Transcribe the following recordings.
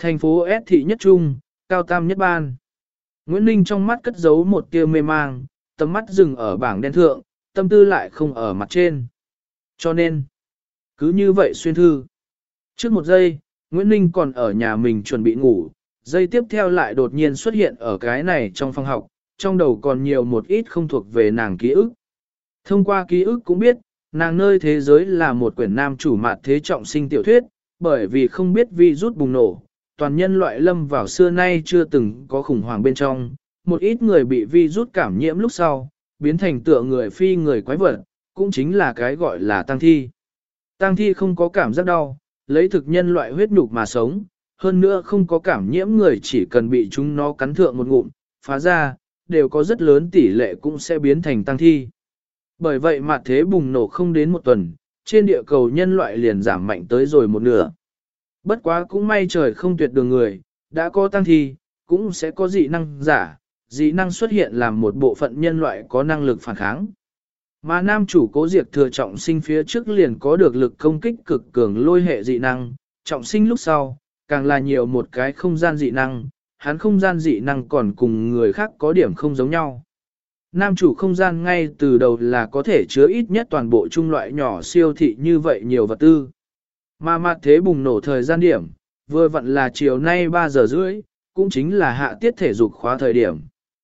Thành phố S thị nhất trung, cao tam nhất ban. Nguyễn Ninh trong mắt cất giấu một tia mê mang, tầm mắt dừng ở bảng đen thượng, tâm tư lại không ở mặt trên. Cho nên, cứ như vậy xuyên thư. Trước một giây, Nguyễn Ninh còn ở nhà mình chuẩn bị ngủ, giây tiếp theo lại đột nhiên xuất hiện ở cái này trong phòng học, trong đầu còn nhiều một ít không thuộc về nàng ký ức. Thông qua ký ức cũng biết, nàng nơi thế giới là một quyển nam chủ mạt thế trọng sinh tiểu thuyết, bởi vì không biết virus bùng nổ, toàn nhân loại lâm vào xưa nay chưa từng có khủng hoảng bên trong, một ít người bị virus cảm nhiễm lúc sau, biến thành tựa người phi người quái vật, cũng chính là cái gọi là tang thi. Tang thi không có cảm giác đau, lấy thực nhân loại huyết nhục mà sống, hơn nữa không có cảm nhiễm người chỉ cần bị chúng nó cắn thượng một ngụm, phá ra, đều có rất lớn tỷ lệ cũng sẽ biến thành tang thi. Bởi vậy mà thế bùng nổ không đến một tuần, trên địa cầu nhân loại liền giảm mạnh tới rồi một nửa. Bất quá cũng may trời không tuyệt đường người, đã có tang thi, cũng sẽ có dị năng giả, dị năng xuất hiện làm một bộ phận nhân loại có năng lực phản kháng. Mà nam chủ Cố Diệt thừa trọng sinh phía trước liền có được lực công kích cực cường lôi hệ dị năng, trọng sinh lúc sau, càng là nhiều một cái không gian dị năng, hắn không gian dị năng còn cùng người khác có điểm không giống nhau. Nam chủ không gian ngay từ đầu là có thể chứa ít nhất toàn bộ trung loại nhỏ siêu thị như vậy nhiều vật tư. Mà mặt thế bùng nổ thời gian điểm, vừa vặn là chiều nay 3 giờ rưỡi, cũng chính là hạ tiết thể dục khóa thời điểm.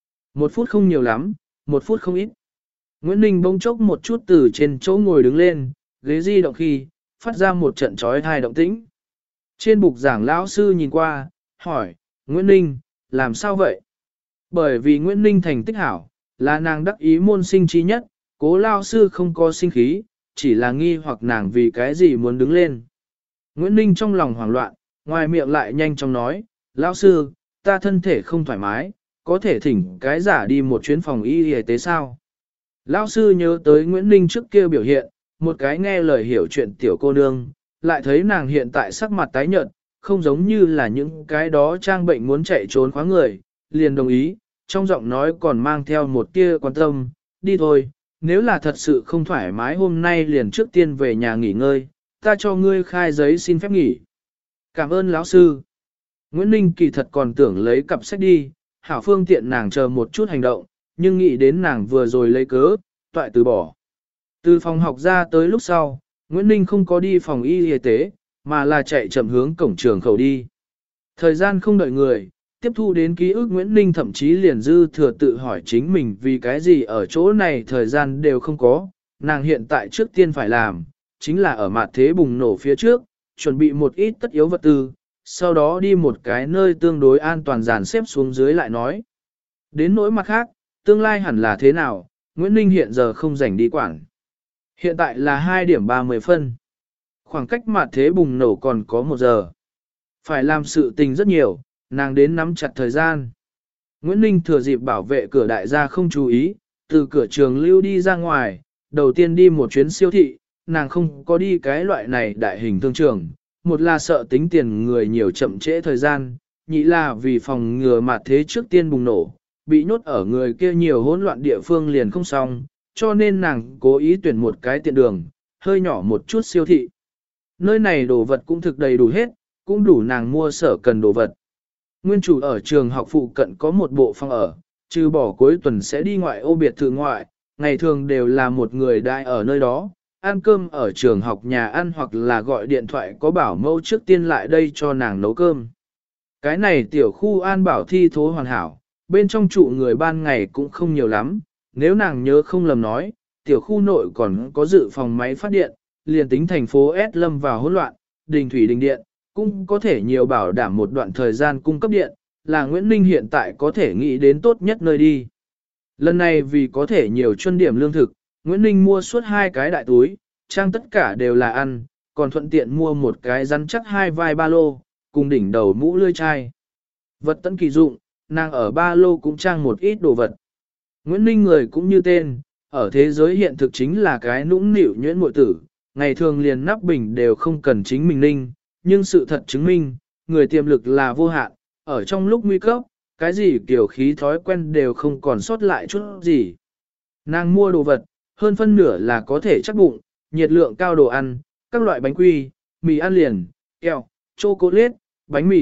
1 phút không nhiều lắm, 1 phút không ít. Nguyễn Ninh bỗng chốc một chút từ trên chỗ ngồi đứng lên, ghế di động khi, phát ra một trận trói thai động tĩnh. Trên bục giảng lão sư nhìn qua, hỏi, Nguyễn Ninh, làm sao vậy? Bởi vì Nguyễn Ninh thành tích hảo, là nàng đắc ý môn sinh trí nhất, Cố lão sư không có sinh khí, chỉ là nghi hoặc nàng vì cái gì muốn đứng lên. Nguyễn Ninh trong lòng hoảng loạn, ngoài miệng lại nhanh chóng nói, lão sư, ta thân thể không thoải mái, có thể thỉnh cái giả đi một chuyến phòng y tế sao? Lão sư nhớ tới Nguyễn Ninh trước kia biểu hiện, một cái nghe lời hiểu chuyện tiểu cô nương, lại thấy nàng hiện tại sắc mặt tái nhợt, không giống như là những cái đó trang bệnh muốn chạy trốn khóa người, liền đồng ý, trong giọng nói còn mang theo một tia quan tâm, đi thôi, nếu là thật sự không thoải mái hôm nay liền trước tiên về nhà nghỉ ngơi, ta cho ngươi khai giấy xin phép nghỉ. Cảm ơn lão sư. Nguyễn Ninh kỳ thật còn tưởng lấy cặp sách đi, hảo phương tiện nàng chờ một chút hành động, nhưng nghĩ đến nàng vừa rồi lấy cớ, toại từ bỏ. Từ phòng học ra tới lúc sau, Nguyễn Ninh không có đi phòng y tế, mà là chạy chậm hướng cổng trường khẩu đi. Thời gian không đợi người, tiếp thu đến ký ức Nguyễn Ninh thậm chí liền dư thừa tự hỏi chính mình vì cái gì ở chỗ này thời gian đều không có, nàng hiện tại trước tiên phải làm, chính là ở mặt thế bùng nổ phía trước, chuẩn bị một ít tất yếu vật tư, sau đó đi một cái nơi tương đối an toàn dàn xếp xuống dưới lại nói. Đến nỗi mặt khác, tương lai hẳn là thế nào, Nguyễn Ninh hiện giờ không rảnh đi quản. Hiện tại là 2 điểm 30 phân. Khoảng cách mặt thế bùng nổ còn có 1 giờ. Phải làm sự tình rất nhiều, nàng đến nắm chặt thời gian. Nguyễn Ninh thừa dịp bảo vệ cửa đại gia không chú ý, từ cửa trường lưu đi ra ngoài, đầu tiên đi một chuyến siêu thị, nàng không có đi cái loại này đại hình thương trường. Một là sợ tính tiền người nhiều chậm trễ thời gian, nhị là vì phòng ngừa mặt thế trước tiên bùng nổ, bị nhốt ở người kia nhiều hỗn loạn địa phương liền không xong, cho nên nàng cố ý tuyển một cái tiện đường, hơi nhỏ một chút siêu thị. Nơi này đồ vật cũng thực đầy đủ hết, cũng đủ nàng mua sở cần đồ vật. Nguyên chủ ở trường học phụ cận có một bộ phòng ở, trừ bỏ cuối tuần sẽ đi ngoại ô biệt thự ngoại, ngày thường đều là một người đại ở nơi đó, ăn cơm ở trường học nhà ăn hoặc là gọi điện thoại có bảo mẫu trước tiên lại đây cho nàng nấu cơm. Cái này tiểu khu an bảo thi thố hoàn hảo, bên trong trụ người ban ngày cũng không nhiều lắm, nếu nàng nhớ không lầm nói, tiểu khu nội còn có dự phòng máy phát điện, liền tính thành phố S lâm vào hỗn loạn, đình thủy đình điện, cũng có thể nhiều bảo đảm một đoạn thời gian cung cấp điện, là Nguyễn Ninh hiện tại có thể nghĩ đến tốt nhất nơi đi. Lần này vì có thể nhiều chuân điểm lương thực, Nguyễn Ninh mua suốt 2 cái đại túi, trang tất cả đều là ăn, còn thuận tiện mua một cái rắn chắc 2 vai ba lô, cùng đỉnh đầu mũ lươi chai. Vật tận kỳ dụng, nàng ở ba lô cũng trang một ít đồ vật. Nguyễn Ninh người cũng như tên, ở thế giới hiện thực chính là cái nũng nịu nhuyễn muội tử, ngày thường liền nắp bình đều không cần chính mình ninh, nhưng sự thật chứng minh, người tiềm lực là vô hạn, ở trong lúc nguy cấp, cái gì kiểu khí thói quen đều không còn sót lại chút gì. Nàng mua đồ vật, hơn phân nửa là có thể chắc bụng, nhiệt lượng cao đồ ăn, các loại bánh quy, mì ăn liền, kẹo, chocolate, bánh mì,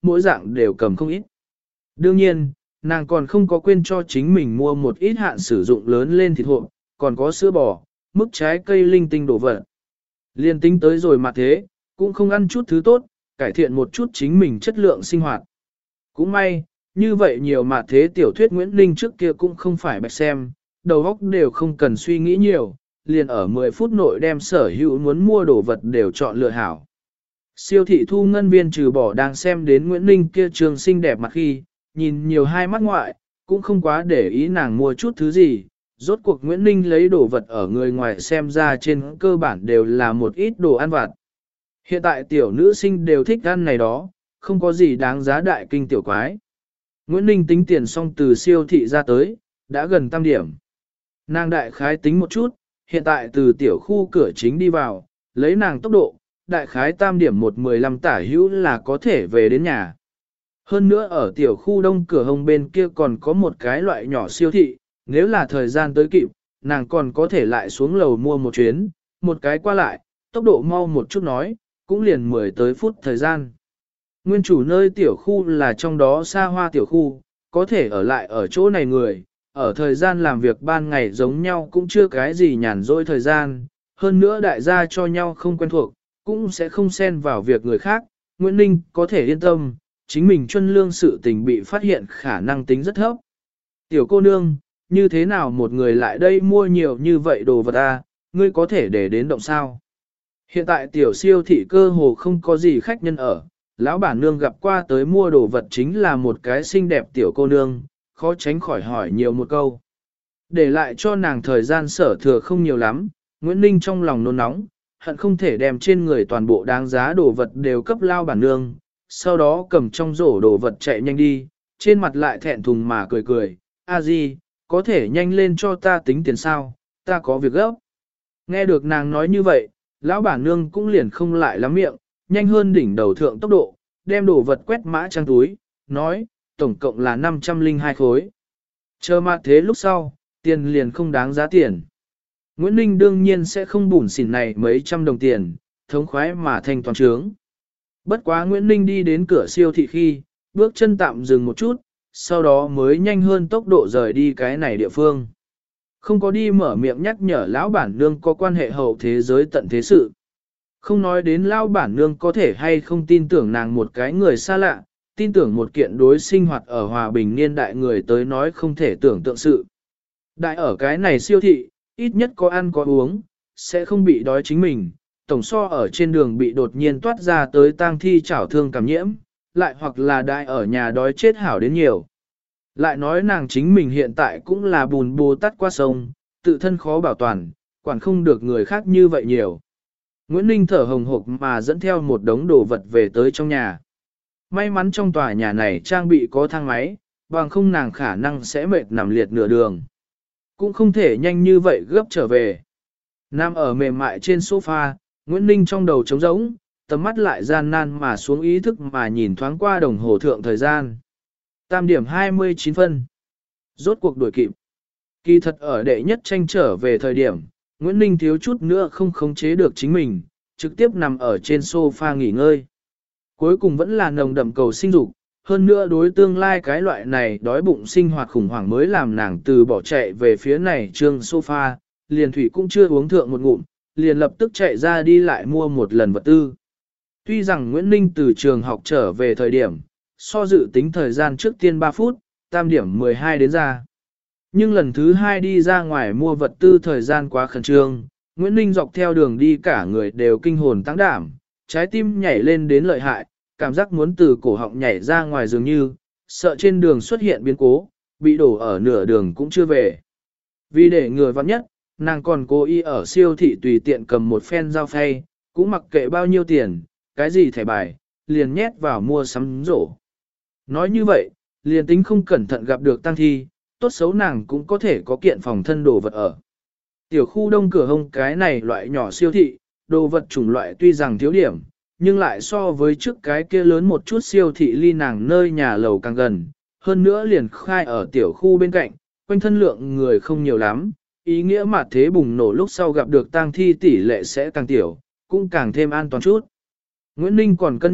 mỗi dạng đều cầm không ít. Đương nhiên, nàng còn không có quên cho chính mình mua một ít hạn sử dụng lớn lên thịt hộp, còn có sữa bò, mức trái cây linh tinh đổ vật. Liên tính tới rồi mà thế, cũng không ăn chút thứ tốt, cải thiện một chút chính mình chất lượng sinh hoạt. Cũng may, như vậy nhiều mà thế tiểu thuyết Nguyễn Ninh trước kia cũng không phải bạch xem, đầu óc đều không cần suy nghĩ nhiều, liền ở 10 phút nội đem sở hữu muốn mua đồ vật đều chọn lựa hảo. Siêu thị thu ngân viên trừ bỏ đang xem đến Nguyễn Ninh kia trường xinh đẹp mặt khi, nhìn nhiều hai mắt ngoại, cũng không quá để ý nàng mua chút thứ gì. Rốt cuộc Nguyễn Ninh lấy đồ vật ở người ngoài xem ra trên cơ bản đều là một ít đồ ăn vặt. Hiện tại tiểu nữ sinh đều thích ăn này đó, không có gì đáng giá đại kinh tiểu quái. Nguyễn Ninh tính tiền xong từ siêu thị ra tới, đã gần tam điểm. Nàng đại khái tính một chút, hiện tại từ tiểu khu cửa chính đi vào, lấy nàng tốc độ, đại khái tam điểm 1:15 tả hữu là có thể về đến nhà. Hơn nữa ở tiểu khu đông cửa hông bên kia còn có một cái loại nhỏ siêu thị, nếu là thời gian tới kịp, nàng còn có thể lại xuống lầu mua một chuyến, một cái qua lại, tốc độ mau một chút nói, cũng liền 10 tới phút thời gian. Nguyên chủ nơi tiểu khu là trong đó xa hoa tiểu khu, có thể ở lại ở chỗ này người, ở thời gian làm việc ban ngày giống nhau cũng chưa cái gì nhàn rỗi thời gian, hơn nữa đại gia cho nhau không quen thuộc, cũng sẽ không xen vào việc người khác, Nguyễn Ninh có thể yên tâm, chính mình chuân lương sự tình bị phát hiện khả năng tính rất thấp. Tiểu cô nương, như thế nào một người lại đây mua nhiều như vậy đồ vật à, ngươi có thể để đến động sao? Hiện tại tiểu siêu thị cơ hồ không có gì khách nhân ở, lão bản nương gặp qua tới mua đồ vật chính là một cái xinh đẹp tiểu cô nương, khó tránh khỏi hỏi nhiều một câu. Để lại cho nàng thời gian sở thừa không nhiều lắm, Nguyễn Ninh trong lòng nôn nóng, hận không thể đem trên người toàn bộ đáng giá đồ vật đều cấp lao bản nương, sau đó cầm trong rổ đồ vật chạy nhanh đi, trên mặt lại thẹn thùng mà cười cười, a di, có thể nhanh lên cho ta tính tiền sao, ta có việc gấp. Nghe được nàng nói như vậy, lão bản nương cũng liền không lại lắm miệng, nhanh hơn đỉnh đầu thượng tốc độ, đem đồ vật quét mã trang túi, nói, tổng cộng là 502 khối. Chờ mặt thế lúc sau, tiền liền không đáng giá tiền. Nguyễn Ninh đương nhiên sẽ không bủn xỉn này mấy trăm đồng tiền, thống khoái mà thanh toán trướng. Bất quá Nguyễn Ninh đi đến cửa siêu thị khi, bước chân tạm dừng một chút, sau đó mới nhanh hơn tốc độ rời đi cái này địa phương. Không có đi mở miệng nhắc nhở lão bản nương có quan hệ hậu thế giới tận thế sự. Không nói đến lão bản nương có thể hay không tin tưởng nàng một cái người xa lạ, tin tưởng một kiện đối sinh hoạt ở hòa bình niên đại người tới nói không thể tưởng tượng sự. Đại ở cái này siêu thị, ít nhất có ăn có uống, sẽ không bị đói chính mình, tổng so ở trên đường bị đột nhiên toát ra tới tang thi chảo thương cảm nhiễm, lại hoặc là đại ở nhà đói chết hảo đến nhiều. Lại nói nàng chính mình hiện tại cũng là bùn bồ tát qua sông, tự thân khó bảo toàn, quản không được người khác như vậy nhiều. Nguyễn Ninh thở hồng hộc mà dẫn theo một đống đồ vật về tới trong nhà. May mắn trong tòa nhà này trang bị có thang máy, bằng không nàng khả năng sẽ mệt nằm liệt nửa đường. Cũng không thể nhanh như vậy gấp trở về. Nam ở mềm mại trên sofa, Nguyễn Ninh trong đầu trống rỗng, tầm mắt lại gian nan mà xuống ý thức mà nhìn thoáng qua đồng hồ thượng thời gian. Tam điểm 29 phân. Rốt cuộc đuổi kịp. Kỳ thật ở đệ nhất tranh trở về thời điểm, Nguyễn Ninh thiếu chút nữa không khống chế được chính mình, trực tiếp nằm ở trên sofa nghỉ ngơi. Cuối cùng vẫn là nồng đậm cầu sinh dục, hơn nữa đối tương lai cái loại này đói bụng sinh hoạt khủng hoảng mới làm nàng từ bỏ chạy về phía này trương sofa, liền thủy cũng chưa uống thượng một ngụm, liền lập tức chạy ra đi lại mua một lần vật tư. Tuy rằng Nguyễn Ninh từ trường học trở về thời điểm, so dự tính thời gian trước tiên 3 phút, tam điểm 12 đến ra. Nhưng lần thứ 2 đi ra ngoài mua vật tư thời gian quá khẩn trương, Nguyễn Ninh dọc theo đường đi cả người đều kinh hồn tăng đảm, trái tim nhảy lên đến lợi hại, cảm giác muốn từ cổ họng nhảy ra ngoài dường như, sợ trên đường xuất hiện biến cố, bị đổ ở nửa đường cũng chưa về. Vì để ngừa vắng nhất, nàng còn cố ý ở siêu thị tùy tiện cầm một phen dao phay, cũng mặc kệ bao nhiêu tiền, cái gì thẻ bài, liền nhét vào mua sắm rổ. Nói như vậy, liền tính không cẩn thận gặp được tang thi, tốt xấu nàng cũng có thể có kiện phòng thân đồ vật ở. Tiểu khu đông cửa hông cái này loại nhỏ siêu thị, đồ vật chủng loại tuy rằng thiếu điểm, nhưng lại so với trước cái kia lớn một chút siêu thị ly nàng nơi nhà lầu càng gần, hơn nữa liền khai ở tiểu khu bên cạnh, quanh thân lượng người không nhiều lắm, ý nghĩa mà thế bùng nổ lúc sau gặp được tang thi tỷ lệ sẽ càng tiểu, cũng càng thêm an toàn chút. Nguyễn Ninh còn cân nhắc,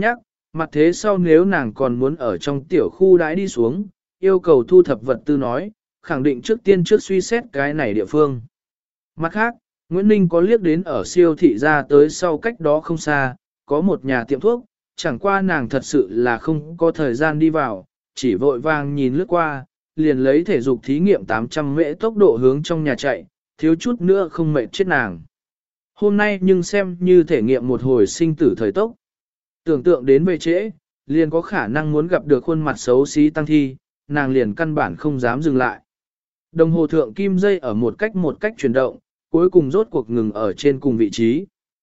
mặt thế sau nếu nàng còn muốn ở trong tiểu khu đãi đi xuống, yêu cầu thu thập vật tư nói, khẳng định trước tiên trước suy xét cái này địa phương. Mặt khác, Nguyễn Ninh có liếc đến ở siêu thị ra tới sau cách đó không xa, có một nhà tiệm thuốc, chẳng qua nàng thật sự là không có thời gian đi vào, chỉ vội vàng nhìn lướt qua, liền lấy thể dục thí nghiệm 800 mễ tốc độ hướng trong nhà chạy, thiếu chút nữa không mệt chết nàng. Hôm nay nhưng xem như thể nghiệm một hồi sinh tử thời tốc. Tưởng tượng đến về trễ, liền có khả năng muốn gặp được khuôn mặt xấu xí tăng thi, nàng liền căn bản không dám dừng lại. Đồng hồ thượng kim dây ở một cách chuyển động, cuối cùng rốt cuộc ngừng ở trên cùng vị trí.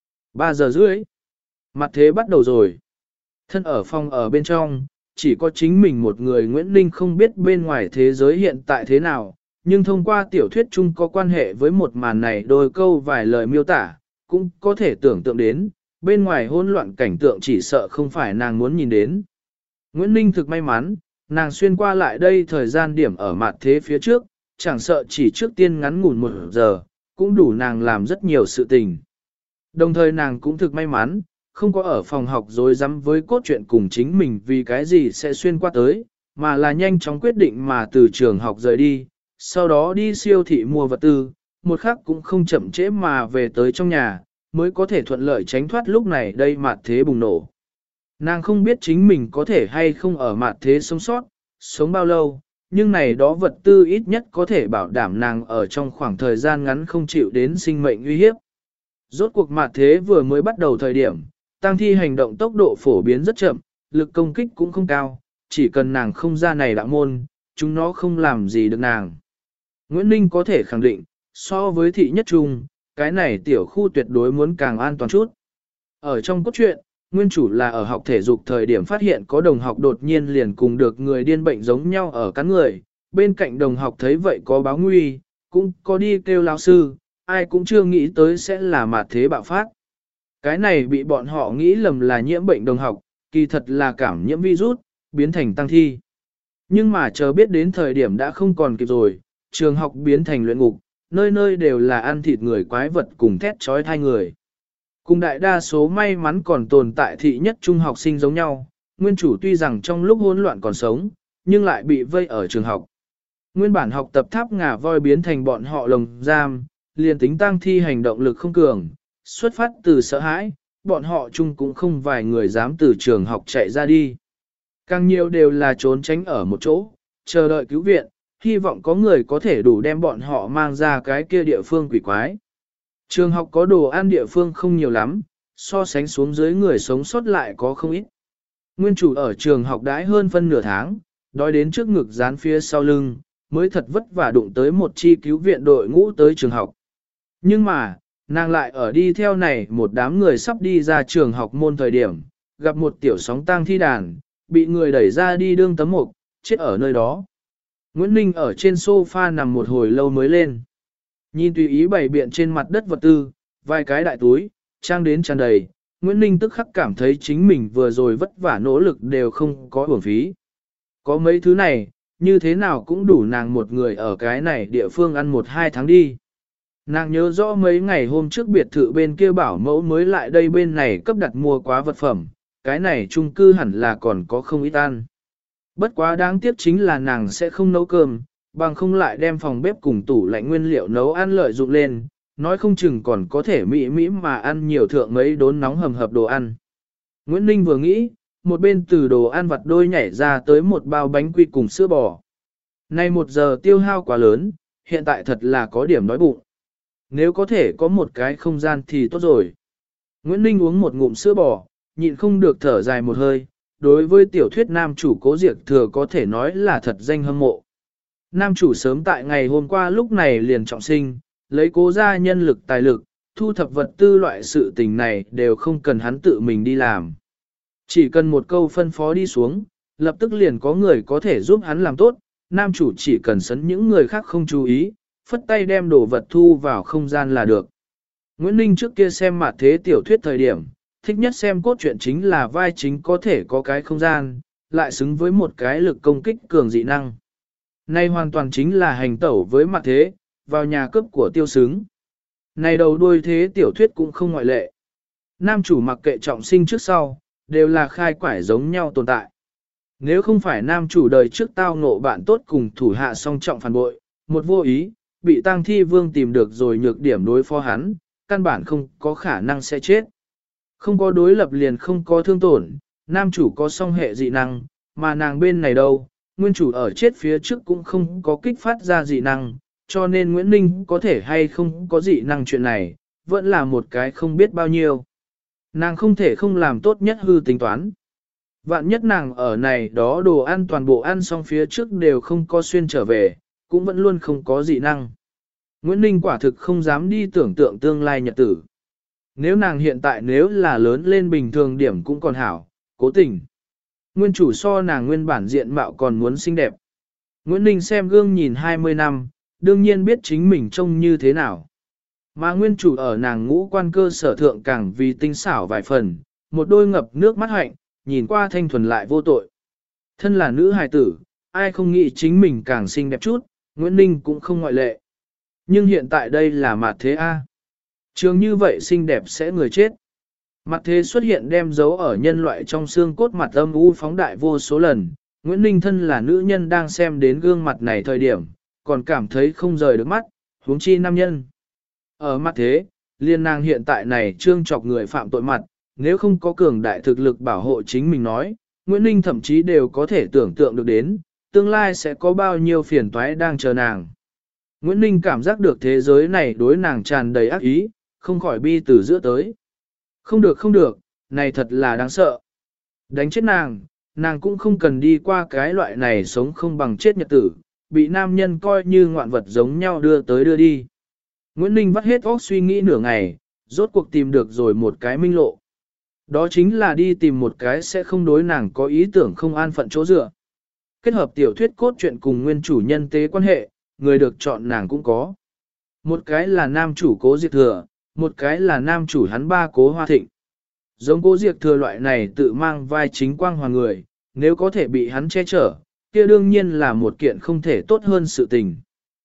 3 giờ rưỡi. Mặt thế bắt đầu rồi. Thân ở phòng ở bên trong, chỉ có chính mình một người Nguyễn Linh không biết bên ngoài thế giới hiện tại thế nào, nhưng thông qua tiểu thuyết chung có quan hệ với một màn này đôi câu vài lời miêu tả, cũng có thể tưởng tượng đến, bên ngoài hỗn loạn cảnh tượng chỉ sợ không phải nàng muốn nhìn đến. Nguyễn Linh thực may mắn, nàng xuyên qua lại đây thời gian điểm ở mặt thế phía trước, chẳng sợ chỉ trước tiên ngắn ngủn 1 giờ, cũng đủ nàng làm rất nhiều sự tình. Đồng thời nàng cũng thực may mắn, không có ở phòng học dối rắm với cốt truyện cùng chính mình vì cái gì sẽ xuyên qua tới, mà là nhanh chóng quyết định mà từ trường học rời đi, sau đó đi siêu thị mua vật tư, một khắc cũng không chậm trễ mà về tới trong nhà, mới có thể thuận lợi tránh thoát lúc này đây mạt thế bùng nổ. Nàng không biết chính mình có thể hay không ở mạt thế sống sót, sống bao lâu, nhưng này đó vật tư ít nhất có thể bảo đảm nàng ở trong khoảng thời gian ngắn không chịu đến sinh mệnh uy hiếp. Rốt cuộc mạt thế vừa mới bắt đầu thời điểm, tăng thi hành động tốc độ phổ biến rất chậm, lực công kích cũng không cao, chỉ cần nàng không ra này đạo môn, chúng nó không làm gì được nàng. Nguyễn Ninh có thể khẳng định, so với thị nhất trung, cái này tiểu khu tuyệt đối muốn càng an toàn chút. Ở trong cốt truyện, nguyên chủ là ở học thể dục thời điểm phát hiện có đồng học đột nhiên liền cùng được người điên bệnh giống nhau ở cắn người, bên cạnh đồng học thấy vậy có báo nguy, cũng có đi kêu lão sư, ai cũng chưa nghĩ tới sẽ là mạt thế bạo phát. Cái này bị bọn họ nghĩ lầm là nhiễm bệnh đồng học, kỳ thật là cảm nhiễm virus, biến thành tăng thi. Nhưng mà chờ biết đến thời điểm đã không còn kịp rồi, trường học biến thành luyện ngục, nơi nơi đều là ăn thịt người quái vật cùng thét trói thai người. Cùng đại đa số may mắn còn tồn tại thị nhất trung học sinh giống nhau, nguyên chủ tuy rằng trong lúc hỗn loạn còn sống, nhưng lại bị vây ở trường học. Nguyên bản học tập tháp ngà voi biến thành bọn họ lồng giam, liền tính tăng thi hành động lực không cường, xuất phát từ sợ hãi, bọn họ chung cũng không vài người dám từ trường học chạy ra đi. Càng nhiều đều là trốn tránh ở một chỗ, chờ đợi cứu viện, hy vọng có người có thể đủ đem bọn họ mang ra cái kia địa phương quỷ quái. Trường học có đồ ăn địa phương không nhiều lắm, so sánh xuống dưới người sống sót lại có không ít. Nguyên chủ ở trường học đãi hơn phân nửa tháng, đói đến trước ngực dán phía sau lưng, mới thật vất vả đụng tới một chi cứu viện đội ngũ tới trường học. Nhưng mà, nàng lại ở đi theo này một đám người sắp đi ra trường học môn thời điểm, gặp một tiểu sóng tang thi đàn, bị người đẩy ra đi đương tấm mục, chết ở nơi đó. Nguyễn Ninh ở trên sofa nằm một hồi lâu mới lên. Nhìn tùy ý bày biện trên mặt đất vật tư, vài cái đại túi, trang đến tràn đầy, Nguyễn Ninh tức khắc cảm thấy chính mình vừa rồi vất vả nỗ lực đều không có uổng phí. Có mấy thứ này, như thế nào cũng đủ nàng một người ở cái này địa phương ăn 1-2 tháng đi. Nàng nhớ rõ mấy ngày hôm trước biệt thự bên kia bảo mẫu mới lại đây bên này cấp đặt mua quá vật phẩm, cái này chung cư hẳn là còn có không ít ăn. Bất quá đáng tiếc chính là nàng sẽ không nấu cơm, bằng không lại đem phòng bếp cùng tủ lạnh nguyên liệu nấu ăn lợi dụng lên, nói không chừng còn có thể mỹ mà ăn nhiều thượng mấy đốn nóng hầm hập đồ ăn. Nguyễn Ninh vừa nghĩ, một bên từ đồ ăn vặt đôi nhảy ra tới một bao bánh quy cùng sữa bò. Nay 1 giờ tiêu hao quá lớn, hiện tại thật là có điểm đói bụng. Nếu có thể có một cái không gian thì tốt rồi. Nguyễn Ninh uống một ngụm sữa bò, nhịn không được thở dài một hơi, đối với tiểu thuyết nam chủ Cố Diệc Thừa có thể nói là thật danh hâm mộ. Nam chủ sớm tại ngày hôm qua lúc này liền trọng sinh, lấy Cố gia nhân lực tài lực, thu thập vật tư loại sự tình này đều không cần hắn tự mình đi làm. Chỉ cần một câu phân phó đi xuống, lập tức liền có người có thể giúp hắn làm tốt, nam chủ chỉ cần sấn những người khác không chú ý, phất tay đem đồ vật thu vào không gian là được. Nguyễn Ninh trước kia xem mặt thế tiểu thuyết thời điểm, thích nhất xem cốt truyện chính là vai chính có thể có cái không gian, lại xứng với một cái lực công kích cường dị năng. Nay hoàn toàn chính là hành tẩu với mặt thế, vào nhà cướp của tiêu xứng. Này đầu đuôi thế tiểu thuyết cũng không ngoại lệ. Nam chủ mặc kệ trọng sinh trước sau, đều là khai quải giống nhau tồn tại. Nếu không phải nam chủ đời trước tao ngộ bạn tốt cùng thủ hạ song trọng phản bội, một vô ý, bị Tang Thi Vương tìm được rồi nhược điểm đối phó hắn, căn bản không có khả năng sẽ chết. Không có đối lập liền không có thương tổn, nam chủ có song hệ dị năng, mà nàng bên này đâu, nguyên chủ ở chết phía trước cũng không có kích phát ra dị năng, cho nên Nguyễn Ninh có thể hay không có dị năng chuyện này, vẫn là một cái không biết bao nhiêu. Nàng không thể không làm tốt nhất hư tính toán. Vạn nhất nàng ở này đó đồ ăn toàn bộ ăn xong phía trước đều không có xuyên trở về, cũng vẫn luôn không có dị năng. Nguyễn Ninh quả thực không dám đi tưởng tượng tương lai nhật tử. Nếu nàng hiện tại nếu là lớn lên bình thường điểm cũng còn hảo, cố tình. Nguyên chủ so nàng nguyên bản diện mạo còn muốn xinh đẹp. Nguyễn Ninh xem gương nhìn 20 năm, đương nhiên biết chính mình trông như thế nào. Mà nguyên chủ ở nàng ngũ quan cơ sở thượng càng vì tinh xảo vài phần, một đôi ngập nước mắt hạnh, nhìn qua thanh thuần lại vô tội. Thân là nữ hài tử, ai không nghĩ chính mình càng xinh đẹp chút, Nguyễn Ninh cũng không ngoại lệ. Nhưng hiện tại đây là mặt thế A. Trường như vậy xinh đẹp sẽ người chết. Mặt thế xuất hiện đem dấu ở nhân loại trong xương cốt mặt âm u phóng đại vô số lần. Nguyễn Ninh thân là nữ nhân đang xem đến gương mặt này thời điểm, còn cảm thấy không rời được mắt, huống chi nam nhân. Ở mặt thế, liên nàng hiện tại này trương chọc người phạm tội mặt, nếu không có cường đại thực lực bảo hộ chính mình nói, Nguyễn Ninh thậm chí đều có thể tưởng tượng được đến, tương lai sẽ có bao nhiêu phiền toái đang chờ nàng. Nguyễn Ninh cảm giác được thế giới này đối nàng tràn đầy ác ý, không khỏi bi từ giữa tới. Không được không được, này thật là đáng sợ. Đánh chết nàng, nàng cũng không cần đi qua cái loại này sống không bằng chết nhật tử, bị nam nhân coi như ngoạn vật giống nhau đưa tới đưa đi. Nguyễn Ninh vắt hết óc suy nghĩ nửa ngày, rốt cuộc tìm được rồi một cái minh lộ. Đó chính là đi tìm một cái sẽ không đối nàng có ý tưởng không an phận chỗ dựa. Kết hợp tiểu thuyết cốt truyện cùng nguyên chủ nhân tế quan hệ, người được chọn nàng cũng có. Một cái là nam chủ Cố Diệt Thừa, một cái là nam chủ hắn ba Cố Hoa Thịnh. Giống Cố Diệt Thừa loại này tự mang vai chính quang hoàng người, nếu có thể bị hắn che chở, kia đương nhiên là một kiện không thể tốt hơn sự tình.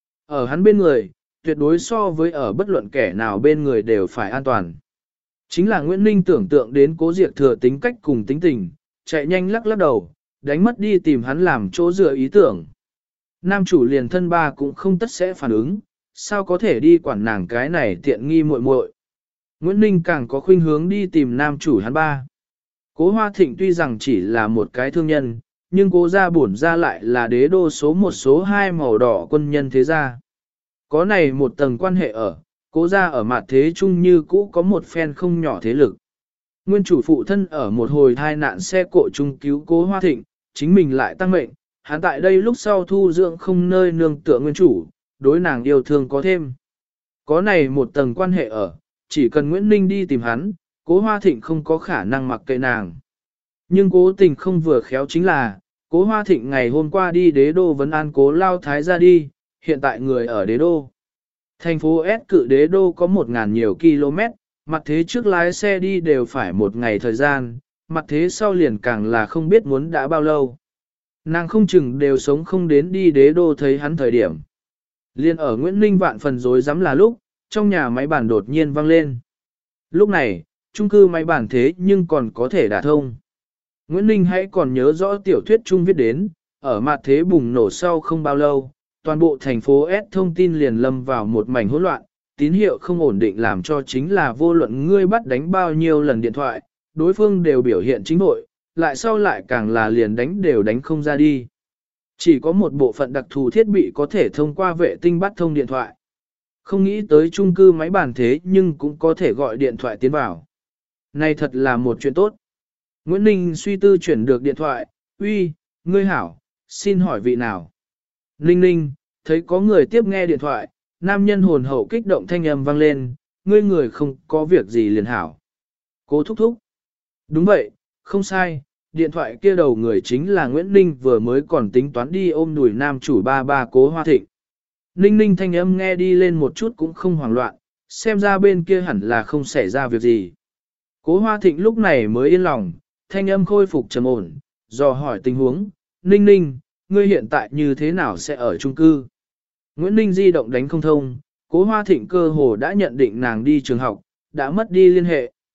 Ở hắn bên người, tuyệt đối so với ở bất luận kẻ nào bên người đều phải an toàn. Chính là Nguyễn Ninh tưởng tượng đến Cố Diệt Thừa tính cách cùng tính tình, chạy nhanh lắc lắc đầu, đánh mất đi tìm hắn làm chỗ dựa ý tưởng. Nam chủ liền thân ba cũng không tất sẽ phản ứng, sao có thể đi quản nàng cái này tiện nghi muội muội. Nguyễn Ninh càng có khuynh hướng đi tìm nam chủ hắn ba. Cố Hoa Thịnh tuy rằng chỉ là một cái thương nhân, nhưng cố gia bổn ra lại là đế đô số một số hai màu đỏ quân nhân thế gia. Có này một tầng quan hệ ở, cố gia ở mặt thế chung như cũ có một phen không nhỏ thế lực. Nguyên chủ phụ thân ở một hồi thai nạn xe cộ chung cứu Cố Hoa Thịnh, chính mình lại tăng mệnh, hắn tại đây lúc sau thu dưỡng không nơi nương tựa nguyên chủ, đối nàng yêu thương có thêm. Có này một tầng quan hệ ở, chỉ cần Nguyễn Ninh đi tìm hắn, Cố Hoa Thịnh không có khả năng mặc kệ nàng. Nhưng cố tình không vừa khéo chính là, Cố Hoa Thịnh ngày hôm qua đi đế đô vấn an Cố Lao Thái ra đi, hiện tại người ở đế đô. Thành phố S cự đế đô có 1.000 nhiều km, mặt thế trước lái xe đi đều phải một ngày thời gian, mặt thế sau liền càng là không biết muốn đã bao lâu. Nàng không chừng đều sống không đến đi đế đô thấy hắn thời điểm. Liên ở Nguyễn Ninh vạn phần rối rắm là lúc, trong nhà máy bản đột nhiên vang lên. Lúc này, chung cư máy bản thế nhưng còn có thể đả thông. Nguyễn Ninh hãy còn nhớ rõ tiểu thuyết chung viết đến, ở mặt thế bùng nổ sau không bao lâu, toàn bộ thành phố S thông tin liền lâm vào một mảnh hỗn loạn, tín hiệu không ổn định làm cho chính là vô luận ngươi bắt đánh bao nhiêu lần điện thoại, đối phương đều biểu hiện chính nội, lại sau lại càng là liền đánh đều đánh không ra đi. Chỉ có một bộ phận đặc thù thiết bị có thể thông qua vệ tinh bắt thông điện thoại. Không nghĩ tới chung cư máy bàn thế nhưng cũng có thể gọi điện thoại tiến vào. Này thật là một chuyện tốt. Nguyễn Ninh suy tư chuyển được điện thoại, uy, ngươi hảo, xin hỏi vị nào. Ninh Ninh, thấy có người tiếp nghe điện thoại, nam nhân hồn hậu kích động thanh âm vang lên, ngươi người không có việc gì liền hảo. Cố thúc thúc. Đúng vậy, không sai, điện thoại kia đầu người chính là Nguyễn Ninh vừa mới còn tính toán đi ôm đùi nam chủ ba Cố Hoa Thịnh. Ninh Ninh thanh âm nghe đi lên một chút cũng không hoảng loạn, xem ra bên kia hẳn là không xảy ra việc gì. Cố Hoa Thịnh lúc này mới yên lòng, thanh âm khôi phục trầm ổn, dò hỏi tình huống, Ninh Ninh, ngươi hiện tại như thế nào sẽ ở chung cư? Nguyễn Ninh di động đánh không thông, Cố Hoa Thịnh cơ hồ đã nhận định nàng đi trường học, đã mất đi liên hệ.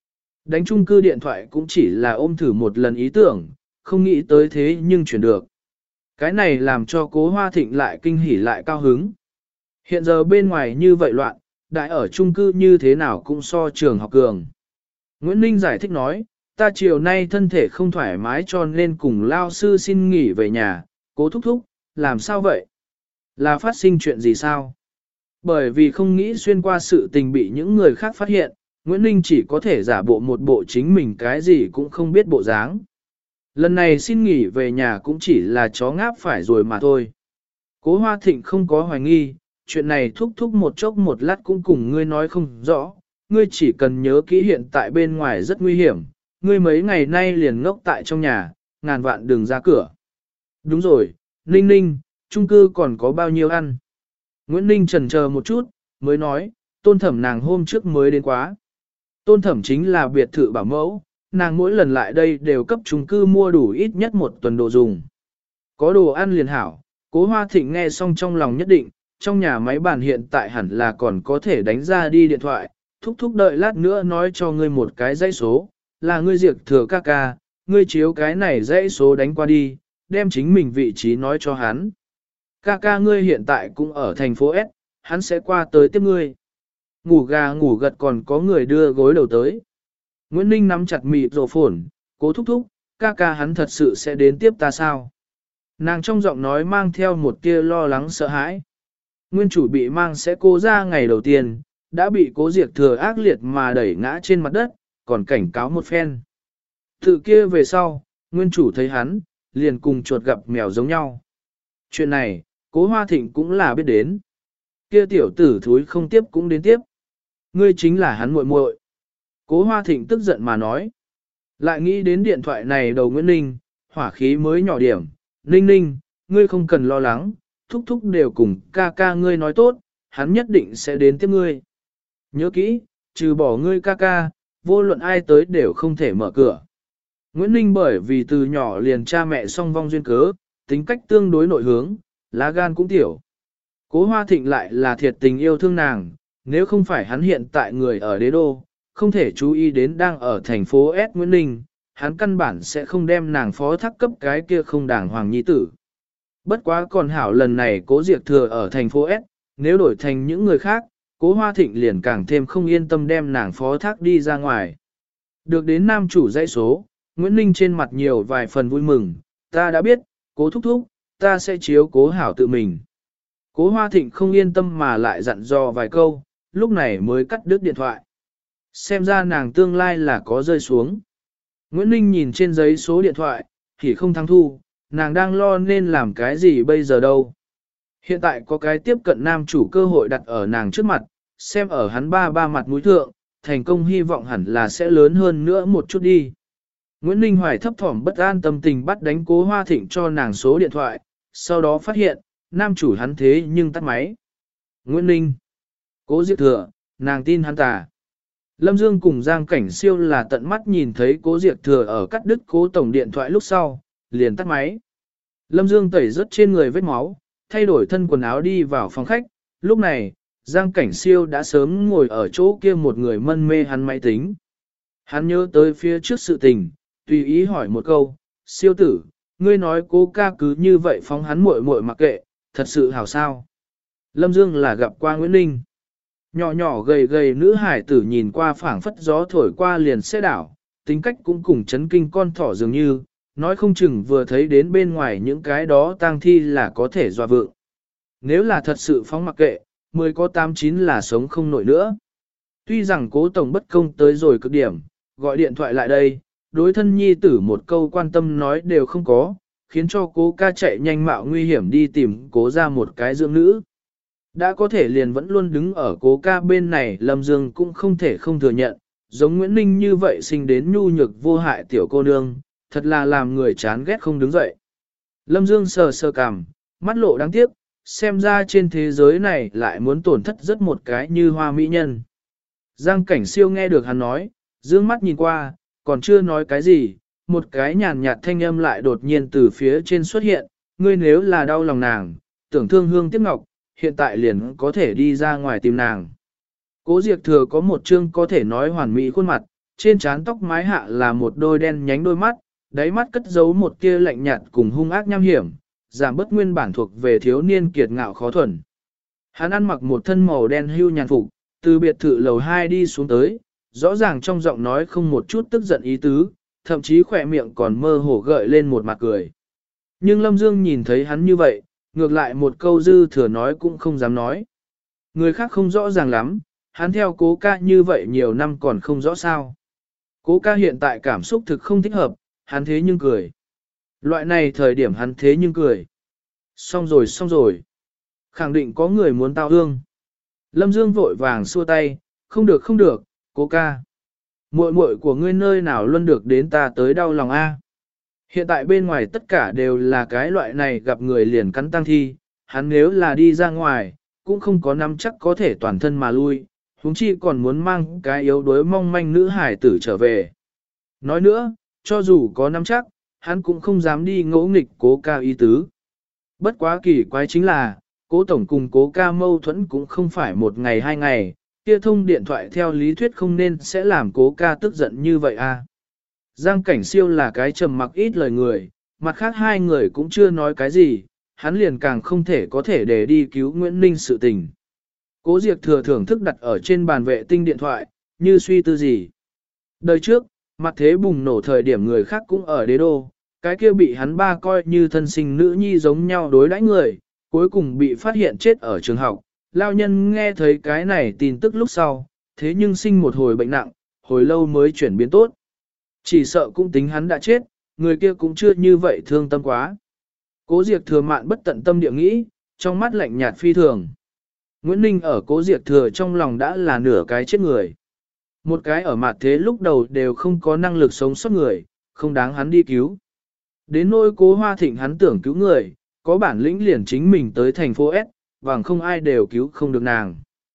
Đánh chung cư điện thoại cũng chỉ là ôm thử một lần ý tưởng, không nghĩ tới thế nhưng chuyển được. Cái này làm cho Cố Hoa Thịnh lại kinh hỉ lại cao hứng. Hiện giờ bên ngoài như vậy loạn, đại ở chung cư như thế nào cũng so trường học cường. Nguyễn Ninh giải thích nói, ta chiều nay thân thể không thoải mái cho nên cùng lao sư xin nghỉ về nhà, Cố thúc thúc, làm sao vậy? Là phát sinh chuyện gì sao? Bởi vì không nghĩ xuyên qua sự tình bị những người khác phát hiện, Nguyễn Ninh chỉ có thể giả bộ một bộ chính mình cái gì cũng không biết bộ dáng. Lần này xin nghỉ về nhà cũng chỉ là chó ngáp phải rồi mà thôi. Cố Hoa Thịnh không có hoài nghi, chuyện này thúc thúc một chốc một lát cũng cùng ngươi nói không rõ, ngươi chỉ cần nhớ kỹ hiện tại bên ngoài rất nguy hiểm, ngươi mấy ngày nay liền ngốc tại trong nhà, ngàn vạn đừng ra cửa. Đúng rồi, Ninh Ninh, chung cư còn có bao nhiêu ăn? Nguyễn Ninh chần chờ một chút, mới nói, Tôn Thẩm nàng hôm trước mới đến quá. Tôn Thẩm chính là biệt thự bảo mẫu, nàng mỗi lần lại đây đều cấp chung cư mua đủ ít nhất một tuần đồ dùng. Có đồ ăn liền hảo, Cố Hoa Thịnh nghe xong trong lòng nhất định, trong nhà máy bàn hiện tại hẳn là còn có thể đánh ra đi điện thoại, thúc thúc đợi lát nữa nói cho ngươi một cái dãy số, là ngươi Diệp Thừa ca ca, ngươi chiếu cái này dãy số đánh qua đi, đem chính mình vị trí nói cho hắn. Ca ca ngươi hiện tại cũng ở thành phố S, hắn sẽ qua tới tiếp ngươi. Ngủ gà ngủ gật còn có người đưa gối đầu tới. Nguyễn Ninh nắm chặt mịt rổ phồn, Cố thúc thúc, ca ca hắn thật sự sẽ đến tiếp ta sao? Nàng trong giọng nói mang theo một tia lo lắng sợ hãi. Nguyên chủ bị mang sẽ Cố ra ngày đầu tiên, đã bị Cố Diệp Thừa ác liệt mà đẩy ngã trên mặt đất, còn cảnh cáo một phen. Tự kia về sau, nguyên chủ thấy hắn, liền cùng chuột gặp mèo giống nhau. Chuyện này, Cố Hoa Thịnh cũng là biết đến. Kia tiểu tử thúi không tiếp cũng đến tiếp. Ngươi chính là hắn muội muội. Cố Hoa Thịnh tức giận mà nói. Lại nghĩ đến điện thoại này đầu Nguyễn Ninh, hỏa khí mới nhỏ điểm. Ninh Ninh, ngươi không cần lo lắng, thúc thúc đều cùng ca ca ngươi nói tốt, hắn nhất định sẽ đến tiếp ngươi. Nhớ kỹ, trừ bỏ ngươi ca ca, vô luận ai tới đều không thể mở cửa. Nguyễn Ninh bởi vì từ nhỏ liền cha mẹ song vong duyên cớ, tính cách tương đối nội hướng, lá gan cũng tiểu. Cố Hoa Thịnh lại là thiệt tình yêu thương nàng, nếu không phải hắn hiện tại người ở đế đô, không thể chú ý đến đang ở thành phố S Nguyễn Ninh, hắn căn bản sẽ không đem nàng phó thác cấp cái kia không đàng hoàng nhi tử. Bất quá còn hảo lần này Cố Diệp Thừa ở thành phố S, nếu đổi thành những người khác, Cố Hoa Thịnh liền càng thêm không yên tâm đem nàng phó thác đi ra ngoài. Được đến nam chủ dãy số, Nguyễn Ninh trên mặt nhiều vài phần vui mừng, ta đã biết, Cố thúc thúc, ta sẽ chiếu cố hảo tự mình. Cố Hoa Thịnh không yên tâm mà lại dặn dò vài câu, lúc này mới cắt đứt điện thoại. Xem ra nàng tương lai là có rơi xuống. Nguyễn Ninh nhìn trên giấy số điện thoại, thì không thắng thu, nàng đang lo nên làm cái gì bây giờ đâu. Hiện tại có cái tiếp cận nam chủ cơ hội đặt ở nàng trước mặt, xem ở hắn ba mặt mũi thượng, thành công hy vọng hẳn là sẽ lớn hơn nữa một chút đi. Nguyễn Ninh Hoài thấp thỏm bất an tâm tình bắt đánh Cố Hoa Thịnh cho nàng số điện thoại, sau đó phát hiện, nam chủ hắn thế nhưng tắt máy. Nguyễn Ninh, Cố Diệp Thừa, nàng tin hắn tà. Lâm Dương cùng Giang Cảnh Siêu là tận mắt nhìn thấy Cố Diệp Thừa ở cắt đứt Cố tổng điện thoại lúc sau, liền tắt máy. Lâm Dương tẩy rớt trên người vết máu, thay đổi thân quần áo đi vào phòng khách, lúc này, Giang Cảnh Siêu đã sớm ngồi ở chỗ kia một người mân mê hắn máy tính. Hắn nhớ tới phía trước sự tình, tùy ý hỏi một câu, Siêu tử, ngươi nói Cố ca cứ như vậy phóng hắn muội muội mặc kệ, thật sự hảo sao. Lâm Dương là gặp qua Nguyễn Ninh. Nhỏ nhỏ gầy gầy nữ hải tử nhìn qua phảng phất gió thổi qua liền sẽ đảo, tính cách cũng cùng chấn kinh con thỏ dường như, nói không chừng vừa thấy đến bên ngoài những cái đó tang thi là có thể dọa vượng. Nếu là thật sự phóng mặc kệ, 10 có 89 là sống không nổi nữa. Tuy rằng Cố tổng bất công tới rồi cực điểm, gọi điện thoại lại đây, đối thân nhi tử một câu quan tâm nói đều không có, khiến cho Cố ca chạy nhanh mạo nguy hiểm đi tìm Cố ra một cái dưỡng nữ. Đã có thể liền vẫn luôn đứng ở Cố ca bên này, Lâm Dương cũng không thể không thừa nhận, giống Nguyễn Ninh như vậy sinh đến nhu nhược vô hại tiểu cô nương, thật là làm người chán ghét không đứng dậy. Lâm Dương sờ sờ cằm, mắt lộ đáng tiếc, xem ra trên thế giới này lại muốn tổn thất rất một cái như hoa mỹ nhân. Giang Cảnh Siêu nghe được hắn nói, dương mắt nhìn qua, còn chưa nói cái gì, một cái nhàn nhạt thanh âm lại đột nhiên từ phía trên xuất hiện, ngươi nếu là đau lòng nàng, tưởng thương hương tiếc ngọc, hiện tại liền có thể đi ra ngoài tìm nàng. Cố Diệp Thừa có một chương có thể nói hoàn mỹ khuôn mặt, trên trán tóc mái hạ là một đôi đen nhánh đôi mắt, đáy mắt cất giấu một tia lạnh nhạt cùng hung ác nham hiểm, giảm bớt nguyên bản thuộc về thiếu niên kiệt ngạo khó thuần. Hắn ăn mặc một thân màu đen hưu nhàn phục, từ biệt thự lầu 2 đi xuống tới, rõ ràng trong giọng nói không một chút tức giận ý tứ, thậm chí khỏe miệng còn mơ hồ gợi lên một mặt cười. Nhưng Lâm Dương nhìn thấy hắn như vậy, ngược lại một câu dư thừa nói cũng không dám nói. Người khác không rõ ràng lắm, hắn theo Cố ca như vậy nhiều năm còn không rõ sao. Cố ca hiện tại cảm xúc thực không thích hợp, hắn thế nhưng cười. Loại này thời điểm hắn thế nhưng cười. Xong rồi. Khẳng định có người muốn tao ương. Lâm Dương vội vàng xua tay, không được, Cố ca. Muội muội của ngươi nơi nào luôn được đến ta tới đau lòng a. Hiện tại bên ngoài tất cả đều là cái loại này gặp người liền cắn tăng thi, hắn nếu là đi ra ngoài, cũng không có nắm chắc có thể toàn thân mà lui, huống chi còn muốn mang cái yếu đuối mong manh nữ hải tử trở về. Nói nữa, cho dù có nắm chắc, hắn cũng không dám đi ngỗ nghịch Cố ca ý tứ. Bất quá kỳ quái chính là, Cố tổng cùng Cố ca mâu thuẫn cũng không phải một ngày hai ngày, kia thông điện thoại theo lý thuyết không nên sẽ làm Cố ca tức giận như vậy a. Giang Cảnh Siêu là cái trầm mặc ít lời người, mặt khác hai người cũng chưa nói cái gì, hắn liền càng không thể có thể để đi cứu Nguyễn Ninh sự tình. Cố Diệp thừa thưởng thức đặt ở trên bàn vệ tinh điện thoại, như suy tư gì. Đời trước, mặt thế bùng nổ thời điểm người khác cũng ở đế đô, cái kia bị hắn ba coi như thân sinh nữ nhi giống nhau đối đãi người, cuối cùng bị phát hiện chết ở trường học. Lao nhân nghe thấy cái này tin tức lúc sau, thế nhưng sinh một hồi bệnh nặng, hồi lâu mới chuyển biến tốt. Chỉ sợ cũng tính hắn đã chết, người kia cũng chưa như vậy thương tâm quá. Cố Diệp thừa mạn bất tận tâm địa nghĩ, trong mắt lạnh nhạt phi thường. Nguyễn Ninh ở Cố Diệp thừa trong lòng đã là nửa cái chết người. Một cái ở mặt thế lúc đầu đều không có năng lực sống sót người, không đáng hắn đi cứu. Đến nỗi Cố Hoa Thịnh hắn tưởng cứu người, có bản lĩnh liền chính mình tới thành phố S, bằng không ai đều cứu không được nàng.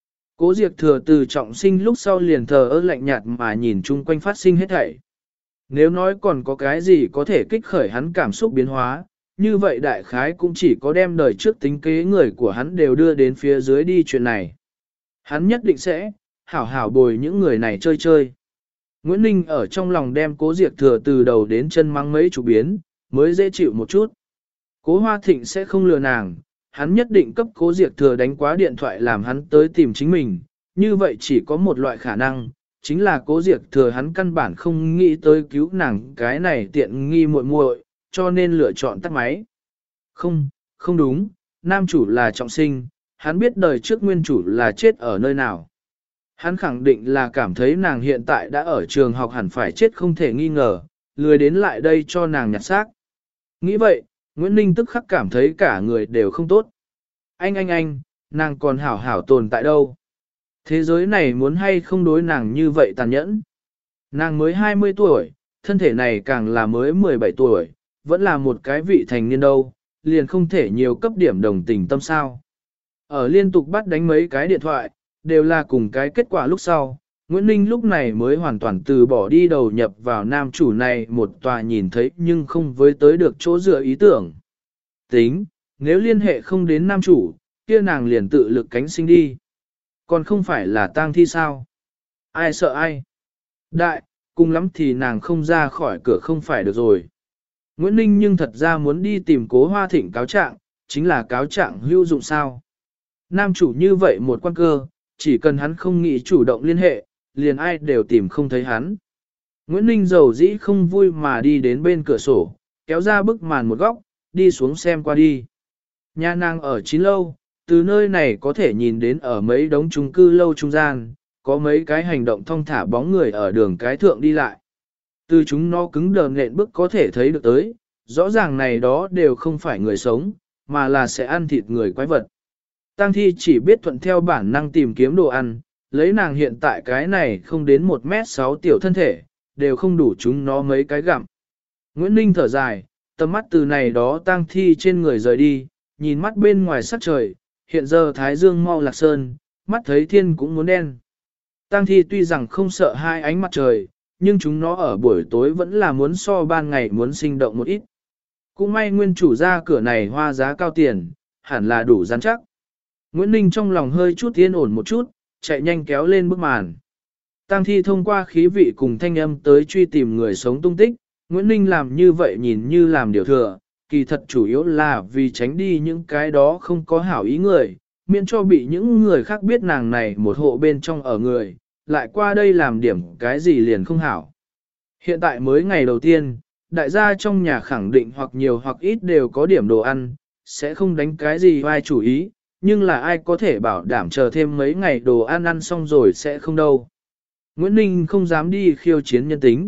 Cố Diệp thừa từ trọng sinh lúc sau liền thờ ơ lạnh nhạt mà nhìn chung quanh phát sinh hết thảy. Nếu nói còn có cái gì có thể kích khởi hắn cảm xúc biến hóa, như vậy đại khái cũng chỉ có đem đời trước tính kế người của hắn đều đưa đến phía dưới đi chuyện này. Hắn nhất định sẽ hảo hảo bồi những người này chơi chơi. Nguyễn Ninh ở trong lòng đem Cố Diệp thừa từ đầu đến chân mắng mấy chục biến, mới dễ chịu một chút. Cố Hoa Thịnh sẽ không lừa nàng, hắn nhất định cấp Cố Diệp thừa đánh quá điện thoại làm hắn tới tìm chính mình, như vậy chỉ có một loại khả năng, chính là Cố Diệp thừa hắn căn bản không nghĩ tới cứu nàng cái này tiện nghi muội muội, cho nên lựa chọn tắt máy. Không đúng, nam chủ là trọng sinh, hắn biết đời trước nguyên chủ là chết ở nơi nào. Hắn khẳng định là cảm thấy nàng hiện tại đã ở trường học hẳn phải chết không thể nghi ngờ, lười đến lại đây cho nàng nhặt xác. Nghĩ vậy, Nguyễn Ninh tức khắc cảm thấy cả người đều không tốt. Anh, nàng còn hảo hảo tồn tại đâu. Thế giới này muốn hay không đối nàng như vậy tàn nhẫn. Nàng mới 20 tuổi, thân thể này càng là mới 17 tuổi, vẫn là một cái vị thành niên đâu, liền không thể nhiều cấp điểm đồng tình tâm sao. Ở liên tục bắt đánh mấy cái điện thoại, đều là cùng cái kết quả lúc sau, Nguyễn Ninh lúc này mới hoàn toàn từ bỏ đi đầu nhập vào nam chủ này một tòa nhìn thấy nhưng không với tới được chỗ dựa ý tưởng. Tính, nếu liên hệ không đến nam chủ, kia nàng liền tự lực cánh sinh đi. Còn không phải là tang thi sao? Ai sợ ai? Đại, cùng lắm thì nàng không ra khỏi cửa không phải được rồi. Nguyễn Ninh nhưng thật ra muốn đi tìm Cố Hoa Thịnh cáo trạng, chính là cáo trạng hữu dụng sao. Nam chủ như vậy một quan cơ, chỉ cần hắn không nghĩ chủ động liên hệ, liền ai đều tìm không thấy hắn. Nguyễn Ninh dầu dĩ không vui mà đi đến bên cửa sổ, kéo ra bức màn một góc, đi xuống xem qua đi. Nhà nàng ở 9 lâu, từ nơi này có thể nhìn đến ở mấy đống chung cư lâu trung gian, có mấy cái hành động thong thả bóng người ở đường cái thượng đi lại. Từ chúng nó cứng đờ nện bước có thể thấy được tới, rõ ràng này đó đều không phải người sống, mà là sẽ ăn thịt người quái vật. Tang thi chỉ biết thuận theo bản năng tìm kiếm đồ ăn, lấy nàng hiện tại cái này không đến 1m6 tiểu thân thể, đều không đủ chúng nó mấy cái gặm. Nguyễn Ninh thở dài, tầm mắt từ này đó tang thi trên người rời đi, nhìn mắt bên ngoài sắc trời, hiện giờ thái dương mau lạc sơn, mắt thấy thiên cũng muốn đen. Tang thi tuy rằng không sợ hai ánh mặt trời, nhưng chúng nó ở buổi tối vẫn là muốn so ban ngày muốn sinh động một ít. Cũng may nguyên chủ ra cửa này hoa giá cao tiền, hẳn là đủ rắn chắc. Nguyễn Ninh trong lòng hơi chút yên ổn một chút, chạy nhanh kéo lên bức màn. Tang thi thông qua khí vị cùng thanh âm tới truy tìm người sống tung tích, Nguyễn Ninh làm như vậy nhìn như làm điều thừa, kỳ thật chủ yếu là vì tránh đi những cái đó không có hảo ý người, miễn cho bị những người khác biết nàng này một hộ bên trong ở người, lại qua đây làm điểm cái gì liền không hảo. Hiện tại mới ngày đầu tiên, đại gia trong nhà khẳng định hoặc nhiều hoặc ít đều có điểm đồ ăn, sẽ không đánh cái gì vai chủ ý, nhưng là ai có thể bảo đảm chờ thêm mấy ngày đồ ăn ăn xong rồi sẽ không đâu. Nguyễn Ninh không dám đi khiêu chiến nhân tính.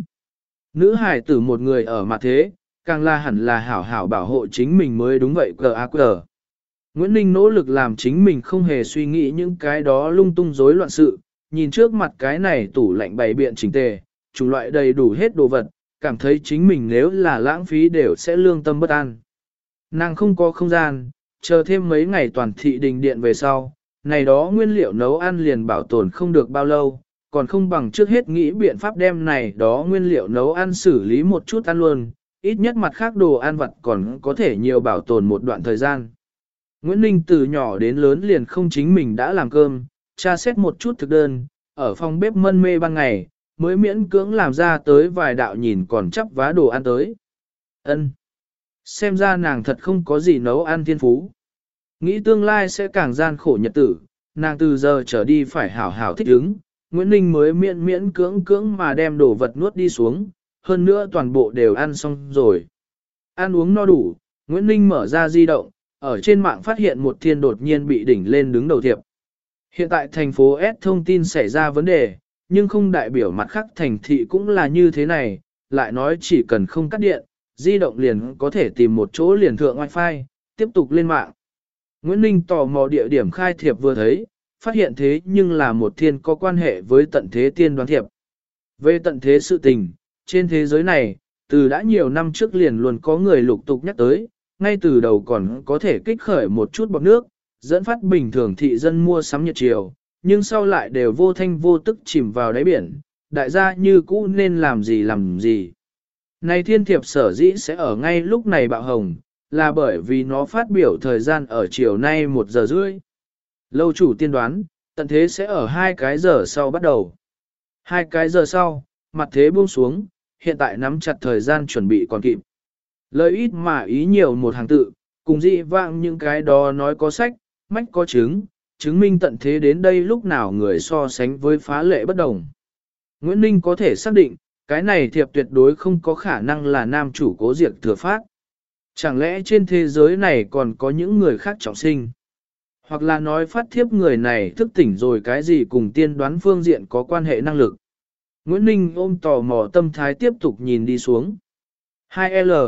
Nữ hải tử một người ở mặt thế, càng là hẳn là hảo hảo bảo hộ chính mình mới đúng vậy cờ. Nguyễn Ninh nỗ lực làm chính mình không hề suy nghĩ những cái đó lung tung rối loạn sự, nhìn trước mặt cái này tủ lạnh bày biện chỉnh tề, chủng loại đầy đủ hết đồ vật, cảm thấy chính mình nếu là lãng phí đều sẽ lương tâm bất an. Nàng không có không gian, chờ thêm mấy ngày toàn thị đình điện về sau, này đó nguyên liệu nấu ăn liền bảo tồn không được bao lâu, còn không bằng trước hết nghĩ biện pháp đem này đó nguyên liệu nấu ăn xử lý một chút ăn luôn, ít nhất mặt khác đồ ăn vặt còn có thể nhiều bảo tồn một đoạn thời gian. Nguyễn Ninh từ nhỏ đến lớn liền không chính mình đã làm cơm, tra xét một chút thực đơn, ở phòng bếp mân mê ban ngày, mới miễn cưỡng làm ra tới vài đạo nhìn còn chắp vá đồ ăn tới. Ân, xem ra nàng thật không có gì nấu ăn thiên phú. Nghĩ tương lai sẽ càng gian khổ nhật tử, nàng từ giờ trở đi phải hảo hảo thích ứng, Nguyễn Ninh mới miễn cưỡng mà đem đồ vật nuốt đi xuống, hơn nữa toàn bộ đều ăn xong rồi. Ăn uống no đủ, Nguyễn Ninh mở ra di động, ở trên mạng phát hiện một thiên đột nhiên bị đỉnh lên đứng đầu thiệp. Hiện tại thành phố S thông tin xảy ra vấn đề, nhưng không đại biểu mặt khác thành thị cũng là như thế này, lại nói chỉ cần không cắt điện, di động liền có thể tìm một chỗ liền thượng wifi, tiếp tục lên mạng. Nguyễn Ninh tò mò địa điểm khai thiệp vừa thấy, phát hiện thế nhưng là một thiên có quan hệ với tận thế tiên đoán thiệp. Về tận thế sự tình, trên thế giới này, từ đã nhiều năm trước liền luôn có người lục tục nhắc tới, ngay từ đầu còn có thể kích khởi một chút bọt nước, dẫn phát bình thường thị dân mua sắm nhiệt chiều, nhưng sau lại đều vô thanh vô tức chìm vào đáy biển, đại gia như cũ nên làm gì. Này thiên thiệp sở dĩ sẽ ở ngay lúc này bạo hồng, là bởi vì nó phát biểu thời gian ở chiều nay 1 giờ rưỡi. Lâu chủ tiên đoán, tận thế sẽ ở 2 cái giờ sau bắt đầu. 2 cái giờ sau, mặt thế buông xuống, hiện tại nắm chặt thời gian chuẩn bị còn kịp. Lời ít mà ý nhiều một hàng tự, cùng dị vãng những cái đó nói có sách, mách có chứng, chứng minh tận thế đến đây lúc nào người so sánh với phá lệ bất đồng. Nguyễn Ninh có thể xác định, cái này thiệp tuyệt đối không có khả năng là nam chủ Cố Diệc thừa phát. Chẳng lẽ trên thế giới này còn có những người khác trọng sinh? Hoặc là nói phát thiếp người này thức tỉnh rồi cái gì cùng tiên đoán phương diện có quan hệ năng lực? Nguyễn Ninh ôm tò mò tâm thái tiếp tục nhìn đi xuống. 2L,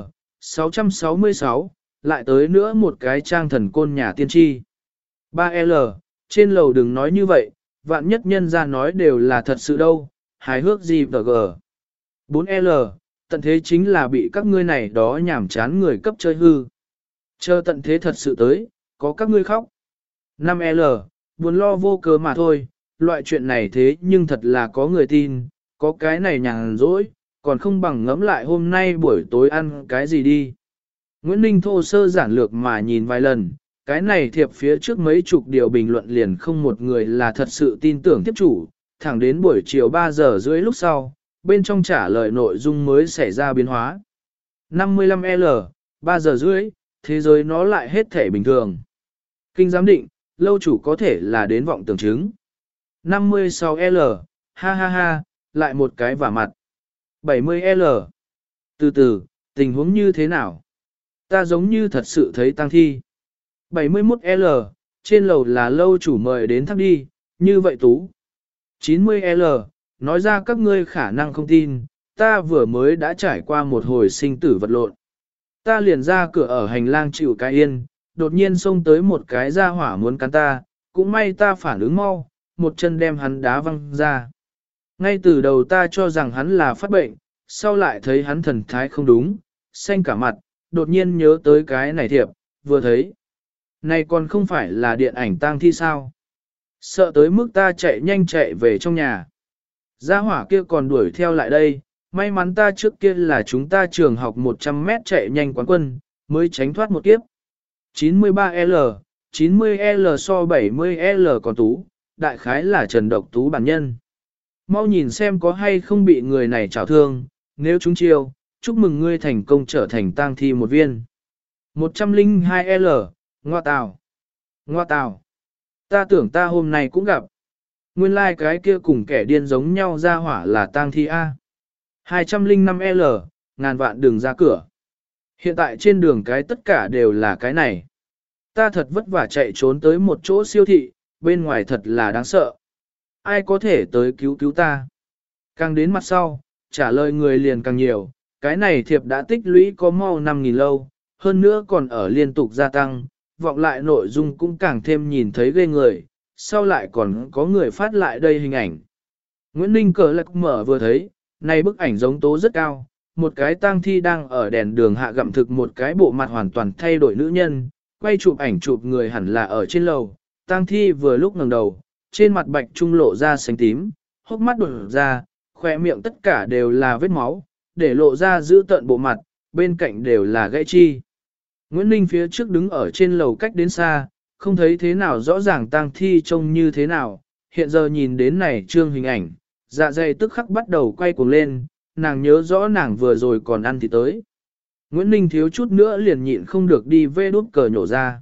666, lại tới nữa một cái trang thần côn nhà tiên tri. 3L, trên lầu đừng nói như vậy, vạn nhất nhân ra nói đều là thật sự đâu, hài hước gì và gờ. 4L, tận thế chính là bị các ngươi này đó nhảm chán người cấp chơi hư. Chờ tận thế thật sự tới, có các ngươi khóc. 5L, buồn lo vô cớ mà thôi, loại chuyện này thế nhưng thật là có người tin, có cái này nhàn rỗi, còn không bằng ngẫm lại hôm nay buổi tối ăn cái gì đi. Nguyễn Ninh thô sơ giản lược mà nhìn vài lần, cái này thiệp phía trước mấy chục điều bình luận liền không một người là thật sự tin tưởng tiếp chủ, thẳng đến buổi chiều 3 giờ rưỡi lúc sau, bên trong trả lời nội dung mới xảy ra biến hóa. 55L, 3 giờ rưỡi, thế giới nó lại hết thể bình thường. Kinh giám định, lâu chủ có thể là đến vọng tưởng chứng. 56L, ha ha ha, lại một cái vả mặt. 70L, từ từ, tình huống như thế nào? Ta giống như thật sự thấy tang thi. 71L, trên lầu là lâu chủ mời đến thắp đi, như vậy tú. 90L, nói ra các ngươi khả năng không tin, ta vừa mới đã trải qua một hồi sinh tử vật lộn. Ta liền ra cửa ở hành lang chịu cái yên, đột nhiên xông tới một cái ra hỏa muốn cắn ta, cũng may ta phản ứng mau, một chân đem hắn đá văng ra. Ngay từ đầu ta cho rằng hắn là phát bệnh, sau lại thấy hắn thần thái không đúng, xanh cả mặt, đột nhiên nhớ tới cái này thiệp, vừa thấy. Này còn không phải là điện ảnh tang thi sao? Sợ tới mức ta chạy nhanh chạy về trong nhà. Gia hỏa kia còn đuổi theo lại đây, may mắn ta trước kia là chúng ta trường học 100 mét chạy nhanh quán quân, mới tránh thoát một kiếp. 93L, 90L so 70L còn tú, đại khái là Trần Độc Tú bản nhân. mau nhìn xem có hay không bị người này trảo thương, nếu chúng chiêu, chúc mừng ngươi thành công trở thành tang thi một viên. 102L, Ngoa Tào. Ngoa Tào. Ta tưởng ta hôm nay cũng gặp. Nguyên lai like cái kia cùng kẻ điên giống nhau ra hỏa là tang thi A. 205L, ngàn vạn đường ra cửa. Hiện tại trên đường cái tất cả đều là cái này. Ta thật vất vả chạy trốn tới một chỗ siêu thị, bên ngoài thật là đáng sợ. Ai có thể tới cứu cứu ta? Càng đến mặt sau, trả lời người liền càng nhiều, cái này thiệp đã tích lũy có mau 5.000 lâu, hơn nữa còn ở liên tục gia tăng, vọng lại nội dung cũng càng thêm nhìn thấy ghê người, sau lại còn có người phát lại đây hình ảnh. Nguyễn Ninh cờ lạc mở vừa thấy, này bức ảnh giống tố rất cao, một cái tang thi đang ở đèn đường hạ gặm thực một cái bộ mặt hoàn toàn thay đổi nữ nhân, quay chụp ảnh chụp người hẳn là ở trên lầu, tang thi vừa lúc ngẩng đầu, trên mặt bạch trung lộ ra xanh tím, hốc mắt đổ ra, khỏe miệng tất cả đều là vết máu, để lộ ra giữ tận bộ mặt, bên cạnh đều là gãy chi. Nguyễn Ninh phía trước đứng ở trên lầu cách đến xa, không thấy thế nào rõ ràng tang thi trông như thế nào, hiện giờ nhìn đến này trương hình ảnh, dạ dày tức khắc bắt đầu quay cuồng lên, nàng nhớ rõ nàng vừa rồi còn ăn thì tới. Nguyễn Ninh thiếu chút nữa liền nhịn không được đi vê đút cờ nhổ ra.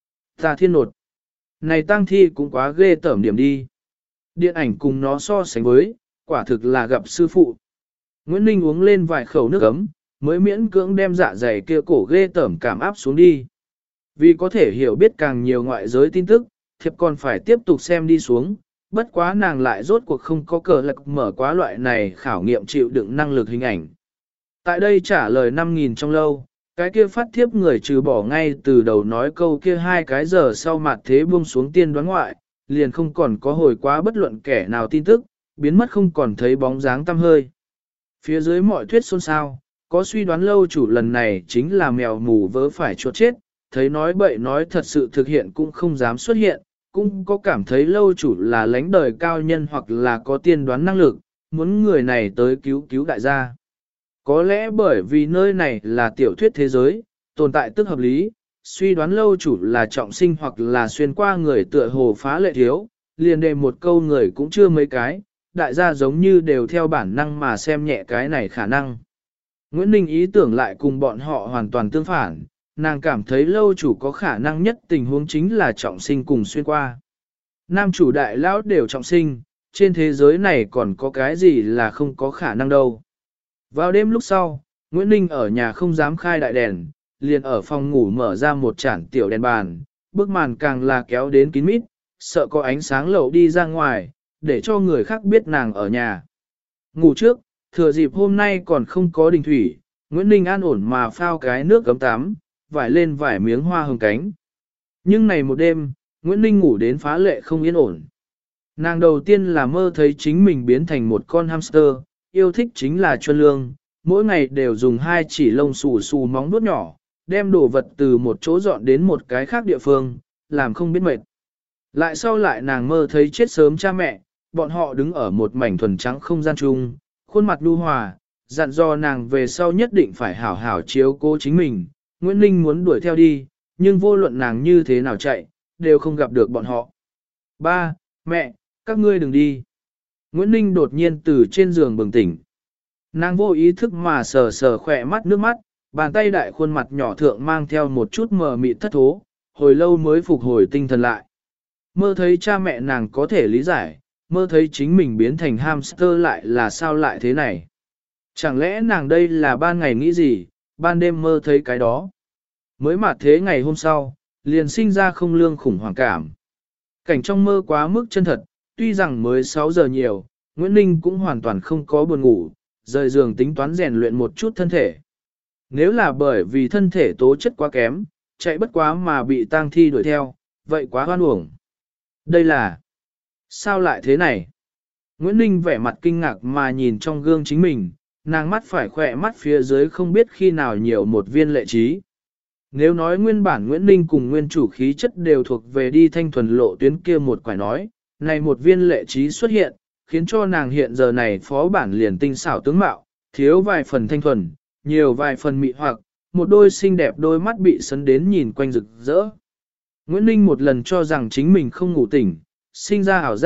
Ta thiên nột. Này tang thi cũng quá ghê tởm điểm đi. Điện ảnh cùng nó so sánh với, quả thực là gặp sư phụ. Nguyễn Ninh uống lên vài khẩu nước ấm, mới miễn cưỡng đem dạ dày kia cổ ghê tởm cảm áp xuống đi. Vì có thể hiểu biết càng nhiều ngoại giới tin tức, thiệp còn phải tiếp tục xem đi xuống, bất quá nàng lại rốt cuộc không có cờ lạc mở quá loại này khảo nghiệm chịu đựng năng lực hình ảnh. Tại đây trả lời 5.000 trong lâu, cái kia phát thiếp người trừ bỏ ngay từ đầu nói câu kia 2 cái giờ sau mặt thế buông xuống tiên đoán ngoại, liền không còn có hồi quá bất luận kẻ nào tin tức, biến mất không còn thấy bóng dáng tăm hơi. Phía dưới mọi thuyết xôn xao, có suy đoán lâu chủ lần này chính là mèo mù vớ phải chuột chết, thấy nói bậy nói thật sự thực hiện cũng không dám xuất hiện, cũng có cảm thấy lâu chủ là lãnh đời cao nhân hoặc là có tiên đoán năng lực, muốn người này tới cứu cứu đại gia. Có lẽ bởi vì nơi này là tiểu thuyết thế giới, tồn tại tức hợp lý, suy đoán lâu chủ là trọng sinh hoặc là xuyên qua người tựa hồ phá lệ thiếu, liền đề một câu người cũng chưa mấy cái, đại gia giống như đều theo bản năng mà xem nhẹ cái này khả năng. Nguyễn Ninh ý tưởng lại cùng bọn họ hoàn toàn tương phản, nàng cảm thấy lâu chủ có khả năng nhất tình huống chính là trọng sinh cùng xuyên qua. Nam chủ đại lão đều trọng sinh, trên thế giới này còn có cái gì là không có khả năng đâu. Vào đêm lúc sau, Nguyễn Ninh ở nhà không dám khai đại đèn, liền ở phòng ngủ mở ra một chản tiểu đèn bàn, bức màn càng là kéo đến kín mít, sợ có ánh sáng lậu đi ra ngoài, để cho người khác biết nàng ở nhà. Ngủ trước, thừa dịp hôm nay còn không có đình thủy, Nguyễn Ninh an ổn mà phao cái nước gấm tắm, vải lên vài miếng hoa hồng cánh. Nhưng này một đêm, Nguyễn Ninh ngủ đến phá lệ không yên ổn. Nàng đầu tiên là mơ thấy chính mình biến thành một con hamster, yêu thích chính là chuân lương, mỗi ngày đều dùng 2 chỉ lông xù xù móng vuốt nhỏ, đem đồ vật từ một chỗ dọn đến một cái khác địa phương, làm không biết mệt. Lại sau lại nàng mơ thấy chết sớm cha mẹ, bọn họ đứng ở một mảnh thuần trắng không gian chung, khuôn mặt nhu hòa, dặn dò nàng về sau nhất định phải hảo hảo chiếu cố chính mình. Nguyễn Ninh muốn đuổi theo đi, nhưng vô luận nàng như thế nào chạy, đều không gặp được bọn họ. Ba, mẹ, các ngươi đừng đi. Nguyễn Ninh đột nhiên từ trên giường bừng tỉnh. Nàng vô ý thức mà sờ sờ khỏe mắt nước mắt, bàn tay đại khuôn mặt nhỏ thượng mang theo một chút mờ mịt thất thố, hồi lâu mới phục hồi tinh thần lại. Mơ thấy cha mẹ nàng có thể lý giải, mơ thấy chính mình biến thành hamster lại là sao lại thế này. Chẳng lẽ nàng đây là ban ngày nghĩ gì, ban đêm mơ thấy cái đó. Mới mà thế ngày hôm sau, liền sinh ra không lương khủng hoảng cảm. Cảnh trong mơ quá mức chân thật, tuy rằng mới 6 giờ nhiều, Nguyễn Ninh cũng hoàn toàn không có buồn ngủ, rời giường tính toán rèn luyện một chút thân thể. Nếu là bởi vì thân thể tố chất quá kém, chạy bất quá mà bị tang thi đuổi theo, vậy quá hoan uổng. Đây là... sao lại thế này? Nguyễn Ninh vẻ mặt kinh ngạc mà nhìn trong gương chính mình, nàng mắt phải khỏe mắt phía dưới không biết khi nào nhiều một viên lệ trí. Nếu nói nguyên bản Nguyễn Ninh cùng nguyên chủ khí chất đều thuộc về đi thanh thuần lộ tuyến kia một quải nói, này một viên lệ trí xuất hiện, khiến cho nàng hiện giờ này phó bản liền tinh xảo tướng mạo, thiếu vài phần thanh thuần, nhiều vài phần mị hoặc, một đôi xinh đẹp đôi mắt bị sấn đến nhìn quanh rực rỡ. Nguyễn Ninh một lần cho rằng chính mình không ngủ tỉnh, sinh ra ảo giác,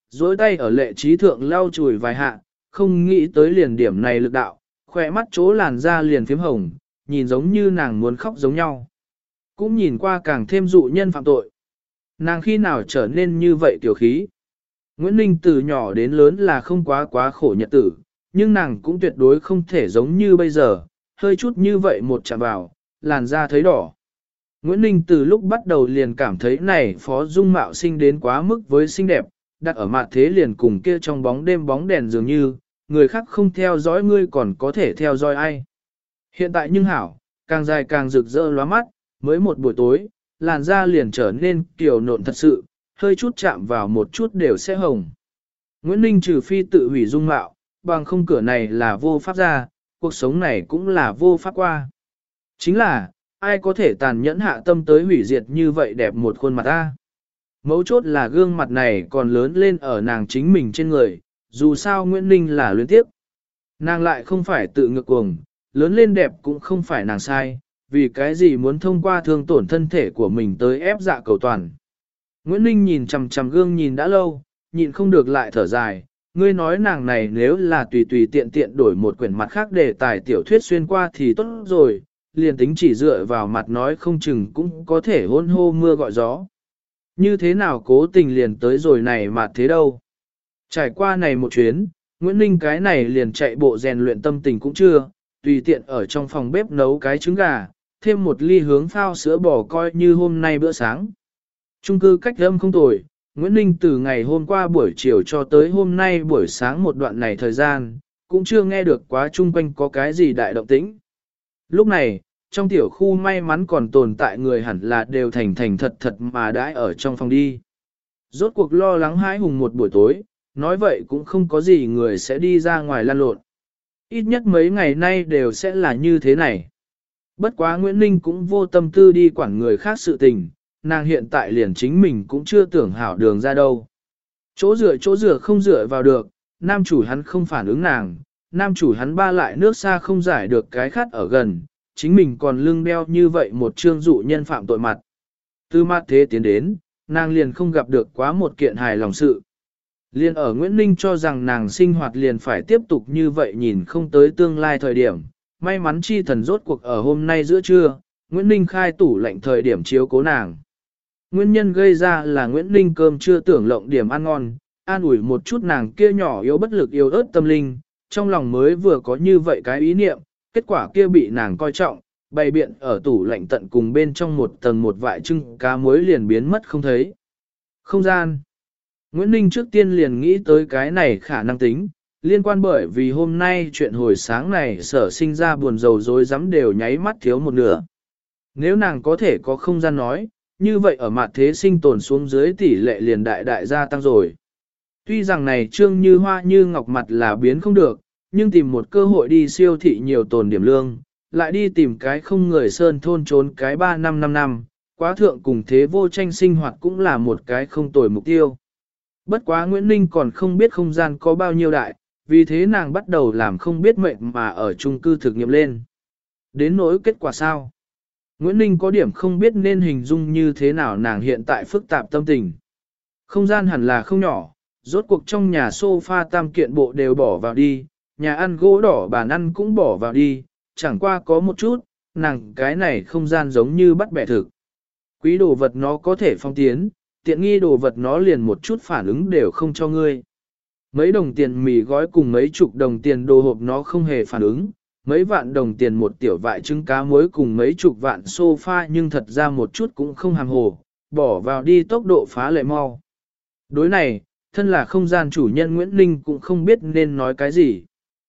dối tay ở lệ trí thượng lau chùi vài hạ, không nghĩ tới liền điểm này lực đạo, khỏe mắt chỗ làn da liền phím hồng, nhìn giống như nàng muốn khóc giống nhau. Cũng nhìn qua càng thêm dụ nhân phạm tội. Nàng khi nào trở nên như vậy tiểu khí. Nguyễn Ninh từ nhỏ đến lớn là không quá khổ nhật tử, nhưng nàng cũng tuyệt đối không thể giống như bây giờ, hơi chút như vậy một chạm vào, làn da thấy đỏ. Nguyễn Ninh từ lúc bắt đầu liền cảm thấy này phó dung mạo sinh đến quá mức với xinh đẹp, đặt ở mặt thế liền cùng kia trong bóng đêm bóng đèn dường như, người khác không theo dõi ngươi còn có thể theo dõi ai. Hiện tại nhưng hảo, càng dài càng rực rỡ lóa mắt, mới một buổi tối, làn da liền trở nên kiều nộn thật sự, hơi chút chạm vào một chút đều sẽ hồng. Nguyễn Ninh trừ phi tự hủy dung mạo, bằng không cửa này là vô pháp ra, cuộc sống này cũng là vô pháp qua. Chính là, ai có thể tàn nhẫn hạ tâm tới hủy diệt như vậy đẹp một khuôn mặt ta. Mấu chốt là gương mặt này còn lớn lên ở nàng chính mình trên người, dù sao Nguyễn Ninh là luyến tiếp. Nàng lại không phải tự ngược cuồng, lớn lên đẹp cũng không phải nàng sai, vì cái gì muốn thông qua thương tổn thân thể của mình tới ép dạ cầu toàn. Nguyễn Ninh nhìn chằm chằm gương nhìn đã lâu, nhịn không được lại thở dài, ngươi nói nàng này nếu là tùy tùy tiện tiện đổi một quyển mặt khác để tài tiểu thuyết xuyên qua thì tốt rồi, liền tính chỉ dựa vào mặt nói không chừng cũng có thể hôn hô mưa gọi gió. Như thế nào cố tình liền tới rồi này mà thế đâu. Trải qua này một chuyến, Nguyễn Ninh cái này liền chạy bộ rèn luyện tâm tình cũng chưa, tùy tiện ở trong phòng bếp nấu cái trứng gà, thêm một ly hướng phao sữa bò coi như hôm nay bữa sáng. Chung cư cách âm không tồi, Nguyễn Ninh từ ngày hôm qua buổi chiều cho tới hôm nay buổi sáng một đoạn này thời gian, cũng chưa nghe được quá chung quanh có cái gì đại động tĩnh. Lúc này, trong tiểu khu may mắn còn tồn tại người hẳn là đều thành thành thật thật mà đãi ở trong phòng đi. Rốt cuộc lo lắng hãi hùng một buổi tối, nói vậy cũng không có gì người sẽ đi ra ngoài lan lộn. Ít nhất mấy ngày nay đều sẽ là như thế này. Bất quá Nguyễn Ninh cũng vô tâm tư đi quản người khác sự tình, nàng hiện tại liền chính mình cũng chưa tưởng hảo đường ra đâu. Chỗ dựa không dựa vào được, nam chủ hắn không phản ứng nàng, nam chủ hắn ba lại nước xa không giải được cái khát ở gần, chính mình còn lưng đeo như vậy một trương dụ nhân phạm tội mặt. Từ mặt thế tiến đến, nàng liền không gặp được quá một kiện hài lòng sự. Liên ở Nguyễn Ninh cho rằng nàng sinh hoạt liền phải tiếp tục như vậy nhìn không tới tương lai thời điểm. May mắn chi thần rốt cuộc ở hôm nay giữa trưa, Nguyễn Ninh khai tủ lạnh thời điểm chiếu cố nàng. Nguyên nhân gây ra là Nguyễn Ninh cơm chưa tưởng lộng điểm ăn ngon, an ủi một chút nàng kia nhỏ yếu bất lực yếu ớt tâm linh, trong lòng mới vừa có như vậy cái ý niệm, kết quả kia bị nàng coi trọng, bày biện ở tủ lạnh tận cùng bên trong một tầng một vại trưng cá muối liền biến mất không thấy. Không gian. Nguyễn Ninh trước tiên liền nghĩ tới cái này khả năng tính, liên quan bởi vì hôm nay chuyện hồi sáng này sở sinh ra buồn rầu rối rắm đều nháy mắt thiếu một nửa. Nếu nàng có thể có không gian nói, như vậy ở mặt thế sinh tồn xuống dưới tỷ lệ liền đại gia tăng rồi. Tuy rằng này trương như hoa như ngọc mặt là biến không được, nhưng tìm một cơ hội đi siêu thị nhiều tồn điểm lương, lại đi tìm cái không người sơn thôn trốn cái 3 năm 5 năm, quá thượng cùng thế vô tranh sinh hoạt cũng là một cái không tồi mục tiêu. Bất quá Nguyễn Ninh còn không biết không gian có bao nhiêu đại, vì thế nàng bắt đầu làm không biết mệnh mà ở chung cư thực nghiệm lên. Đến nỗi kết quả sao? Nguyễn Ninh có điểm không biết nên hình dung như thế nào nàng hiện tại phức tạp tâm tình. Không gian hẳn là không nhỏ, rốt cuộc trong nhà sofa tam kiện bộ đều bỏ vào đi, nhà ăn gỗ đỏ bàn ăn cũng bỏ vào đi, chẳng qua có một chút, nàng cái này không gian giống như bắt bẻ thực. Quý đồ vật nó có thể phong tiến, tiện nghi đồ vật nó liền một chút phản ứng đều không cho ngươi. Mấy đồng tiền mì gói cùng mấy chục đồng tiền đồ hộp nó không hề phản ứng, mấy vạn đồng tiền một tiểu vại trứng cá muối cùng mấy chục vạn sofa nhưng thật ra một chút cũng không hàm hồ, bỏ vào đi tốc độ phá lệ mau. Đối này, thân là không gian chủ nhân Nguyễn Ninh cũng không biết nên nói cái gì.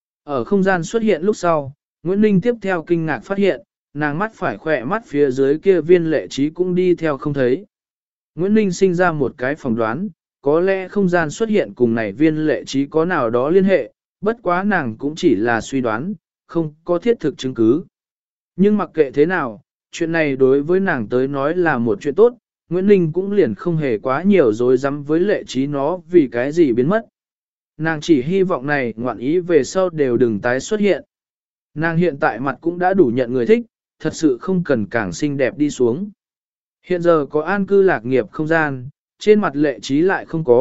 Ở không gian xuất hiện lúc sau, Nguyễn Ninh tiếp theo kinh ngạc phát hiện, nàng mắt phải khỏe mắt phía dưới kia viên lệ trí cũng đi theo không thấy. Nguyễn Ninh sinh ra một cái phỏng đoán, có lẽ không gian xuất hiện cùng này viên lệ trí có nào đó liên hệ, bất quá nàng cũng chỉ là suy đoán, không có thiết thực chứng cứ. Nhưng mặc kệ thế nào, chuyện này đối với nàng tới nói là một chuyện tốt, Nguyễn Ninh cũng liền không hề quá nhiều dối rắm với lệ trí nó vì cái gì biến mất. Nàng chỉ hy vọng này ngoạn ý về sau đều đừng tái xuất hiện. Nàng hiện tại mặt cũng đã đủ nhận người thích, thật sự không cần càng xinh đẹp đi xuống. Hiện giờ có an cư lạc nghiệp không gian, trên mặt lệ trí lại không có,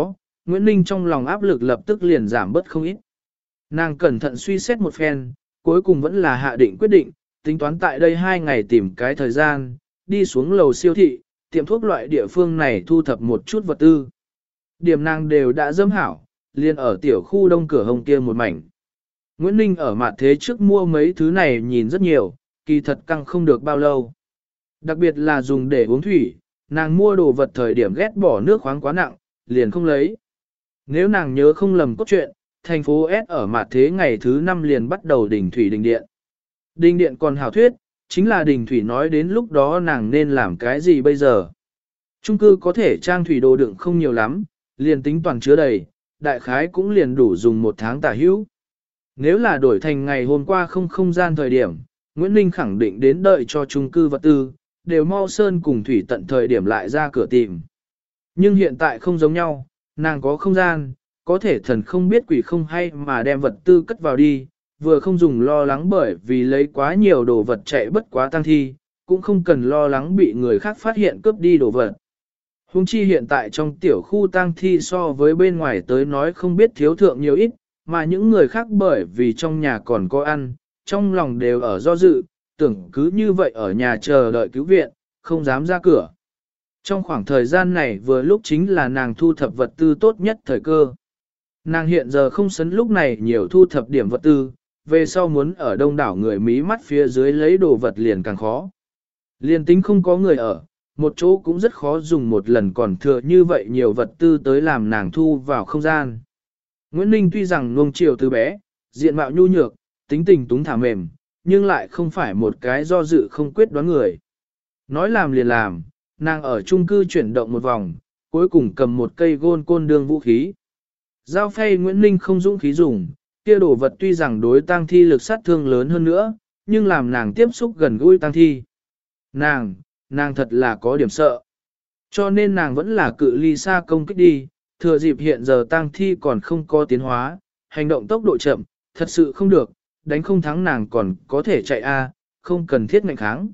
Nguyễn Ninh trong lòng áp lực lập tức liền giảm bớt không ít. Nàng cẩn thận suy xét một phen, cuối cùng vẫn là hạ định quyết định, tính toán tại đây 2 ngày tìm cái thời gian, đi xuống lầu siêu thị, tiệm thuốc loại địa phương này thu thập một chút vật tư. Điểm nàng đều đã dâm hảo, liền ở tiểu khu đông cửa hông kia một mảnh. Nguyễn Ninh ở mặt thế trước mua mấy thứ này nhìn rất nhiều, kỳ thật căng không được bao lâu. Đặc biệt là dùng để uống thủy, nàng mua đồ vật thời điểm ghét bỏ nước khoáng quá nặng, liền không lấy. Nếu nàng nhớ không lầm cốt truyện, thành phố S ở mặt thế ngày thứ 5 liền bắt đầu đình thủy đình điện. Đình điện còn hảo thuyết, chính là đình thủy nói đến lúc đó nàng nên làm cái gì bây giờ. Chung cư có thể trang thủy đồ đựng không nhiều lắm, liền tính toàn chứa đầy, đại khái cũng liền đủ dùng 1 tháng tả hữu. Nếu là đổi thành ngày hôm qua không gian thời điểm, Nguyễn Ninh khẳng định đến đợi cho chung cư vật tư, đều mau sơn cùng thủy tận thời điểm lại ra cửa tìm. Nhưng hiện tại không giống nhau, nàng có không gian, có thể thần không biết quỷ không hay mà đem vật tư cất vào đi, vừa không dùng lo lắng bởi vì lấy quá nhiều đồ vật chạy bất quá tăng thi, cũng không cần lo lắng bị người khác phát hiện cướp đi đồ vật. Hùng chi hiện tại trong tiểu khu tang thi so với bên ngoài tới nói không biết thiếu thượng nhiều ít, mà những người khác bởi vì trong nhà còn có ăn, trong lòng đều ở do dự, tưởng cứ như vậy ở nhà chờ đợi cứu viện, không dám ra cửa. Trong khoảng thời gian này vừa lúc chính là nàng thu thập vật tư tốt nhất thời cơ. Nàng hiện giờ không sấn lúc này nhiều thu thập điểm vật tư, về sau muốn ở đông đảo người mí mắt phía dưới lấy đồ vật liền càng khó. Liền tính không có người ở, một chỗ cũng rất khó dùng một lần còn thừa như vậy nhiều vật tư tới làm nàng thu vào không gian. Nguyễn Ninh tuy rằng nuông chiều từ bé, diện mạo nhu nhược, tính tình túng thả mềm, nhưng lại không phải một cái do dự không quyết đoán người. Nói làm liền làm, nàng ở chung cư chuyển động một vòng, cuối cùng cầm một cây gôn côn đương vũ khí. Dao phay Nguyễn Ninh không dũng khí dùng, kia đồ vật tuy rằng đối tang thi lực sát thương lớn hơn nữa, nhưng làm nàng tiếp xúc gần gũi tang thi. Nàng thật là có điểm sợ. Cho nên nàng vẫn là cự ly xa công kích đi, thừa dịp hiện giờ tang thi còn không có tiến hóa, hành động tốc độ chậm, thật sự không được, đánh không thắng nàng còn có thể chạy không cần thiết ngạnh kháng.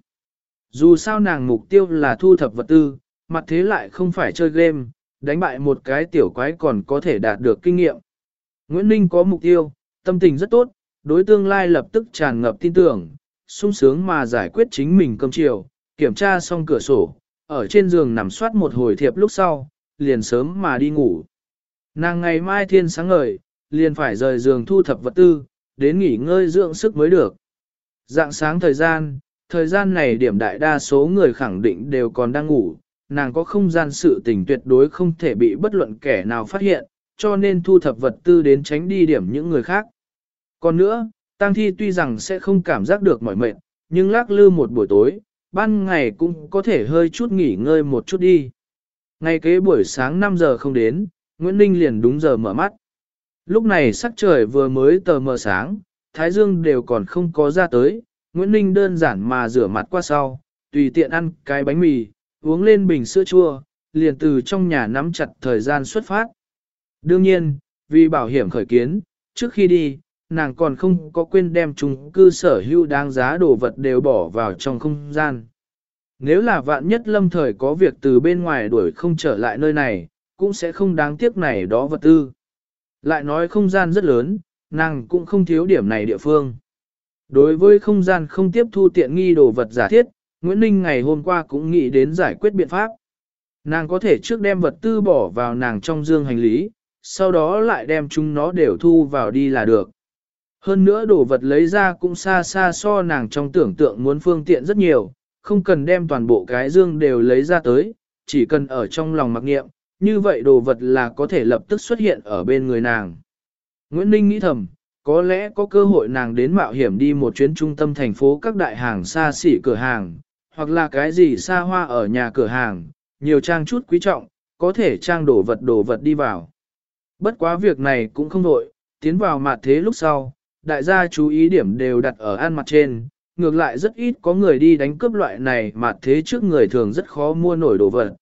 Dù sao nàng mục tiêu là thu thập vật tư, mặt thế lại không phải chơi game, đánh bại một cái tiểu quái còn có thể đạt được kinh nghiệm. Nguyễn Ninh có mục tiêu, tâm tình rất tốt, đối tương lai lập tức tràn ngập tin tưởng, sung sướng mà giải quyết chính mình cơm chiều, kiểm tra xong cửa sổ, ở trên giường nằm soát một hồi thiệp lúc sau, liền sớm mà đi ngủ. Nàng ngày mai thiên sáng ngời, liền phải rời giường thu thập vật tư, đến nghỉ ngơi dưỡng sức mới được. Dạng sáng thời gian này điểm đại đa số người khẳng định đều còn đang ngủ, nàng có không gian sự tình tuyệt đối không thể bị bất luận kẻ nào phát hiện, cho nên thu thập vật tư đến tránh đi điểm những người khác. Còn nữa, tang thi tuy rằng sẽ không cảm giác được mỏi mệt, nhưng lắc lư một buổi tối, ban ngày cũng có thể hơi chút nghỉ ngơi một chút đi. Ngay kế buổi sáng 5 giờ không đến, Nguyễn Ninh liền đúng giờ mở mắt. Lúc này sắc trời vừa mới tờ mờ sáng, thái dương đều còn không có ra tới, Nguyễn Ninh đơn giản mà rửa mặt qua sau, tùy tiện ăn cái bánh mì, uống lên bình sữa chua, liền từ trong nhà nắm chặt thời gian xuất phát. Đương nhiên, vì bảo hiểm khởi kiến, trước khi đi, nàng còn không có quên đem chung cư sở hữu đáng giá đồ vật đều bỏ vào trong không gian. Nếu là vạn nhất lâm thời có việc từ bên ngoài đuổi không trở lại nơi này, cũng sẽ không đáng tiếc này đó vật tư. Lại nói không gian rất lớn, nàng cũng không thiếu điểm này địa phương. Đối với không gian không tiếp thu tiện nghi đồ vật giả thiết, Nguyễn Ninh ngày hôm qua cũng nghĩ đến giải quyết biện pháp. Nàng có thể trước đem vật tư bỏ vào nàng trong dương hành lý, sau đó lại đem chúng nó đều thu vào đi là được. Hơn nữa đồ vật lấy ra cũng xa xa so nàng trong tưởng tượng muốn phương tiện rất nhiều, không cần đem toàn bộ cái dương đều lấy ra tới, chỉ cần ở trong lòng mặc nghiệm, như vậy đồ vật là có thể lập tức xuất hiện ở bên người nàng. Nguyễn Ninh nghĩ thầm, có lẽ có cơ hội nàng đến mạo hiểm đi một chuyến trung tâm thành phố các đại hàng xa xỉ cửa hàng, hoặc là cái gì xa hoa ở nhà cửa hàng, nhiều trang chút quý trọng, có thể trang đồ vật đi vào. Bất quá việc này cũng không đội, tiến vào mặt thế lúc sau, đại gia chú ý điểm đều đặt ở ăn mặt trên, ngược lại rất ít có người đi đánh cướp loại này mặt thế trước người thường rất khó mua nổi đồ vật.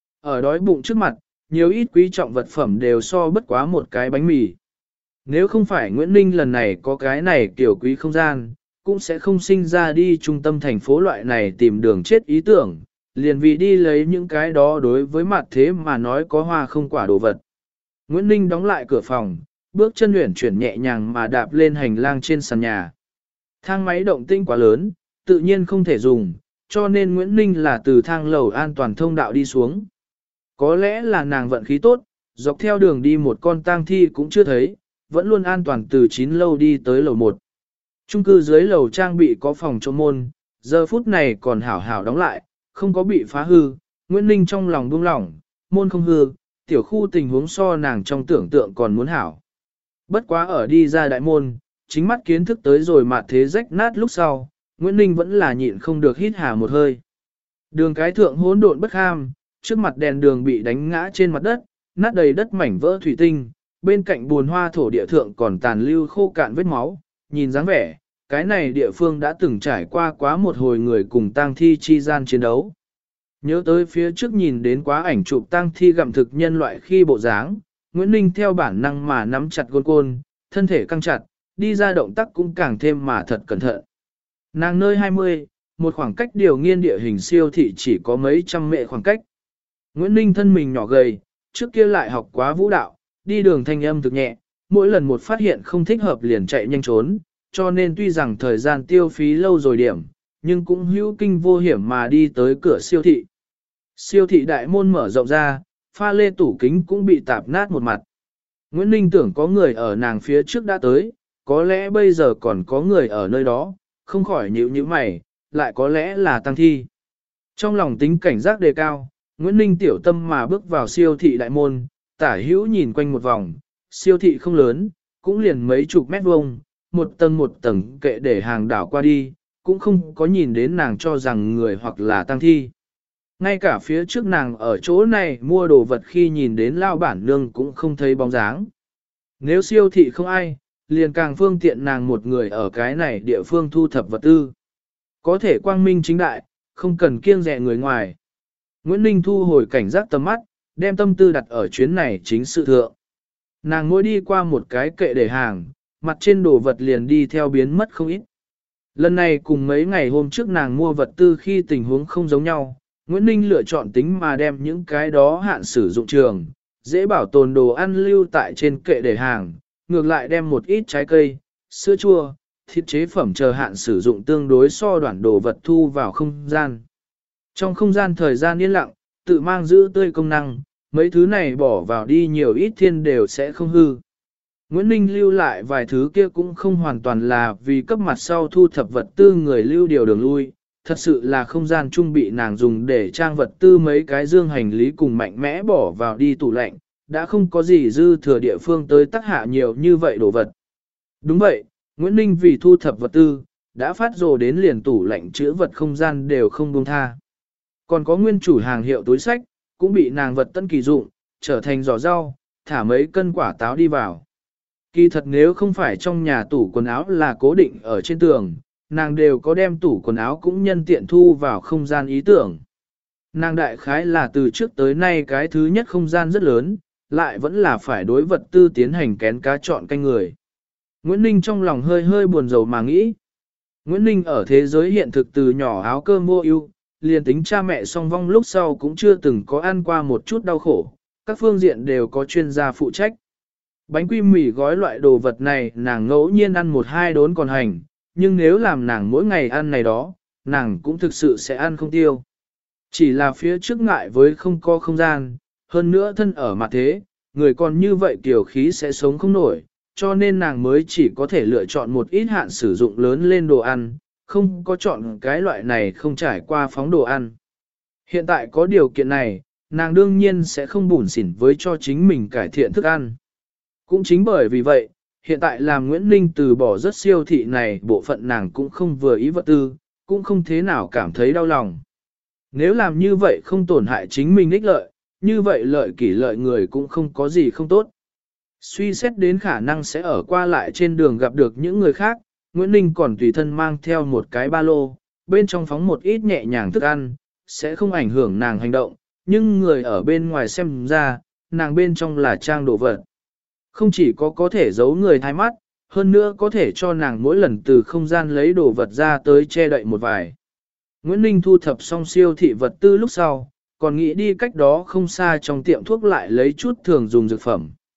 Ở đói bụng trước mặt, nhiều ít quý trọng vật phẩm đều so bất quá một cái bánh mì. Nếu không phải Nguyễn Ninh lần này có cái này kiểu quý không gian, cũng sẽ không sinh ra đi trung tâm thành phố loại này tìm đường chết ý tưởng, liền vì đi lấy những cái đó đối với mặt thế mà nói có hoa không quả đồ vật. Nguyễn Ninh đóng lại cửa phòng, bước chân luyện chuyển nhẹ nhàng mà đạp lên hành lang trên sàn nhà. Thang máy động tinh quá lớn, tự nhiên không thể dùng, cho nên Nguyễn Ninh là từ thang lầu an toàn thông đạo đi xuống. Có lẽ là nàng vận khí tốt, dọc theo đường đi một con tang thi cũng chưa thấy, vẫn luôn an toàn từ 9 lâu đi tới lầu 1. Chung cư dưới lầu trang bị có phòng trộm môn, giờ phút này còn hảo hảo đóng lại, không có bị phá hư, Nguyễn Ninh trong lòng buông lỏng, môn không hư, tiểu khu tình huống so nàng trong tưởng tượng còn muốn hảo. Bất quá ở đi ra đại môn, chính mắt kiến thức tới rồi mà thế rách nát lúc sau, Nguyễn Ninh vẫn là nhịn không được hít hà một hơi. Đường cái thượng hỗn độn bất ham, trước mặt đèn đường bị đánh ngã trên mặt đất, nát đầy đất mảnh vỡ thủy tinh, bên cạnh buồn hoa thổ địa thượng còn tàn lưu khô cạn vết máu, nhìn dáng vẻ, cái này địa phương đã từng trải qua quá một hồi người cùng tang thi chi gian chiến đấu. Nhớ tới phía trước nhìn đến quá ảnh chụp tang thi gặm thực nhân loại khi bộ dáng, Nguyễn Ninh theo bản năng mà nắm chặt gôn côn, thân thể căng chặt, đi ra động tác cũng càng thêm mà thật cẩn thận. Nàng nơi 20, một khoảng cách điều nghiên địa hình siêu thị chỉ có mấy trăm mệ khoảng cách. Nguyễn Ninh thân mình nhỏ gầy, trước kia lại học quá vũ đạo, đi đường thanh âm thực nhẹ, mỗi lần một phát hiện không thích hợp liền chạy nhanh trốn, cho nên tuy rằng thời gian tiêu phí lâu rồi điểm, nhưng cũng hữu kinh vô hiểm mà đi tới cửa siêu thị. Siêu thị đại môn mở rộng ra, pha lê tủ kính cũng bị tạp nát một mặt. Nguyễn Ninh tưởng có người ở nàng phía trước đã tới, có lẽ bây giờ còn có người ở nơi đó, không khỏi nhíu mày, lại có lẽ là tăng thi. Trong lòng tính cảnh giác đề cao, Nguyễn Ninh tiểu tâm mà bước vào siêu thị đại môn, tả hữu nhìn quanh một vòng, siêu thị không lớn, cũng liền mấy chục mét vuông, một tầng kệ để hàng đảo qua đi, cũng không có nhìn đến nàng cho rằng người hoặc là tăng thi. Ngay cả phía trước nàng ở chỗ này mua đồ vật khi nhìn đến lao bản nương cũng không thấy bóng dáng. Nếu siêu thị không ai, liền càng phương tiện nàng một người ở cái này địa phương thu thập vật tư. Có thể quang minh chính đại, không cần kiêng dè người ngoài. Nguyễn Ninh thu hồi cảnh giác tầm mắt, đem tâm tư đặt ở chuyến này chính sự thượng. Nàng mỗi đi qua một cái kệ để hàng, mặt trên đồ vật liền đi theo biến mất không ít. Lần này cùng mấy ngày hôm trước nàng mua vật tư khi tình huống không giống nhau, Nguyễn Ninh lựa chọn tính mà đem những cái đó hạn sử dụng trường, dễ bảo tồn đồ ăn lưu tại trên kệ để hàng, ngược lại đem một ít trái cây, sữa chua, thịt chế phẩm chờ hạn sử dụng tương đối so đoạn đồ vật thu vào không gian. Trong không gian thời gian yên lặng, tự mang giữ tươi công năng, mấy thứ này bỏ vào đi nhiều ít thiên đều sẽ không hư. Nguyễn Ninh lưu lại vài thứ kia cũng không hoàn toàn là vì cấp mặt sau thu thập vật tư người lưu điều đường lui, thật sự là không gian trung bị nàng dùng để trang vật tư mấy cái dương hành lý cùng mạnh mẽ bỏ vào đi tủ lạnh, đã không có gì dư thừa địa phương tới tác hạ nhiều như vậy đồ vật. Đúng vậy, Nguyễn Ninh vì thu thập vật tư, đã phát rồ đến liền tủ lạnh chữa vật không gian đều không buông tha. Còn có nguyên chủ hàng hiệu túi sách, cũng bị nàng vật tân kỳ dụng, trở thành giỏ rau, thả mấy cân quả táo đi vào. Kỳ thật nếu không phải trong nhà tủ quần áo là cố định ở trên tường, nàng đều có đem tủ quần áo cũng nhân tiện thu vào không gian ý tưởng. Nàng đại khái là từ trước tới nay cái thứ nhất không gian rất lớn, lại vẫn là phải đối vật tư tiến hành kén cá chọn canh người. Nguyễn Ninh trong lòng hơi hơi buồn rầu mà nghĩ. Nguyễn Ninh ở thế giới hiện thực từ nhỏ áo cơm mua yêu, liền tính cha mẹ song vong lúc sau cũng chưa từng có ăn qua một chút đau khổ, các phương diện đều có chuyên gia phụ trách. Bánh quy mì gói loại đồ vật này nàng ngẫu nhiên ăn một hai đốn còn hành, nhưng nếu làm nàng mỗi ngày ăn này đó, nàng cũng thực sự sẽ ăn không tiêu. Chỉ là phía trước ngại với không có không gian, hơn nữa thân ở mặt thế, người còn như vậy tiểu khí sẽ sống không nổi, cho nên nàng mới chỉ có thể lựa chọn một ít hạn sử dụng lớn lên đồ ăn, không có chọn cái loại này không trải qua phóng đồ ăn. Hiện tại có điều kiện này, nàng đương nhiên sẽ không bủn xỉn với cho chính mình cải thiện thức ăn. Cũng chính bởi vì vậy, hiện tại làm Nguyễn Ninh từ bỏ rất siêu thị này bộ phận nàng cũng không vừa ý vật tư, cũng không thế nào cảm thấy đau lòng. Nếu làm như vậy không tổn hại chính mình ích lợi, như vậy lợi kỷ lợi người cũng không có gì không tốt. Suy xét đến khả năng sẽ ở qua lại trên đường gặp được những người khác, Nguyễn Ninh còn tùy thân mang theo một cái ba lô, bên trong phóng một ít nhẹ nhàng thức ăn, sẽ không ảnh hưởng nàng hành động, nhưng người ở bên ngoài xem ra, nàng bên trong là trang đồ vật. Không chỉ có thể giấu người thay mắt, hơn nữa có thể cho nàng mỗi lần từ không gian lấy đồ vật ra tới che đậy một vài. Nguyễn Ninh thu thập xong siêu thị vật tư lúc sau, còn nghĩ đi cách đó không xa trong tiệm thuốc lại lấy chút thường dùng dược phẩm.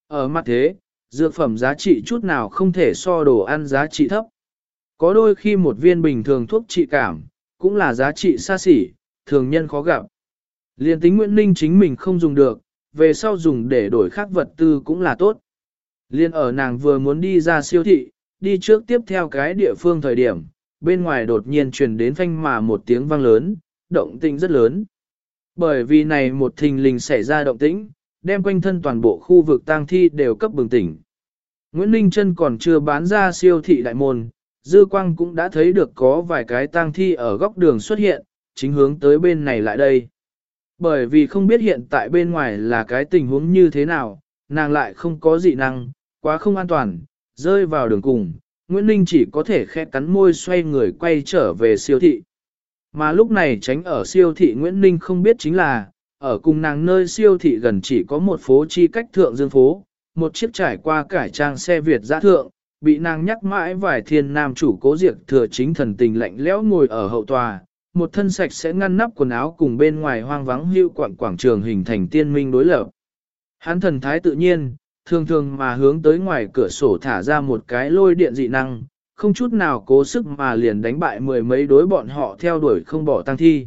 Ở mặt thế, dược phẩm giá trị chút nào không thể so đồ ăn giá trị thấp. Có đôi khi một viên bình thường thuốc trị cảm, cũng là giá trị xa xỉ, thường nhân khó gặp. Liên tính Nguyễn Ninh chính mình không dùng được, về sau dùng để đổi khác vật tư cũng là tốt. Liên ở nàng vừa muốn đi ra siêu thị, đi trước tiếp theo cái địa phương thời điểm, bên ngoài đột nhiên truyền đến phanh mà một tiếng vang lớn, động tĩnh rất lớn. Bởi vì này một thình lình xảy ra động tĩnh, đem quanh thân toàn bộ khu vực tang thi đều cấp bừng tỉnh. Nguyễn Ninh Chân còn chưa bán ra siêu thị đại môn, Dư Quang cũng đã thấy được có vài cái tang thi ở góc đường xuất hiện, chính hướng tới bên này lại đây. Bởi vì không biết hiện tại bên ngoài là cái tình huống như thế nào, nàng lại không có dị năng, quá không an toàn, rơi vào đường cùng, Nguyễn Ninh chỉ có thể khẽ cắn môi xoay người quay trở về siêu thị. Mà lúc này tránh ở siêu thị Nguyễn Ninh không biết chính là, ở cùng nàng nơi siêu thị gần chỉ có một phố chi cách thượng dương phố, một chiếc trải qua cải trang xe Việt giã thượng, bị nàng nhắc mãi vài thiên nam chủ Cố Diệc Thừa chính thần tình lạnh lẽo ngồi ở hậu tòa, một thân sạch sẽ ngăn nắp quần áo cùng bên ngoài hoang vắng hưu quảng trường hình thành tiên minh đối lập. Hắn thần thái tự nhiên, thường thường mà hướng tới ngoài cửa sổ thả ra một cái lôi điện dị năng, không chút nào cố sức mà liền đánh bại mười mấy đối bọn họ theo đuổi không bỏ tăng thi.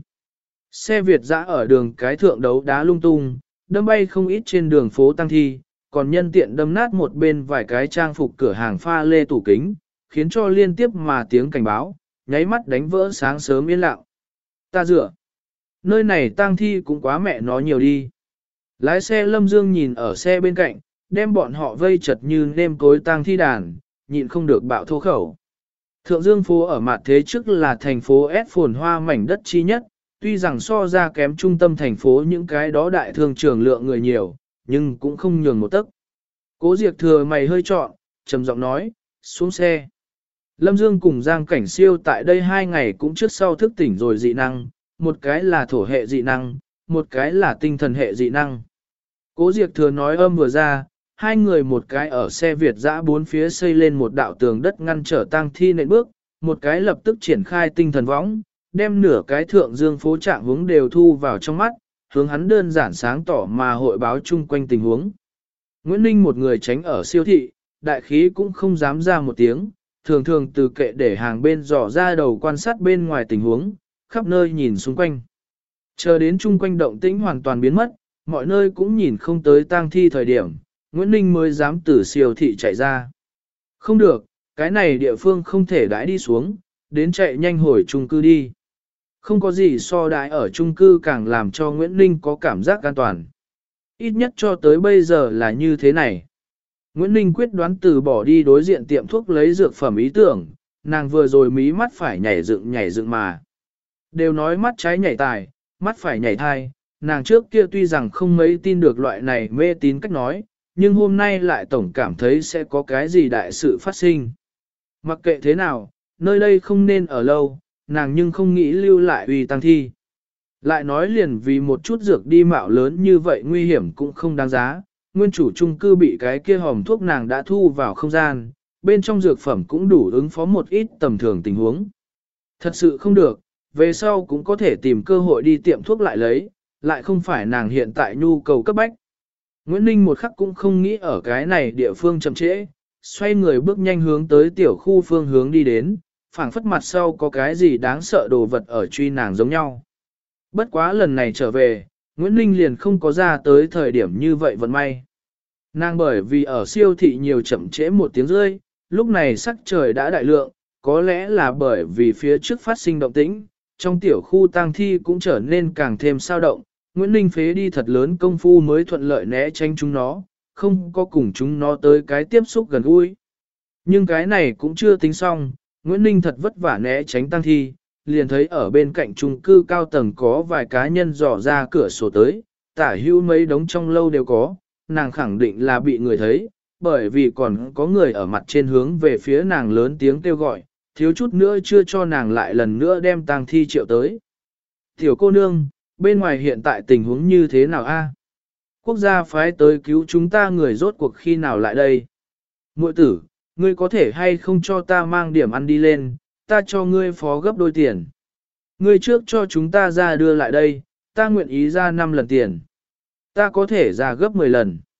Xe Việt dã ở đường cái thượng đấu đá lung tung, đâm bay không ít trên đường phố tăng thi, còn nhân tiện đâm nát một bên vài cái trang phục cửa hàng pha lê tủ kính, khiến cho liên tiếp mà tiếng cảnh báo, nháy mắt đánh vỡ sáng sớm yên lặng. Ta dựa. Nơi này tang thi cũng quá mẹ nó nhiều đi. Lái xe Lâm Dương nhìn ở xe bên cạnh, đem bọn họ vây chật như nêm cối tang thi đàn, nhịn không được bạo thô khẩu. Thượng Dương phố ở mặt thế trước là thành phố S phồn hoa mảnh đất chi nhất, tuy rằng so ra kém trung tâm thành phố những cái đó đại thương trường lượng người nhiều, nhưng cũng không nhường một tấc. Cố Diệc Thừa mày hơi trọn, trầm giọng nói, xuống xe. Lâm Dương cùng Giang Cảnh Siêu tại đây 2 ngày cũng trước sau thức tỉnh rồi dị năng, một cái là thổ hệ dị năng, một cái là tinh thần hệ dị năng. Cố Diệc Thừa nói âm vừa ra, hai người một cái ở xe Việt dã bốn phía xây lên một đạo tường đất ngăn trở tang thi nện bước, một cái lập tức triển khai tinh thần võng, đem nửa cái thượng dương phố trạng hướng đều thu vào trong mắt, hướng hắn đơn giản sáng tỏ mà hội báo chung quanh tình huống. Nguyễn Ninh một người tránh ở siêu thị, đại khí cũng không dám ra một tiếng, thường thường từ kệ để hàng bên dò ra đầu quan sát bên ngoài tình huống, khắp nơi nhìn xung quanh. Chờ đến chung quanh động tĩnh hoàn toàn biến mất, mọi nơi cũng nhìn không tới tang thi thời điểm, Nguyễn Ninh mới dám từ siêu thị chạy ra. Không được, cái này địa phương không thể đãi đi xuống, đến chạy nhanh hồi chung cư đi. Không có gì so đãi ở chung cư càng làm cho Nguyễn Ninh có cảm giác an toàn. Ít nhất cho tới bây giờ là như thế này. Nguyễn Ninh quyết đoán từ bỏ đi đối diện tiệm thuốc lấy dược phẩm ý tưởng, nàng vừa rồi mí mắt phải nhảy dựng mà. Đều nói mắt trái nhảy tài, mắt phải nhảy thai, nàng trước kia tuy rằng không mấy tin được loại này mê tín cách nói, nhưng hôm nay lại tổng cảm thấy sẽ có cái gì đại sự phát sinh. Mặc kệ thế nào, nơi đây không nên ở lâu, nàng nhưng không nghĩ lưu lại uy tăng thi. Lại nói liền vì một chút dược đi mạo lớn như vậy nguy hiểm cũng không đáng giá, nguyên chủ chung cư bị cái kia hòm thuốc nàng đã thu vào không gian, bên trong dược phẩm cũng đủ ứng phó một ít tầm thường tình huống. Thật sự không được, về sau cũng có thể tìm cơ hội đi tiệm thuốc lại lấy, lại không phải nàng hiện tại nhu cầu cấp bách. Nguyễn Ninh một khắc cũng không nghĩ ở cái này địa phương chậm trễ, xoay người bước nhanh hướng tới tiểu khu phương hướng đi đến, phảng phất mặt sau có cái gì đáng sợ đồ vật ở truy nàng giống nhau. Bất quá lần này trở về, Nguyễn Ninh liền không có ra tới thời điểm như vậy vận may. Nàng bởi vì ở siêu thị nhiều chậm trễ 1 tiếng rưỡi, lúc này sắc trời đã đại lượng, có lẽ là bởi vì phía trước phát sinh động tĩnh, trong tiểu khu tang thi cũng trở nên càng thêm sao động, Nguyễn Ninh phế đi thật lớn công phu mới thuận lợi né tránh chúng nó, không có cùng chúng nó tới cái tiếp xúc gần gũi. Nhưng cái này cũng chưa tính xong, Nguyễn Ninh thật vất vả né tránh tang thi, liền thấy ở bên cạnh chung cư cao tầng có vài cá nhân dò ra cửa sổ tới, tả hữu mấy đống trong lâu đều có, nàng khẳng định là bị người thấy, bởi vì còn có người ở mặt trên hướng về phía nàng lớn tiếng kêu gọi, thiếu chút nữa chưa cho nàng lại lần nữa đem tang thi triệu tới. Tiểu cô nương, bên ngoài hiện tại tình huống như thế nào a? Quốc gia phái tới cứu chúng ta người rốt cuộc khi nào lại đây? Muội tử, ngươi có thể hay không cho ta mang điểm ăn đi lên, ta cho ngươi phó gấp đôi tiền. Ngươi trước cho chúng ta ra đưa lại đây, ta nguyện ý ra 5 lần tiền. Ta có thể ra gấp 10 lần.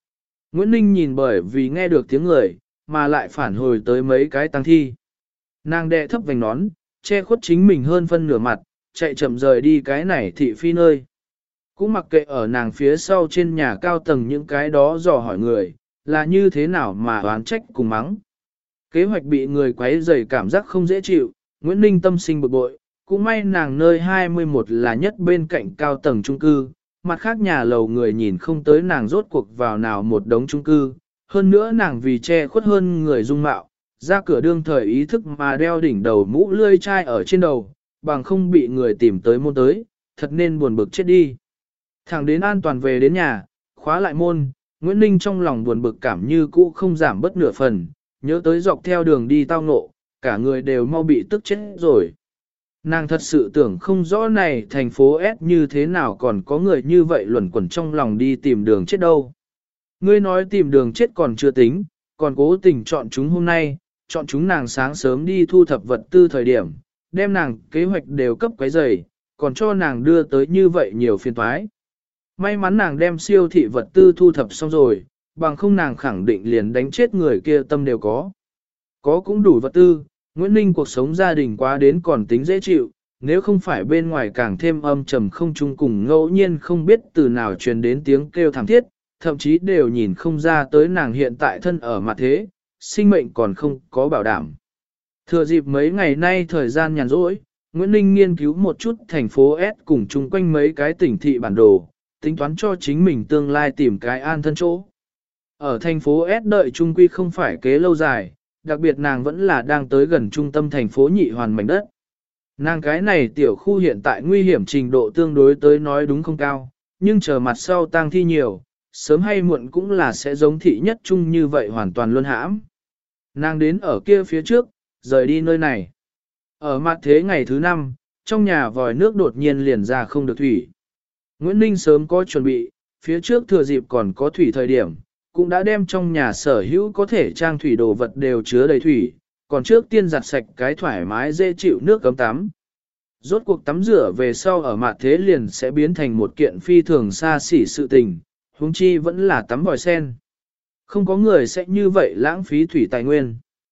Nguyễn Ninh nhìn bởi vì nghe được tiếng người, mà lại phản hồi tới mấy cái tang thi. Nàng đè thấp vành nón, che khuất chính mình hơn phân nửa mặt, chạy chậm rời đi cái này thị phi nơi. Cũng mặc kệ ở nàng phía sau trên nhà cao tầng những cái đó dò hỏi người, là như thế nào mà oán trách cùng mắng. Kế hoạch bị người quấy rầy cảm giác không dễ chịu, Nguyễn Ninh tâm sinh bực bội, cũng may nàng nơi 21 là nhất bên cạnh cao tầng chung cư, mặt khác nhà lầu người nhìn không tới nàng rốt cuộc vào nào một đống chung cư, hơn nữa nàng vì che khuất hơn người dung mạo, ra cửa đương thời ý thức mà đeo đỉnh đầu mũ lươi chai ở trên đầu, bằng không bị người tìm tới môn tới, thật nên buồn bực chết đi. Thẳng đến an toàn về đến nhà, khóa lại môn, Nguyễn Ninh trong lòng buồn bực cảm như cũ không giảm bất nửa phần, nhớ tới dọc theo đường đi tao ngộ, cả người đều mau bị tức chết rồi. Nàng thật sự tưởng không rõ này thành phố S như thế nào còn có người như vậy luẩn quẩn trong lòng đi tìm đường chết đâu. Ngươi nói tìm đường chết còn chưa tính, còn cố tình chọn chúng hôm nay, chọn chúng nàng sáng sớm đi thu thập vật tư thời điểm, đem nàng kế hoạch đều cấp quấy rầy, còn cho nàng đưa tới như vậy nhiều phiền toái. May mắn nàng đem siêu thị vật tư thu thập xong rồi, bằng không nàng khẳng định liền đánh chết người kia tâm đều có. Có cũng đủ vật tư, Nguyễn Ninh cuộc sống gia đình quá đến còn tính dễ chịu, nếu không phải bên ngoài càng thêm âm trầm không chung cùng ngẫu nhiên không biết từ nào truyền đến tiếng kêu thảm thiết, thậm chí đều nhìn không ra tới nàng hiện tại thân ở mặt thế, sinh mệnh còn không có bảo đảm. Thừa dịp mấy ngày nay thời gian nhàn rỗi, Nguyễn Ninh nghiên cứu một chút thành phố S cùng chung quanh mấy cái tỉnh thị bản đồ, tính toán cho chính mình tương lai tìm cái an thân chỗ. Ở thành phố S đợi trung quy không phải kế lâu dài, đặc biệt nàng vẫn là đang tới gần trung tâm thành phố nhị hoàn mảnh đất. Nàng cái này tiểu khu hiện tại nguy hiểm trình độ tương đối tới nói đúng không cao, nhưng chờ mặt sau tang thi nhiều, sớm hay muộn cũng là sẽ giống thị nhất chung như vậy hoàn toàn luôn hãm. Nàng đến ở kia phía trước, rời đi nơi này. Ở mặt thế ngày thứ 5, trong nhà vòi nước đột nhiên liền ra không được thủy. Nguyễn Ninh sớm có chuẩn bị, phía trước thừa dịp còn có thủy thời điểm, cũng đã đem trong nhà sở hữu có thể trang thủy đồ vật đều chứa đầy thủy, còn trước tiên giặt sạch cái thoải mái dễ chịu nước cấm tắm. Rốt cuộc tắm rửa về sau ở mặt thế liền sẽ biến thành một kiện phi thường xa xỉ sự tình, huống chi vẫn là tắm vòi sen. Không có người sẽ như vậy lãng phí thủy tài nguyên.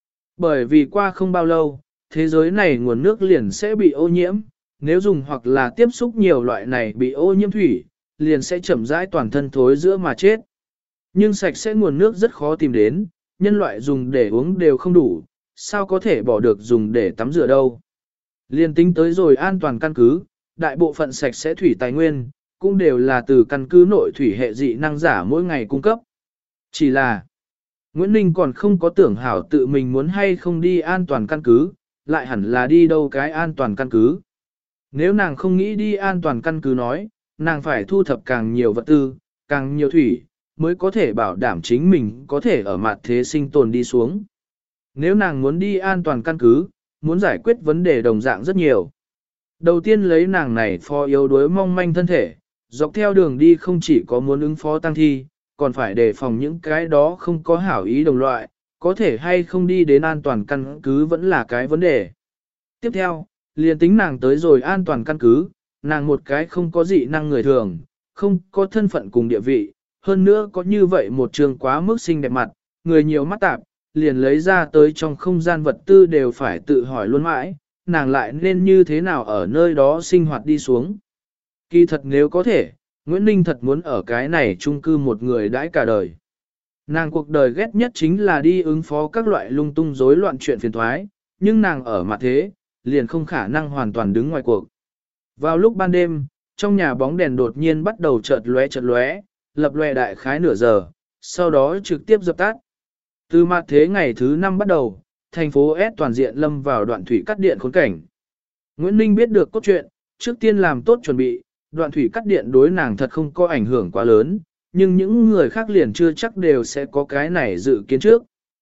Bởi vì qua không bao lâu, thế giới này nguồn nước liền sẽ bị ô nhiễm, nếu dùng hoặc là tiếp xúc nhiều loại này bị ô nhiễm thủy, liền sẽ chậm rãi toàn thân thối giữa mà chết. Nhưng sạch sẽ nguồn nước rất khó tìm đến, nhân loại dùng để uống đều không đủ, sao có thể bỏ được dùng để tắm rửa đâu. Liên tính tới rồi an toàn căn cứ, đại bộ phận sạch sẽ thủy tài nguyên, cũng đều là từ căn cứ nội thủy hệ dị năng giả mỗi ngày cung cấp. Chỉ là, Nguyễn Ninh còn không có tưởng hảo tự mình muốn hay không đi an toàn căn cứ, lại hẳn là đi đâu cái an toàn căn cứ. Nếu nàng không nghĩ đi an toàn căn cứ nói, nàng phải thu thập càng nhiều vật tư, càng nhiều thủy, mới có thể bảo đảm chính mình có thể ở mặt thế sinh tồn đi xuống. Nếu nàng muốn đi an toàn căn cứ, muốn giải quyết vấn đề đồng dạng rất nhiều. Đầu tiên lấy nàng này phó yếu đuối mong manh thân thể, dọc theo đường đi không chỉ có muốn ứng phó tăng thi, còn phải đề phòng những cái đó không có hảo ý đồng loại, có thể hay không đi đến an toàn căn cứ vẫn là cái vấn đề. Tiếp theo, liền tính nàng tới rồi an toàn căn cứ, nàng một cái không có dị năng người thường, không có thân phận cùng địa vị, hơn nữa có như vậy một trường quá mức xinh đẹp mặt, người nhiều mắt tạp, liền lấy ra tới trong không gian vật tư đều phải tự hỏi luôn mãi, nàng lại nên như thế nào ở nơi đó sinh hoạt đi xuống. Kỳ thật nếu có thể, Nguyễn Ninh thật muốn ở cái này chung cư một người đãi cả đời. Nàng cuộc đời ghét nhất chính là đi ứng phó các loại lung tung rối loạn chuyện phiền thoái, nhưng nàng ở mặt thế, liền không khả năng hoàn toàn đứng ngoài cuộc. Vào lúc ban đêm, trong nhà bóng đèn đột nhiên bắt đầu chợt lóe, lập lòe đại khái nửa giờ, sau đó trực tiếp dập tắt. Từ mặt thế ngày thứ 5 bắt đầu, thành phố S toàn diện lâm vào đoạn thủy cắt điện khốn cảnh. Nguyễn Ninh biết được cốt truyện, trước tiên làm tốt chuẩn bị, đoạn thủy cắt điện đối nàng thật không có ảnh hưởng quá lớn, nhưng những người khác liền chưa chắc đều sẽ có cái này dự kiến trước.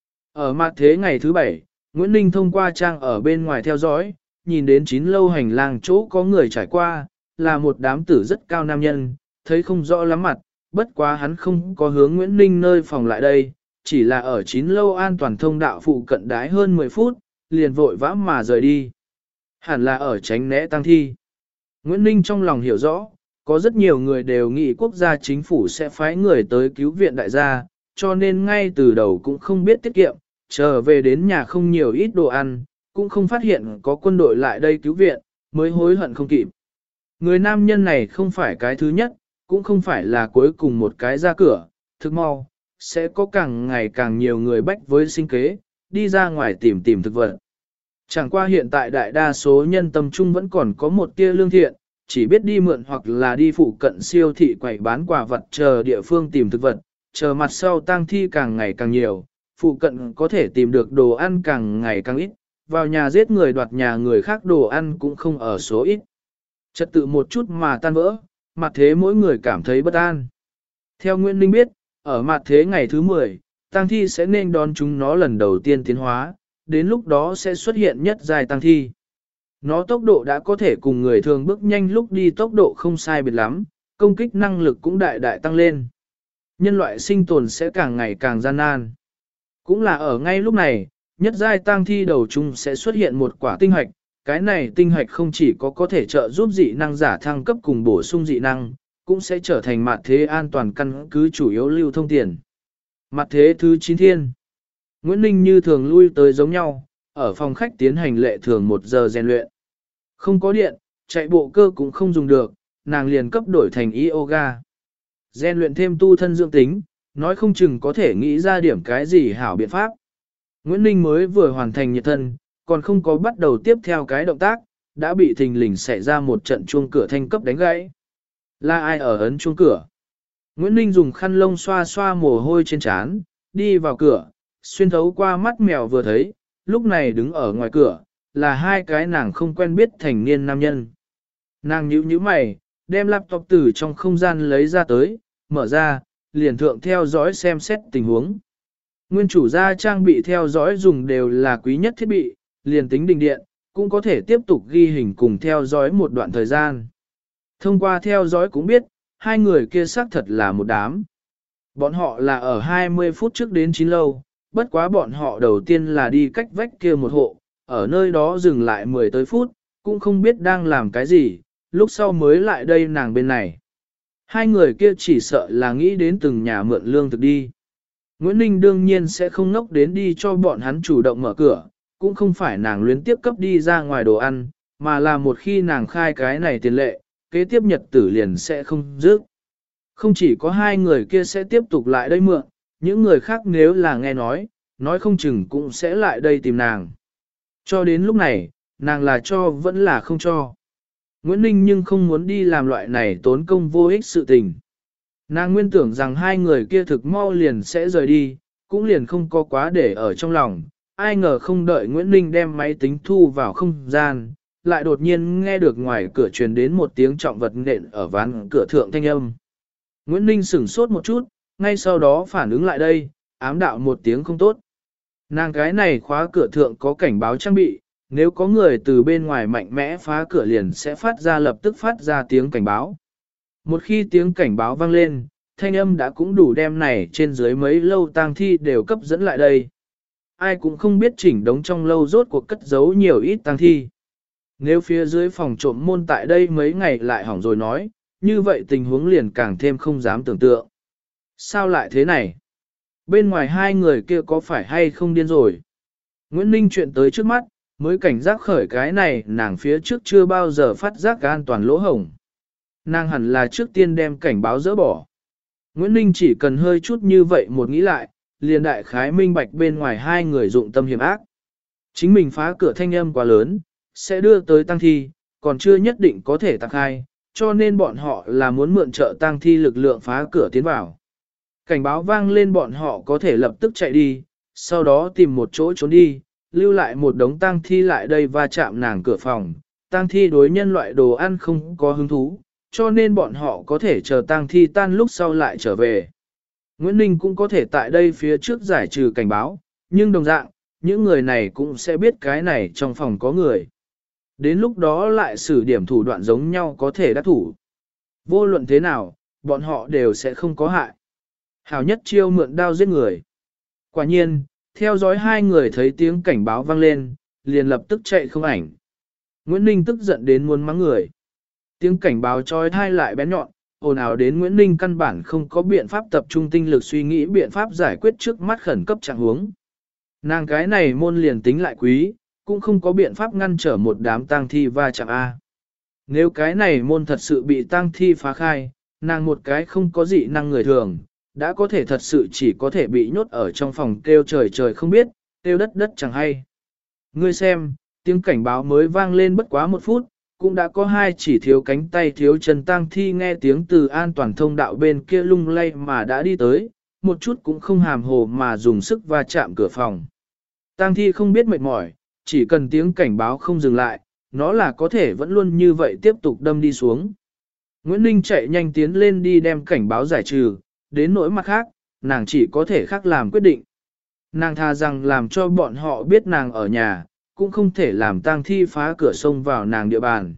Ở mặt thế ngày thứ 7, Nguyễn Ninh thông qua trang ở bên ngoài theo dõi, nhìn đến 9 lâu hành lang chỗ có người trải qua, là một đám tử rất cao nam nhân, thấy không rõ lắm mặt, bất quá hắn không có hướng Nguyễn Ninh nơi phòng lại đây, chỉ là ở 9 lâu an toàn thông đạo phụ cận đái hơn 10 phút, liền vội vã mà rời đi. Hẳn là ở tránh né tăng thi. Nguyễn Ninh trong lòng hiểu rõ, có rất nhiều người đều nghĩ quốc gia chính phủ sẽ phái người tới cứu viện đại gia, cho nên ngay từ đầu cũng không biết tiết kiệm, trở về đến nhà không nhiều ít đồ ăn, cũng không phát hiện có quân đội lại đây cứu viện, mới hối hận không kịp. Người nam nhân này không phải cái thứ nhất, cũng không phải là cuối cùng một cái ra cửa, thực mau, sẽ có càng ngày càng nhiều người bách với sinh kế, đi ra ngoài tìm thực vật. Chẳng qua hiện tại đại đa số nhân tâm trung vẫn còn có một tia lương thiện, chỉ biết đi mượn hoặc là đi phụ cận siêu thị quầy bán quà vật chờ địa phương tìm thực vật, chờ mặt sau tang thi càng ngày càng nhiều, phụ cận có thể tìm được đồ ăn càng ngày càng ít, vào nhà giết người đoạt nhà người khác đồ ăn cũng không ở số ít. Trật tự một chút mà tan vỡ, mặt thế mỗi người cảm thấy bất an. Theo Nguyễn Linh biết, ở mặt thế ngày thứ 10, tang thi sẽ nên đón chúng nó lần đầu tiên tiến hóa, đến lúc đó sẽ xuất hiện nhất giai tang thi. Nó tốc độ đã có thể cùng người thường bước nhanh lúc đi tốc độ không sai biệt lắm, công kích năng lực cũng đại đại tăng lên. Nhân loại sinh tồn sẽ càng ngày càng gian nan. Cũng là ở ngay lúc này, nhất giai tang thi đầu chung sẽ xuất hiện một quả tinh hạch, cái này tinh hạch không chỉ có thể trợ giúp dị năng giả thăng cấp cùng bổ sung dị năng, cũng sẽ trở thành mặt thế an toàn căn cứ chủ yếu lưu thông tiền. Mặt thế thứ 9 thiên. Nguyễn Ninh như thường lui tới giống nhau, ở phòng khách tiến hành lệ thường 1 giờ rèn luyện. Không có điện, chạy bộ cơ cũng không dùng được, nàng liền cấp đổi thành yoga. Rèn luyện thêm tu thân dưỡng tính, nói không chừng có thể nghĩ ra điểm cái gì hảo biện pháp. Nguyễn Ninh mới vừa hoàn thành nhiệt thân, còn không có bắt đầu tiếp theo cái động tác, đã bị thình lình xảy ra một trận chuông cửa thanh cấp đánh gãy. Là ai ở ấn chuông cửa? Nguyễn Ninh dùng khăn lông xoa xoa mồ hôi trên trán, đi vào cửa, xuyên thấu qua mắt mèo vừa thấy, lúc này đứng ở ngoài cửa, là 2 cái nàng không quen biết thành niên nam nhân. Nàng nhíu mày, đem laptop từ trong không gian lấy ra tới, mở ra, liền thượng theo dõi xem xét tình huống. Nguyên chủ gia trang bị theo dõi dùng đều là quý nhất thiết bị, liền tính đình điện, cũng có thể tiếp tục ghi hình cùng theo dõi một đoạn thời gian. Thông qua theo dõi cũng biết, 2 người kia xác thật là một đám. Bọn họ là ở 20 phút trước đến 9 lâu, bất quá bọn họ đầu tiên là đi cách vách kia một hộ, ở nơi đó dừng lại 10 tới phút, cũng không biết đang làm cái gì, lúc sau mới lại đây nàng bên này. 2 người kia chỉ sợ là nghĩ đến từng nhà mượn lương thực đi. Nguyễn Ninh đương nhiên sẽ không ngốc đến đi cho bọn hắn chủ động mở cửa, cũng không phải nàng luyến tiếp cấp đi ra ngoài đồ ăn, mà là một khi nàng khai cái này tiền lệ, kế tiếp nhật tử liền sẽ không dứt. Không chỉ có 2 người kia sẽ tiếp tục lại đây mượn, những người khác nếu là nghe nói không chừng cũng sẽ lại đây tìm nàng. Cho đến lúc này, nàng là cho vẫn là không cho. Nguyễn Ninh nhưng không muốn đi làm loại này tốn công vô ích sự tình. Nàng nguyên tưởng rằng 2 người kia thực mau liền sẽ rời đi, cũng liền không có quá để ở trong lòng. Ai ngờ không đợi Nguyễn Ninh đem máy tính thu vào không gian, lại đột nhiên nghe được ngoài cửa truyền đến một tiếng trọng vật nện ở ván cửa thượng thanh âm. Nguyễn Ninh sửng sốt một chút, ngay sau đó phản ứng lại đây, ám đạo một tiếng không tốt. Nàng cái này khóa cửa thượng có cảnh báo trang bị, nếu có người từ bên ngoài mạnh mẽ phá cửa liền sẽ lập tức phát ra tiếng cảnh báo. Một khi tiếng cảnh báo vang lên, thanh âm đã cũng đủ đem này trên dưới mấy lâu tang thi đều cấp dẫn lại đây. Ai cũng không biết chỉnh đống trong lâu rốt cuộc cất giấu nhiều ít tang thi. Nếu phía dưới phòng trộm môn tại đây mấy ngày lại hỏng rồi nói, như vậy tình huống liền càng thêm không dám tưởng tượng. Sao lại thế này? Bên ngoài 2 người kia có phải hay không điên rồi? Nguyễn Ninh chuyện tới trước mắt, mới cảnh giác khởi cái này nàng phía trước chưa bao giờ phát giác an toàn lỗ hổng. Nàng hẳn là trước tiên đem cảnh báo dỡ bỏ. Nguyễn Ninh chỉ cần hơi chút như vậy một nghĩ lại, liền đại khái minh bạch bên ngoài 2 người dụng tâm hiểm ác. Chính mình phá cửa thanh âm quá lớn, sẽ đưa tới tang thi, còn chưa nhất định có thể tạc hai, cho nên bọn họ là muốn mượn trợ tang thi lực lượng phá cửa tiến vào. Cảnh báo vang lên bọn họ có thể lập tức chạy đi, sau đó tìm một chỗ trốn đi, lưu lại một đống tang thi lại đây va chạm nàng cửa phòng. Tang thi đối nhân loại đồ ăn không có hứng thú, cho nên bọn họ có thể chờ tang thi tan lúc sau lại trở về. Nguyễn Ninh cũng có thể tại đây phía trước giải trừ cảnh báo, nhưng đồng dạng, những người này cũng sẽ biết cái này trong phòng có người. Đến lúc đó lại sử điểm thủ đoạn giống nhau có thể đắc thủ. Vô luận thế nào, bọn họ đều sẽ không có hại. Hảo nhất chiêu mượn đao giết người. Quả nhiên, theo dõi 2 người thấy tiếng cảnh báo vang lên, liền lập tức chạy không ảnh. Nguyễn Ninh tức giận đến muốn mắng người. Tiếng cảnh báo trói thai lại bén nhọn, ồn ào đến Nguyễn Ninh căn bản không có biện pháp tập trung tinh lực suy nghĩ biện pháp giải quyết trước mắt khẩn cấp trạng huống. Nàng cái này môn liền tính lại quý, cũng không có biện pháp ngăn trở một đám tang thi va chạm A. Nếu cái này môn thật sự bị tang thi phá khai, nàng một cái không có dị năng người thường, đã có thể thật sự chỉ có thể bị nhốt ở trong phòng kêu trời trời không biết, kêu đất đất chẳng hay. Ngươi xem, tiếng cảnh báo mới vang lên bất quá 1 phút, cũng đã có 2 chỉ thiếu cánh tay thiếu chân tang thi nghe tiếng từ an toàn thông đạo bên kia lung lay mà đã đi tới, một chút cũng không hàm hồ mà dùng sức va chạm cửa phòng. Tang thi không biết mệt mỏi, chỉ cần tiếng cảnh báo không dừng lại, nó là có thể vẫn luôn như vậy tiếp tục đâm đi xuống. Nguyễn Ninh chạy nhanh tiến lên đi đem cảnh báo giải trừ, đến nỗi mặt khác, nàng chỉ có thể khác làm quyết định. Nàng tha rằng làm cho bọn họ biết nàng ở nhà, cũng không thể làm tang thi phá cửa sông vào nàng địa bàn.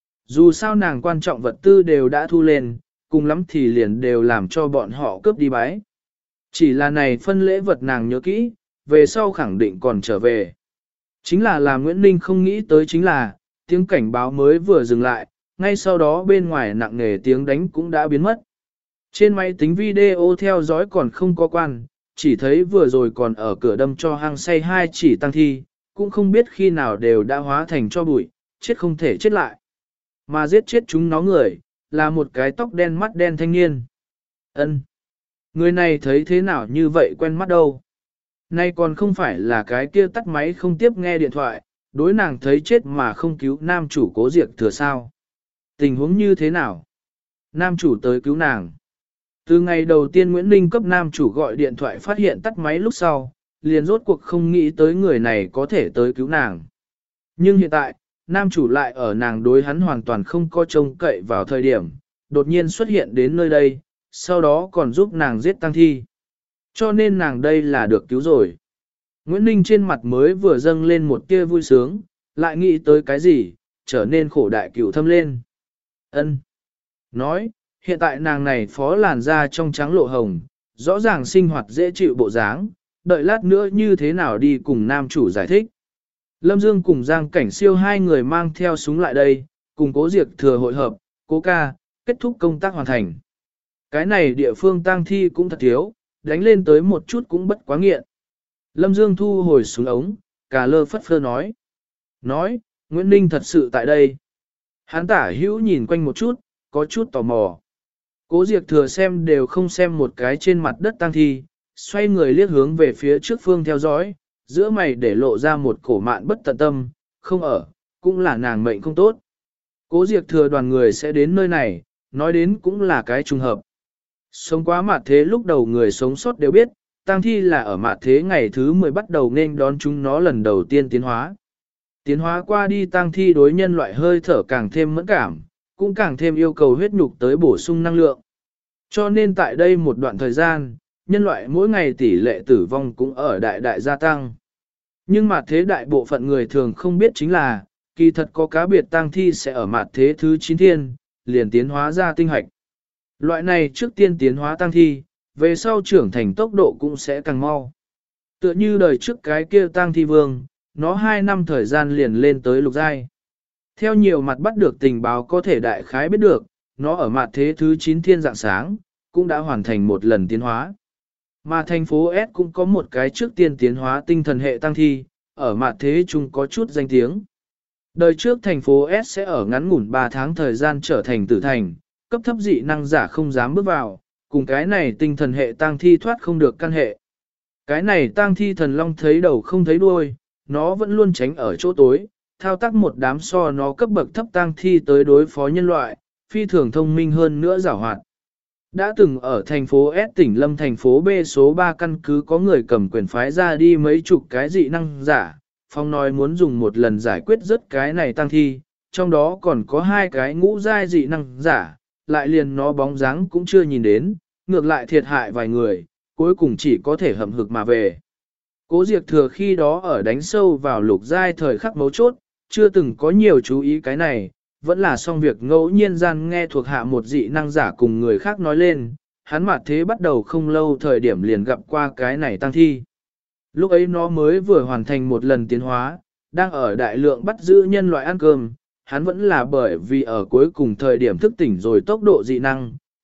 Dù sao nàng quan trọng vật tư đều đã thu lên, cùng lắm thì liền đều làm cho bọn họ cướp đi bái. Chỉ là này phân lễ vật nàng nhớ kỹ, về sau khẳng định còn trở về. Chính là làm Nguyễn Ninh không nghĩ tới chính là, tiếng cảnh báo mới vừa dừng lại, ngay sau đó bên ngoài nặng nề tiếng đánh cũng đã biến mất. Trên máy tính video theo dõi còn không có quan, chỉ thấy vừa rồi còn ở cửa đâm cho hang say 2 chỉ tăng thi, cũng không biết khi nào đều đã hóa thành cho bụi, chết không thể chết lại. Mà giết chết chúng nó người, là một cái tóc đen mắt đen thanh niên. Ân, người này thấy thế nào như vậy quen mắt đâu. Nay còn không phải là cái kia tắt máy không tiếp nghe điện thoại, đối nàng thấy chết mà không cứu nam chủ Cố Diệp Thừa sao. Tình huống như thế nào? Nam chủ tới cứu nàng. Từ ngày đầu tiên Nguyễn Ninh cấp nam chủ gọi điện thoại phát hiện tắt máy lúc sau, liền rốt cuộc không nghĩ tới người này có thể tới cứu nàng. Nhưng hiện tại, nam chủ lại ở nàng đối hắn hoàn toàn không có trông cậy vào thời điểm, đột nhiên xuất hiện đến nơi đây, sau đó còn giúp nàng giết tăng thi. Cho nên nàng đây là được cứu rồi. Nguyễn Ninh trên mặt mới vừa dâng lên một tia vui sướng, lại nghĩ tới cái gì, trở nên khổ đại cửu thâm lên. Ân, nói, hiện tại nàng này phó làn da trong trắng lộ hồng, rõ ràng sinh hoạt dễ chịu bộ dáng, đợi lát nữa như thế nào đi cùng nam chủ giải thích. Lâm Dương cùng Giang Cảnh Siêu 2 người mang theo súng lại đây, cùng Cố Diệp Thừa hội hợp, Cố ca, kết thúc công tác hoàn thành. Cái này địa phương tang thi cũng thật thiếu, đánh lên tới một chút cũng bất quá nghiện. Lâm Dương thu hồi súng ống, cà lơ phất phơ nói. Nói, Nguyễn Ninh thật sự tại đây. Hắn tả hữu nhìn quanh một chút, có chút tò mò. Cố Diệp Thừa xem đều không xem một cái trên mặt đất tang thi, xoay người liếc hướng về phía trước phương theo dõi, giữa mày để lộ ra một cổ mạn bất tận tâm, không ở, cũng là nàng mệnh không tốt. Cố Diệp Thừa đoàn người sẽ đến nơi này, nói đến cũng là cái trùng hợp. Sống quá mạt thế lúc đầu người sống sót đều biết, tang thi là ở mạt thế ngày thứ 10 bắt đầu nên đón chúng nó lần đầu tiên tiến hóa. Tiến hóa qua đi tang thi đối nhân loại hơi thở càng thêm mẫn cảm, cũng càng thêm yêu cầu huyết nhục tới bổ sung năng lượng. Cho nên tại đây một đoạn thời gian, nhân loại mỗi ngày tỷ lệ tử vong cũng ở đại gia tăng. Nhưng mà thế đại bộ phận người thường không biết chính là, kỳ thật có cá biệt tang thi sẽ ở mặt thế thứ 9 thiên, liền tiến hóa ra tinh hạch. Loại này trước tiên tiến hóa tang thi, về sau trưởng thành tốc độ cũng sẽ càng mau. Tựa như đời trước cái kia tang thi vương, nó 2 năm thời gian liền lên tới lục giai. Theo nhiều mặt bắt được tình báo có thể đại khái biết được, nó ở mặt thế thứ 9 thiên dạng sáng, cũng đã hoàn thành một lần tiến hóa. Mà thành phố S cũng có một cái trước tiên tiến hóa tinh thần hệ tăng thi, ở mặt thế chung có chút danh tiếng. Đời trước thành phố S sẽ ở ngắn ngủn 3 tháng thời gian trở thành tử thành, cấp thấp dị năng giả không dám bước vào, cùng cái này tinh thần hệ tăng thi thoát không được căn hệ. Cái này tăng thi thần long thấy đầu không thấy đuôi, nó vẫn luôn tránh ở chỗ tối, thao tác một đám so nó cấp bậc thấp tăng thi tới đối phó nhân loại, phi thường thông minh hơn nữa giàu hoạt. Đã từng ở thành phố S tỉnh Lâm thành phố B số 3 căn cứ có người cầm quyền phái ra đi mấy chục cái dị năng giả, Phong nói muốn dùng một lần giải quyết rất cái này tăng thi, trong đó còn có 2 cái ngũ giai dị năng giả, lại liền nó bóng dáng cũng chưa nhìn đến, ngược lại thiệt hại vài người, cuối cùng chỉ có thể hậm hực mà về. Cố Diệp Thừa khi đó ở đánh sâu vào lục giai thời khắc mấu chốt, chưa từng có nhiều chú ý cái này, vẫn là xong việc ngẫu nhiên gian nghe thuộc hạ một dị năng giả cùng người khác nói lên, hắn mặt thế bắt đầu không lâu thời điểm liền gặp qua cái này tăng thi. Lúc ấy nó mới vừa hoàn thành một lần tiến hóa, đang ở đại lượng bắt giữ nhân loại ăn cơm, hắn vẫn là bởi vì ở cuối cùng thời điểm thức tỉnh rồi tốc độ dị năng,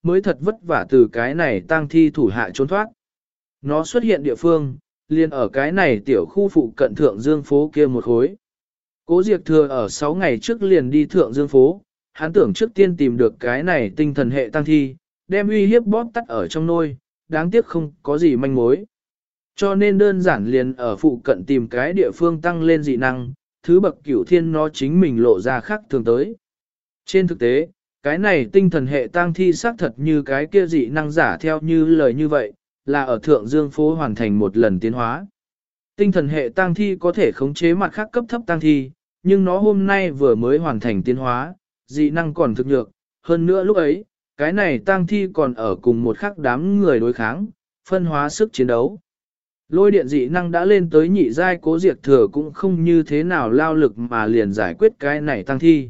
mới thật vất vả từ cái này tang thi thủ hạ trốn thoát. Nó xuất hiện địa phương, liền ở cái này tiểu khu phụ cận Thượng Dương phố kia một khối. Cố Diệp Thừa ở 6 ngày trước liền đi Thượng Dương phố, hắn tưởng trước tiên tìm được cái này tinh thần hệ tăng thi, đem uy hiếp bóp tắt ở trong nôi, đáng tiếc không có gì manh mối. Cho nên đơn giản liền ở phụ cận tìm cái địa phương tăng lên dị năng, thứ bậc cửu thiên nó chính mình lộ ra khác thường tới. Trên thực tế, cái này tinh thần hệ tăng thi xác thật như cái kia dị năng giả theo như lời như vậy, là ở Thượng Dương phố hoàn thành một lần tiến hóa. Tinh thần hệ tăng thi có thể khống chế mặt khác cấp thấp tăng thi, nhưng nó hôm nay vừa mới hoàn thành tiến hóa, dị năng còn thực nhược, hơn nữa lúc ấy, cái này tăng thi còn ở cùng một khắc đám người đối kháng, phân hóa sức chiến đấu. Lôi điện dị năng đã lên tới nhị giai, Cố Diệp Thừa cũng không như thế nào lao lực mà liền giải quyết cái này tăng thi.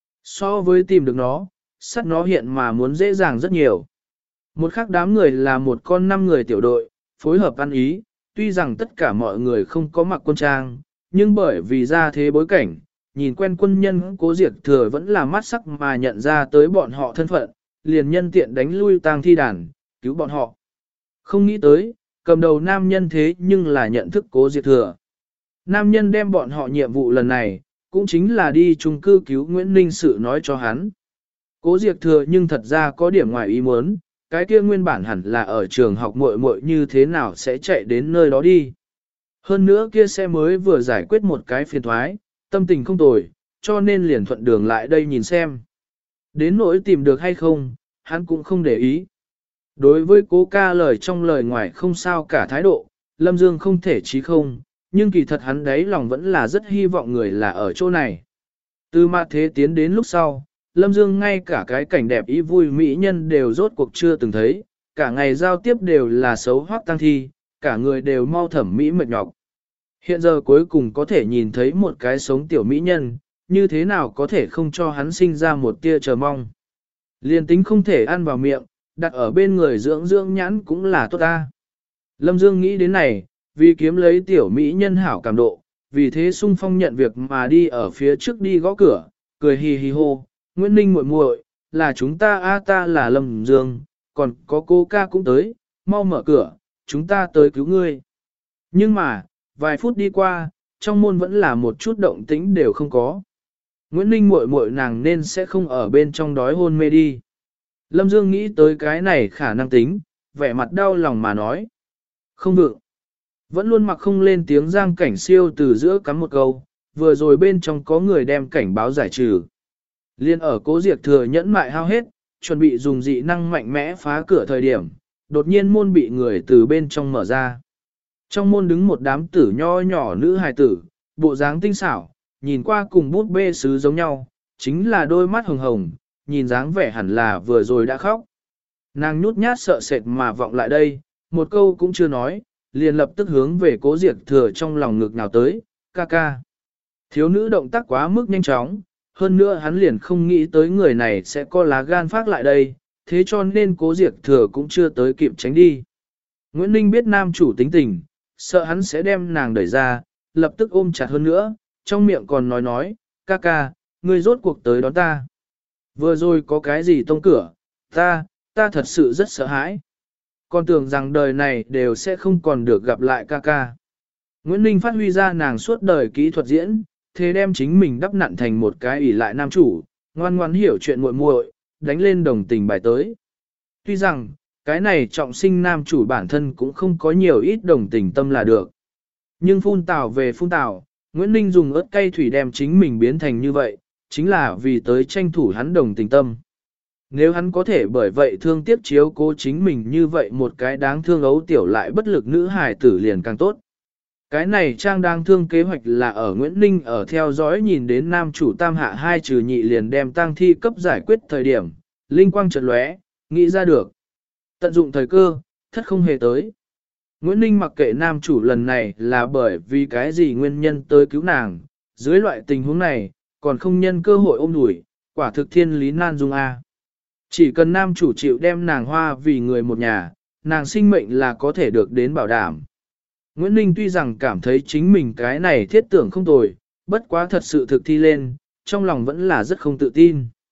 So với tìm được nó, sát nó hiện mà muốn dễ dàng rất nhiều. Một khắc đám người là một con 5 người tiểu đội, phối hợp ăn ý, tuy rằng tất cả mọi người không có mặc quân trang, nhưng bởi vì ra thế bối cảnh, nhìn quen quân nhân Cố Diệp Thừa vẫn là mắt sắc mà nhận ra tới bọn họ thân phận, liền nhân tiện đánh lui tang thi đàn, cứu bọn họ. Không nghĩ tới, cầm đầu nam nhân thế nhưng là nhận thức Cố Diệp Thừa. Nam nhân đem bọn họ nhiệm vụ lần này, cũng chính là đi chung cư cứu Nguyễn Ninh sự nói cho hắn. Cố Diệp Thừa nhưng thật ra có điểm ngoài ý muốn, cái kia nguyên bản hẳn là ở trường học muội muội như thế nào sẽ chạy đến nơi đó đi. Hơn nữa kia xe mới vừa giải quyết một cái phiền thoái, tâm tình không tồi, cho nên liền thuận đường lại đây nhìn xem. Đến nỗi tìm được hay không, hắn cũng không để ý. Đối với Cố ca lời trong lời ngoài không sao cả thái độ, Lâm Dương không thể chí không, nhưng kỳ thật hắn đấy lòng vẫn là rất hy vọng người là ở chỗ này. Từ mặt thế tiến đến lúc sau, Lâm Dương ngay cả cái cảnh đẹp ý vui mỹ nhân đều rốt cuộc chưa từng thấy, cả ngày giao tiếp đều là xấu hoác tăng thi, cả người đều mau thẩm mỹ mệt nhọc. Hiện giờ cuối cùng có thể nhìn thấy một cái sống tiểu mỹ nhân, như thế nào có thể không cho hắn sinh ra một tia chờ mong. Liên tính không thể ăn vào miệng, đặt ở bên người dưỡng dưỡng nhãn cũng là tốt ta. Lâm Dương nghĩ đến này, vì kiếm lấy tiểu mỹ nhân hảo cảm độ, vì thế sung phong nhận việc mà đi ở phía trước đi gõ cửa, cười hì hì hô, Nguyễn Ninh muội muội, là chúng ta ta là Lâm Dương, còn có cô ca cũng tới, mau mở cửa, chúng ta tới cứu ngươi. Nhưng mà, vài phút đi qua, trong môn vẫn là một chút động tĩnh đều không có. Nguyễn Ninh muội muội nàng nên sẽ không ở bên trong đói hôn mê đi. Lâm Dương nghĩ tới cái này khả năng tính, vẻ mặt đau lòng mà nói. Không vượng. Vẫn luôn mặc không lên tiếng Giang Cảnh Siêu từ giữa cắm một câu, vừa rồi bên trong có người đem cảnh báo giải trừ. Liên ở Cố Diệp Thừa nhẫn mại hao hết, chuẩn bị dùng dị năng mạnh mẽ phá cửa thời điểm, đột nhiên môn bị người từ bên trong mở ra. Trong môn đứng một đám tử nho nhỏ nữ hài tử, bộ dáng tinh xảo, nhìn qua cùng bút bê sứ giống nhau, chính là đôi mắt hồng hồng, nhìn dáng vẻ hẳn là vừa rồi đã khóc. Nàng nhút nhát sợ sệt mà vọng lại đây, một câu cũng chưa nói, liền lập tức hướng về Cố Diệp Thừa trong lòng ngực nào tới, ca ca. Thiếu nữ động tác quá mức nhanh chóng, hơn nữa hắn liền không nghĩ tới người này sẽ có lá gan phát lại đây, thế cho nên Cố Diệp Thừa cũng chưa tới kịp tránh đi. Nguyễn Ninh biết nam chủ tính tình, sợ hắn sẽ đem nàng đẩy ra, lập tức ôm chặt hơn nữa, trong miệng còn nói, ca ca, ngươi rốt cuộc tới đón ta. Vừa rồi có cái gì tông cửa, ta thật sự rất sợ hãi. Còn tưởng rằng đời này đều sẽ không còn được gặp lại ca ca. Nguyễn Ninh phát huy ra nàng suốt đời kỹ thuật diễn, thế đem chính mình đắp nặn thành một cái ỷ lại nam chủ, ngoan ngoãn hiểu chuyện muội muội, đánh lên đồng tình bài tới. Tuy rằng, cái này trọng sinh nam chủ bản thân cũng không có nhiều ít đồng tình tâm là được. Nhưng phun tảo về phun tảo, Nguyễn Ninh dùng ớt cay thủy đem chính mình biến thành như vậy, chính là vì tới tranh thủ hắn đồng tình tâm. Nếu hắn có thể bởi vậy thương tiếc chiếu cố chính mình như vậy một cái đáng thương ấu tiểu lại bất lực nữ hài tử liền càng tốt. Cái này trang đang thương kế hoạch là ở Nguyễn Ninh ở theo dõi nhìn đến nam chủ tam hạ hai trừ nhị liền đem tang thi cấp giải quyết thời điểm, linh quang chợt lóe, nghĩ ra được. Tận dụng thời cơ, thất không hề tới. Nguyễn Ninh mặc kệ nam chủ lần này là bởi vì cái gì nguyên nhân tới cứu nàng, dưới loại tình huống này, còn không nhân cơ hội ôm đuổi, quả thực thiên lý nan dung a. Chỉ cần nam chủ chịu đem nàng hoa vì người một nhà, nàng sinh mệnh là có thể được đến bảo đảm. Nguyễn Ninh tuy rằng cảm thấy chính mình cái này thiết tưởng không tồi, bất quá thật sự thực thi lên, trong lòng vẫn là rất không tự tin.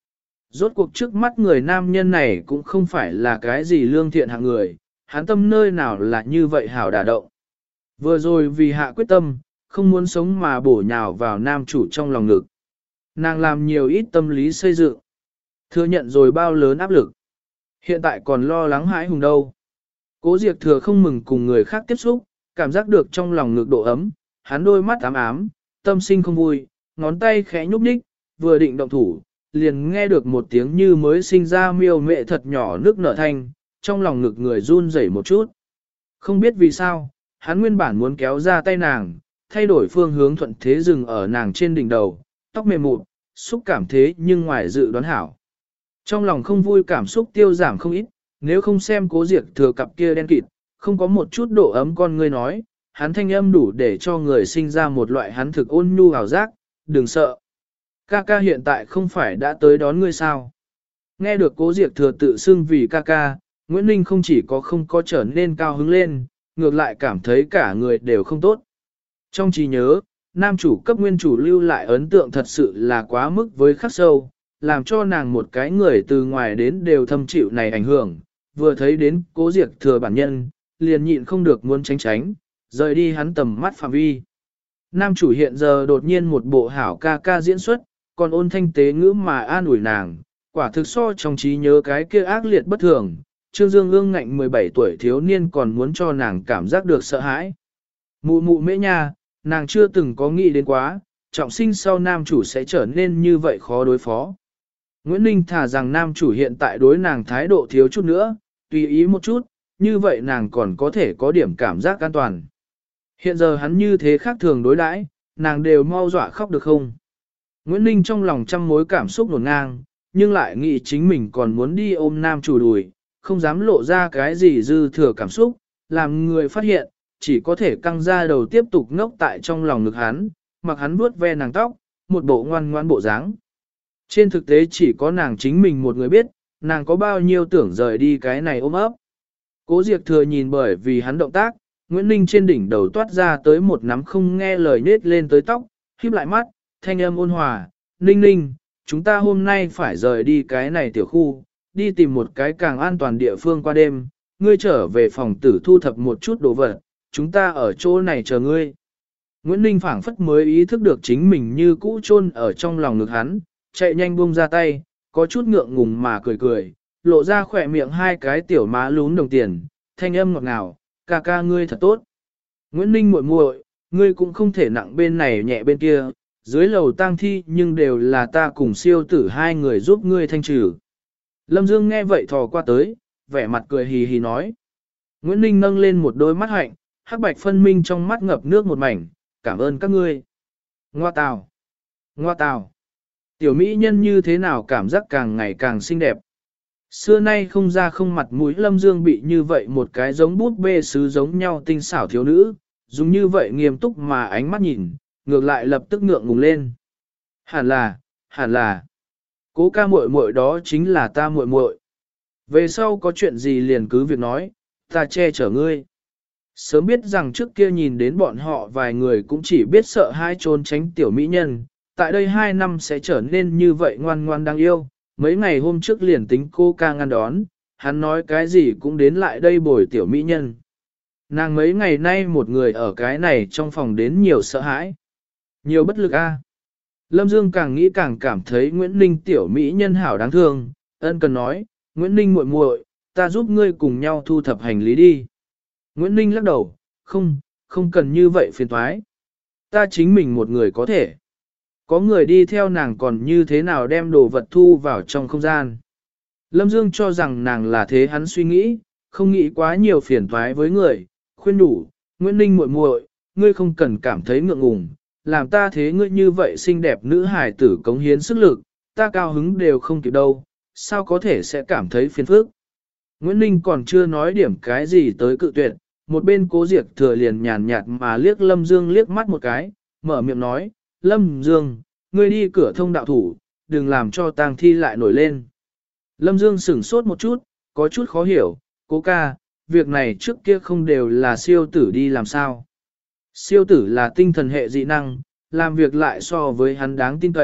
Rốt cuộc trước mắt người nam nhân này cũng không phải là cái gì lương thiện hạng người, hắn tâm nơi nào là như vậy hảo đả động. Vừa rồi vì hạ quyết tâm, không muốn sống mà bổ nhào vào nam chủ trong lòng ngực. Nàng làm nhiều ít tâm lý xây dựng. Thừa nhận rồi bao lớn áp lực. Hiện tại còn lo lắng hãi hùng đâu. Cố Diệp Thừa không mừng cùng người khác tiếp xúc, cảm giác được trong lòng ngực độ ấm, hắn đôi mắt ám ám, tâm sinh không vui, ngón tay khẽ nhúc nhích, vừa định động thủ, liền nghe được một tiếng như mới sinh ra miêu mẹ thật nhỏ nước nở thanh, trong lòng ngực người run rẩy một chút. Không biết vì sao, hắn nguyên bản muốn kéo ra tay nàng, thay đổi phương hướng thuận thế dừng ở nàng trên đỉnh đầu, tóc mềm mụn, xúc cảm thế nhưng ngoài dự đoán hảo. Trong lòng không vui cảm xúc tiêu giảm không ít, nếu không xem Cố Diệp Thừa cặp kia đen kịt, không có một chút độ ấm con ngươi nói, hắn thanh âm đủ để cho người sinh ra một loại hắn thực ôn nhu hào giác, đừng sợ. Ca ca hiện tại không phải đã tới đón ngươi sao? Nghe được Cố Diệp Thừa tự xưng vì ca ca, Nguyễn Ninh không chỉ không có trở nên cao hứng lên, ngược lại cảm thấy cả người đều không tốt. Trong trí nhớ, nam chủ cấp nguyên chủ lưu lại ấn tượng thật sự là quá mức với khắc sâu, làm cho nàng một cái người từ ngoài đến đều thâm chịu này ảnh hưởng, vừa thấy đến Cố Diệp Thừa bản nhân, liền nhịn không được muốn tránh tránh, rời đi hắn tầm mắt phạm vi. Nam chủ hiện giờ đột nhiên một bộ hảo ca ca diễn xuất, còn ôn thanh tế ngữ mà an ủi nàng, quả thực so trong trí nhớ cái kia ác liệt bất thường, Trương Dương ương ngạnh 17 tuổi thiếu niên còn muốn cho nàng cảm giác được sợ hãi. Mụ mụ mễ nha, nàng chưa từng có nghĩ đến quá, trọng sinh sau nam chủ sẽ trở nên như vậy khó đối phó. Nguyễn Ninh thả rằng nam chủ hiện tại đối nàng thái độ thiếu chút nữa, tùy ý một chút, như vậy nàng còn có thể có điểm cảm giác an toàn. Hiện giờ hắn như thế khác thường đối đãi, nàng đều mau dọa khóc được không? Nguyễn Ninh trong lòng trăm mối cảm xúc nổn ngang, nhưng lại nghĩ chính mình còn muốn đi ôm nam chủ đùi, không dám lộ ra cái gì dư thừa cảm xúc, làm người phát hiện, chỉ có thể căng ra đầu tiếp tục ngốc tại trong lòng ngực hắn, mặc hắn vuốt ve nàng tóc, một bộ ngoan ngoan bộ dáng. Trên thực tế chỉ có nàng chính mình một người biết, nàng có bao nhiêu tưởng rời đi cái này ôm ấp. Cố Diệp Thừa nhìn bởi vì hắn động tác, Nguyễn Ninh trên đỉnh đầu toát ra tới một nắm không nghe lời nết lên tới tóc, híp lại mắt, thanh âm ôn hòa, Ninh Ninh, chúng ta hôm nay phải rời đi cái này tiểu khu, đi tìm một cái càng an toàn địa phương qua đêm, ngươi trở về phòng tử thu thập một chút đồ vật, chúng ta ở chỗ này chờ ngươi. Nguyễn Ninh phảng phất mới ý thức được chính mình như cũ chôn ở trong lòng ngực hắn, chạy nhanh buông ra tay, có chút ngượng ngùng mà cười cười, lộ ra khỏe miệng hai cái tiểu má lún đồng tiền, thanh âm ngọt ngào, ca ca ngươi thật tốt. Nguyễn Ninh muội muội, ngươi cũng không thể nặng bên này nhẹ bên kia, dưới lầu tang thi nhưng đều là ta cùng siêu tử hai người giúp ngươi thanh trừ. Lâm Dương nghe vậy thò qua tới, vẻ mặt cười hì hì nói. Nguyễn Ninh nâng lên một đôi mắt hạnh, hắc bạch phân minh trong mắt ngập nước một mảnh, cảm ơn các ngươi. Ngoa tào, ngoa tào. Tiểu mỹ nhân như thế nào cảm giác càng ngày càng xinh đẹp. Xưa nay không ra không mặt mũi Lâm Dương bị như vậy một cái giống bút bê sứ giống nhau tinh xảo thiếu nữ, dùng như vậy nghiêm túc mà ánh mắt nhìn, ngược lại lập tức ngượng ngùng lên. Hẳn là, cố ca muội muội đó chính là ta muội muội. Về sau có chuyện gì liền cứ việc nói, ta che chở ngươi. Sớm biết rằng trước kia nhìn đến bọn họ vài người cũng chỉ biết sợ hai trốn tránh tiểu mỹ nhân, tại đây 2 năm sẽ trở nên như vậy ngoan ngoan đáng yêu. Mấy ngày hôm trước liền tính cô ca ngăn đón, hắn nói cái gì cũng đến lại đây bồi tiểu mỹ nhân. Nàng mấy ngày nay một người ở cái này trong phòng đến nhiều sợ hãi, nhiều bất lực a. Lâm Dương càng nghĩ càng cảm thấy Nguyễn Ninh tiểu mỹ nhân hảo đáng thương, ân cần nói, Nguyễn Ninh muội muội, ta giúp ngươi cùng nhau thu thập hành lý đi. Nguyễn Ninh lắc đầu, không cần như vậy phiền toái. Ta chính mình một người có thể. Có người đi theo nàng còn như thế nào đem đồ vật thu vào trong không gian. Lâm Dương cho rằng nàng là thế hắn suy nghĩ, không nghĩ quá nhiều phiền toái với người, khuyên đủ, Nguyễn Ninh muội muội, ngươi không cần cảm thấy ngượng ngùng, làm ta thế ngươi như vậy xinh đẹp nữ hài tử cống hiến sức lực, ta cao hứng đều không kịp đâu, sao có thể sẽ cảm thấy phiền phức. Nguyễn Ninh còn chưa nói điểm cái gì tới cự tuyệt, một bên Cố Diệp Thừa liền nhàn nhạt mà liếc Lâm Dương liếc mắt một cái, mở miệng nói, Lâm Dương, ngươi đi cửa thông đạo thủ, đừng làm cho tang thi lại nổi lên. Lâm Dương sửng sốt một chút, có chút khó hiểu, Cố ca, việc này trước kia không đều là siêu tử đi làm sao. Siêu tử là tinh thần hệ dị năng, làm việc lại so với hắn đáng tin cậy,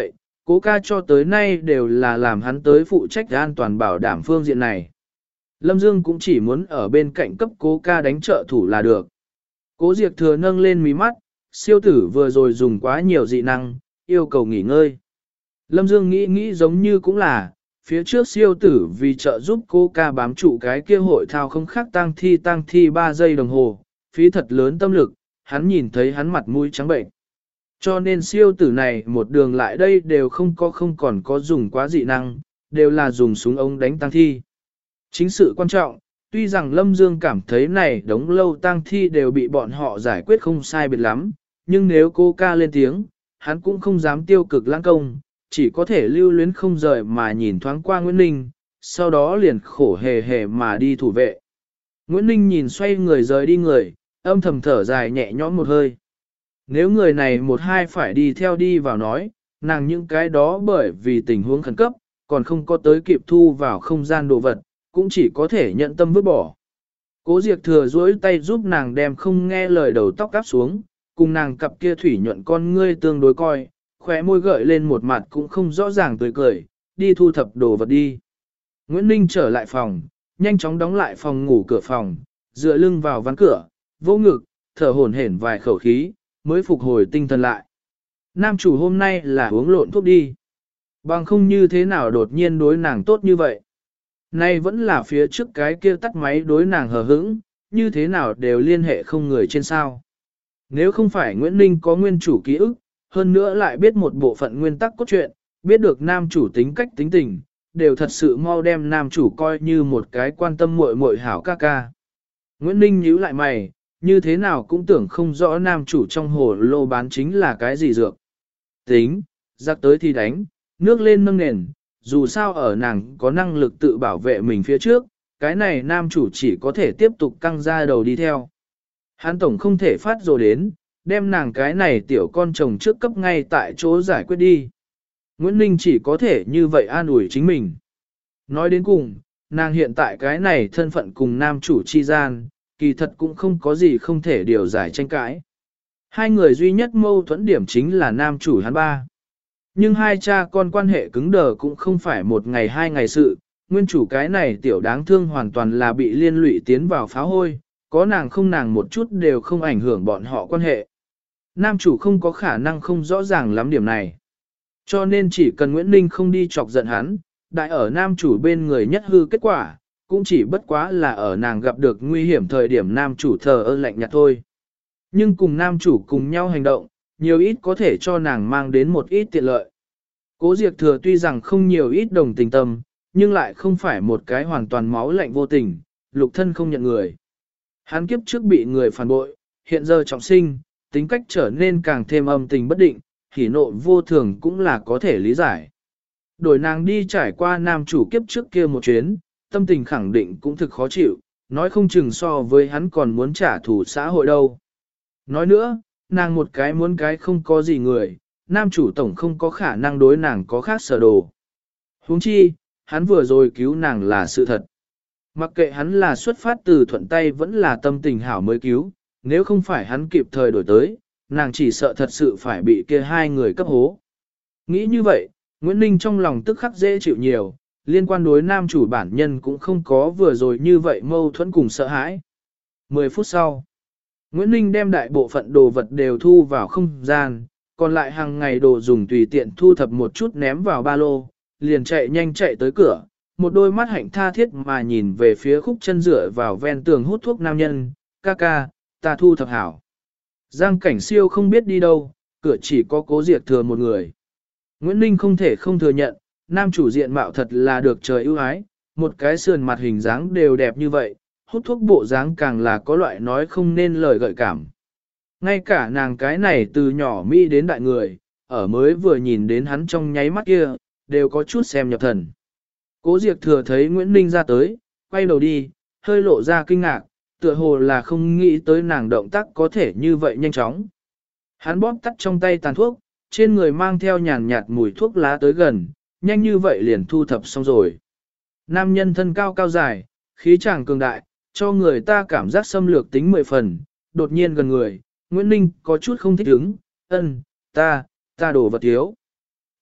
cố ca cho tới nay đều là làm hắn tới phụ trách an toàn bảo đảm phương diện này. Lâm Dương cũng chỉ muốn ở bên cạnh cấp cố ca đánh trợ thủ là được. Cố Diệp Thừa nâng lên mí mắt, siêu tử vừa rồi dùng quá nhiều dị năng, yêu cầu nghỉ ngơi. Lâm Dương nghĩ giống như cũng là, phía trước siêu tử vì trợ giúp cô ca bám trụ cái kia hội thao không khác tang thi 3 giây đồng hồ, phí thật lớn tâm lực, hắn nhìn thấy hắn mặt mũi trắng bệnh. Cho nên siêu tử này một đường lại đây đều không còn có dùng quá dị năng, đều là dùng súng ống đánh tang thi. Chính sự quan trọng, tuy rằng Lâm Dương cảm thấy này đống lâu tang thi đều bị bọn họ giải quyết không sai biệt lắm, nhưng nếu cô ca lên tiếng, hắn cũng không dám tiêu cực lãng công, chỉ có thể lưu luyến không rời mà nhìn thoáng qua Nguyễn Ninh, sau đó liền khổ hề hề mà đi thủ vệ. Nguyễn Ninh nhìn xoay người rời đi người, âm thầm thở dài nhẹ nhõm một hơi. Nếu người này một hai phải đi theo đi vào nói, nàng những cái đó bởi vì tình huống khẩn cấp, còn không có tới kịp thu vào không gian đồ vật, cũng chỉ có thể nhận tâm vứt bỏ. Cố Diệp Thừa duỗi tay giúp nàng đem không nghe lời đầu tóc cắp xuống, cùng nàng cặp kia thủy nhuận con ngươi tương đối coi, khóe môi gợi lên một mặt cũng không rõ ràng tươi cười, đi thu thập đồ vật đi. Nguyễn Ninh trở lại phòng, nhanh chóng đóng lại phòng ngủ cửa phòng, dựa lưng vào ván cửa, vô ngực, thở hổn hển vài khẩu khí, mới phục hồi tinh thần lại. Nam chủ hôm nay là uống lộn thuốc đi. Bằng không như thế nào đột nhiên đối nàng tốt như vậy. Nay vẫn là phía trước cái kia tắt máy đối nàng hờ hững, như thế nào đều liên hệ không người trên sao. Nếu không phải Nguyễn Ninh có nguyên chủ ký ức, hơn nữa lại biết một bộ phận nguyên tắc cốt truyện, biết được nam chủ tính cách tính tình, đều thật sự mau đem nam chủ coi như một cái quan tâm muội muội hảo ca ca. Nguyễn Ninh nhíu lại mày, như thế nào cũng tưởng không rõ nam chủ trong hồ lô bán chính là cái gì dược. Tính, giặc tới thì đánh, nước lên nâng nền, dù sao ở nàng có năng lực tự bảo vệ mình phía trước, cái này nam chủ chỉ có thể tiếp tục căng ra đầu đi theo. Hắn tổng không thể phát rồi đến, đem nàng cái này tiểu con chồng trước cấp ngay tại chỗ giải quyết đi. Nguyễn Ninh chỉ có thể như vậy an ủi chính mình. Nói đến cùng, nàng hiện tại cái này thân phận cùng nam chủ chi gian, kỳ thật cũng không có gì không thể điều giải tranh cãi. Hai người duy nhất mâu thuẫn điểm chính là nam chủ hắn ba. Nhưng hai cha con quan hệ cứng đờ cũng không phải một ngày hai ngày sự, nguyên chủ cái này tiểu đáng thương hoàn toàn là bị liên lụy tiến vào pháo hôi, có nàng không nàng một chút đều không ảnh hưởng bọn họ quan hệ. Nam chủ không có khả năng không rõ ràng lắm điểm này. Cho nên chỉ cần Nguyễn Ninh không đi chọc giận hắn, đại ở nam chủ bên người nhất hư kết quả, cũng chỉ bất quá là ở nàng gặp được nguy hiểm thời điểm nam chủ thờ ơ lạnh nhạt thôi. Nhưng cùng nam chủ cùng nhau hành động, nhiều ít có thể cho nàng mang đến một ít tiện lợi. Cố Diệp Thừa tuy rằng không nhiều ít đồng tình tâm, nhưng lại không phải một cái hoàn toàn máu lạnh vô tình, lục thân không nhận người. Hắn kiếp trước bị người phản bội, hiện giờ trọng sinh, tính cách trở nên càng thêm âm tình bất định, hỉ nộ vô thường cũng là có thể lý giải. Đổi nàng đi trải qua nam chủ kiếp trước kia một chuyến, tâm tình khẳng định cũng thực khó chịu, nói không chừng so với hắn còn muốn trả thù xã hội đâu. Nói nữa, nàng một cái muốn cái không có gì người, nam chủ tổng không có khả năng đối nàng có khác sở đồ. Huống chi, hắn vừa rồi cứu nàng là sự thật. Mặc kệ hắn là xuất phát từ thuận tay vẫn là tâm tình hảo mới cứu, nếu không phải hắn kịp thời đổi tới, nàng chỉ sợ thật sự phải bị kia hai người cấp hố. Nghĩ như vậy, Nguyễn Ninh trong lòng tức khắc dễ chịu nhiều, liên quan đối nam chủ bản nhân cũng không có vừa rồi như vậy mâu thuẫn cùng sợ hãi. 10 phút sau, Nguyễn Ninh đem đại bộ phận đồ vật đều thu vào không gian, còn lại hàng ngày đồ dùng tùy tiện thu thập một chút ném vào ba lô, liền chạy nhanh chạy tới cửa, một đôi mắt hạnh tha thiết mà nhìn về phía khúc chân dựa vào ven tường hút thuốc nam nhân, ca ca, ta thu thập hảo. Giang Cảnh Siêu không biết đi đâu, cửa chỉ có Cố Diệp Thừa một người. Nguyễn Ninh không thể không thừa nhận, nam chủ diện mạo thật là được trời ưu ái, một cái sườn mặt hình dáng đều đẹp như vậy, hút thuốc bộ dáng càng là có loại nói không nên lời gợi cảm. Ngay cả nàng cái này từ nhỏ Mỹ đến đại người, ở mới vừa nhìn đến hắn trong nháy mắt kia, đều có chút xem nhập thần. Cố Diệp Thừa thấy Nguyễn Ninh ra tới, quay đầu đi, hơi lộ ra kinh ngạc, tựa hồ là không nghĩ tới nàng động tác có thể như vậy nhanh chóng. Hắn bóp tắt trong tay tàn thuốc, trên người mang theo nhàn nhạt mùi thuốc lá tới gần, nhanh như vậy liền thu thập xong rồi. Nam nhân thân cao cao dài, khí chàng cường đại, cho người ta cảm giác xâm lược tính 10 phần, đột nhiên gần người, Nguyễn Ninh có chút không thích ứng, ta đồ vật thiếu.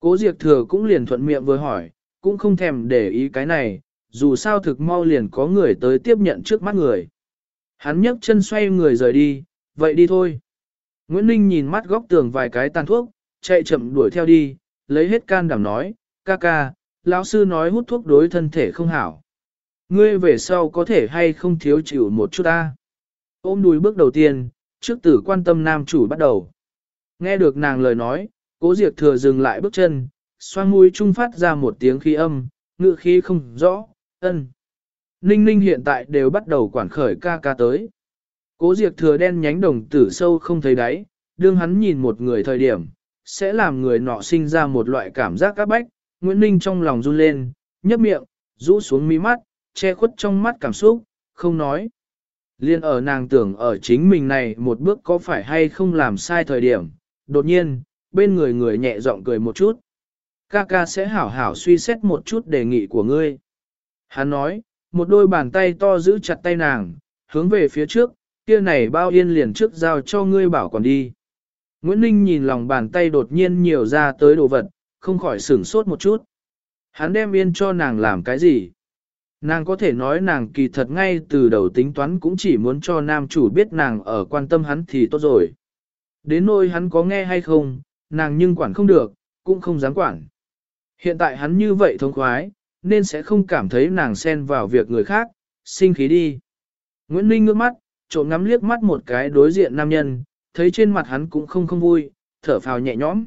Cố Diệp Thừa cũng liền thuận miệng vừa hỏi, cũng không thèm để ý cái này, dù sao thực mau liền có người tới tiếp nhận trước mắt người. Hắn nhấc chân xoay người rời đi, vậy đi thôi. Nguyễn Ninh nhìn mắt góc tường vài cái tàn thuốc, chạy chậm đuổi theo đi, lấy hết can đảm nói, ca ca, lão sư nói hút thuốc đối thân thể không hảo. Ngươi về sau có thể hay không thiếu chịu một chút ta. Ôm đùi bước đầu tiên, trước tử quan tâm nam chủ bắt đầu. Nghe được nàng lời nói, Cố Diệp Thừa dừng lại bước chân, xoang mũi trung phát ra một tiếng khí âm, ngự khí không rõ, ân. Ninh Ninh hiện tại đều bắt đầu quản khởi ca ca tới. Cố Diệp Thừa đen nhánh đồng tử sâu không thấy đáy, đương hắn nhìn một người thời điểm, sẽ làm người nọ sinh ra một loại cảm giác áp bách. Nguyễn Ninh trong lòng run lên, nhấp miệng, rũ xuống mí mắt, che khuất trong mắt cảm xúc, không nói. Liên ở nàng tưởng ở chính mình này một bước có phải hay không làm sai thời điểm, đột nhiên, bên người người nhẹ giọng cười một chút. Ca ca sẽ hảo hảo suy xét một chút đề nghị của ngươi. Hắn nói, một đôi bàn tay to giữ chặt tay nàng, hướng về phía trước, kia này bao yên liền trước giao cho ngươi bảo còn đi. Nguyễn Ninh nhìn lòng bàn tay đột nhiên nhiều ra tới đồ vật, không khỏi sửng sốt một chút. Hắn đem yên cho nàng làm cái gì? Nàng có thể nói nàng kỳ thật ngay từ đầu tính toán cũng chỉ muốn cho nam chủ biết nàng ở quan tâm hắn thì tốt rồi. Đến nỗi hắn có nghe hay không, nàng nhưng quản không được, cũng không dám quản. Hiện tại hắn như vậy thông khoái, nên sẽ không cảm thấy nàng xen vào việc người khác, sinh khí đi. Nguyễn Ninh ngước mắt, trộm ngắm liếc mắt một cái đối diện nam nhân, thấy trên mặt hắn cũng không vui, thở phào nhẹ nhõm.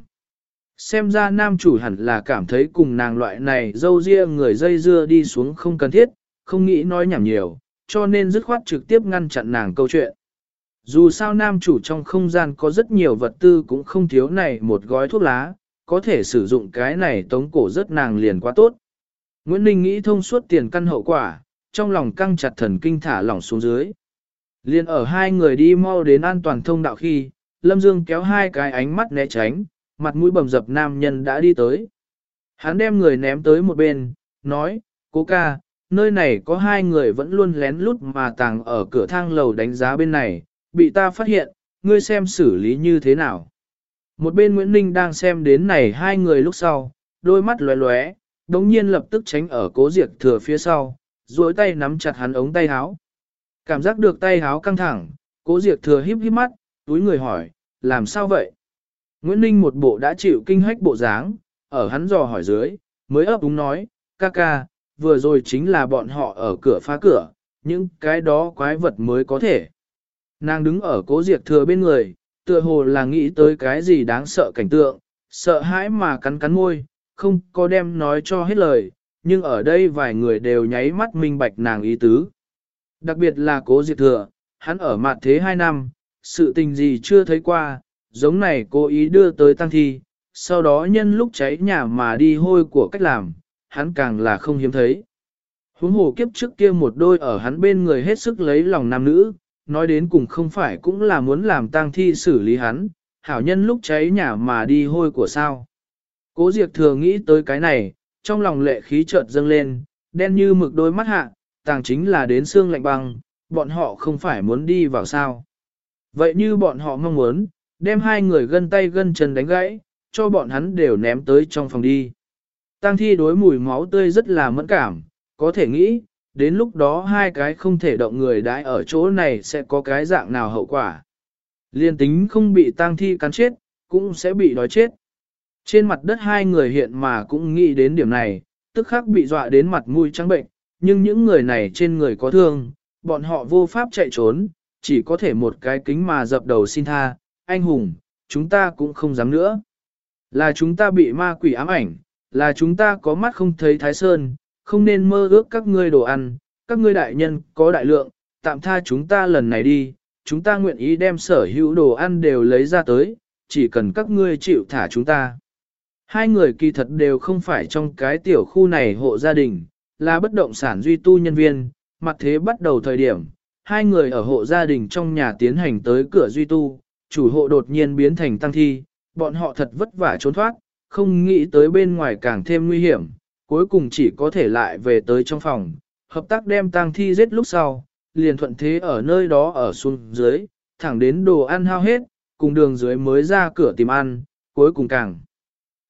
Xem ra nam chủ hẳn là cảm thấy cùng nàng loại này dâu ria người dây dưa đi xuống không cần thiết, không nghĩ nói nhảm nhiều, cho nên dứt khoát trực tiếp ngăn chặn nàng câu chuyện. Dù sao nam chủ trong không gian có rất nhiều vật tư cũng không thiếu này một gói thuốc lá, có thể sử dụng cái này tống cổ rất nàng liền quá tốt. Nguyễn Ninh nghĩ thông suốt tiền căn hậu quả, trong lòng căng chặt thần kinh thả lỏng xuống dưới. Liên ở hai người đi mau đến an toàn thông đạo khi, Lâm Dương kéo hai cái ánh mắt né tránh, mặt mũi bầm dập nam nhân đã đi tới. Hắn đem người ném tới một bên, nói, cố ca, nơi này có hai người vẫn luôn lén lút mà tàng ở cửa thang lầu đánh giá bên này, bị ta phát hiện, ngươi xem xử lý như thế nào. Một bên Nguyễn Ninh đang xem đến này hai người lúc sau, đôi mắt lóe lóe, đống nhiên lập tức tránh ở Cố Diệp Thừa phía sau, duỗi tay nắm chặt hắn ống tay áo. Cảm giác được tay áo căng thẳng, Cố Diệp Thừa híp híp mắt, túi người hỏi, làm sao vậy? Nguyễn Ninh một bộ đã chịu kinh hách bộ dáng, ở hắn dò hỏi dưới, mới ấp úng nói, ca ca, vừa rồi chính là bọn họ ở cửa phá cửa, những cái đó quái vật mới có thể. Nàng đứng ở Cố Diệp Thừa bên người, tựa hồ là nghĩ tới cái gì đáng sợ cảnh tượng, sợ hãi mà cắn cắn môi, không có đem nói cho hết lời, nhưng ở đây vài người đều nháy mắt minh bạch nàng ý tứ. Đặc biệt là Cố Diệp Thừa, hắn ở mặt thế 2 năm, sự tình gì chưa thấy qua, giống này cố ý đưa tới tăng thi, sau đó nhân lúc cháy nhà mà đi hôi của cách làm, hắn càng là không hiếm thấy. Huống hồ kiếp trước kia một đôi ở hắn bên người hết sức lấy lòng nam nữ, nói đến cùng không phải cũng là muốn làm tang thi xử lý hắn, hảo nhân lúc cháy nhà mà đi hôi của sao. Cố Diệp Thừa nghĩ tới cái này, trong lòng lệ khí chợt dâng lên, đen như mực đôi mắt hạ, tàng chính là đến xương lạnh băng, bọn họ không phải muốn đi vào sao. Vậy như bọn họ mong muốn, đem hai người gân tay gân chân đánh gãy, cho bọn hắn đều ném tới trong phòng đi. Tang thi đối mùi máu tươi rất là mẫn cảm, có thể nghĩ, đến lúc đó hai cái không thể động người đãi ở chỗ này sẽ có cái dạng nào hậu quả. Liên tính không bị tang thi cắn chết, cũng sẽ bị đói chết. Trên mặt đất hai người hiện mà cũng nghĩ đến điểm này, tức khắc bị dọa đến mặt mũi trắng bệnh, nhưng những người này trên người có thương, bọn họ vô pháp chạy trốn, chỉ có thể một cái kính mà dập đầu xin tha, anh hùng, chúng ta cũng không dám nữa. Là chúng ta bị ma quỷ ám ảnh, là chúng ta có mắt không thấy Thái Sơn, không nên mơ ước các ngươi đồ ăn, các ngươi đại nhân có đại lượng, tạm tha chúng ta lần này đi, chúng ta nguyện ý đem sở hữu đồ ăn đều lấy ra tới, chỉ cần các ngươi chịu thả chúng ta. Hai người kỳ thật đều không phải trong cái tiểu khu này hộ gia đình, là bất động sản duy tu nhân viên, mặt thế bắt đầu thời điểm, hai người ở hộ gia đình trong nhà tiến hành tới cửa duy tu, chủ hộ đột nhiên biến thành tăng thi, bọn họ thật vất vả trốn thoát, không nghĩ tới bên ngoài càng thêm nguy hiểm, cuối cùng chỉ có thể lại về tới trong phòng, hợp tác đem tang thi giết lúc sau, liền thuận thế ở nơi đó ở xuống dưới, thẳng đến đồ ăn hao hết, cùng đường dưới mới ra cửa tìm ăn, cuối cùng càng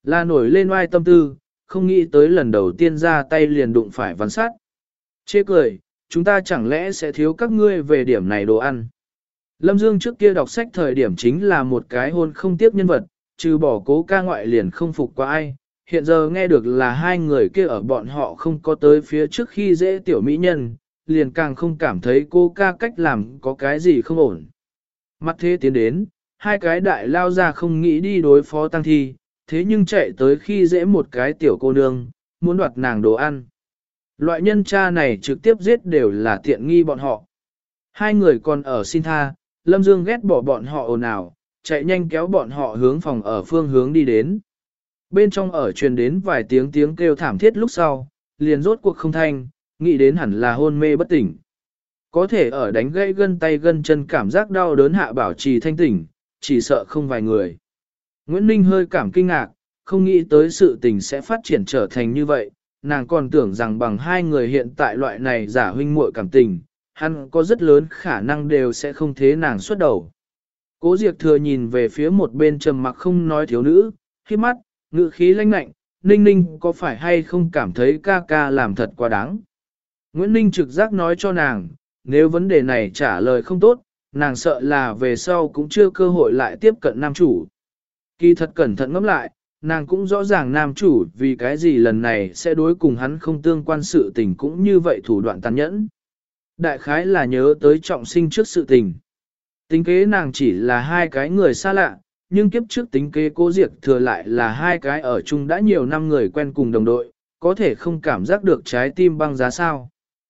Là nổi lên oai tâm tư, không nghĩ tới lần đầu tiên ra tay liền đụng phải văn sát. Chê cười, chúng ta chẳng lẽ sẽ thiếu các ngươi về điểm này đồ ăn. Lâm Dương trước kia đọc sách thời điểm chính là một cái hôn không tiếc nhân vật, trừ bỏ Cố ca ngoại liền không phục qua ai. Hiện giờ nghe được là hai người kia ở bọn họ không có tới phía trước khi dễ tiểu mỹ nhân, liền càng không cảm thấy Cố ca cách làm có cái gì không ổn. Mặt thế tiến đến, hai cái đại lao ra không nghĩ đi đối phó tăng thi, thế nhưng chạy tới khi dễ một cái tiểu cô nương, muốn đoạt nàng đồ ăn. Loại nhân cha này trực tiếp giết đều là tiện nghi bọn họ. Hai người còn ở xin tha, Lâm Dương ghét bỏ bọn họ ồn ào, chạy nhanh kéo bọn họ hướng phòng ở phương hướng đi đến. Bên trong ở truyền đến vài tiếng tiếng kêu thảm thiết lúc sau, liền rốt cuộc không thanh, nghĩ đến hẳn là hôn mê bất tỉnh. Có thể ở đánh gãy gân tay gân chân cảm giác đau đớn hạ bảo trì thanh tỉnh, chỉ sợ không vài người. Nguyễn Ninh hơi cảm kinh ngạc, không nghĩ tới sự tình sẽ phát triển trở thành như vậy, nàng còn tưởng rằng bằng hai người hiện tại loại này giả huynh muội cảm tình, hắn có rất lớn khả năng đều sẽ không thế nàng xuất đầu. Cố Diệp Thừa nhìn về phía một bên trầm mặc không nói thiếu nữ, khi mắt, ngữ khí lãnh lạnh, Ninh Ninh có phải hay không cảm thấy ca ca làm thật quá đáng. Nguyễn Ninh trực giác nói cho nàng, nếu vấn đề này trả lời không tốt, nàng sợ là về sau cũng chưa cơ hội lại tiếp cận nam chủ. Kỳ thật cẩn thận ngẫm lại, nàng cũng rõ ràng nam chủ vì cái gì lần này sẽ đối cùng hắn không tương quan sự tình cũng như vậy thủ đoạn tàn nhẫn. Đại khái là nhớ tới trọng sinh trước sự tình. Tính kế nàng chỉ là hai cái người xa lạ, nhưng kiếp trước tính kế Cố Diệp Thừa lại là hai cái ở chung đã nhiều năm người quen cùng đồng đội, có thể không cảm giác được trái tim băng giá sao.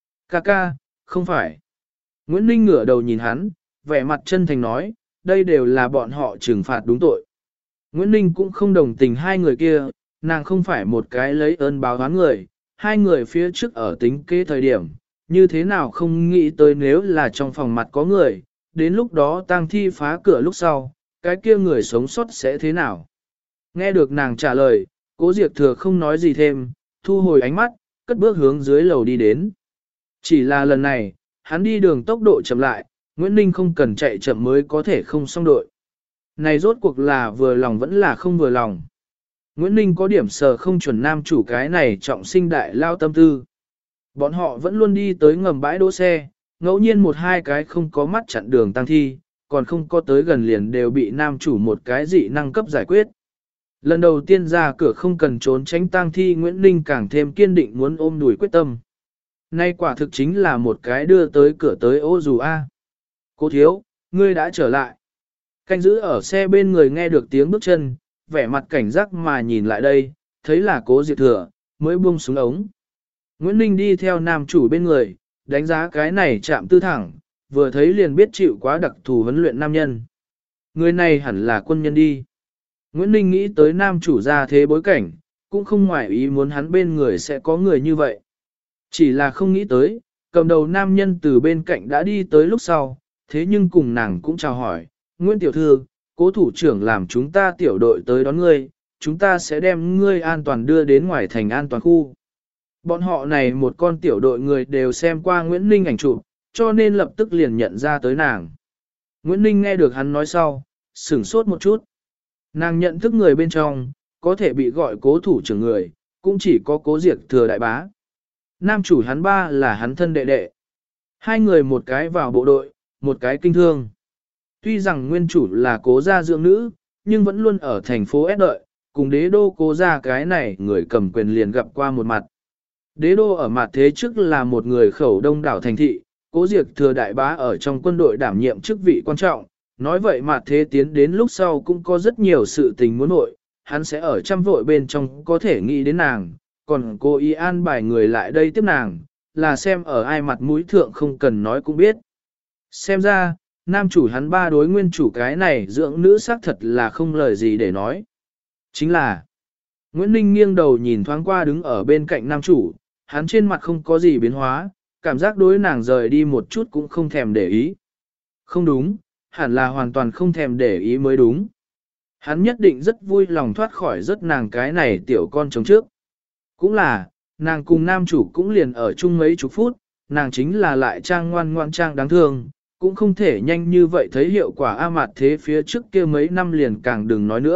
Ca, không phải. Nguyễn Ninh ngửa đầu nhìn hắn, vẻ mặt chân thành nói, đây đều là bọn họ trừng phạt đúng tội. Nguyễn Ninh cũng không đồng tình hai người kia, nàng không phải một cái lấy ơn báo oán người, hai người phía trước ở tính kế thời điểm, như thế nào không nghĩ tới nếu là trong phòng mặt có người, đến lúc đó tang thi phá cửa lúc sau, cái kia người sống sót sẽ thế nào. Nghe được nàng trả lời, Cố Diệp Thừa không nói gì thêm, thu hồi ánh mắt, cất bước hướng dưới lầu đi đến. Chỉ là lần này, hắn đi đường tốc độ chậm lại, Nguyễn Ninh không cần chạy chậm mới có thể không xong đội. Này rốt cuộc là vừa lòng vẫn là không vừa lòng. Nguyễn Ninh có điểm sờ không chuẩn nam chủ cái này trọng sinh đại lao tâm tư. Bọn họ vẫn luôn đi tới ngầm bãi đỗ xe, ngẫu nhiên một hai cái không có mắt chặn đường tăng thi, còn không có tới gần liền đều bị nam chủ một cái dị năng cấp giải quyết. Lần đầu tiên ra cửa không cần trốn tránh tang thi, Nguyễn Ninh càng thêm kiên định muốn ôm đùi quyết tâm. Nay quả thực chính là một cái đưa tới cửa tới ô dù a. Cố thiếu, ngươi đã trở lại. Canh giữ ở xe bên người nghe được tiếng bước chân, vẻ mặt cảnh giác mà nhìn lại đây, thấy là Cố Diệp Thừa, mới buông xuống ống. Nguyễn Ninh đi theo nam chủ bên người, đánh giá cái này chạm tư thẳng, vừa thấy liền biết chịu quá đặc thù huấn luyện nam nhân. Người này hẳn là quân nhân đi. Nguyễn Ninh nghĩ tới nam chủ ra thế bối cảnh, cũng không ngoại ý muốn hắn bên người sẽ có người như vậy. Chỉ là không nghĩ tới, cầm đầu nam nhân từ bên cạnh đã đi tới lúc sau, thế nhưng cùng nàng cũng chào hỏi, Nguyễn Tiểu Thư, Cố thủ trưởng làm chúng ta tiểu đội tới đón ngươi, chúng ta sẽ đem ngươi an toàn đưa đến ngoài thành an toàn khu. Bọn họ này một con tiểu đội người đều xem qua Nguyễn Ninh ảnh chụp, cho nên lập tức liền nhận ra tới nàng. Nguyễn Ninh nghe được hắn nói sau, sửng sốt một chút. Nàng nhận thức người bên trong, có thể bị gọi Cố thủ trưởng người, cũng chỉ có Cố Diệp Thừa đại bá. Nam chủ hắn ba là hắn thân đệ đệ. Hai người một cái vào bộ đội, một cái kinh thương. Tuy rằng nguyên chủ là Cố gia dưỡng nữ, nhưng vẫn luôn ở thành phố S đợi, cùng đế đô Cố gia cái này người cầm quyền liền gặp qua một mặt. Đế đô ở mặt thế trước là một người khẩu đông đảo thành thị, Cố Diệp Thừa đại bá ở trong quân đội đảm nhiệm chức vị quan trọng, nói vậy mặt thế tiến đến lúc sau cũng có rất nhiều sự tình muốn nội, hắn sẽ ở trăm vội bên trong có thể nghĩ đến nàng, còn cô ý an bài người lại đây tiếp nàng, là xem ở ai mặt mũi thượng không cần nói cũng biết. Xem ra, nam chủ hắn ba đối nguyên chủ cái này dưỡng nữ xác thật là không lời gì để nói. Chính là, Nguyễn Ninh nghiêng đầu nhìn thoáng qua đứng ở bên cạnh nam chủ, hắn trên mặt không có gì biến hóa, cảm giác đối nàng rời đi một chút cũng không thèm để ý. Không đúng, hẳn là hoàn toàn không thèm để ý mới đúng. Hắn nhất định rất vui lòng thoát khỏi rất nàng cái này tiểu con chống trước. Cũng là, nàng cùng nam chủ cũng liền ở chung mấy chục phút, nàng chính là lại trang ngoan ngoan trang đáng thương, cũng không thể nhanh như vậy thấy hiệu quả a mặt thế phía trước kia mấy năm liền càng đừng nói nữa,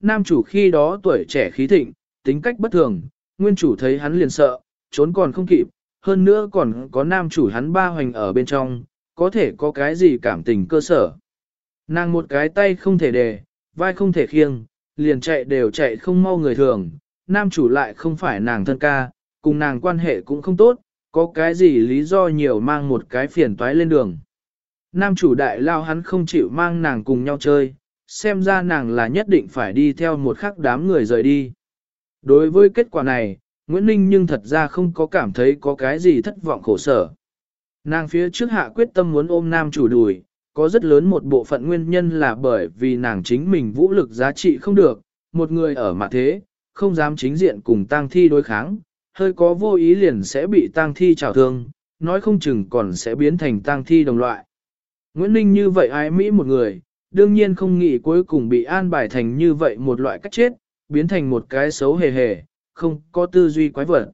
nam chủ khi đó tuổi trẻ khí thịnh, tính cách bất thường, nguyên chủ thấy hắn liền sợ, trốn còn không kịp, hơn nữa còn có nam chủ hắn ba hoành ở bên trong, có thể có cái gì cảm tình cơ sở. Nàng một cái tay không thể đề, vai không thể khiêng, liền chạy đều chạy không mau người thường, nam chủ lại không phải nàng thân ca, cùng nàng quan hệ cũng không tốt, có cái gì lý do nhiều mang một cái phiền toái lên đường. Nam chủ đại lao hắn không chịu mang nàng cùng nhau chơi, xem ra nàng là nhất định phải đi theo một khắc đám người rời đi. Đối với kết quả này, Nguyễn Ninh nhưng thật ra không có cảm thấy có cái gì thất vọng khổ sở. Nàng phía trước hạ quyết tâm muốn ôm nam chủ đùi, có rất lớn một bộ phận nguyên nhân là bởi vì nàng chính mình vũ lực giá trị không được, một người ở mặt thế, không dám chính diện cùng tang thi đối kháng, hơi có vô ý liền sẽ bị tang thi trào thương, nói không chừng còn sẽ biến thành tang thi đồng loại. Nguyễn Ninh như vậy ái Mỹ một người, đương nhiên không nghĩ cuối cùng bị an bài thành như vậy một loại cách chết, biến thành một cái xấu hề hề, không có tư duy quái vật.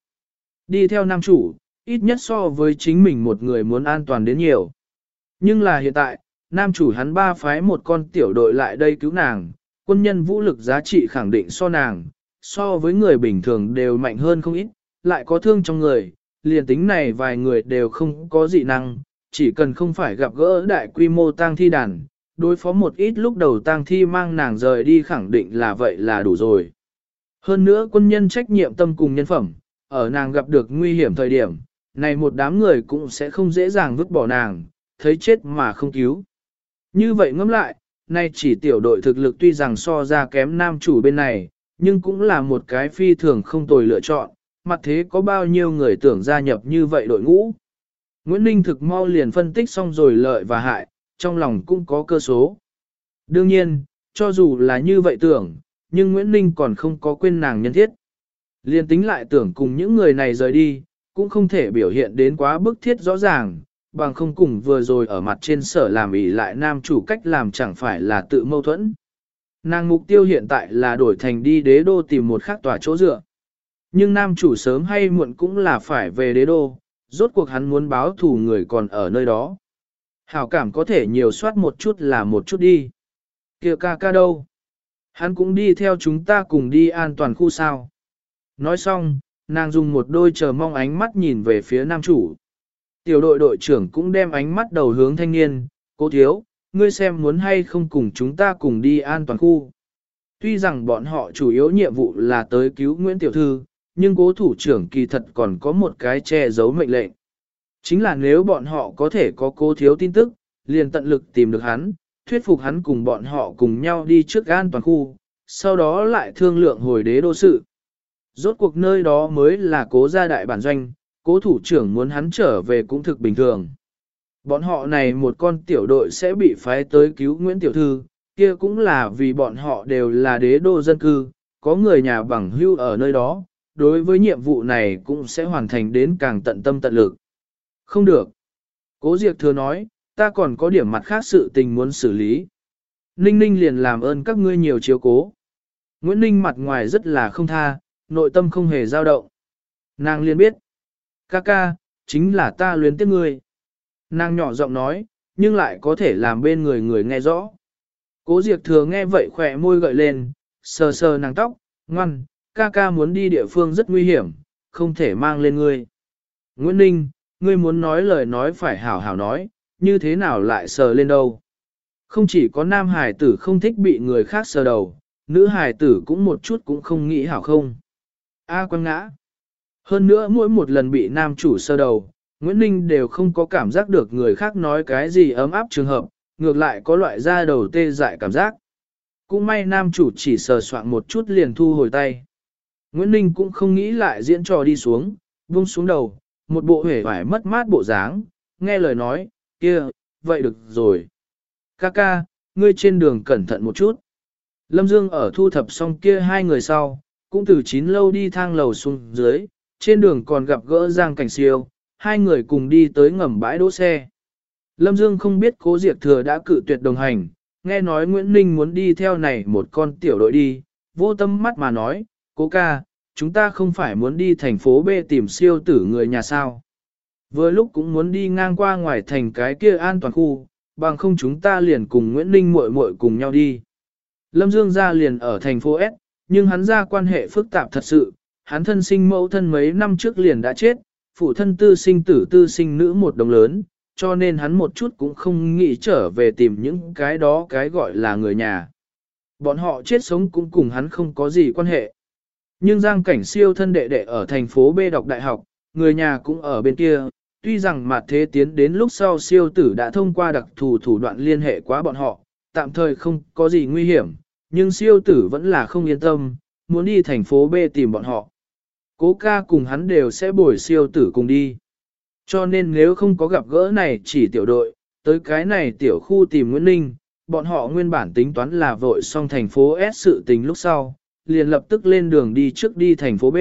Đi theo nam chủ, ít nhất so với chính mình một người muốn an toàn đến nhiều. Nhưng là hiện tại, nam chủ hắn ba phái một con tiểu đội lại đây cứu nàng, quân nhân vũ lực giá trị khẳng định so nàng, so với người bình thường đều mạnh hơn không ít, lại có thương trong người, liền tính này vài người đều không có dị năng, chỉ cần không phải gặp gỡ đại quy mô tang thi đàn, đối phó một ít lúc đầu tang thi mang nàng rời đi khẳng định là vậy là đủ rồi. Hơn nữa quân nhân trách nhiệm tâm cùng nhân phẩm, ở nàng gặp được nguy hiểm thời điểm, này một đám người cũng sẽ không dễ dàng vứt bỏ nàng, thấy chết mà không cứu. Như vậy ngẫm lại, nay chỉ tiểu đội thực lực tuy rằng so ra kém nam chủ bên này, nhưng cũng là một cái phi thường không tồi lựa chọn, mặt thế có bao nhiêu người tưởng gia nhập như vậy đội ngũ. Nguyễn Ninh thực mau liền phân tích xong rồi lợi và hại, trong lòng cũng có cơ số. Đương nhiên, cho dù là như vậy tưởng, nhưng Nguyễn Ninh còn không có quên nàng nhân thiết. Liên tính lại tưởng cùng những người này rời đi, cũng không thể biểu hiện đến quá bức thiết rõ ràng, bằng không cùng vừa rồi ở mặt trên sở làm ỷ lại nam chủ cách làm chẳng phải là tự mâu thuẫn. Nàng mục tiêu hiện tại là đổi thành đi đế đô tìm một khác tòa chỗ dựa. Nhưng nam chủ sớm hay muộn cũng là phải về đế đô, rốt cuộc hắn muốn báo thù người còn ở nơi đó. Hảo cảm có thể nhiều soát một chút là một chút đi. Kìa ca ca đâu? Hắn cũng đi theo chúng ta cùng đi an toàn khu sao. Nói xong, nàng dùng một đôi chờ mong ánh mắt nhìn về phía nam chủ. Tiểu đội đội trưởng cũng đem ánh mắt đầu hướng thanh niên, cô thiếu, ngươi xem muốn hay không cùng chúng ta cùng đi an toàn khu. Tuy rằng bọn họ chủ yếu nhiệm vụ là tới cứu Nguyễn Tiểu Thư, nhưng cố thủ trưởng kỳ thật còn có một cái che giấu mệnh lệnh. Chính là nếu bọn họ có thể có cố thiếu tin tức, liền tận lực tìm được hắn, thuyết phục hắn cùng bọn họ cùng nhau đi trước an toàn khu, sau đó lại thương lượng hồi đế đô sự. Rốt cuộc nơi đó mới là cố gia đại bản doanh, cố thủ trưởng muốn hắn trở về cũng thực bình thường. Bọn họ này một con tiểu đội sẽ bị phái tới cứu Nguyễn Tiểu Thư, kia cũng là vì bọn họ đều là đế đô dân cư, có người nhà bằng hưu ở nơi đó, đối với nhiệm vụ này cũng sẽ hoàn thành đến càng tận tâm tận lực. Không được. Cố Diệc Thừa nói, ta còn có điểm mặt khác sự tình muốn xử lý. Ninh Ninh liền làm ơn các ngươi nhiều chiếu cố. Nguyễn Ninh mặt ngoài rất là không tha, nội tâm không hề dao động. Nàng liền biết. Ca ca, chính là ta luyến tiếc ngươi. Nàng nhỏ giọng nói, nhưng lại có thể làm bên người người nghe rõ. Cố Diệc Thừa nghe vậy khỏe môi gợi lên, sờ sờ nàng tóc, ngoan, ca ca muốn đi địa phương rất nguy hiểm, không thể mang lên ngươi. Nguyễn Ninh, ngươi muốn nói lời nói phải hảo hảo nói, như thế nào lại sờ lên đâu. Không chỉ có nam hài tử không thích bị người khác sờ đầu, nữ hài tử cũng một chút cũng không nghĩ hảo không. A quăng ngã. Hơn nữa mỗi một lần bị nam chủ sờ đầu, Nguyễn Ninh đều không có cảm giác được người khác nói cái gì ấm áp trường hợp, ngược lại có loại da đầu tê dại cảm giác. Cũng may nam chủ chỉ sờ soạn một chút liền thu hồi tay. Nguyễn Ninh cũng không nghĩ lại diễn trò đi xuống, buông xuống đầu, một bộ hể vải mất mát bộ dáng, nghe lời nói, kia, vậy được rồi. Ca ca, ngươi trên đường cẩn thận một chút. Lâm Dương ở thu thập xong kia hai người sau, cũng từ 9 lâu đi thang lầu xuống dưới, trên đường còn gặp gỡ Giang Cảnh Siêu, hai người cùng đi tới ngầm bãi đỗ xe. Lâm Dương không biết Cố Diệc Thừa đã cự tuyệt đồng hành, nghe nói Nguyễn Ninh muốn đi theo này một con tiểu đội đi, vô tâm mắt mà nói, Cố ca, chúng ta không phải muốn đi thành phố B tìm siêu tử người nhà sao. Vừa lúc cũng muốn đi ngang qua ngoài thành cái kia an toàn khu, bằng không chúng ta liền cùng Nguyễn Ninh muội muội cùng nhau đi. Lâm Dương gia liền ở thành phố S, nhưng hắn gia quan hệ phức tạp thật sự, hắn thân sinh mẫu thân mấy năm trước liền đã chết, phụ thân tư sinh tử tư sinh nữ một đồng lớn, cho nên hắn một chút cũng không nghĩ trở về tìm những cái đó cái gọi là người nhà. Bọn họ chết sống cũng cùng hắn không có gì quan hệ. Nhưng Giang Cảnh Siêu thân đệ đệ ở thành phố B đọc đại học, người nhà cũng ở bên kia, tuy rằng mặt thế tiến đến lúc sau siêu tử đã thông qua đặc thù thủ đoạn liên hệ quá bọn họ, tạm thời không có gì nguy hiểm, nhưng siêu tử vẫn là không yên tâm, muốn đi thành phố B tìm bọn họ. Cố ca cùng hắn đều sẽ bồi siêu tử cùng đi. Cho nên nếu không có gặp gỡ này chỉ tiểu đội, tới cái này tiểu khu tìm Nguyễn Ninh, bọn họ nguyên bản tính toán là vội xong thành phố S sự tình lúc sau, liền lập tức lên đường đi trước đi thành phố B.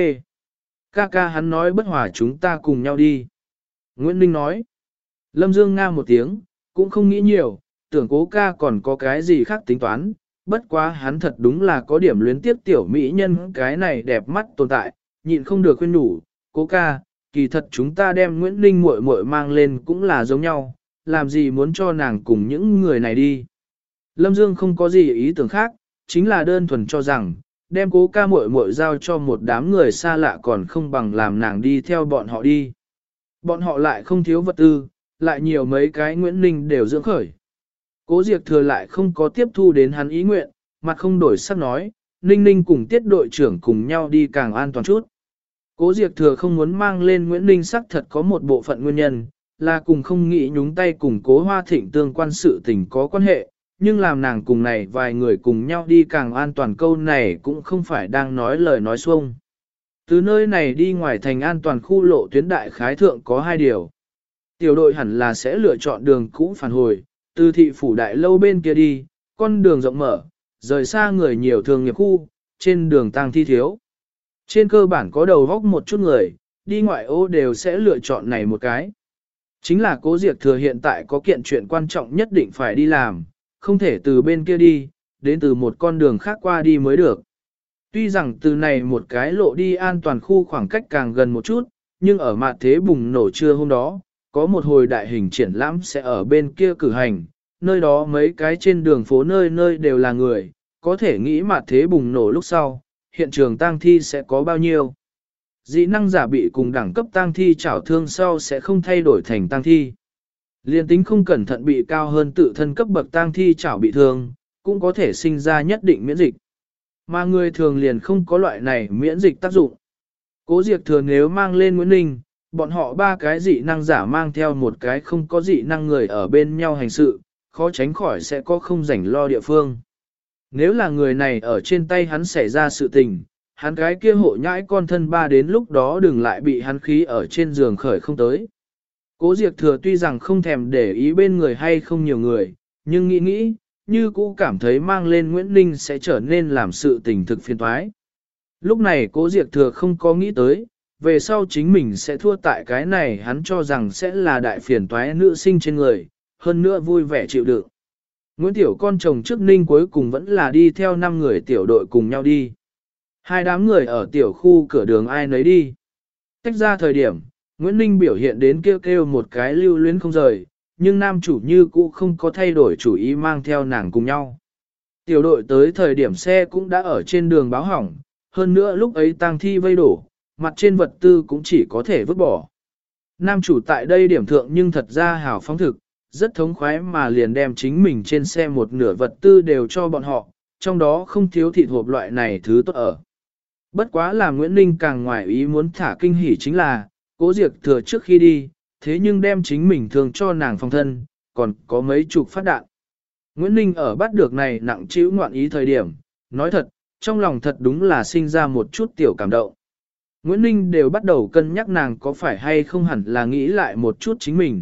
Ca hắn nói bất hòa chúng ta cùng nhau đi. Nguyễn Ninh nói. Lâm Dương nga một tiếng, cũng không nghĩ nhiều, tưởng cố ca còn có cái gì khác tính toán, bất quá hắn thật đúng là có điểm luyến tiếp tiểu mỹ nhân cái này đẹp mắt tồn tại, nhịn không được khuyên nhủ, cố ca, kỳ thật chúng ta đem Nguyễn Ninh muội muội mang lên cũng là giống nhau, làm gì muốn cho nàng cùng những người này đi. Lâm Dương không có gì ý tưởng khác, chính là đơn thuần cho rằng, đem cố ca muội muội giao cho một đám người xa lạ còn không bằng làm nàng đi theo bọn họ đi. Bọn họ lại không thiếu vật tư, lại nhiều mấy cái Nguyễn Ninh đều dưỡng khởi. Cố Diệp Thừa lại không có tiếp thu đến hắn ý nguyện, mặt không đổi sắc nói, Ninh Ninh cùng tiết đội trưởng cùng nhau đi càng an toàn chút. Cố Diệp Thừa không muốn mang lên Nguyễn Ninh sắc thật có một bộ phận nguyên nhân, là cùng không nghĩ nhúng tay cùng Cố Hoa Thịnh tương quan sự tình có quan hệ, nhưng làm nàng cùng này vài người cùng nhau đi càng an toàn câu này cũng không phải đang nói lời nói xuông. Từ nơi này đi ngoài thành an toàn khu lộ tuyến đại khái thượng có hai điều. Tiểu đội hẳn là sẽ lựa chọn đường cũ phản hồi, từ thị phủ đại lâu bên kia đi, con đường rộng mở, rời xa người nhiều thường nghiệp khu, trên đường tang thi thiếu. Trên cơ bản có đầu góc một chút người, đi ngoại ô đều sẽ lựa chọn này một cái. Chính là Cố Diệp Thừa hiện tại có kiện chuyện quan trọng nhất định phải đi làm, không thể từ bên kia đi, đến từ một con đường khác qua đi mới được. Tuy rằng từ này một cái lộ đi an toàn khu khoảng cách càng gần một chút, nhưng ở mặt thế bùng nổ trưa hôm đó, có một hồi đại hình triển lãm sẽ ở bên kia cử hành, nơi đó mấy cái trên đường phố nơi nơi đều là người, có thể nghĩ mặt thế bùng nổ lúc sau, hiện trường tang thi sẽ có bao nhiêu. Dị năng giả bị cùng đẳng cấp tang thi chảo thương sau sẽ không thay đổi thành tang thi. Liên tính không cẩn thận bị cao hơn tự thân cấp bậc tang thi chảo bị thương, cũng có thể sinh ra nhất định miễn dịch. Mà người thường liền không có loại này miễn dịch tác dụng. Cố Diệp Thừa nếu mang lên Nguyễn Ninh, bọn họ ba cái dị năng giả mang theo một cái không có dị năng người ở bên nhau hành sự, khó tránh khỏi sẽ có không rảnh lo địa phương. Nếu là người này ở trên tay hắn xảy ra sự tình, hắn cái kia hộ nhãi con thân ba đến lúc đó đừng lại bị hắn khí ở trên giường khởi không tới. Cố Diệp Thừa tuy rằng không thèm để ý bên người hay không nhiều người, nhưng nghĩ, như cũ cảm thấy mang lên Nguyễn Ninh sẽ trở nên làm sự tình thực phiền toái. Lúc này Cố Diệp Thừa không có nghĩ tới, về sau chính mình sẽ thua tại cái này hắn cho rằng sẽ là đại phiền toái nữ sinh trên người, hơn nữa vui vẻ chịu đựng. Nguyễn Tiểu con chồng trước Ninh cuối cùng vẫn là đi theo 5 người tiểu đội cùng nhau đi. Hai đám người ở tiểu khu cửa đường ai nấy đi. Tách ra thời điểm, Nguyễn Ninh biểu hiện đến kêu một cái lưu luyến không rời, nhưng nam chủ như cũ không có thay đổi chủ ý mang theo nàng cùng nhau. Tiểu đội tới thời điểm xe cũng đã ở trên đường báo hỏng, hơn nữa lúc ấy tang thi vây đổ, mặt trên vật tư cũng chỉ có thể vứt bỏ. Nam chủ tại đây điểm thượng nhưng thật ra hào phóng thực, rất thống khoái mà liền đem chính mình trên xe một nửa vật tư đều cho bọn họ, trong đó không thiếu thịt hộp loại này thứ tốt ở. Bất quá là Nguyễn Ninh càng ngoài ý muốn thả kinh hỉ chính là, Cố Diệp Thừa trước khi đi, thế nhưng đem chính mình thường cho nàng phòng thân, còn có mấy chục phát đạn. Nguyễn Ninh ở bắt được này nặng trĩu ngoạn ý thời điểm, nói thật, trong lòng thật đúng là sinh ra một chút tiểu cảm động. Nguyễn Ninh đều bắt đầu cân nhắc nàng có phải hay không hẳn là nghĩ lại một chút chính mình.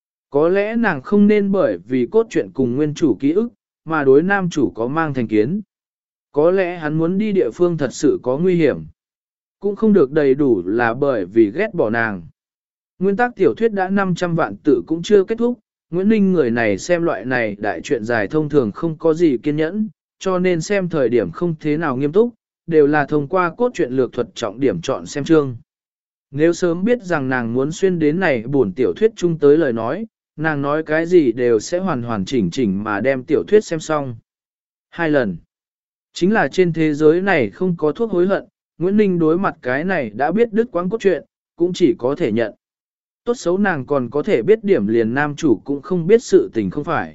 Có lẽ nàng không nên bởi vì cốt truyện cùng nguyên chủ ký ức, mà đối nam chủ có mang thành kiến. Có lẽ hắn muốn đi địa phương thật sự có nguy hiểm. Cũng không được đầy đủ là bởi vì ghét bỏ nàng. Nguyên tác tiểu thuyết đã 500 vạn tự cũng chưa kết thúc, Nguyễn Ninh người này xem loại này đại truyện dài thông thường không có gì kiên nhẫn, cho nên xem thời điểm không thế nào nghiêm túc, đều là thông qua cốt truyện lược thuật trọng điểm chọn xem chương. Nếu sớm biết rằng nàng muốn xuyên đến này buồn tiểu thuyết chung tới lời nói, nàng nói cái gì đều sẽ hoàn hoàn chỉnh chỉnh mà đem tiểu thuyết xem xong. 2 lần. Chính là trên thế giới này không có thuốc hối hận, Nguyễn Ninh đối mặt cái này đã biết đứt quãng cốt truyện, cũng chỉ có thể nhận. Tốt xấu nàng còn có thể biết điểm liền nam chủ cũng không biết sự tình không phải.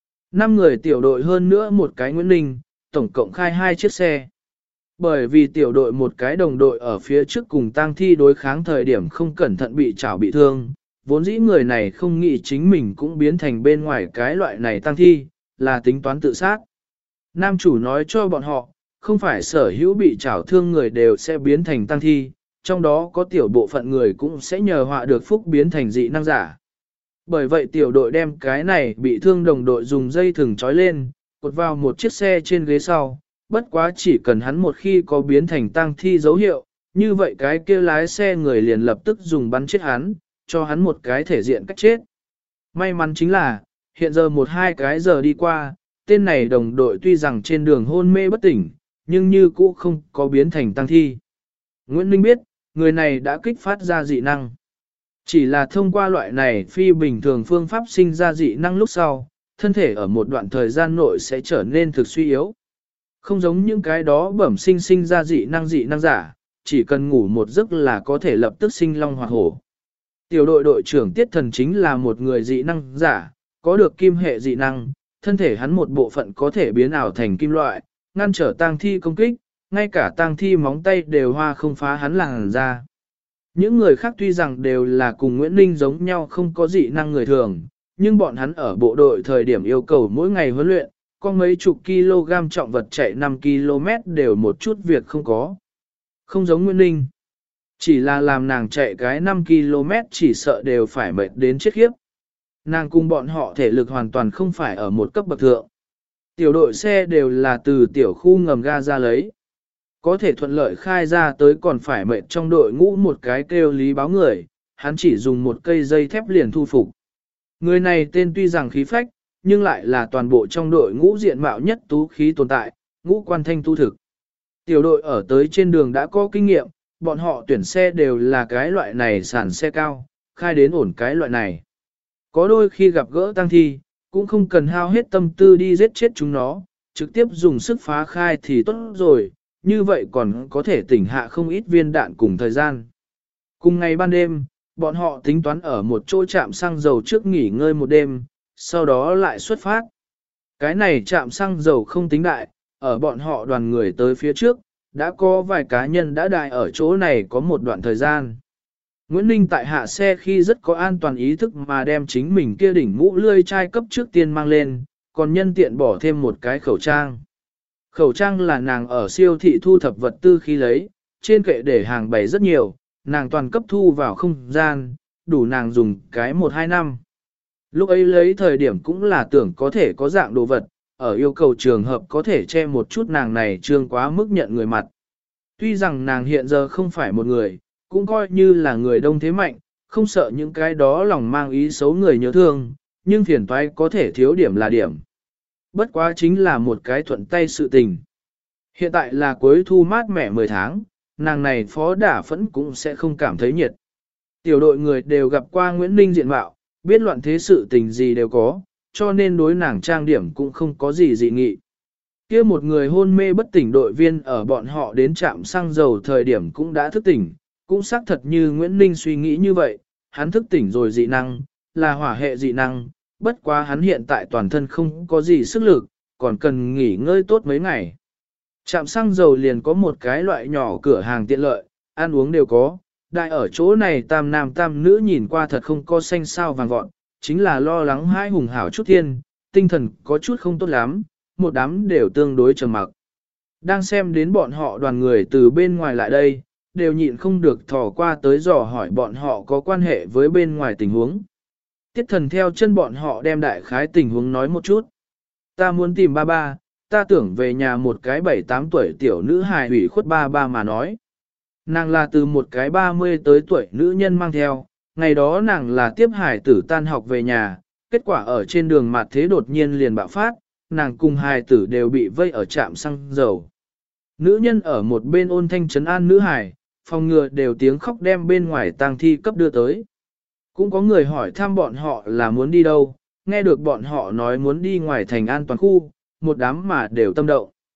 5 người tiểu đội hơn nữa một cái Nguyễn Ninh, tổng cộng khai 2 chiếc xe. Bởi vì tiểu đội một cái đồng đội ở phía trước cùng tang thi đối kháng thời điểm không cẩn thận bị chảo bị thương, vốn dĩ người này không nghĩ chính mình cũng biến thành bên ngoài cái loại này tang thi, là tính toán tự sát. Nam chủ nói cho bọn họ, không phải sở hữu bị chảo thương người đều sẽ biến thành tang thi, trong đó có tiểu bộ phận người cũng sẽ nhờ họa được phúc biến thành dị năng giả. Bởi vậy tiểu đội đem cái này bị thương đồng đội dùng dây thừng trói lên, cột vào một chiếc xe trên ghế sau, bất quá chỉ cần hắn một khi có biến thành tang thi dấu hiệu, như vậy cái kia lái xe người liền lập tức dùng bắn chết hắn, cho hắn một cái thể diện cách chết. May mắn chính là, hiện giờ 1-2 cái giờ đi qua, tên này đồng đội tuy rằng trên đường hôn mê bất tỉnh, nhưng như cũ không có biến thành tang thi. Nguyễn Ninh biết, người này đã kích phát ra dị năng. Chỉ là thông qua loại này phi bình thường phương pháp sinh ra dị năng lúc sau, thân thể ở một đoạn thời gian nội sẽ trở nên thực suy yếu. Không giống những cái đó bẩm sinh ra dị năng giả, chỉ cần ngủ một giấc là có thể lập tức sinh long hoặc hổ. Tiểu đội đội trưởng Tiết Thần chính là một người dị năng giả, có được kim hệ dị năng, thân thể hắn một bộ phận có thể biến ảo thành kim loại, ngăn trở tang thi công kích, ngay cả tang thi móng tay đều hoa không phá hắn làn ra. Những người khác tuy rằng đều là cùng Nguyễn Ninh giống nhau không có dị năng người thường, nhưng bọn hắn ở bộ đội thời điểm yêu cầu mỗi ngày huấn luyện, có mấy chục kg trọng vật chạy 5 km đều một chút việc không có. Không giống Nguyễn Ninh. Chỉ là làm nàng chạy cái 5 km chỉ sợ đều phải mệt đến chết khiếp. Nàng cùng bọn họ thể lực hoàn toàn không phải ở một cấp bậc thượng. Tiểu đội xe đều là từ tiểu khu ngầm ga ra lấy. Có thể thuận lợi khai ra tới còn phải mệt trong đội ngũ một cái kêu lý báo người, hắn chỉ dùng một cây dây thép liền thu phục. Người này tên tuy rằng khí phách, nhưng lại là toàn bộ trong đội ngũ diện mạo nhất tú khí tồn tại, ngũ quan thanh tu thực. Tiểu đội ở tới trên đường đã có kinh nghiệm, bọn họ tuyển xe đều là cái loại này sản xe cao, khai đến ổn cái loại này. Có đôi khi gặp gỡ tang thi, cũng không cần hao hết tâm tư đi giết chết chúng nó, trực tiếp dùng sức phá khai thì tốt rồi, như vậy còn có thể tỉnh hạ không ít viên đạn cùng thời gian. Cùng ngày ban đêm, bọn họ tính toán ở một chỗ trạm xăng dầu trước nghỉ ngơi một đêm, sau đó lại xuất phát. Cái này trạm xăng dầu không tính đại, ở bọn họ đoàn người tới phía trước, đã có vài cá nhân đã đại ở chỗ này có một đoạn thời gian. Nguyễn Ninh tại hạ xe khi rất có an toàn ý thức mà đem chính mình kia đỉnh mũ lươi chai cấp trước tiên mang lên, còn nhân tiện bỏ thêm một cái khẩu trang. Khẩu trang là nàng ở siêu thị thu thập vật tư khi lấy, trên kệ để hàng bày rất nhiều, nàng toàn cấp thu vào không gian, đủ nàng dùng cái 1-2 năm. Lúc ấy lấy thời điểm cũng là tưởng có thể có dạng đồ vật, ở yêu cầu trường hợp có thể che một chút nàng này trương quá mức nhận người mặt. Tuy rằng nàng hiện giờ không phải một người, cũng coi như là người đông thế mạnh, không sợ những cái đó lòng mang ý xấu người nhớ thương, nhưng phiền toái có thể thiếu điểm là điểm. Bất quá chính là một cái thuận tay sự tình. Hiện tại là cuối thu mát mẻ 10 tháng, nàng này phó đả phẫn cũng sẽ không cảm thấy nhiệt. Tiểu đội người đều gặp qua Nguyễn Ninh diện mạo, biết loạn thế sự tình gì đều có, cho nên đối nàng trang điểm cũng không có gì dị nghị. Kia một người hôn mê bất tỉnh đội viên ở bọn họ đến trạm xăng dầu thời điểm cũng đã thức tỉnh, cũng xác thật như Nguyễn Ninh suy nghĩ như vậy, hắn thức tỉnh rồi dị năng, là hỏa hệ dị năng, bất quá hắn hiện tại toàn thân không có gì sức lực, còn cần nghỉ ngơi tốt mấy ngày. Trạm xăng dầu liền có một cái loại nhỏ cửa hàng tiện lợi, ăn uống đều có, đại ở chỗ này tam nam tam nữ nhìn qua thật không có xanh sao vàng vọt, chính là lo lắng hai hùng hảo chút thiên, tinh thần có chút không tốt lắm, một đám đều tương đối trầm mặc. Đang xem đến bọn họ đoàn người từ bên ngoài lại đây, đều nhịn không được thò qua tới dò hỏi bọn họ có quan hệ với bên ngoài tình huống. Tiết Thần theo chân bọn họ đem đại khái tình huống nói một chút. Ta muốn tìm ba ba, ta tưởng về nhà một cái 7-8 tuổi tiểu nữ hài ủy khuất ba ba mà nói. Nàng là từ một cái 30 tới tuổi nữ nhân mang theo, ngày đó nàng là tiếp hài tử tan học về nhà, kết quả ở trên đường mặt thế đột nhiên liền bạo phát, nàng cùng hài tử đều bị vây ở trạm xăng dầu. Nữ nhân ở một bên ôn thanh trấn an nữ hài, phòng ngừa đều tiếng khóc đem bên ngoài tang thi cấp đưa tới. Cũng có người hỏi thăm bọn họ là muốn đi đâu, nghe được bọn họ nói muốn đi ngoài thành an toàn khu, một đám mà đều tâm động.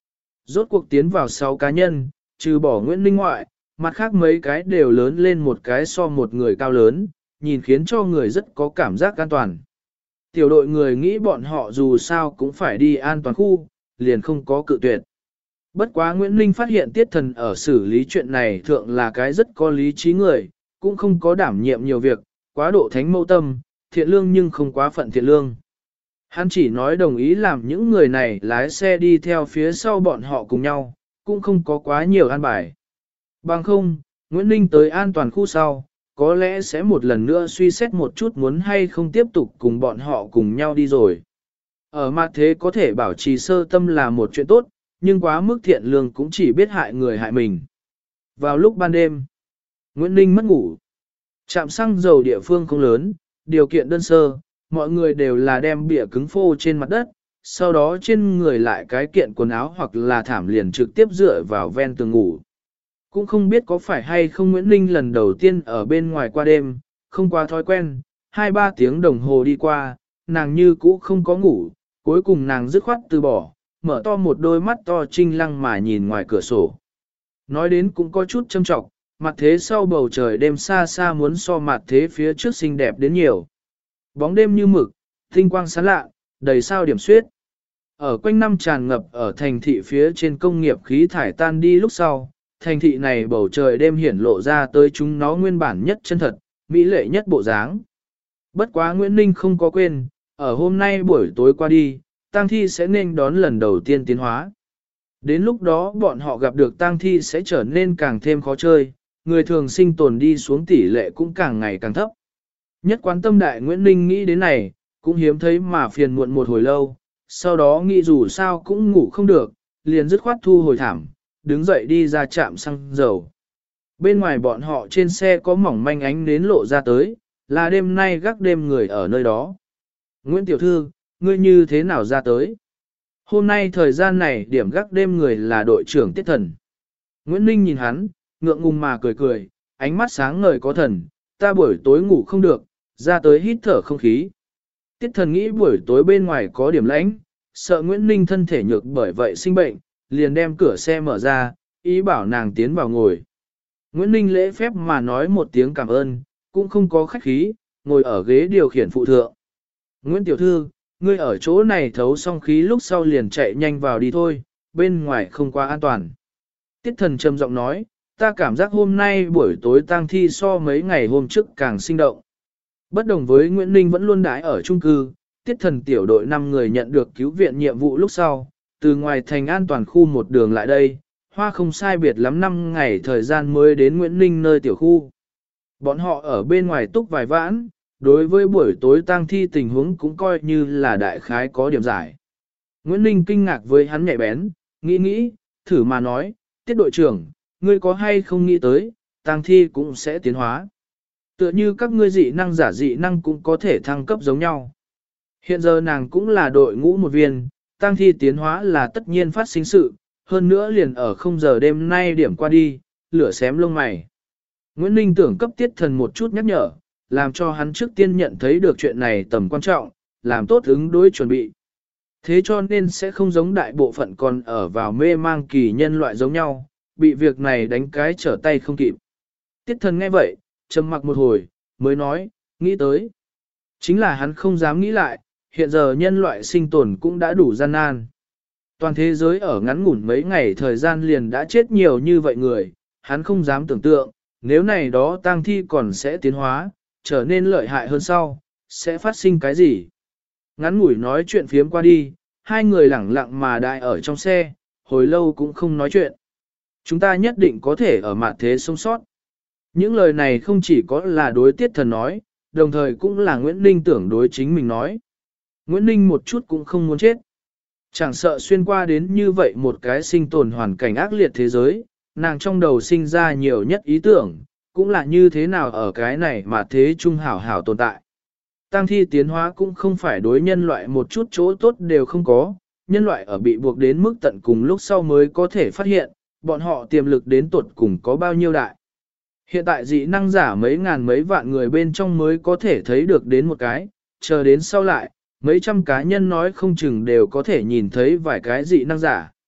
Rốt cuộc tiến vào 6 cá nhân, trừ bỏ Nguyễn Ninh ngoại, mặt khác mấy cái đều lớn lên một cái so một người cao lớn, nhìn khiến cho người rất có cảm giác an toàn. Tiểu đội người nghĩ bọn họ dù sao cũng phải đi an toàn khu, liền không có cự tuyệt. Bất quá Nguyễn Ninh phát hiện Tiết Thần ở xử lý chuyện này thượng là cái rất có lý trí người, cũng không có đảm nhiệm nhiều việc, quá độ thánh mẫu tâm, thiện lương nhưng không quá phận thiện lương. Hắn chỉ nói đồng ý làm những người này lái xe đi theo phía sau bọn họ cùng nhau, cũng không có quá nhiều an bài. Bằng không, Nguyễn Ninh tới an toàn khu sau, có lẽ sẽ một lần nữa suy xét một chút muốn hay không tiếp tục cùng bọn họ cùng nhau đi rồi. Ở mặt thế có thể bảo trì sơ tâm là một chuyện tốt, nhưng quá mức thiện lương cũng chỉ biết hại người hại mình. Vào lúc ban đêm, Nguyễn Ninh mất ngủ. Trạm xăng dầu địa phương không lớn, điều kiện đơn sơ, mọi người đều là đem bìa cứng phô trên mặt đất, sau đó trên người lại cái kiện quần áo hoặc là thảm liền trực tiếp dựa vào ven tường ngủ. Cũng không biết có phải hay không Nguyễn Ninh lần đầu tiên ở bên ngoài qua đêm, không quá thói quen, 2-3 tiếng đồng hồ đi qua, nàng như cũ không có ngủ, cuối cùng nàng dứt khoát từ bỏ, mở to một đôi mắt to trinh lăng mà nhìn ngoài cửa sổ. Nói đến cũng có chút châm trọng, mặt thế sau bầu trời đêm xa xa muốn so mặt thế phía trước xinh đẹp đến nhiều. Bóng đêm như mực, tinh quang sáng lạ, đầy sao điểm xuyết. Ở quanh năm tràn ngập ở thành thị phía trên công nghiệp khí thải tan đi lúc sau, thành thị này bầu trời đêm hiển lộ ra tới chúng nó nguyên bản nhất chân thật, mỹ lệ nhất bộ dáng. Bất quá Nguyễn Ninh không có quên, ở hôm nay buổi tối qua đi, tang thi sẽ nên đón lần đầu tiên tiến hóa. Đến lúc đó bọn họ gặp được tang thi sẽ trở nên càng thêm khó chơi, người thường sinh tồn đi xuống tỷ lệ cũng càng ngày càng thấp. Nhất quán tâm đại Nguyễn Ninh nghĩ đến này, cũng hiếm thấy mà phiền muộn một hồi lâu, sau đó nghĩ dù sao cũng ngủ không được, liền dứt khoát thu hồi thảm, đứng dậy đi ra trạm xăng dầu. Bên ngoài bọn họ trên xe có mỏng manh ánh nến lộ ra tới, là đêm nay gác đêm người ở nơi đó. Nguyễn Tiểu Thư, ngươi như thế nào ra tới? Hôm nay thời gian này điểm gác đêm người là đội trưởng Tiết Thần. Nguyễn Ninh nhìn hắn, ngượng ngùng mà cười cười, ánh mắt sáng ngời có thần, ta buổi tối ngủ không được, ra tới hít thở không khí. Tiết Thần nghĩ buổi tối bên ngoài có điểm lãnh, sợ Nguyễn Ninh thân thể nhược bởi vậy sinh bệnh, liền đem cửa xe mở ra, ý bảo nàng tiến vào ngồi. Nguyễn Ninh lễ phép mà nói một tiếng cảm ơn, cũng không có khách khí, ngồi ở ghế điều khiển phụ thượng. Nguyễn Tiểu Thư, ngươi ở chỗ này thấu xong khí lúc sau liền chạy nhanh vào đi thôi, bên ngoài không quá an toàn. Tiết Thần trầm giọng nói, ta cảm giác hôm nay buổi tối tang thi so mấy ngày hôm trước càng sinh động. Bất đồng với Nguyễn Ninh vẫn luôn đãi ở chung cư, Tiết Thần tiểu đội 5 người nhận được cứu viện nhiệm vụ lúc sau, từ ngoài thành an toàn khu một đường lại đây, hoa không sai biệt lắm 5 ngày thời gian mới đến Nguyễn Ninh nơi tiểu khu. Bọn họ ở bên ngoài túc vài vãn, đối với buổi tối tang thi tình huống cũng coi như là đại khái có điểm giải. Nguyễn Ninh kinh ngạc với hắn nhạy bén, nghĩ, thử mà nói, Tiết đội trưởng, ngươi có hay không nghĩ tới, tang thi cũng sẽ tiến hóa. Tựa như các ngươi dị năng giả dị năng cũng có thể thăng cấp giống nhau. Hiện giờ nàng cũng là đội ngũ một viên, tang thi tiến hóa là tất nhiên phát sinh sự, hơn nữa liền ở 0 giờ đêm nay điểm qua đi, lửa xém lông mày. Nguyễn Ninh tưởng cấp Tiết Thần một chút nhắc nhở, làm cho hắn trước tiên nhận thấy được chuyện này tầm quan trọng, làm tốt ứng đối chuẩn bị. Thế cho nên sẽ không giống đại bộ phận còn ở vào mê mang kỳ nhân loại giống nhau, bị việc này đánh cái trở tay không kịp. Tiết Thần nghe vậy, trầm mặc một hồi, mới nói, nghĩ tới. Chính là hắn không dám nghĩ lại, hiện giờ nhân loại sinh tồn cũng đã đủ gian nan. Toàn thế giới ở ngắn ngủn mấy ngày thời gian liền đã chết nhiều như vậy người, hắn không dám tưởng tượng, nếu này đó tang thi còn sẽ tiến hóa, trở nên lợi hại hơn sau, sẽ phát sinh cái gì. Ngắn ngủi nói chuyện phiếm qua đi, hai người lẳng lặng mà đại ở trong xe, hồi lâu cũng không nói chuyện. Chúng ta nhất định có thể ở mặt thế sống sót. Những lời này không chỉ có là đối Tiết Thần nói, đồng thời cũng là Nguyễn Ninh tưởng đối chính mình nói. Nguyễn Ninh một chút cũng không muốn chết. Chẳng sợ xuyên qua đến như vậy một cái sinh tồn hoàn cảnh ác liệt thế giới, nàng trong đầu sinh ra nhiều nhất ý tưởng, cũng là như thế nào ở cái này mà thế trung hảo hảo tồn tại. Tang thi tiến hóa cũng không phải đối nhân loại một chút chỗ tốt đều không có, nhân loại ở bị buộc đến mức tận cùng lúc sau mới có thể phát hiện, bọn họ tiềm lực đến tuột cùng có bao nhiêu đại. Hiện tại dị năng giả mấy ngàn mấy vạn người bên trong mới có thể thấy được đến một cái, chờ đến sau lại, mấy trăm cá nhân nói không chừng đều có thể nhìn thấy vài cái dị năng giả.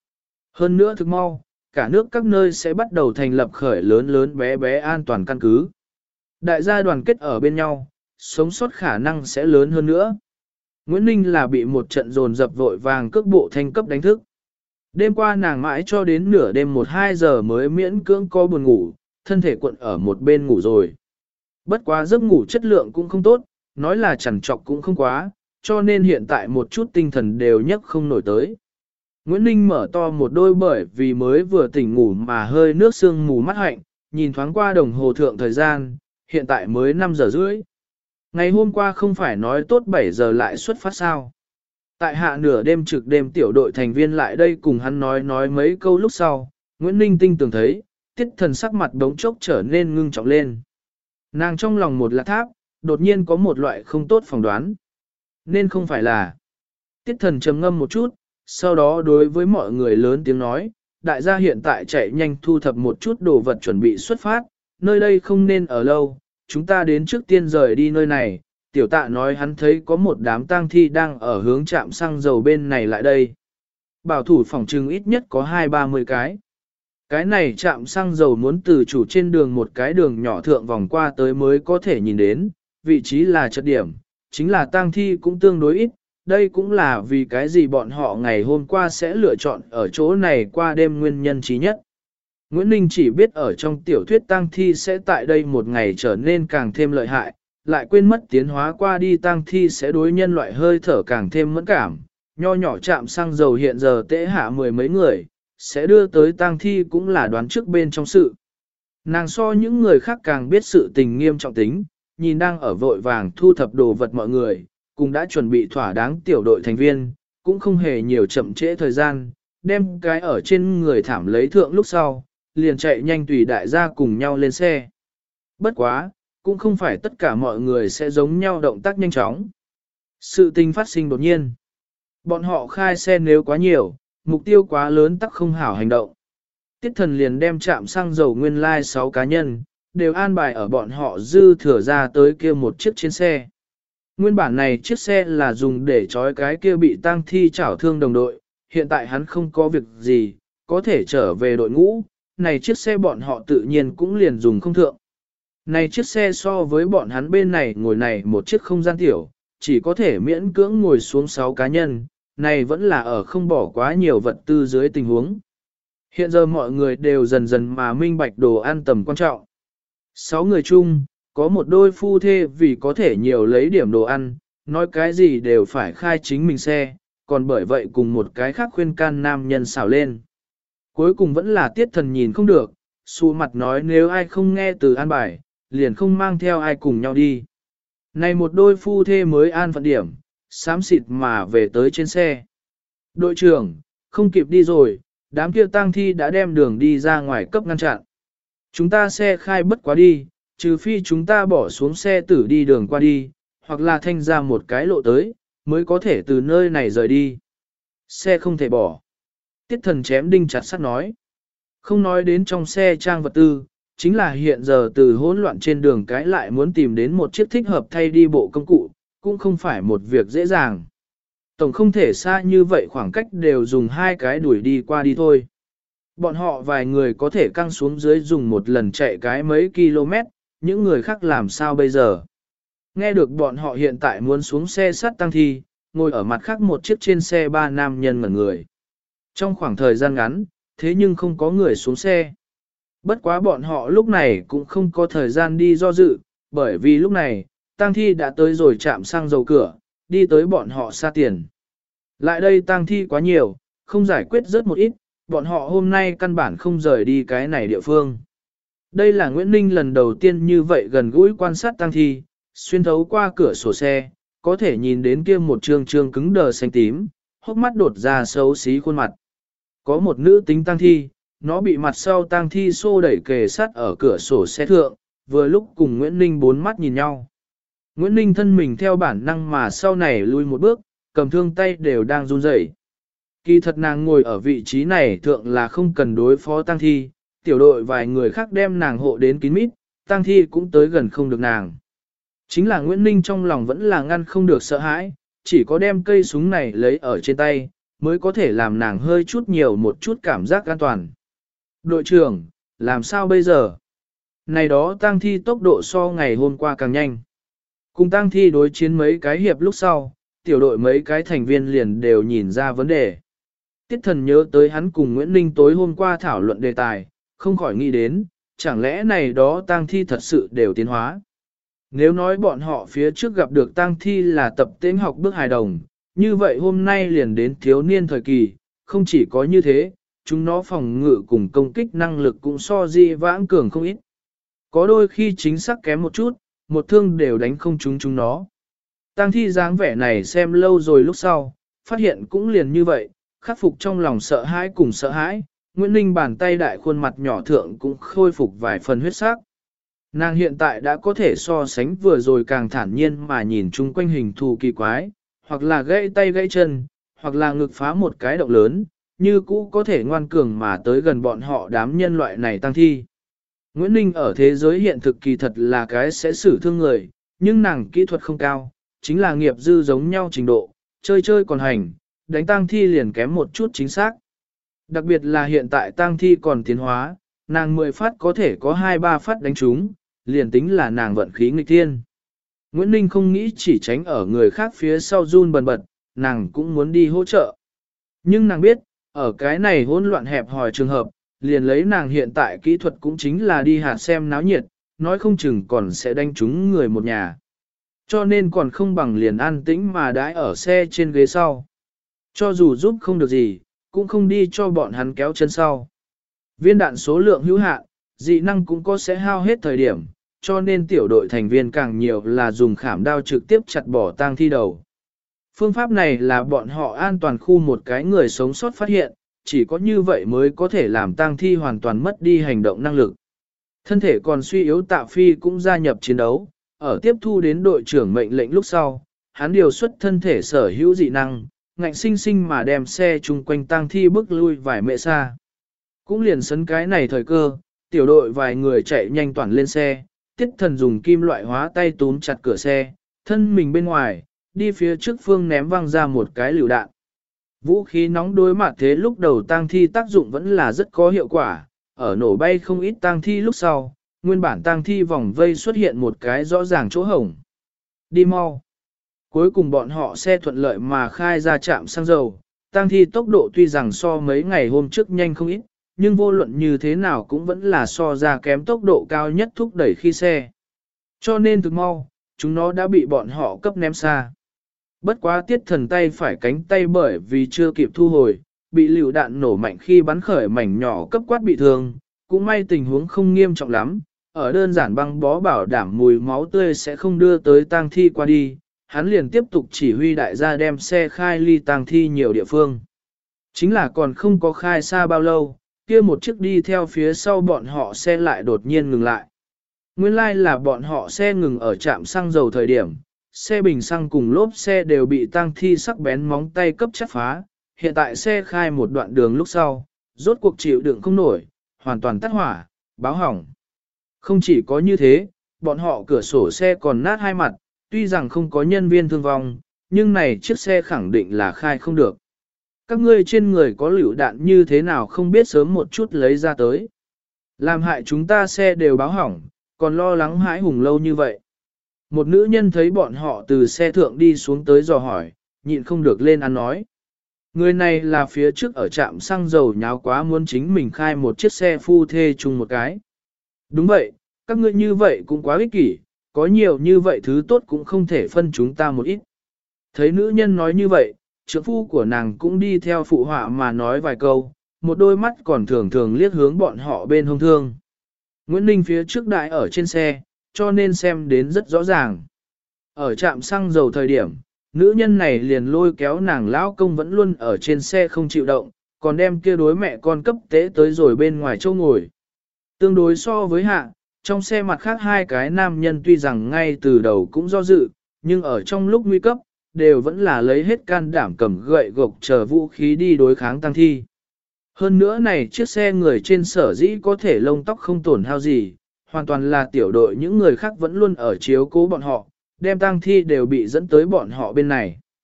Hơn nữa thực mau, cả nước các nơi sẽ bắt đầu thành lập khởi lớn lớn bé bé an toàn căn cứ. Đại gia đoàn kết ở bên nhau, sống sót khả năng sẽ lớn hơn nữa. Nguyễn Ninh là bị một trận dồn dập vội vàng cước bộ thanh cấp đánh thức. Đêm qua nàng mãi cho đến nửa đêm 1-2 giờ mới miễn cưỡng có buồn ngủ, thân thể cuộn ở một bên ngủ rồi. Bất quá giấc ngủ chất lượng cũng không tốt, nói là chằn trọc cũng không quá, cho nên hiện tại một chút tinh thần đều nhấc không nổi tới. Nguyễn Ninh mở to một đôi bởi vì mới vừa tỉnh ngủ mà hơi nước sương mù mắt hạnh, nhìn thoáng qua đồng hồ thượng thời gian, hiện tại mới 5 giờ rưỡi. Ngày hôm qua không phải nói tốt 7 giờ lại xuất phát sao. Tại hạ nửa đêm trực đêm tiểu đội thành viên lại đây cùng hắn nói mấy câu lúc sau, Nguyễn Ninh tinh tường thấy, Tiết Thần sắc mặt đống chốc trở nên ngưng trọng lên. Nàng trong lòng một lạ tháp, đột nhiên có một loại không tốt phỏng đoán. Nên không phải là. Tiết Thần trầm ngâm một chút, sau đó đối với mọi người lớn tiếng nói, đại gia hiện tại chạy nhanh thu thập một chút đồ vật chuẩn bị xuất phát, nơi đây không nên ở lâu, chúng ta đến trước tiên rời đi nơi này. Tiểu Tạ nói hắn thấy có một đám tang thi đang ở hướng trạm xăng dầu bên này lại đây. Bảo thủ phòng trừng ít nhất có 20-30 cái. Cái này trạm xăng dầu muốn từ chủ trên đường một cái đường nhỏ thượng vòng qua tới mới có thể nhìn đến, vị trí là chật điểm, chính là tang thi cũng tương đối ít, đây cũng là vì cái gì bọn họ ngày hôm qua sẽ lựa chọn ở chỗ này qua đêm nguyên nhân trí nhất. Nguyễn Ninh chỉ biết ở trong tiểu thuyết tang thi sẽ tại đây một ngày trở nên càng thêm lợi hại, lại quên mất tiến hóa qua đi tang thi sẽ đối nhân loại hơi thở càng thêm mẫn cảm. Nho nhỏ chạm xăng dầu hiện giờ tễ hạ 10 mấy người, sẽ đưa tới tang thi cũng là đoán trước bên trong sự. Nàng so những người khác càng biết sự tình nghiêm trọng tính, nhìn đang ở vội vàng thu thập đồ vật mọi người, cũng đã chuẩn bị thỏa đáng tiểu đội thành viên, cũng không hề nhiều chậm trễ thời gian, đem cái ở trên người thảm lấy thượng lúc sau, liền chạy nhanh tùy đại gia cùng nhau lên xe. Bất quá, cũng không phải tất cả mọi người sẽ giống nhau động tác nhanh chóng. Sự tình phát sinh đột nhiên. Bọn họ khai xe nếu quá nhiều, mục tiêu quá lớn tắc không hảo hành động. Tiết Thần liền đem chạm xăng dầu nguyên lai 6 cá nhân, đều an bài ở bọn họ dư thừa ra tới kia một chiếc trên xe. Nguyên bản này chiếc xe là dùng để trói cái kia bị tang thi chảo thương đồng đội, hiện tại hắn không có việc gì, có thể trở về đội ngũ, này chiếc xe bọn họ tự nhiên cũng liền dùng không thượng. Này chiếc xe so với bọn hắn bên này ngồi này một chiếc không gian tiểu, chỉ có thể miễn cưỡng ngồi xuống 6 cá nhân, này vẫn là ở không bỏ quá nhiều vật tư dưới tình huống. Hiện giờ mọi người đều dần dần mà minh bạch đồ ăn tầm quan trọng. 6 người chung, có một đôi phu thê vì có thể nhiều lấy điểm đồ ăn, nói cái gì đều phải khai chính mình xe, còn bởi vậy cùng một cái khác khuyên can nam nhân xảo lên. Cuối cùng vẫn là Tiết Thần nhìn không được, xu mặt nói nếu ai không nghe từ an bài, liền không mang theo ai cùng nhau đi. Này một đôi phu thê mới an phận điểm, xám xịt mà về tới trên xe. Đội trưởng, không kịp đi rồi, đám kia tang thi đã đem đường đi ra ngoài cấp ngăn chặn. Chúng ta xe khai bất quá đi, trừ phi chúng ta bỏ xuống xe tử đi đường qua đi, hoặc là thanh ra một cái lộ tới, mới có thể từ nơi này rời đi. Xe không thể bỏ. Tiết Thần chém đinh chặt sắt nói. Không nói đến trong xe trang vật tư, chính là hiện giờ từ hỗn loạn trên đường cái lại muốn tìm đến một chiếc thích hợp thay đi bộ công cụ, cũng không phải một việc dễ dàng. Tổng không thể xa như vậy khoảng cách đều dùng 2 cái đuổi đi qua đi thôi. Bọn họ vài người có thể căng xuống dưới dùng một lần chạy cái mấy km, những người khác làm sao bây giờ? Nghe được bọn họ hiện tại muốn xuống xe sắt tăng thi, ngồi ở mặt khác một chiếc trên xe 3 nam nhân ngẩn người. Trong khoảng thời gian ngắn, thế nhưng không có người xuống xe. Bất quá bọn họ lúc này cũng không có thời gian đi do dự, bởi vì lúc này, tang thi đã tới rồi chạm xăng dầu cửa, đi tới bọn họ xa tiền. Lại đây tang thi quá nhiều, không giải quyết rất một ít, bọn họ hôm nay căn bản không rời đi cái này địa phương. Đây là Nguyễn Ninh lần đầu tiên như vậy gần gũi quan sát tang thi, xuyên thấu qua cửa sổ xe, có thể nhìn đến kia một trương trương cứng đờ xanh tím, hốc mắt đột ra xấu xí khuôn mặt. Có một nữ tính tang thi, nó bị mặt sau tang thi xô đẩy kề sát ở cửa sổ xe thượng, vừa lúc cùng Nguyễn Ninh bốn mắt nhìn nhau. Nguyễn Ninh thân mình theo bản năng mà sau này lui một bước, cầm thương tay đều đang run rẩy. Kỳ thật nàng ngồi ở vị trí này thượng là không cần đối phó tang thi, tiểu đội vài người khác đem nàng hộ đến kín mít, tang thi cũng tới gần không được nàng. Chính là Nguyễn Ninh trong lòng vẫn là ngăn không được sợ hãi, chỉ có đem cây súng này lấy ở trên tay, mới có thể làm nàng hơi chút nhiều một chút cảm giác an toàn. Đội trưởng, làm sao bây giờ? Này đó tang thi tốc độ so ngày hôm qua càng nhanh. Cùng tang thi đối chiến mấy cái hiệp lúc sau, tiểu đội mấy cái thành viên liền đều nhìn ra vấn đề. Tiết Thần nhớ tới hắn cùng Nguyễn Ninh tối hôm qua thảo luận đề tài, không khỏi nghĩ đến, chẳng lẽ này đó tang thi thật sự đều tiến hóa. Nếu nói bọn họ phía trước gặp được tang thi là tập tễnh học bước hài đồng, như vậy hôm nay liền đến thiếu niên thời kỳ, không chỉ có như thế, chúng nó phòng ngự cùng công kích năng lực cũng so di vãng cường không ít. Có đôi khi chính xác kém một chút, một thương đều đánh không trúng chúng nó. Tang thi dáng vẻ này xem lâu rồi lúc sau, phát hiện cũng liền như vậy, khắc phục trong lòng sợ hãi cùng sợ hãi, Nguyễn Ninh bàn tay đại khuôn mặt nhỏ thượng cũng khôi phục vài phần huyết sắc. Nàng hiện tại đã có thể so sánh vừa rồi càng thản nhiên mà nhìn chung quanh hình thù kỳ quái, hoặc là gãy tay gãy chân, hoặc là ngực phá một cái động lớn, như cũ có thể ngoan cường mà tới gần bọn họ đám nhân loại này tăng thi. Nguyễn Ninh ở thế giới hiện thực kỳ thật là cái sẽ xử thương người, nhưng nàng kỹ thuật không cao, chính là nghiệp dư giống nhau trình độ, chơi chơi còn hành, đánh tang thi liền kém một chút chính xác. Đặc biệt là hiện tại tang thi còn tiến hóa, nàng 10 phát có thể có 2-3 phát đánh trúng, liền tính là nàng vận khí nghịch thiên. Nguyễn Ninh không nghĩ chỉ tránh ở người khác phía sau run bần bật, nàng cũng muốn đi hỗ trợ. Nhưng nàng biết, ở cái này hỗn loạn hẹp hòi trường hợp, liền lấy nàng hiện tại kỹ thuật cũng chính là đi hạt xem náo nhiệt, nói không chừng còn sẽ đánh trúng người một nhà. Cho nên còn không bằng liền an tĩnh mà đãi ở xe trên ghế sau. Cho dù giúp không được gì, cũng không đi cho bọn hắn kéo chân sau. Viên đạn số lượng hữu hạn, dị năng cũng có sẽ hao hết thời điểm, cho nên tiểu đội thành viên càng nhiều là dùng khảm đao trực tiếp chặt bỏ tang thi đầu. Phương pháp này là bọn họ an toàn khu một cái người sống sót phát hiện, chỉ có như vậy mới có thể làm tang thi hoàn toàn mất đi hành động năng lực. Thân thể còn suy yếu Tạ Phi cũng gia nhập chiến đấu, ở tiếp thu đến đội trưởng mệnh lệnh lúc sau, hắn điều xuất thân thể sở hữu dị năng, ngạnh sinh sinh mà đem xe chung quanh tang thi bước lui vài mệ xa. Cũng liền sấn cái này thời cơ, tiểu đội vài người chạy nhanh toàn lên xe, Tiết Thần dùng kim loại hóa tay túm chặt cửa xe, thân mình bên ngoài, đi phía trước phương ném văng ra một cái lựu đạn. Vũ khí nóng đối mặt thế lúc đầu tang thi tác dụng vẫn là rất có hiệu quả, ở nổ bay không ít tang thi lúc sau, nguyên bản tang thi vòng vây xuất hiện một cái rõ ràng chỗ hổng. Đi mau. Cuối cùng bọn họ xe thuận lợi mà khai ra trạm xăng dầu, tang thi tốc độ tuy rằng so mấy ngày hôm trước nhanh không ít, nhưng vô luận như thế nào cũng vẫn là so ra kém tốc độ cao nhất thúc đẩy khi xe. Cho nên thực mau, chúng nó đã bị bọn họ cấp ném xa. Bất quá Tiết Thần tay phải cánh tay bởi vì chưa kịp thu hồi, bị lựu đạn nổ mạnh khi bắn khởi mảnh nhỏ cấp quát bị thương, cũng may tình huống không nghiêm trọng lắm, ở đơn giản băng bó bảo đảm mùi máu tươi sẽ không đưa tới tang thi qua đi, hắn liền tiếp tục chỉ huy đại gia đem xe khai ly tang thi nhiều địa phương. Chính là còn không có khai xa bao lâu, kia một chiếc đi theo phía sau bọn họ xe lại đột nhiên ngừng lại. Nguyên lai là bọn họ xe ngừng ở trạm xăng dầu thời điểm, xe bình xăng cùng lốp xe đều bị tang thi sắc bén móng tay cấp chắt phá, hiện tại xe khai một đoạn đường lúc sau, rốt cuộc chịu đựng không nổi, hoàn toàn tắt hỏa, báo hỏng. Không chỉ có như thế, bọn họ cửa sổ xe còn nát hai mặt, tuy rằng không có nhân viên thương vong, nhưng này chiếc xe khẳng định là khai không được. Các ngươi trên người có lựu đạn như thế nào không biết sớm một chút lấy ra tới. Làm hại chúng ta xe đều báo hỏng, còn lo lắng hãi hùng lâu như vậy. Một nữ nhân thấy bọn họ từ xe thượng đi xuống tới dò hỏi, nhịn không được lên ăn nói. Người này là phía trước ở trạm xăng dầu nháo quá muốn chính mình khai một chiếc xe phu thê chung một cái. Đúng vậy, các ngươi như vậy cũng quá ích kỷ, có nhiều như vậy thứ tốt cũng không thể phân chúng ta một ít. Thấy nữ nhân nói như vậy, trượng phu của nàng cũng đi theo phụ họa mà nói vài câu, một đôi mắt còn thường thường liếc hướng bọn họ bên hông thương. Nguyễn Ninh phía trước đại ở trên xe, cho nên xem đến rất rõ ràng. Ở trạm xăng dầu thời điểm, nữ nhân này liền lôi kéo nàng lão công vẫn luôn ở trên xe không chịu động, còn đem kia đối mẹ con cấp tế tới rồi bên ngoài châu ngồi. Tương đối so với hạ, trong xe mặt khác hai cái nam nhân tuy rằng ngay từ đầu cũng do dự, nhưng ở trong lúc nguy cấp, đều vẫn là lấy hết can đảm cầm gậy gộc chờ vũ khí đi đối kháng tăng thi. Hơn nữa này chiếc xe người trên sở dĩ có thể lông tóc không tổn hao gì, hoàn toàn là tiểu đội những người khác vẫn luôn ở chiếu cố bọn họ, đem tang thi đều bị dẫn tới bọn họ bên này.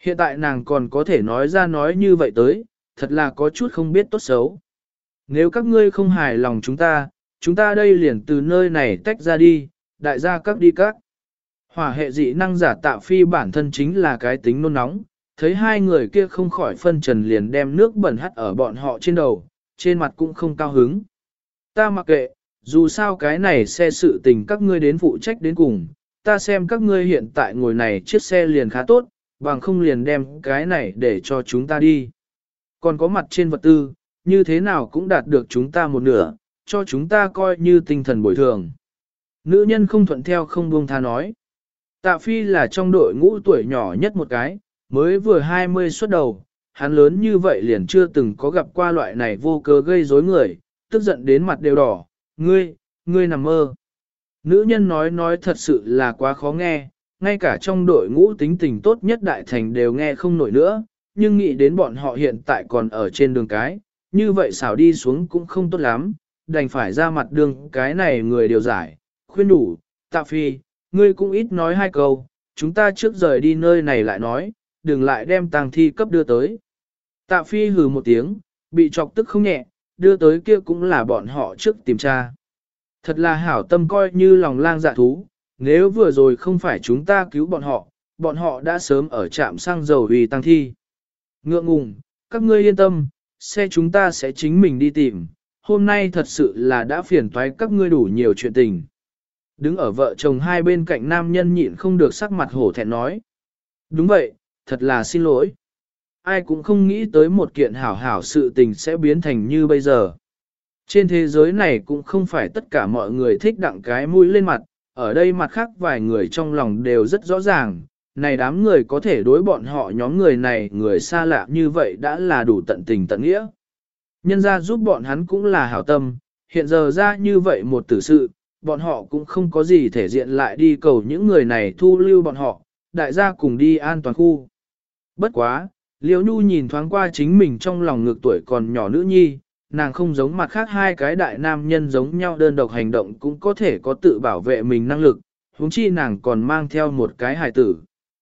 Hiện tại nàng còn có thể nói ra nói như vậy tới, thật là có chút không biết tốt xấu. Nếu các ngươi không hài lòng chúng ta đây liền từ nơi này tách ra đi, đại gia các đi các. Hỏa hệ dị năng giả Tạ Phi bản thân chính là cái tính nôn nóng, thấy hai người kia không khỏi phân trần liền đem nước bẩn hắt ở bọn họ trên đầu, trên mặt cũng không cao hứng. Ta mặc kệ, dù sao cái này xe sự tình các ngươi đến phụ trách đến cùng, ta xem các ngươi hiện tại ngồi này chiếc xe liền khá tốt, bằng không liền đem cái này để cho chúng ta đi. Còn có mặt trên vật tư, như thế nào cũng đạt được chúng ta một nửa, cho chúng ta coi như tinh thần bồi thường. Nữ nhân không thuận theo không buông tha nói. Tạ Phi là trong đội ngũ tuổi nhỏ nhất một cái, mới vừa 20 xuất đầu, hắn lớn như vậy liền chưa từng có gặp qua loại này vô cớ gây rối người, tức giận đến mặt đều đỏ, ngươi nằm mơ. Nữ nhân nói thật sự là quá khó nghe, ngay cả trong đội ngũ tính tình tốt nhất đại thành đều nghe không nổi nữa, nhưng nghĩ đến bọn họ hiện tại còn ở trên đường cái, như vậy xảo đi xuống cũng không tốt lắm, đành phải ra mặt đường cái này người điều giải, khuyên đủ, Tạ Phi, ngươi cũng ít nói hai câu, chúng ta trước rời đi nơi này lại nói, đừng lại đem tang thi cấp đưa tới. Tạ Phi hừ một tiếng, bị chọc tức không nhẹ, đưa tới kia cũng là bọn họ trước tìm tra. Thật là hảo tâm coi như lòng lang dạ thú, nếu vừa rồi không phải chúng ta cứu bọn họ đã sớm ở trạm xăng dầu vì tăng thi. Ngượng ngùng, các ngươi yên tâm, xe chúng ta sẽ chính mình đi tìm, hôm nay thật sự là đã phiền toái các ngươi đủ nhiều chuyện tình. Đứng ở vợ chồng hai bên cạnh nam nhân nhịn không được sắc mặt hổ thẹn nói. Đúng vậy, thật là xin lỗi. Ai cũng không nghĩ tới một kiện hảo hảo sự tình sẽ biến thành như bây giờ. Trên thế giới này cũng không phải tất cả mọi người thích đặng cái mũi lên mặt, ở đây mặt khác vài người trong lòng đều rất rõ ràng, này đám người có thể đối bọn họ nhóm người này người xa lạ như vậy đã là đủ tận tình tận nghĩa. Nhân ra giúp bọn hắn cũng là hảo tâm, hiện giờ ra như vậy một tử sự, bọn họ cũng không có gì thể diện lại đi cầu những người này thu lưu bọn họ, đại gia cùng đi an toàn khu. Bất quá, Liễu Nhu nhìn thoáng qua chính mình trong lòng ngược tuổi còn nhỏ nữ nhi, nàng không giống mặt khác hai cái đại nam nhân giống nhau đơn độc hành động cũng có thể có tự bảo vệ mình năng lực, huống chi nàng còn mang theo một cái hài tử.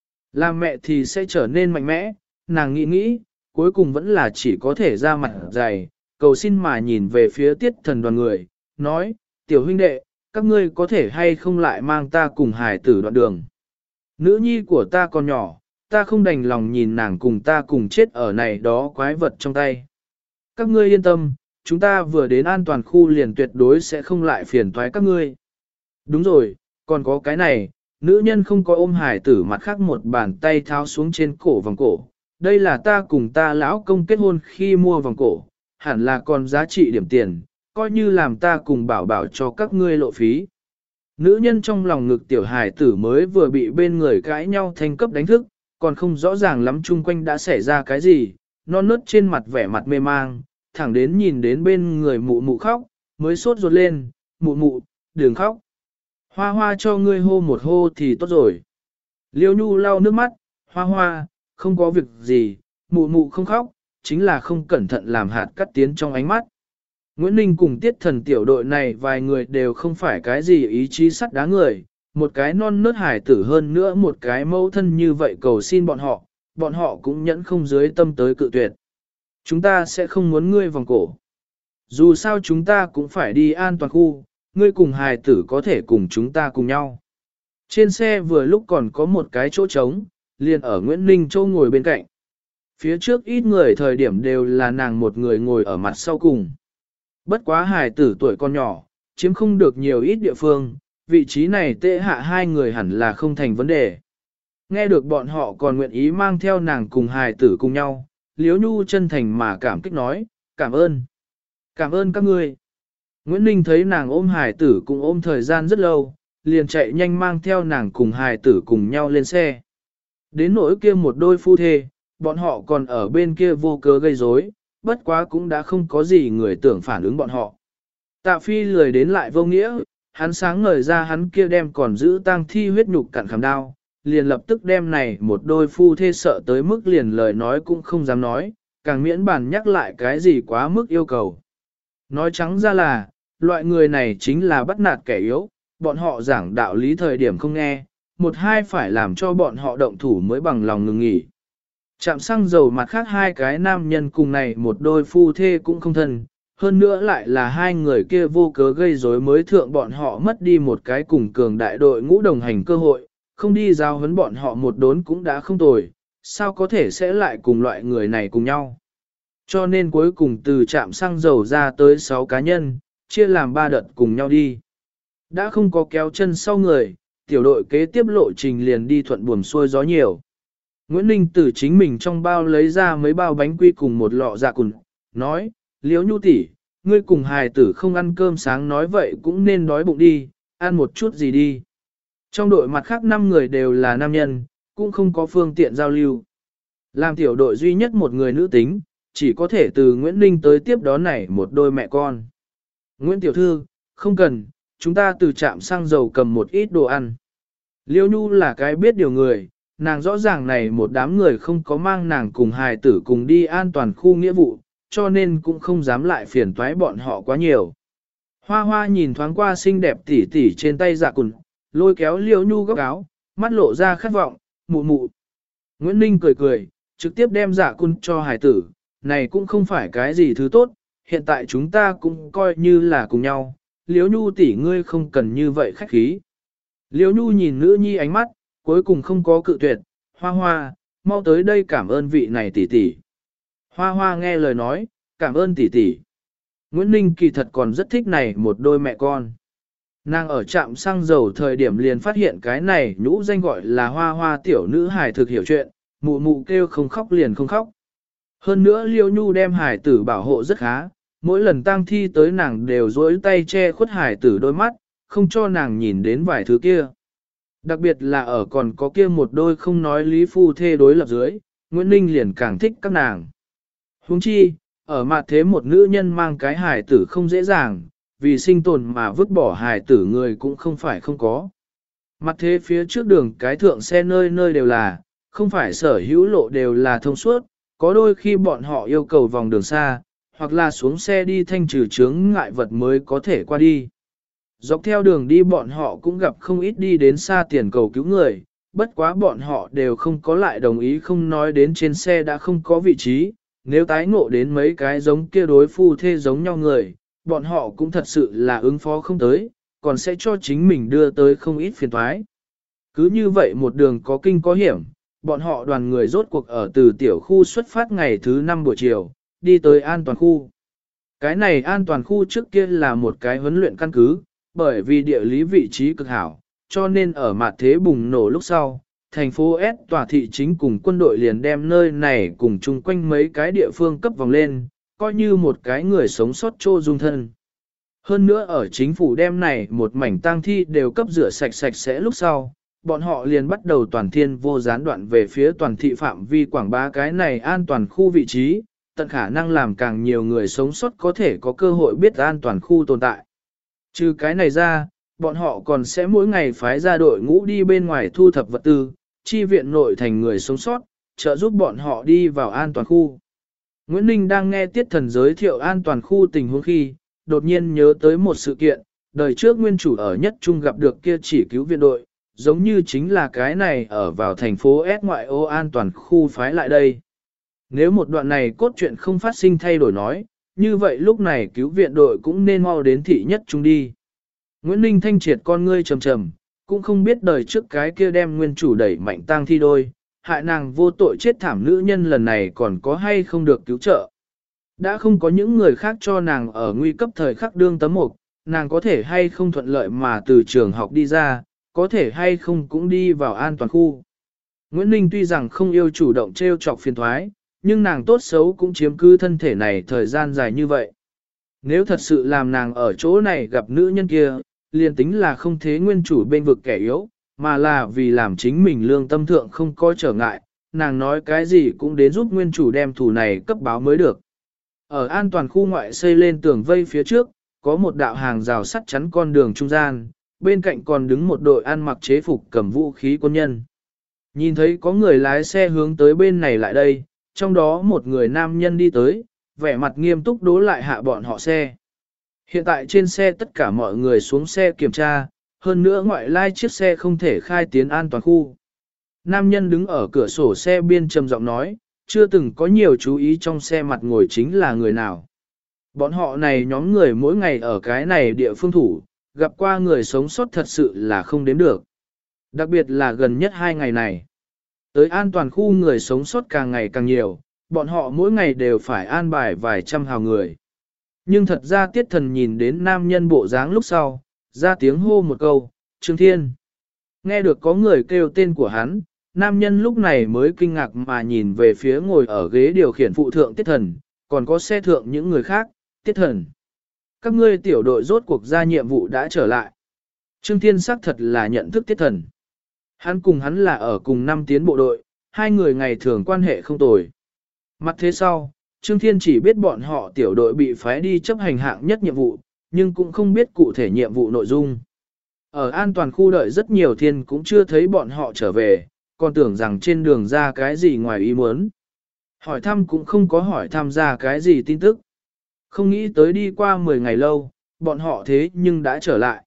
Làm mẹ thì sẽ trở nên mạnh mẽ, nàng nghĩ, cuối cùng vẫn là chỉ có thể ra mặt dày, cầu xin mà nhìn về phía tiết thần đoàn người, nói, tiểu huynh đệ, các ngươi có thể hay không lại mang ta cùng hài tử đoạn đường. Nữ nhi của ta còn nhỏ, ta không đành lòng nhìn nàng cùng ta cùng chết ở này đó quái vật trong tay. Các ngươi yên tâm, chúng ta vừa đến an toàn khu liền tuyệt đối sẽ không lại phiền toái các ngươi. Đúng rồi, còn có cái này, nữ nhân không có ôm hải tử mặt khác một bàn tay tháo xuống trên cổ vòng cổ. Đây là ta cùng ta lão công kết hôn khi mua vòng cổ, hẳn là còn giá trị điểm tiền, coi như làm ta cùng bảo bảo cho các ngươi lộ phí. Nữ nhân trong lòng ngực tiểu hải tử mới vừa bị bên người cãi nhau thành cấp đánh thức, còn không rõ ràng lắm chung quanh đã xảy ra cái gì, non nớt trên mặt vẻ mặt mê mang, thẳng đến nhìn đến bên người mụ mụ khóc, mới sốt ruột lên, mụ, đừng khóc. Hoa hoa cho ngươi hô một hô thì tốt rồi. Liêu Nhu lau nước mắt, hoa, không có việc gì, mụ không khóc, chính là không cẩn thận làm hạt cắt tiến trong ánh mắt. Nguyễn Ninh cùng tiết thần tiểu đội này vài người đều không phải cái gì ý chí sắt đá người, một cái non nớt hải tử hơn nữa một cái mẫu thân như vậy cầu xin bọn họ cũng nhẫn không dưới tâm tới cự tuyệt. Chúng ta sẽ không muốn ngươi vòng cổ. Dù sao chúng ta cũng phải đi an toàn khu, ngươi cùng hài tử có thể cùng chúng ta cùng nhau. Trên xe vừa lúc còn có một cái chỗ trống, liền ở Nguyễn Ninh Châu ngồi bên cạnh. Phía trước ít người thời điểm đều là nàng một người ngồi ở mặt sau cùng. Bất quá hài tử tuổi con nhỏ, chiếm không được nhiều ít địa phương, vị trí này tệ hạ hai người hẳn là không thành vấn đề. Nghe được bọn họ còn nguyện ý mang theo nàng cùng hài tử cùng nhau, Liễu Nhu chân thành mà cảm kích nói, cảm ơn các ngươi. Nguyễn Ninh thấy nàng ôm hài tử cùng ôm thời gian rất lâu, liền chạy nhanh mang theo nàng cùng hài tử cùng nhau lên xe. Đến nỗi kia một đôi phu thê, bọn họ còn ở bên kia vô cớ gây rối, bất quá cũng đã không có gì người tưởng phản ứng bọn họ. Tạ Phi lười đến lại vô nghĩa, hắn sáng ngời ra hắn kia đem còn giữ tang thi huyết nhục cặn khảm đao, liền lập tức đem này một đôi phu thê sợ tới mức liền lời nói cũng không dám nói, càng miễn bàn nhắc lại cái gì quá mức yêu cầu. Nói trắng ra là, loại người này chính là bắt nạt kẻ yếu, bọn họ giảng đạo lý thời điểm không nghe, một hai phải làm cho bọn họ động thủ mới bằng lòng ngừng nghỉ. Trạm xăng dầu mặt khác hai cái nam nhân cùng này một đôi phu thê cũng không thân, hơn nữa lại là hai người kia vô cớ gây rối mới thượng bọn họ mất đi một cái cùng cường đại đội ngũ đồng hành cơ hội, không đi giao huấn bọn họ một đốn cũng đã không tồi, sao có thể sẽ lại cùng loại người này cùng nhau. Cho nên cuối cùng từ trạm xăng dầu ra tới 6 cá nhân, chia làm 3 đợt cùng nhau đi. Đã không có kéo chân sau người, tiểu đội kế tiếp lộ trình liền đi thuận buồm xuôi gió nhiều. Nguyễn Ninh từ chính mình trong bao lấy ra mấy bao bánh quy cùng một lọ dạ cùn, nói, Liễu Nhu tỷ, ngươi cùng hài tử không ăn cơm sáng nói vậy cũng nên đói bụng đi, ăn một chút gì đi. Trong đội mặt khác 5 người đều là nam nhân, cũng không có phương tiện giao lưu. Làm tiểu đội duy nhất một người nữ tính, chỉ có thể từ Nguyễn Ninh tới tiếp đón này một đôi mẹ con. Nguyễn Tiểu Thư, không cần, chúng ta từ trạm xăng dầu cầm một ít đồ ăn. Liễu Nhu là cái biết điều người, nàng rõ ràng này một đám người không có mang nàng cùng hài tử cùng đi an toàn khu nghĩa vụ, cho nên cũng không dám lại phiền toái bọn họ quá nhiều. Hoa hoa nhìn thoáng qua xinh đẹp tỉ tỉ trên tay dạ cùn, lôi kéo Liễu Nhu góc áo, mắt lộ ra khát vọng, mụ mụ. Nguyễn Ninh cười cười, trực tiếp đem dạ cùn cho hài tử, này cũng không phải cái gì thứ tốt, hiện tại chúng ta cũng coi như là cùng nhau, Liễu Nhu tỷ ngươi không cần như vậy khách khí. Liễu Nhu nhìn nữ nhi ánh mắt, cuối cùng không có cự tuyệt, hoa hoa, mau tới đây cảm ơn vị này tỷ tỷ. Hoa hoa nghe lời nói, cảm ơn tỷ tỷ. Nguyễn Ninh kỳ thật còn rất thích này một đôi mẹ con. Nàng ở trạm xăng dầu thời điểm liền phát hiện cái này nhũ danh gọi là hoa hoa tiểu nữ hài thực hiểu chuyện, mụ mụ kêu không khóc liền không khóc. Hơn nữa Liễu Nhu đem hài tử bảo hộ rất khá, mỗi lần tang thi tới nàng đều duỗi tay che khuất hài tử đôi mắt, không cho nàng nhìn đến vài thứ kia. Đặc biệt là ở còn có kia một đôi không nói lý phu thê đối lập dưới, Nguyễn Ninh liền càng thích các nàng. Huống chi, ở mặt thế một nữ nhân mang cái hài tử không dễ dàng, vì sinh tồn mà vứt bỏ hài tử người cũng không phải không có. Mặt thế phía trước đường cái thượng xe nơi nơi đều là, không phải sở hữu lộ đều là thông suốt, có đôi khi bọn họ yêu cầu vòng đường xa, hoặc là xuống xe đi thanh trừ chướng ngại vật mới có thể qua đi. Dọc theo đường đi bọn họ cũng gặp không ít đi đến xa tiền cầu cứu người, bất quá bọn họ đều không có lại đồng ý không nói đến trên xe đã không có vị trí, nếu tái ngộ đến mấy cái giống kia đối phu thê giống nhau người, bọn họ cũng thật sự là ứng phó không tới, còn sẽ cho chính mình đưa tới không ít phiền toái. Cứ như vậy một đường có kinh có hiểm, bọn họ đoàn người rốt cuộc ở từ tiểu khu xuất phát ngày thứ 5 buổi chiều, đi tới an toàn khu. Cái này an toàn khu trước kia là một cái huấn luyện căn cứ, bởi vì địa lý vị trí cực hảo, cho nên ở mặt thế bùng nổ lúc sau, thành phố S tòa thị chính cùng quân đội liền đem nơi này cùng chung quanh mấy cái địa phương cấp vòng lên, coi như một cái người sống sót trô dung thân. Hơn nữa ở chính phủ đem này một mảnh tang thi đều cấp rửa sạch sạch sẽ lúc sau, bọn họ liền bắt đầu toàn thiên vô gián đoạn về phía toàn thị phạm vi quảng bá cái này an toàn khu vị trí, tận khả năng làm càng nhiều người sống sót có thể có cơ hội biết an toàn khu tồn tại. Trừ cái này ra, bọn họ còn sẽ mỗi ngày phái ra đội ngũ đi bên ngoài thu thập vật tư, chi viện nội thành người sống sót, trợ giúp bọn họ đi vào an toàn khu. Nguyễn Ninh đang nghe Tiết Thần giới thiệu an toàn khu tình huống khi, đột nhiên nhớ tới một sự kiện, đời trước nguyên chủ ở nhất trung gặp được kia chỉ cứu viện đội, giống như chính là cái này ở vào thành phố S ngoại ô an toàn khu phái lại đây. Nếu một đoạn này cốt truyện không phát sinh thay đổi nói, như vậy lúc này cứu viện đội cũng nên mau đến thị nhất trung đi. Nguyễn Ninh thanh triệt con ngươi trầm trầm, cũng không biết đời trước cái kia đem nguyên chủ đẩy mạnh tang thi đôi, hại nàng vô tội chết thảm nữ nhân lần này còn có hay không được cứu trợ. Đã không có những người khác cho nàng ở nguy cấp thời khắc đương tấm mục, nàng có thể hay không thuận lợi mà từ trường học đi ra, có thể hay không cũng đi vào an toàn khu. Nguyễn Ninh tuy rằng không yêu chủ động trêu chọc phiền thoái, nhưng nàng tốt xấu cũng chiếm cứ thân thể này thời gian dài như vậy. Nếu thật sự làm nàng ở chỗ này gặp nữ nhân kia, liền tính là không thế nguyên chủ bên vực kẻ yếu, mà là vì làm chính mình lương tâm thượng không có trở ngại, nàng nói cái gì cũng đến giúp nguyên chủ đem thù này cấp báo mới được. Ở an toàn khu ngoại xây lên tường vây phía trước, có một đạo hàng rào sắt chắn con đường trung gian, bên cạnh còn đứng một đội ăn mặc chế phục cầm vũ khí quân nhân. Nhìn thấy có người lái xe hướng tới bên này lại đây, trong đó một người nam nhân đi tới, vẻ mặt nghiêm túc đố lại hạ bọn họ xe. Hiện tại trên xe tất cả mọi người xuống xe kiểm tra, hơn nữa ngoại lai chiếc xe không thể khai tiến an toàn khu. Nam nhân đứng ở cửa sổ xe biên trầm giọng nói, chưa từng có nhiều chú ý trong xe mặt ngồi chính là người nào. Bọn họ này nhóm người mỗi ngày ở cái này địa phương thủ, gặp qua người sống sót thật sự là không đếm được. Đặc biệt là gần nhất 2 ngày này. Tới an toàn khu người sống sót càng ngày càng nhiều, bọn họ mỗi ngày đều phải an bài vài trăm hào người. Nhưng thật ra Tiết Thần nhìn đến nam nhân bộ dáng lúc sau, ra tiếng hô một câu, Trương Thiên. Nghe được có người kêu tên của hắn, nam nhân lúc này mới kinh ngạc mà nhìn về phía ngồi ở ghế điều khiển phụ thượng Tiết Thần, còn có xe thượng những người khác, Tiết Thần. Các ngươi tiểu đội rốt cuộc ra nhiệm vụ đã trở lại. Trương Thiên xác thật là nhận thức Tiết Thần. Hắn cùng hắn là ở cùng năm tiến bộ đội, hai người ngày thường quan hệ không tồi. Mặt thế sau, Trương Thiên chỉ biết bọn họ tiểu đội bị phái đi chấp hành hạng nhất nhiệm vụ, nhưng cũng không biết cụ thể nhiệm vụ nội dung. Ở an toàn khu đợi rất nhiều thiên cũng chưa thấy bọn họ trở về, còn tưởng rằng trên đường ra cái gì ngoài ý muốn. Hỏi thăm cũng không có hỏi thăm ra cái gì tin tức. Không nghĩ tới đi qua 10 ngày lâu, bọn họ thế nhưng đã trở lại.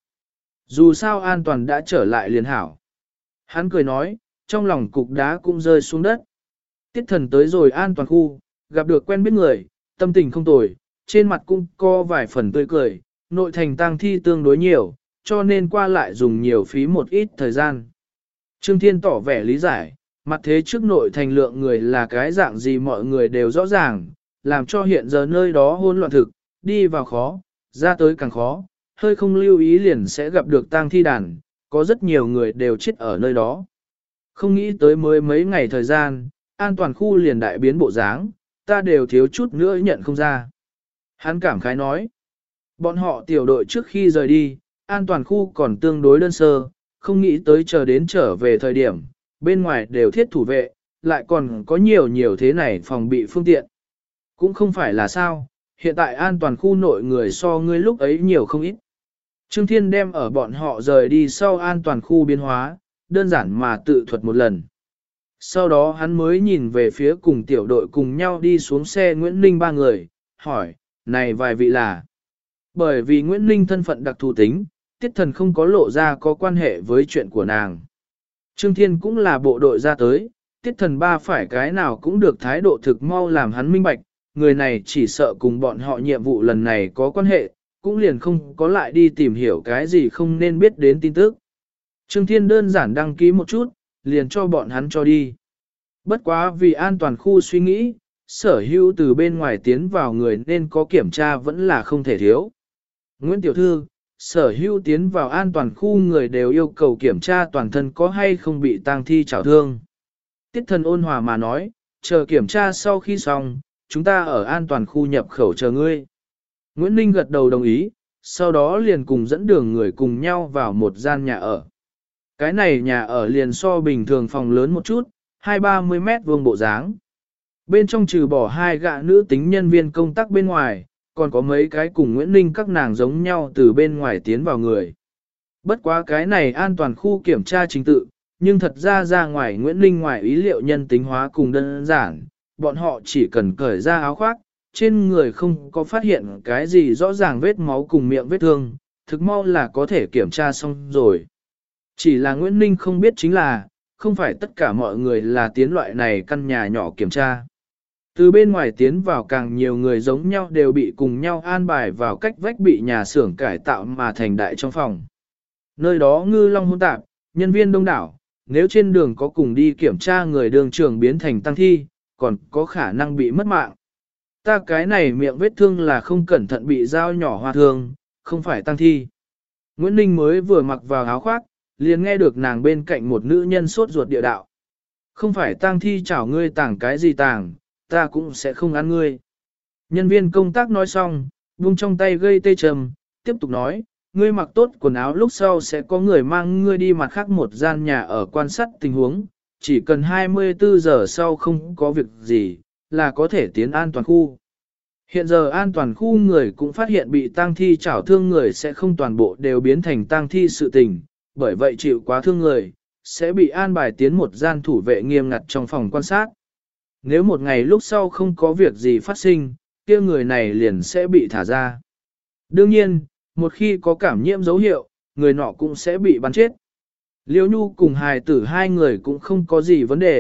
Dù sao an toàn đã trở lại liền hảo. Hắn cười nói, trong lòng cục đá cũng rơi xuống đất. Tiết Thần tới rồi an toàn khu, gặp được quen biết người, tâm tình không tồi, trên mặt cũng có vài phần tươi cười, nội thành tang thi tương đối nhiều, cho nên qua lại dùng nhiều phí một ít thời gian. Trương Thiên tỏ vẻ lý giải, mặt thế trước nội thành lượng người là cái dạng gì mọi người đều rõ ràng, làm cho hiện giờ nơi đó hỗn loạn thực, đi vào khó, ra tới càng khó, hơi không lưu ý liền sẽ gặp được tang thi đàn, có rất nhiều người đều chết ở nơi đó. Không nghĩ tới mới mấy ngày thời gian, an toàn khu liền đại biến bộ dáng, ta đều thiếu chút nữa nhận không ra. Hắn cảm khái nói, bọn họ tiểu đội trước khi rời đi, an toàn khu còn tương đối đơn sơ, không nghĩ tới chờ đến trở về thời điểm, bên ngoài đều thiết thủ vệ, lại còn có nhiều thế này phòng bị phương tiện. Cũng không phải là sao, hiện tại an toàn khu nội người so ngươi lúc ấy nhiều không ít. Trương Thiên đem ở bọn họ rời đi sau an toàn khu biến hóa, đơn giản mà tự thuật một lần. Sau đó hắn mới nhìn về phía cùng tiểu đội cùng nhau đi xuống xe Nguyễn Ninh ba người, hỏi, này vài vị là. Bởi vì Nguyễn Ninh thân phận đặc thù tính, Tiết Thần không có lộ ra có quan hệ với chuyện của nàng. Trương Thiên cũng là bộ đội ra tới, Tiết Thần ba phải cái nào cũng được thái độ thực mau làm hắn minh bạch, người này chỉ sợ cùng bọn họ nhiệm vụ lần này có quan hệ, cũng liền không có lại đi tìm hiểu cái gì không nên biết đến tin tức. Trương Thiên đơn giản đăng ký một chút, liền cho bọn hắn cho đi. Bất quá vì an toàn khu suy nghĩ, sở hữu từ bên ngoài tiến vào người nên có kiểm tra vẫn là không thể thiếu. Nguyễn Tiểu Thư, sở hữu tiến vào an toàn khu người đều yêu cầu kiểm tra toàn thân có hay không bị tang thi trảo thương. Tiết Thần ôn hòa mà nói, chờ kiểm tra sau khi xong, chúng ta ở an toàn khu nhập khẩu chờ ngươi. Nguyễn Ninh gật đầu đồng ý, sau đó liền cùng dẫn đường người cùng nhau vào một gian nhà ở. Cái này nhà ở liền so bình thường phòng lớn một chút, 20-30 mét vuông bộ dáng. Bên trong trừ bỏ 2 gã nữ tính nhân viên công tác bên ngoài, còn có mấy cái cùng Nguyễn Ninh các nàng giống nhau từ bên ngoài tiến vào người. Bất quá cái này an toàn khu kiểm tra chính tự, nhưng thật ra ngoài Nguyễn Ninh ngoài ý liệu nhân tính hóa cùng đơn giản, bọn họ chỉ cần cởi ra áo khoác, trên người không có phát hiện cái gì rõ ràng vết máu cùng miệng vết thương, thực mau là có thể kiểm tra xong rồi. Chỉ là Nguyễn Ninh không biết chính là, không phải tất cả mọi người là tiến loại này căn nhà nhỏ kiểm tra. Từ bên ngoài tiến vào càng nhiều người giống nhau đều bị cùng nhau an bài vào cách vách bị nhà xưởng cải tạo mà thành đại trong phòng. Nơi đó ngư long hỗn tạp, nhân viên đông đảo, nếu trên đường có cùng đi kiểm tra người đường trường biến thành tăng thi, còn có khả năng bị mất mạng. Ta cái này miệng vết thương là không cẩn thận bị dao nhỏ hoa thương, không phải tăng thi. Nguyễn Ninh mới vừa mặc vào áo khoác, liền nghe được nàng bên cạnh một nữ nhân sốt ruột địa đạo. Không phải tang thi chảo ngươi tàng cái gì tàng, ta cũng sẽ không ăn ngươi. Nhân viên công tác nói xong, buông trong tay gây tê trầm, tiếp tục nói, ngươi mặc tốt quần áo lúc sau sẽ có người mang ngươi đi mặt khác một gian nhà ở quan sát tình huống, chỉ cần 24 giờ sau không có việc gì, là có thể tiến an toàn khu. Hiện giờ an toàn khu người cũng phát hiện bị tang thi chảo thương người sẽ không toàn bộ đều biến thành tang thi sự tình, bởi vậy chịu quá thương người, sẽ bị an bài tiến một gian thủ vệ nghiêm ngặt trong phòng quan sát. Nếu một ngày lúc sau không có việc gì phát sinh, kia người này liền sẽ bị thả ra. Đương nhiên, một khi có cảm nhiễm dấu hiệu, người nọ cũng sẽ bị bắn chết. Liêu Nhu cùng hài tử 2 người cũng không có gì vấn đề,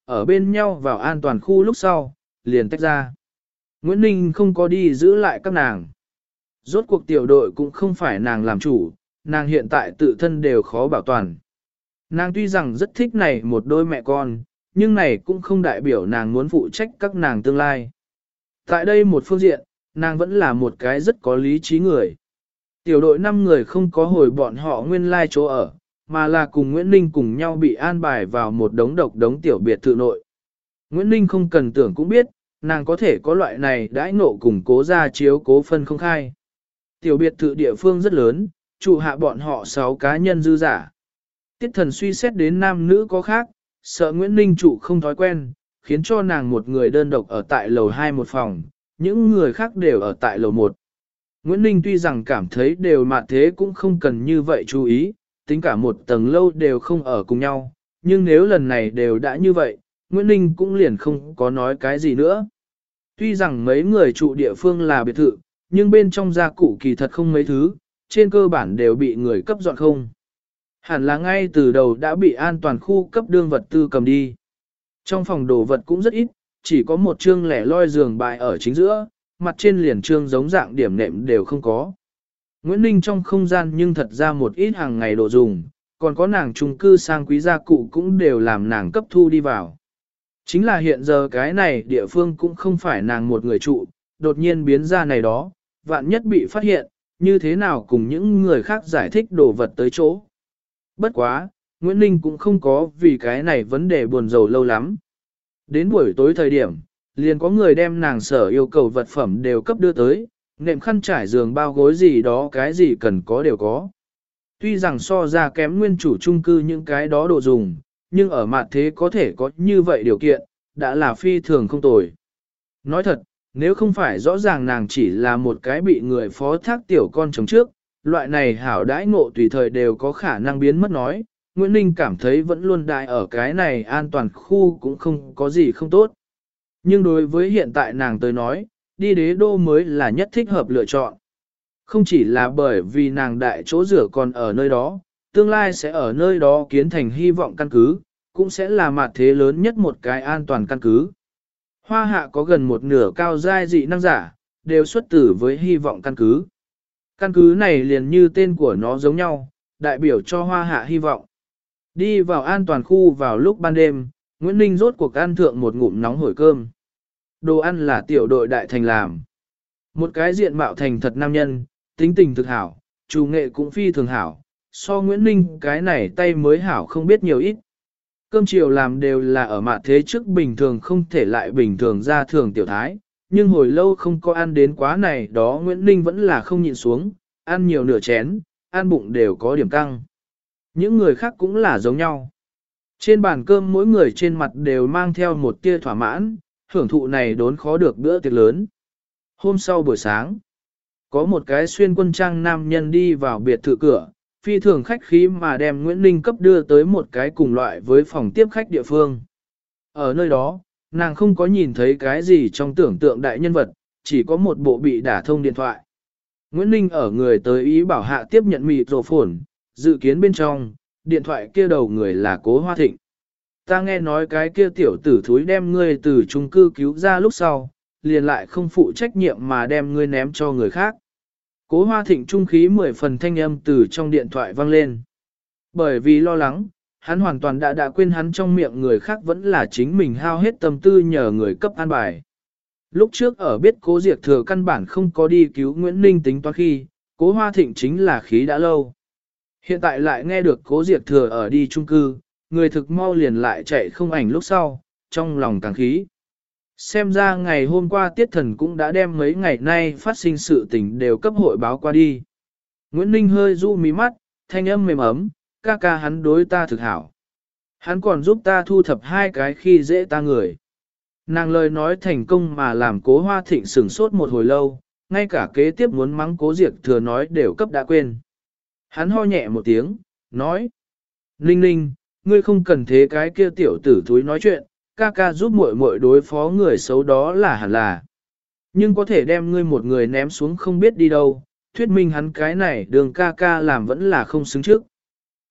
ở bên nhau vào an toàn khu lúc sau, liền tách ra. Nguyễn Ninh không có đi giữ lại các nàng. Rốt cuộc tiểu đội cũng không phải nàng làm chủ, nàng hiện tại tự thân đều khó bảo toàn. Nàng tuy rằng rất thích này một đôi mẹ con, nhưng này cũng không đại biểu nàng muốn phụ trách các nàng tương lai. Tại đây một phương diện, nàng vẫn là một cái rất có lý trí người. Tiểu đội 5 người không có hồi bọn họ nguyên lai chỗ ở, mà là cùng Nguyễn Ninh cùng nhau bị an bài vào một đống tiểu biệt thự nội. Nguyễn Ninh không cần tưởng cũng biết, nàng có thể có loại này đãi ngộ cùng cố ra chiếu cố phân không khai. Tiểu biệt thự địa phương rất lớn, trụ hạ bọn họ 6 cá nhân dư giả. Tiết Thần suy xét đến nam nữ có khác, sợ Nguyễn Ninh trụ không thói quen, khiến cho nàng một người đơn độc ở tại lầu 2 một phòng, những người khác đều ở tại lầu 1. Nguyễn Ninh tuy rằng cảm thấy đều mà thế cũng không cần như vậy chú ý, tính cả một tầng lâu đều không ở cùng nhau, nhưng nếu lần này đều đã như vậy, Nguyễn Ninh cũng liền không có nói cái gì nữa. Tuy rằng mấy người trụ địa phương là biệt thự, nhưng bên trong gia cụ kỳ thật không mấy thứ, trên cơ bản đều bị người cấp dọn không. Hẳn là ngay từ đầu đã bị an toàn khu cấp đương vật tư cầm đi. Trong phòng đồ vật cũng rất ít, chỉ có một chương lẻ loi giường bại ở chính giữa, mặt trên liền trương giống dạng điểm nệm đều không có. Nguyễn Ninh trong không gian nhưng thật ra một ít hàng ngày đồ dùng, còn có nàng chung cư sang quý gia cụ cũng đều làm nàng cấp thu đi vào. Chính là hiện giờ cái này địa phương cũng không phải nàng một người trụ, đột nhiên biến ra này đó, vạn nhất bị phát hiện, như thế nào cùng những người khác giải thích đồ vật tới chỗ. Bất quá, Nguyễn Ninh cũng không có vì cái này vấn đề buồn rầu lâu lắm. Đến buổi tối thời điểm, liền có người đem nàng sở yêu cầu vật phẩm đều cấp đưa tới, nệm khăn trải giường bao gối gì đó cái gì cần có đều có. Tuy rằng so ra kém nguyên chủ chung cư những cái đó đồ dùng, nhưng ở mặt thế có thể có như vậy điều kiện, đã là phi thường không tồi. Nói thật, nếu không phải rõ ràng nàng chỉ là một cái bị người phó thác tiểu con chồng trước, loại này hảo đãi ngộ tùy thời đều có khả năng biến mất nói, Nguyễn Ninh cảm thấy vẫn luôn đại ở cái này an toàn khu cũng không có gì không tốt. Nhưng đối với hiện tại nàng tới nói, đi đế đô mới là nhất thích hợp lựa chọn. Không chỉ là bởi vì nàng đại chỗ rửa còn ở nơi đó, tương lai sẽ ở nơi đó kiến thành hy vọng căn cứ, cũng sẽ là mặt thế lớn nhất một cái an toàn căn cứ. Hoa hạ có gần một nửa cao giai dị năng giả, đều xuất tử với hy vọng căn cứ. Căn cứ này liền như tên của nó giống nhau, đại biểu cho hoa hạ hy vọng. Đi vào an toàn khu vào lúc ban đêm, Nguyễn Ninh rốt cuộc ăn thượng một ngụm nóng hổi cơm. Đồ ăn là tiểu đội đại thành làm. Một cái diện mạo thành thật nam nhân, tính tình thực hảo, chủ nghệ cũng phi thường hảo, so Nguyễn Ninh cái này tay mới hảo không biết nhiều ít. Cơm chiều làm đều là ở mặt thế trước bình thường không thể lại bình thường ra thường tiểu thái, nhưng hồi lâu không có ăn đến quá này đó Nguyễn Ninh vẫn là không nhịn xuống, ăn nhiều nửa chén, ăn bụng đều có điểm căng. Những người khác cũng là giống nhau. Trên bàn cơm mỗi người trên mặt đều mang theo một tia thỏa mãn, hưởng thụ này đốn khó được bữa tiệc lớn. Hôm sau buổi sáng, có một cái xuyên quân trang nam nhân đi vào biệt thự cửa, phi thường khách khí mà đem Nguyễn Ninh cấp đưa tới một cái cùng loại với phòng tiếp khách địa phương. Ở nơi đó, nàng không có nhìn thấy cái gì trong tưởng tượng đại nhân vật, chỉ có một bộ bị đả thông điện thoại. Nguyễn Ninh ở người tới ý bảo hạ tiếp nhận mịt rổ phồn, dự kiến bên trong, điện thoại kia đầu người là Cố Hoa Thịnh. Ta nghe nói cái kia tiểu tử thúi đem ngươi từ chung cư cứu ra lúc sau, liền lại không phụ trách nhiệm mà đem ngươi ném cho người khác. Cố Hoa Thịnh trung khí 10 phần thanh âm từ trong điện thoại vang lên. Bởi vì lo lắng, hắn hoàn toàn đã quên hắn trong miệng người khác vẫn là chính mình hao hết tâm tư nhờ người cấp an bài. Lúc trước ở biết Cố Diệt Thừa căn bản không có đi cứu Nguyễn Ninh tính toán khi, Cố Hoa Thịnh chính là khí đã lâu. Hiện tại lại nghe được Cố Diệt Thừa ở đi chung cư, người thực mau liền lại chạy không ảnh lúc sau, trong lòng càng khí. Xem ra ngày hôm qua Tiết Thần cũng đã đem mấy ngày nay phát sinh sự tình đều cấp hội báo qua đi. Nguyễn Ninh hơi du mí mắt, thanh âm mềm ấm, ca ca hắn đối ta thực hảo. Hắn còn giúp ta thu thập 2 cái khi dễ ta người. Nàng lời nói thành công mà làm Cố Hoa Thịnh sửng sốt một hồi lâu, ngay cả kế tiếp muốn mắng Cố Diệt Thừa nói đều cấp đã quên. Hắn ho nhẹ một tiếng, nói: Ninh Ninh, ngươi không cần thế cái kia tiểu tử thúi nói chuyện, ca ca giúp muội muội đối phó người xấu đó là hẳn là. Nhưng có thể đem ngươi một người ném xuống không biết đi đâu, thuyết minh hắn cái này đường ca ca làm vẫn là không xứng trước.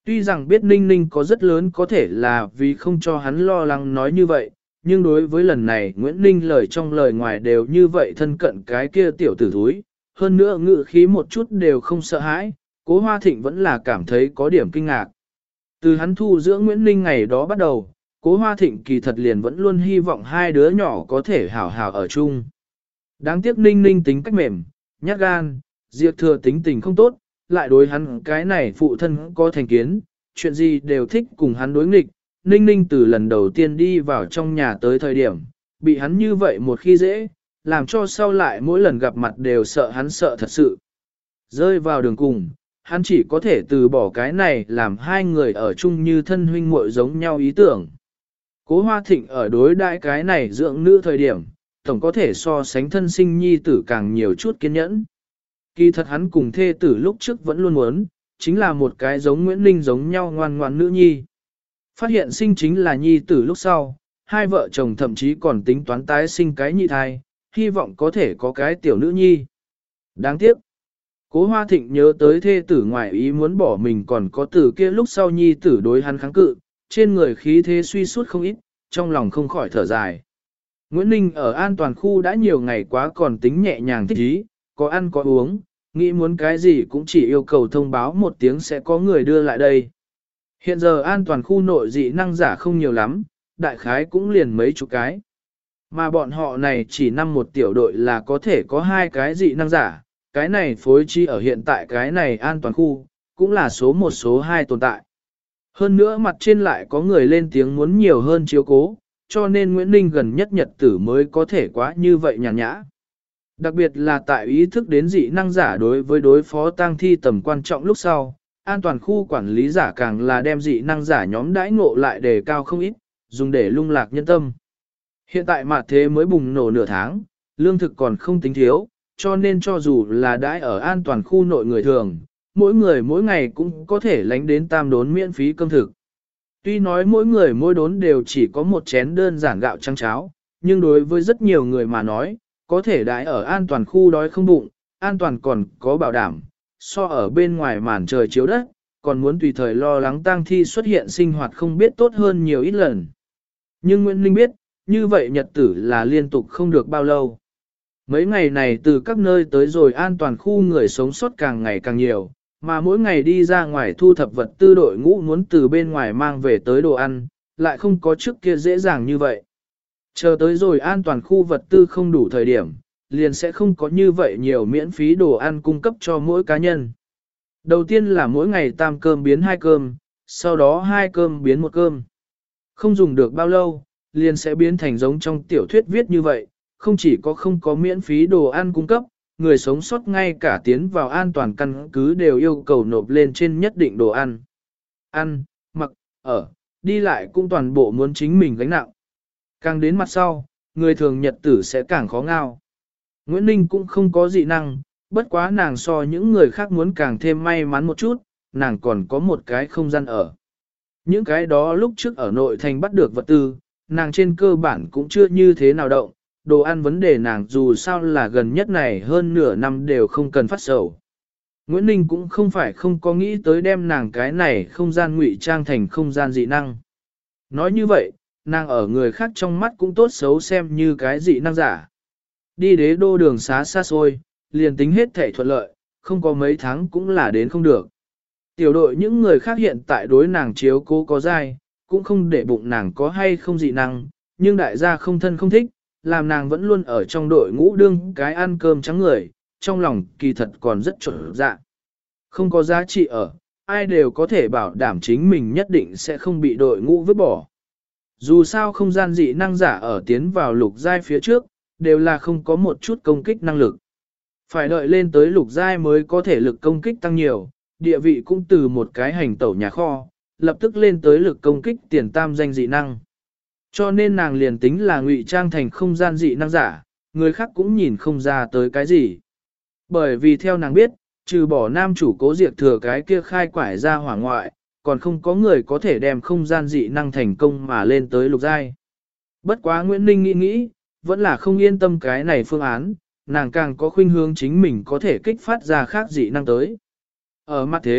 Tuy rằng biết Ninh Ninh có rất lớn có thể là vì không cho hắn lo lắng nói như vậy, nhưng đối với lần này Nguyễn Ninh lời trong lời ngoài đều như vậy thân cận cái kia tiểu tử thúi, hơn nữa ngự khí một chút đều không sợ hãi, Cố Hoa Thịnh vẫn là cảm thấy có điểm kinh ngạc. Từ hắn thu dưỡng Nguyễn Ninh ngày đó bắt đầu, Cố Hoa Thịnh kỳ thật liền vẫn luôn hy vọng hai đứa nhỏ có thể hảo hảo ở chung. Đáng tiếc Ninh Ninh tính cách mềm, nhát gan, Diệp Thừa tính tình không tốt, lại đối hắn cái này phụ thân có thành kiến, chuyện gì đều thích cùng hắn đối nghịch. Ninh Ninh từ lần đầu tiên đi vào trong nhà tới thời điểm, bị hắn như vậy một khi dễ, làm cho sau lại mỗi lần gặp mặt đều sợ hắn sợ thật sự. Rơi vào đường cùng, hắn chỉ có thể từ bỏ cái này làm hai người ở chung như thân huynh muội giống nhau ý tưởng. Cố Hoa Thịnh ở đối đại cái này dưỡng nữ thời điểm, tổng có thể so sánh thân sinh nhi tử càng nhiều chút kiên nhẫn. Kỳ thật hắn cùng thê tử lúc trước vẫn luôn muốn, chính là một cái giống Nguyễn Ninh giống nhau ngoan ngoan nữ nhi. Phát hiện sinh chính là nhi tử lúc sau, hai vợ chồng thậm chí còn tính toán tái sinh cái nhị thai, hy vọng có thể có cái tiểu nữ nhi. Đáng tiếc, Cố Hoa Thịnh nhớ tới thê tử ngoại ý muốn bỏ mình còn có từ kia lúc sau nhi tử đối hắn kháng cự, trên người khí thế suy suốt không ít, trong lòng không khỏi thở dài. Nguyễn Ninh ở an toàn khu đã nhiều ngày quá còn tính nhẹ nhàng thích ý, có ăn có uống, nghĩ muốn cái gì cũng chỉ yêu cầu thông báo một tiếng sẽ có người đưa lại đây. Hiện giờ an toàn khu nội dị năng giả không nhiều lắm, đại khái cũng liền mấy chục cái. Mà bọn họ này chỉ năm một tiểu đội là có thể có hai cái dị năng giả, cái này phối chi ở hiện tại cái này an toàn khu, cũng là số một số hai tồn tại. Hơn nữa mặt trên lại có người lên tiếng muốn nhiều hơn chiếu cố, cho nên Nguyễn Ninh gần nhất nhật tử mới có thể quá như vậy nhàn nhã. Đặc biệt là tại ý thức đến dị năng giả đối với đối phó tang thi tầm quan trọng lúc sau, an toàn khu quản lý giả càng là đem dị năng giả nhóm đãi ngộ lại đề cao không ít, dùng để lung lạc nhân tâm. Hiện tại mà thế mới bùng nổ nửa tháng, lương thực còn không tính thiếu, cho nên cho dù là đãi ở an toàn khu nội người thường, mỗi người mỗi ngày cũng có thể lánh đến tam đốn miễn phí cơm thực. Tuy nói mỗi người mỗi đốn đều chỉ có một chén đơn giản gạo trắng cháo, nhưng đối với rất nhiều người mà nói, có thể đãi ở an toàn khu đói không bụng, an toàn còn có bảo đảm, so ở bên ngoài màn trời chiếu đất, còn muốn tùy thời lo lắng tang thi xuất hiện sinh hoạt không biết tốt hơn nhiều ít lần. Nhưng Nguyễn Ninh biết, như vậy nhật tử là liên tục không được bao lâu. Mấy ngày này từ các nơi tới rồi an toàn khu người sống sót càng ngày càng nhiều, mà mỗi ngày đi ra ngoài thu thập vật tư đội ngũ muốn từ bên ngoài mang về tới đồ ăn, lại không có trước kia dễ dàng như vậy. Chờ tới rồi an toàn khu vật tư không đủ thời điểm, liền sẽ không có như vậy nhiều miễn phí đồ ăn cung cấp cho mỗi cá nhân. Đầu tiên là mỗi ngày tam cơm biến 2 cơm, sau đó 2 cơm biến 1 cơm. Không dùng được bao lâu, liền sẽ biến thành giống trong tiểu thuyết viết như vậy, không chỉ có không có miễn phí đồ ăn cung cấp, người sống sót ngay cả tiến vào an toàn căn cứ đều yêu cầu nộp lên trên nhất định đồ ăn. Ăn, mặc, ở, đi lại cũng toàn bộ muốn chính mình gánh nặng. Càng đến mặt sau, người thường nhật tử sẽ càng khó ngao. Nguyễn Ninh cũng không có dị năng, bất quá nàng so những người khác muốn càng thêm may mắn một chút, nàng còn có một cái không gian ở. Những cái đó lúc trước ở nội thành bắt được vật tư, nàng trên cơ bản cũng chưa như thế nào động, đồ ăn vấn đề nàng dù sao là gần nhất này hơn nửa năm đều không cần phát sầu. Nguyễn Ninh cũng không phải không có nghĩ tới đem nàng cái này không gian ngụy trang thành không gian dị năng. Nói như vậy, nàng ở người khác trong mắt cũng tốt xấu xem như cái dị năng giả. Đi đế đô đường xá xa xôi, liền tính hết thể thuận lợi, không có mấy tháng cũng là đến không được. Tiểu đội những người khác hiện tại đối nàng chiếu cố có dai, cũng không để bụng nàng có hay không dị năng, nhưng đại gia không thân không thích, làm nàng vẫn luôn ở trong đội ngũ đương cái ăn cơm trắng người, trong lòng kỳ thật còn rất trộn dạ. Không có giá trị ở, ai đều có thể bảo đảm chính mình nhất định sẽ không bị đội ngũ vứt bỏ. Dù sao không gian dị năng giả ở tiến vào lục giai phía trước, đều là không có một chút công kích năng lực. Phải đợi lên tới lục giai mới có thể lực công kích tăng nhiều, địa vị cũng từ một cái hành tẩu nhà kho, lập tức lên tới lực công kích tiền tam danh dị năng. Cho nên nàng liền tính là ngụy trang thành không gian dị năng giả, người khác cũng nhìn không ra tới cái gì. Bởi vì theo nàng biết, trừ bỏ nam chủ Cố Diệp Thừa cái kia khai quải ra hỏa ngoại, còn không có người có thể đem không gian dị năng thành công mà lên tới lục giai. Bất quá Nguyễn Ninh nghĩ, vẫn là không yên tâm cái này phương án, nàng càng có khuynh hướng chính mình có thể kích phát ra khác dị năng tới. Ở mặt thế,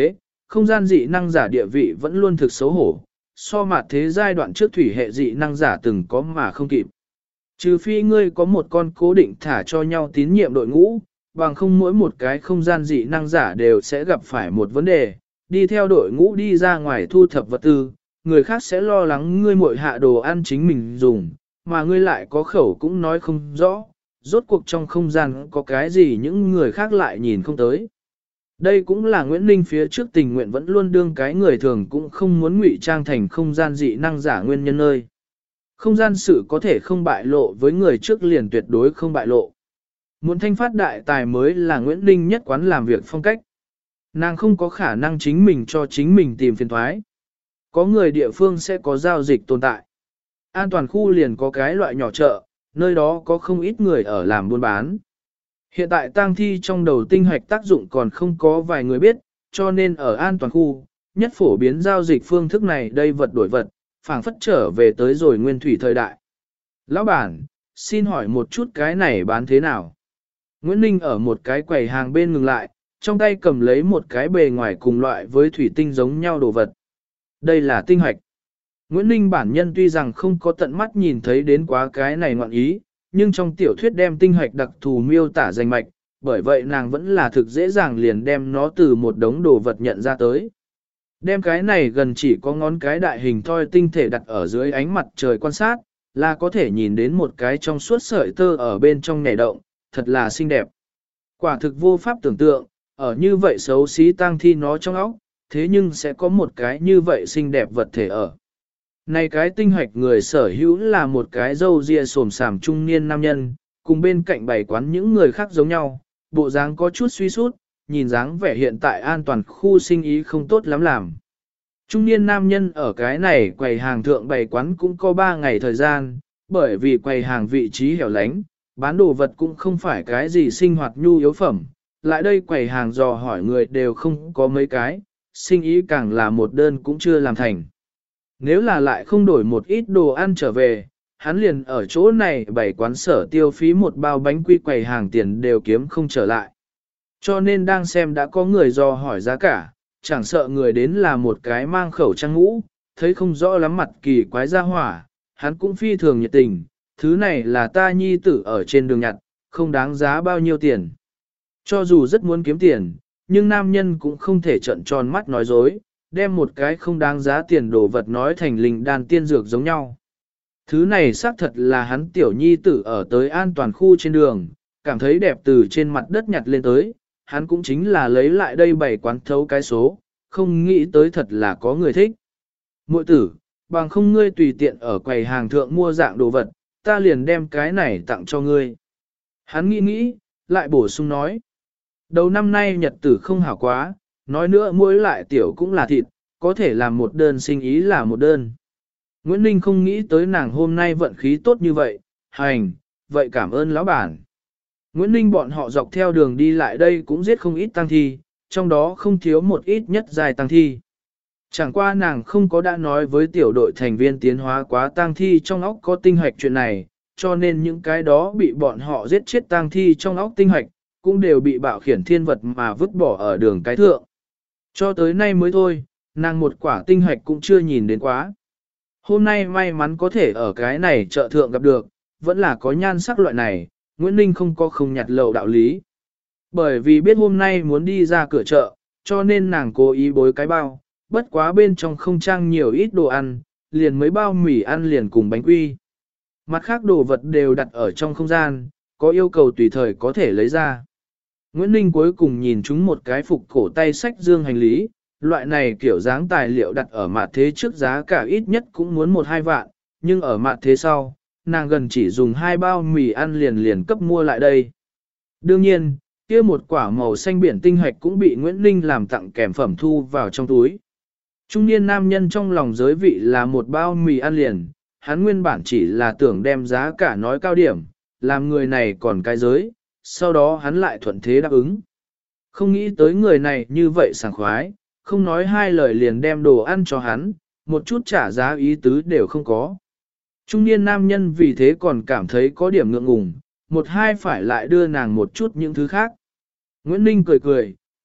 không gian dị năng giả địa vị vẫn luôn thực xấu hổ, so mặt thế giai đoạn trước thủy hệ dị năng giả từng có mà không kịp. Trừ phi ngươi có một con cố định thả cho nhau tín nhiệm đội ngũ, bằng không mỗi một cái không gian dị năng giả đều sẽ gặp phải một vấn đề, đi theo đội ngũ đi ra ngoài thu thập vật tư, người khác sẽ lo lắng ngươi muội hạ đồ ăn chính mình dùng, mà ngươi lại có khẩu cũng nói không rõ, rốt cuộc trong không gian có cái gì những người khác lại nhìn không tới. Đây cũng là Nguyễn Ninh phía trước tình nguyện vẫn luôn đương cái người thường cũng không muốn ngụy trang thành không gian dị năng giả nguyên nhân nơi. Không gian sự có thể không bại lộ với người trước liền tuyệt đối không bại lộ. Muốn thanh phát đại tài mới là Nguyễn Ninh nhất quán làm việc phong cách. Nàng không có khả năng chính mình cho chính mình tìm phiền thoái. Có người địa phương sẽ có giao dịch tồn tại. An toàn khu liền có cái loại nhỏ chợ, nơi đó có không ít người ở làm buôn bán. Hiện tại tang thi trong đầu tinh hoạch tác dụng còn không có vài người biết, cho nên ở an toàn khu, nhất phổ biến giao dịch phương thức này đây vật đổi vật, phảng phất trở về tới rồi nguyên thủy thời đại. Lão bản, xin hỏi một chút cái này bán thế nào? Nguyễn Ninh ở một cái quầy hàng bên ngừng lại, trong tay cầm lấy một cái bề ngoài cùng loại với thủy tinh giống nhau đồ vật. Đây là tinh hoạch. Nguyễn Ninh bản nhân tuy rằng không có tận mắt nhìn thấy đến quá cái này ngoạn ý, nhưng trong tiểu thuyết đem tinh hoạch đặc thù miêu tả danh mạch, bởi vậy nàng vẫn là thực dễ dàng liền đem nó từ một đống đồ vật nhận ra tới. Đem cái này gần chỉ có ngón cái đại hình thoi tinh thể đặt ở dưới ánh mặt trời quan sát, là có thể nhìn đến một cái trong suốt sợi tơ ở bên trong nhảy động, thật là xinh đẹp. Quả thực vô pháp tưởng tượng, ở như vậy xấu xí tang thi nó trong óc, thế nhưng sẽ có một cái như vậy xinh đẹp vật thể ở. Này cái tinh hoạch người sở hữu là một cái râu ria xồm xàm trung niên nam nhân, cùng bên cạnh bày quán những người khác giống nhau, bộ dáng có chút suy sút, nhìn dáng vẻ hiện tại an toàn khu sinh ý không tốt lắm làm. Trung niên nam nhân ở cái này quầy hàng thượng bày quán cũng có 3 ngày thời gian, bởi vì quầy hàng vị trí hẻo lánh, bán đồ vật cũng không phải cái gì sinh hoạt nhu yếu phẩm, lại đây quầy hàng dò hỏi người đều không có mấy cái, sinh ý càng là một đơn cũng chưa làm thành. Nếu là lại không đổi một ít đồ ăn trở về, hắn liền ở chỗ này bày quán sở tiêu phí một bao bánh quy quầy hàng tiền đều kiếm không trở lại. Cho nên đang xem đã có người dò hỏi giá cả, chẳng sợ người đến là một cái mang khẩu trang mũ, thấy không rõ lắm mặt kỳ quái ra hỏa, hắn cũng phi thường nhiệt tình, thứ này là ta nhi tử ở trên đường nhặt, không đáng giá bao nhiêu tiền. Cho dù rất muốn kiếm tiền, nhưng nam nhân cũng không thể trợn tròn mắt nói dối, đem một cái không đáng giá tiền đồ vật nói thành linh đan tiên dược giống nhau. Thứ này xác thật là hắn tiểu nhi tử ở tới an toàn khu trên đường, cảm thấy đẹp từ trên mặt đất nhặt lên tới, hắn cũng chính là lấy lại đây bày quán thấu cái số, không nghĩ tới thật là có người thích. Muội tử, bằng không ngươi tùy tiện ở quầy hàng thượng mua dạng đồ vật, ta liền đem cái này tặng cho ngươi. Hắn nghĩ, lại bổ sung nói. Đầu năm nay nhật tử không hảo quá, nói nữa mỗi lại tiểu cũng là thịt, có thể làm một đơn sinh ý là một đơn. Nguyễn Ninh không nghĩ tới nàng hôm nay vận khí tốt như vậy, hành, vậy cảm ơn lão bản. Nguyễn Ninh bọn họ dọc theo đường đi lại đây cũng giết không ít tang thi, trong đó không thiếu một ít nhất dài tang thi. Chẳng qua nàng không có đã nói với tiểu đội thành viên tiến hóa quá tang thi trong óc có tinh hoạch chuyện này, cho nên những cái đó bị bọn họ giết chết tang thi trong óc tinh hoạch, cũng đều bị bạo khiển thiên vật mà vứt bỏ ở đường cái thượng. Cho tới nay mới thôi, nàng một quả tinh hoạch cũng chưa nhìn đến quá. Hôm nay may mắn có thể ở cái này chợ thượng gặp được, vẫn là có nhan sắc loại này, Nguyễn Ninh không có không nhặt lậu đạo lý. Bởi vì biết hôm nay muốn đi ra cửa chợ, cho nên nàng cố ý bối cái bao, bất quá bên trong không trang nhiều ít đồ ăn, liền mấy bao mì ăn liền cùng bánh quy. Mặt khác đồ vật đều đặt ở trong không gian, có yêu cầu tùy thời có thể lấy ra. Nguyễn Ninh cuối cùng nhìn chúng một cái phục cổ tay sách dương hành lý, loại này kiểu dáng tài liệu đặt ở mặt thế trước giá cả ít nhất cũng muốn 1-2 vạn, nhưng ở mặt thế sau, nàng gần chỉ dùng 2 bao mì ăn liền cấp mua lại đây. Đương nhiên, kia một quả màu xanh biển tinh hạch cũng bị Nguyễn Ninh làm tặng kèm phẩm thu vào trong túi. Trung niên nam nhân trong lòng giới vị là một bao mì ăn liền, hắn nguyên bản chỉ là tưởng đem giá cả nói cao điểm, làm người này còn cái giới, sau đó hắn lại thuận thế đáp ứng. Không nghĩ tới người này như vậy sảng khoái, không nói hai lời liền đem đồ ăn cho hắn, một chút trả giá ý tứ đều không có. Trung niên nam nhân vì thế còn cảm thấy có điểm ngượng ngùng, một hai phải lại đưa nàng một chút những thứ khác. Nguyễn Ninh cười,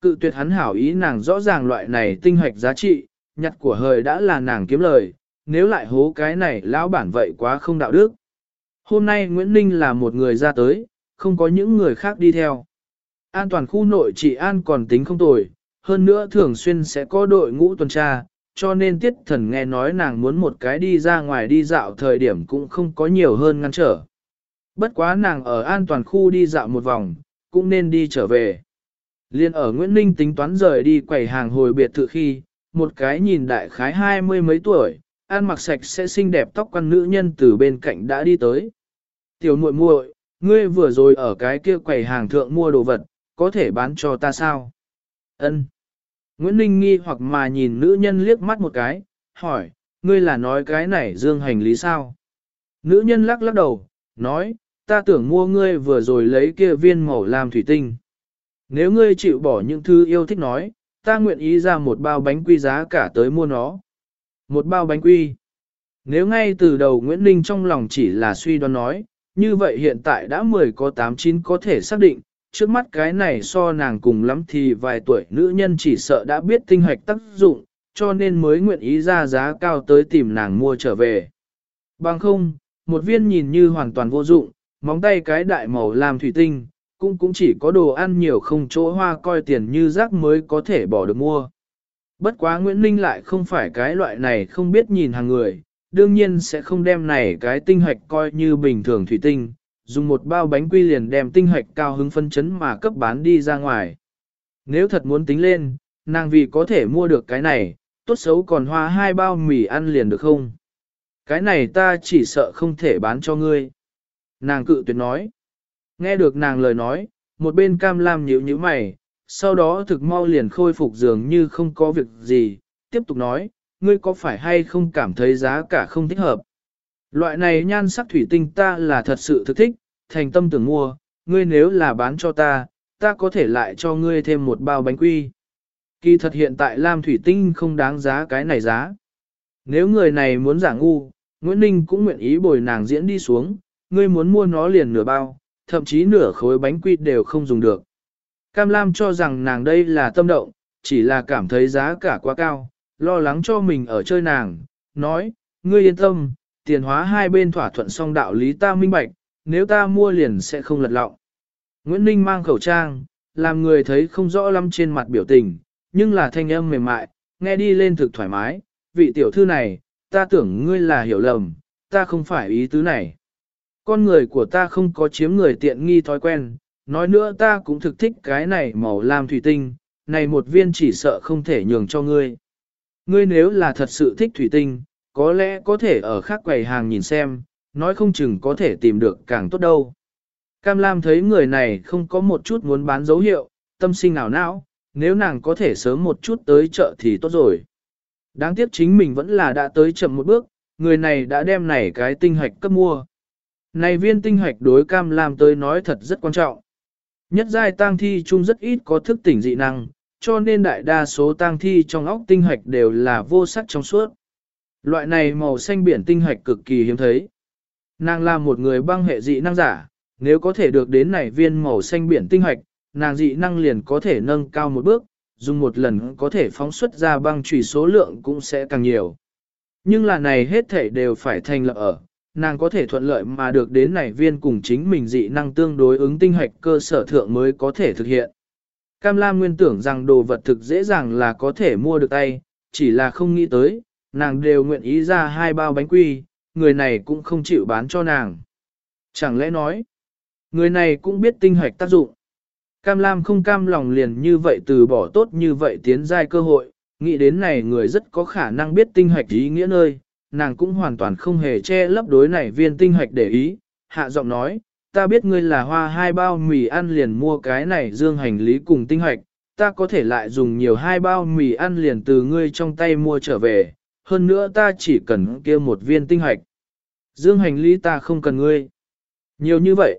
Cự tuyệt hắn hảo ý, nàng rõ ràng loại này tinh hoạch giá trị, nhặt của hời đã là nàng kiếm lời, nếu lại hố cái này lão bản vậy quá không đạo đức. Hôm nay Nguyễn Ninh là một người ra tới, không có những người khác đi theo. An toàn khu nội trị an còn tính không tồi, hơn nữa thường xuyên sẽ có đội ngũ tuần tra, cho nên Tiết Thần nghe nói nàng muốn một cái đi ra ngoài đi dạo thời điểm cũng không có nhiều hơn ngăn trở. Bất quá nàng ở an toàn khu đi dạo một vòng, cũng nên đi trở về. Liên ở Nguyễn Ninh tính toán rời đi quầy hàng hồi biệt thự khi, một cái nhìn đại khái 20 mấy tuổi, ăn mặc sạch sẽ xinh đẹp tóc quăn nữ nhân từ bên cạnh đã đi tới. Tiểu muội muội, ngươi vừa rồi ở cái kia quầy hàng thượng mua đồ vật, có thể bán cho ta sao? Ân. Nguyễn Ninh nghi hoặc mà nhìn nữ nhân liếc mắt một cái, hỏi, ngươi là nói cái này dương hành lý sao? Nữ nhân lắc lắc đầu, nói, ta tưởng mua ngươi vừa rồi lấy kia viên màu làm thủy tinh. Nếu ngươi chịu bỏ những thứ yêu thích nói, ta nguyện ý ra một bao bánh quy giá cả tới mua nó. Một bao bánh quy. Nếu ngay từ đầu Nguyễn Ninh trong lòng chỉ là suy đoán nói, như vậy hiện tại đã 10 có 8 9 có thể xác định, trước mắt cái này so nàng cùng lắm thì vài tuổi nữ nhân chỉ sợ đã biết tinh hoạch tác dụng, cho nên mới nguyện ý ra giá cao tới tìm nàng mua trở về. Bằng không, một viên nhìn như hoàn toàn vô dụng, móng tay cái đại màu làm thủy tinh, cũng chỉ có đồ ăn nhiều không chỗ hoa coi tiền như rác mới có thể bỏ được mua. Bất quá Nguyễn Ninh lại không phải cái loại này không biết nhìn hàng người, đương nhiên sẽ không đem này cái tinh hoạch coi như bình thường thủy tinh, dùng một bao bánh quy liền đem tinh hoạch cao hứng phân chấn mà cấp bán đi ra ngoài. Nếu thật muốn tính lên, nàng vì có thể mua được cái này, tốt xấu còn hoa 2 bao mì ăn liền được không? Cái này ta chỉ sợ không thể bán cho ngươi. Nàng cự tuyệt nói. Nghe được nàng lời nói, một bên Cam Lam nhíu nhíu mày, sau đó thực mau liền khôi phục dường như không có việc gì, tiếp tục nói, ngươi có phải hay không cảm thấy giá cả không thích hợp? Loại này nhan sắc thủy tinh ta là thật sự thực thích, thành tâm tưởng mua, ngươi nếu là bán cho ta, ta có thể lại cho ngươi thêm một bao bánh quy. Kỳ thật hiện tại lam thủy tinh không đáng giá cái này giá. Nếu người này muốn giả ngu, Nguyễn Ninh cũng nguyện ý bồi nàng diễn đi xuống, ngươi muốn mua nó liền nửa bao, thậm chí nửa khối bánh quy đều không dùng được. Cam Lam cho rằng nàng đây là tâm động, chỉ là cảm thấy giá cả quá cao, lo lắng cho mình ở chơi nàng, nói, ngươi yên tâm, tiền hóa hai bên thỏa thuận xong đạo lý ta minh bạch, nếu ta mua liền sẽ không lật lọng. Nguyễn Ninh mang khẩu trang, làm người thấy không rõ lắm trên mặt biểu tình, nhưng là thanh âm mềm mại, nghe đi lên thực thoải mái, vị tiểu thư này, ta tưởng ngươi là hiểu lầm, ta không phải ý tứ này. Con người của ta không có chiếm người tiện nghi thói quen, nói nữa ta cũng thực thích cái này màu lam thủy tinh, này một viên chỉ sợ không thể nhường cho ngươi. Ngươi nếu là thật sự thích thủy tinh, có lẽ có thể ở khác quầy hàng nhìn xem, nói không chừng có thể tìm được càng tốt đâu. Cam Lam thấy người này không có một chút muốn bán dấu hiệu, tâm sinh ảo não, nếu nàng có thể sớm một chút tới chợ thì tốt rồi. Đáng tiếc chính mình vẫn là đã tới chậm một bước, người này đã đem này cái tinh hạch cấp mua. Này viên tinh hạch đối Cam Lam tới nói thật rất quan trọng. Nhất giai tang thi chung rất ít có thức tỉnh dị năng, cho nên đại đa số tang thi trong óc tinh hạch đều là vô sắc trong suốt. Loại này màu xanh biển tinh hạch cực kỳ hiếm thấy. Nàng là một người băng hệ dị năng giả, nếu có thể được đến này viên màu xanh biển tinh hạch, nàng dị năng liền có thể nâng cao một bước, dùng một lần có thể phóng xuất ra băng chủy số lượng cũng sẽ càng nhiều. Nhưng là này hết thể đều phải thành lập ở, nàng có thể thuận lợi mà được đến này viên cùng chính mình dị năng tương đối ứng tinh hạch cơ sở thượng mới có thể thực hiện. Cam Lam nguyên tưởng rằng đồ vật thực dễ dàng là có thể mua được tay, chỉ là không nghĩ tới, nàng đều nguyện ý ra 2 bao bánh quy, người này cũng không chịu bán cho nàng. Chẳng lẽ nói, người này cũng biết tinh hạch tác dụng. Cam Lam không cam lòng liền như vậy từ bỏ tốt như vậy tiến giai cơ hội, nghĩ đến này người rất có khả năng biết tinh hạch ý nghĩa nơi, nàng cũng hoàn toàn không hề che lấp đối này viên tinh hạch để ý, hạ giọng nói, ta biết ngươi là hoa 2 bao mì ăn liền mua cái này dương hành lý cùng tinh hạch, ta có thể lại dùng nhiều 2 bao mì ăn liền từ ngươi trong tay mua trở về, hơn nữa ta chỉ cần kia một viên tinh hạch. Dương hành lý ta không cần ngươi. Nhiều như vậy.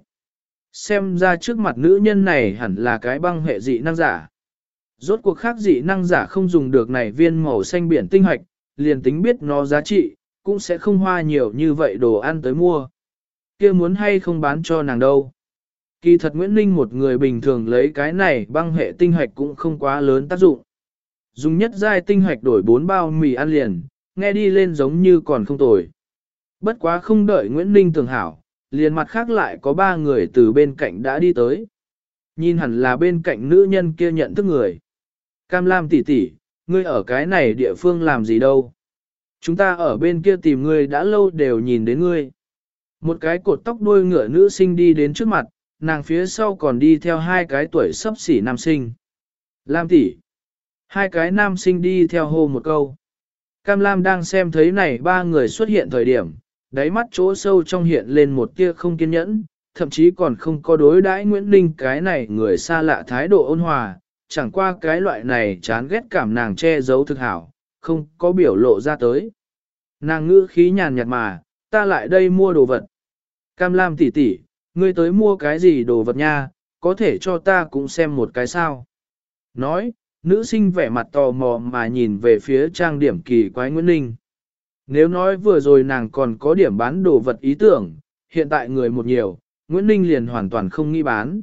Xem ra trước mặt nữ nhân này hẳn là cái băng hệ dị năng giả. Rốt cuộc khác dị năng giả không dùng được này viên màu xanh biển tinh hạch, liền tính biết nó giá trị, cũng sẽ không hoa nhiều như vậy đồ ăn tới mua. Kia muốn hay không bán cho nàng đâu. Kỳ thật Nguyễn Ninh một người bình thường lấy cái này băng hệ tinh hoạch cũng không quá lớn tác dụng. Dùng nhất giai tinh hoạch đổi 4 bao mì ăn liền, nghe đi lên giống như còn không tồi. Bất quá không đợi Nguyễn Ninh tưởng hảo, liền mặt khác lại có 3 người từ bên cạnh đã đi tới. Nhìn hẳn là bên cạnh nữ nhân kia nhận thức người. Cam Lam tỷ tỷ, ngươi ở cái này địa phương làm gì đâu? Chúng ta ở bên kia tìm ngươi đã lâu đều nhìn đến ngươi. Một cái cột tóc đuôi ngựa nữ sinh đi đến trước mặt, nàng phía sau còn đi theo 2 cái tuổi sắp xỉ nam sinh. Lam tỷ. 2 cái nam sinh đi theo hô một câu. Cam Lam đang xem thấy này 3 người xuất hiện thời điểm, đáy mắt chỗ sâu trong hiện lên một tia không kiên nhẫn, thậm chí còn không có đối đãi Nguyễn Ninh cái này người xa lạ thái độ ôn hòa, chẳng qua cái loại này chán ghét cảm nàng che giấu thực hảo, không có biểu lộ ra tới. Nàng ngữ khí nhàn nhạt mà, ta lại đây mua đồ vật. Cam Lam tỷ tỷ, ngươi tới mua cái gì đồ vật nha, có thể cho ta cũng xem một cái sao. Nói, nữ sinh vẻ mặt tò mò mà nhìn về phía trang điểm kỳ quái Nguyễn Ninh. Nếu nói vừa rồi nàng còn có điểm bán đồ vật ý tưởng, hiện tại người một nhiều, Nguyễn Ninh liền hoàn toàn không nghĩ bán.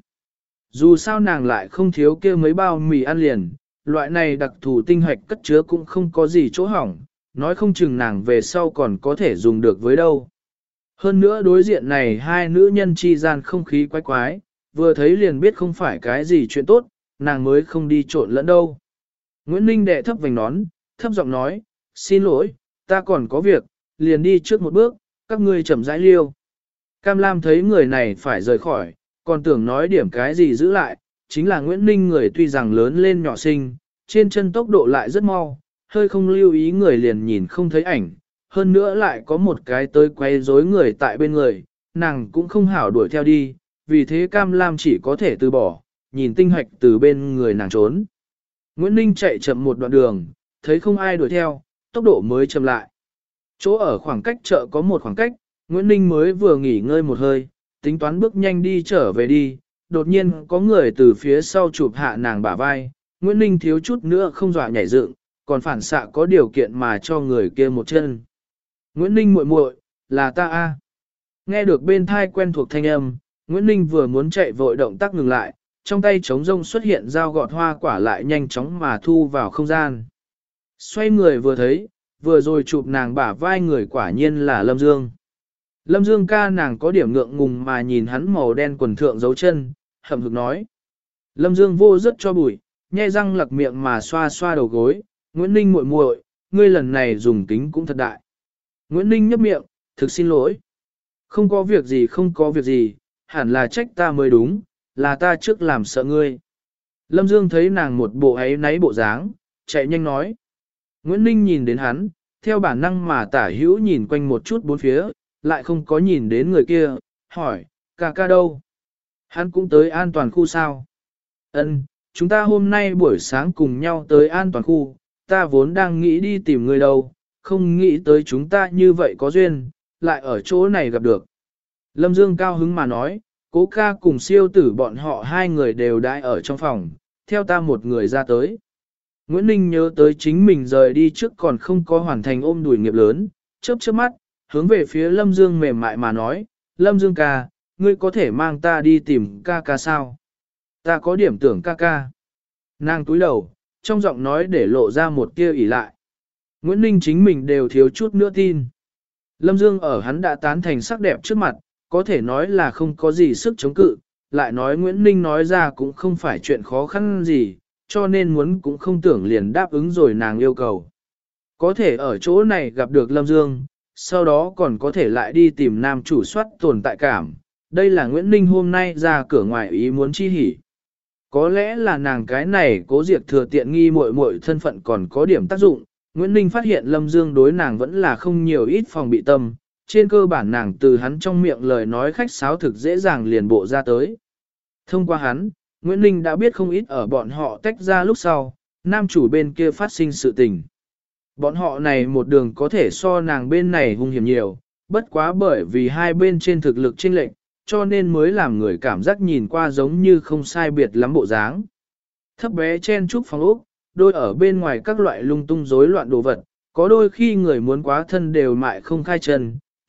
Dù sao nàng lại không thiếu kia mấy bao mì ăn liền, loại này đặc thù tinh hoạch cất chứa cũng không có gì chỗ hỏng, nói không chừng nàng về sau còn có thể dùng được với đâu. Hơn nữa đối diện này 2 nữ nhân chi gian không khí quái quái, vừa thấy liền biết không phải cái gì chuyện tốt, nàng mới không đi trộn lẫn đâu. Nguyễn Ninh đệ thấp vành nón, thấp giọng nói, xin lỗi, ta còn có việc, liền đi trước một bước, các ngươi chậm rãi liêu. Cam Lam thấy người này phải rời khỏi, còn tưởng nói điểm cái gì giữ lại, chính là Nguyễn Ninh người tuy rằng lớn lên nhỏ xinh, trên chân tốc độ lại rất mau, hơi không lưu ý người liền nhìn không thấy ảnh, hơn nữa lại có một cái tới quay rối người tại bên người, nàng cũng không hảo đuổi theo đi, vì thế Cam Lam chỉ có thể từ bỏ, nhìn tinh hoạch từ bên người nàng trốn. Nguyễn Ninh chạy chậm một đoạn đường, thấy không ai đuổi theo, tốc độ mới chậm lại. Chỗ ở khoảng cách chợ có một khoảng cách, Nguyễn Ninh mới vừa nghỉ ngơi một hơi, tính toán bước nhanh đi trở về đi, đột nhiên có người từ phía sau chụp hạ nàng bả vai, Nguyễn Ninh thiếu chút nữa không dọa nhảy dựng, còn phản xạ có điều kiện mà cho người kia một chân. Nguyễn Ninh muội muội, là ta a. Nghe được bên thai quen thuộc thanh âm, Nguyễn Ninh vừa muốn chạy vội động tác ngừng lại, trong tay trống rông xuất hiện dao gọt hoa quả lại nhanh chóng mà thu vào không gian. Xoay người vừa thấy, vừa rồi chụp nàng bả vai người quả nhiên là Lâm Dương. Lâm Dương ca nàng có điểm ngượng ngùng mà nhìn hắn màu đen quần thượng dấu chân, hậm hực nói. Lâm Dương vô rất cho bụi, nhe răng lặc miệng mà xoa xoa đầu gối, Nguyễn Ninh muội muội, ngươi lần này dùng kính cũng thật đại. Nguyễn Ninh nhấp miệng, thực xin lỗi. Không có việc gì không có việc gì, hẳn là trách ta mới đúng, là ta trước làm sợ ngươi. Lâm Dương thấy nàng một bộ ấy náy bộ dáng, chạy nhanh nói. Nguyễn Ninh nhìn đến hắn, theo bản năng mà tả hữu nhìn quanh một chút bốn phía, lại không có nhìn đến người kia, hỏi, ca ca đâu? Hắn cũng tới an toàn khu sao? Ân, chúng ta hôm nay buổi sáng cùng nhau tới an toàn khu, ta vốn đang nghĩ đi tìm người đâu, không nghĩ tới chúng ta như vậy có duyên, lại ở chỗ này gặp được. Lâm Dương cao hứng mà nói, cố ca cùng siêu tử bọn họ 2 người đều đãi ở trong phòng, theo ta một người ra tới. Nguyễn Ninh nhớ tới chính mình rời đi trước còn không có hoàn thành ôm đùi nghiệp lớn, chớp chớp mắt, hướng về phía Lâm Dương mềm mại mà nói, Lâm Dương ca, ngươi có thể mang ta đi tìm ca ca sao? Ta có điểm tưởng ca ca. Nàng túi đầu, trong giọng nói để lộ ra một tia ỉ lại. Nguyễn Ninh chính mình đều thiếu chút nữa tin. Lâm Dương ở hắn đã tán thành sắc đẹp trước mặt, có thể nói là không có gì sức chống cự, lại nói Nguyễn Ninh nói ra cũng không phải chuyện khó khăn gì, cho nên muốn cũng không tưởng liền đáp ứng rồi nàng yêu cầu. Có thể ở chỗ này gặp được Lâm Dương, sau đó còn có thể lại đi tìm nam chủ soát tồn tại cảm. Đây là Nguyễn Ninh hôm nay ra cửa ngoài ý muốn chi hỉ. Có lẽ là nàng cái này cố diệt thừa tiện nghi muội muội thân phận còn có điểm tác dụng, Nguyễn Ninh phát hiện Lâm Dương đối nàng vẫn là không nhiều ít phòng bị tâm, trên cơ bản nàng từ hắn trong miệng lời nói khách sáo thực dễ dàng liền bộ ra tới. Thông qua hắn, Nguyễn Ninh đã biết không ít ở bọn họ tách ra lúc sau, nam chủ bên kia phát sinh sự tình. Bọn họ này một đường có thể so nàng bên này hung hiểm nhiều, bất quá bởi vì hai bên trên thực lực chênh lệch, cho nên mới làm người cảm giác nhìn qua giống như không sai biệt lắm bộ dáng. Thấp bé chen trúc phòng ốc, đôi ở bên ngoài các loại lung tung rối loạn đồ vật, có đôi khi người muốn quá thân đều mại không khai chân,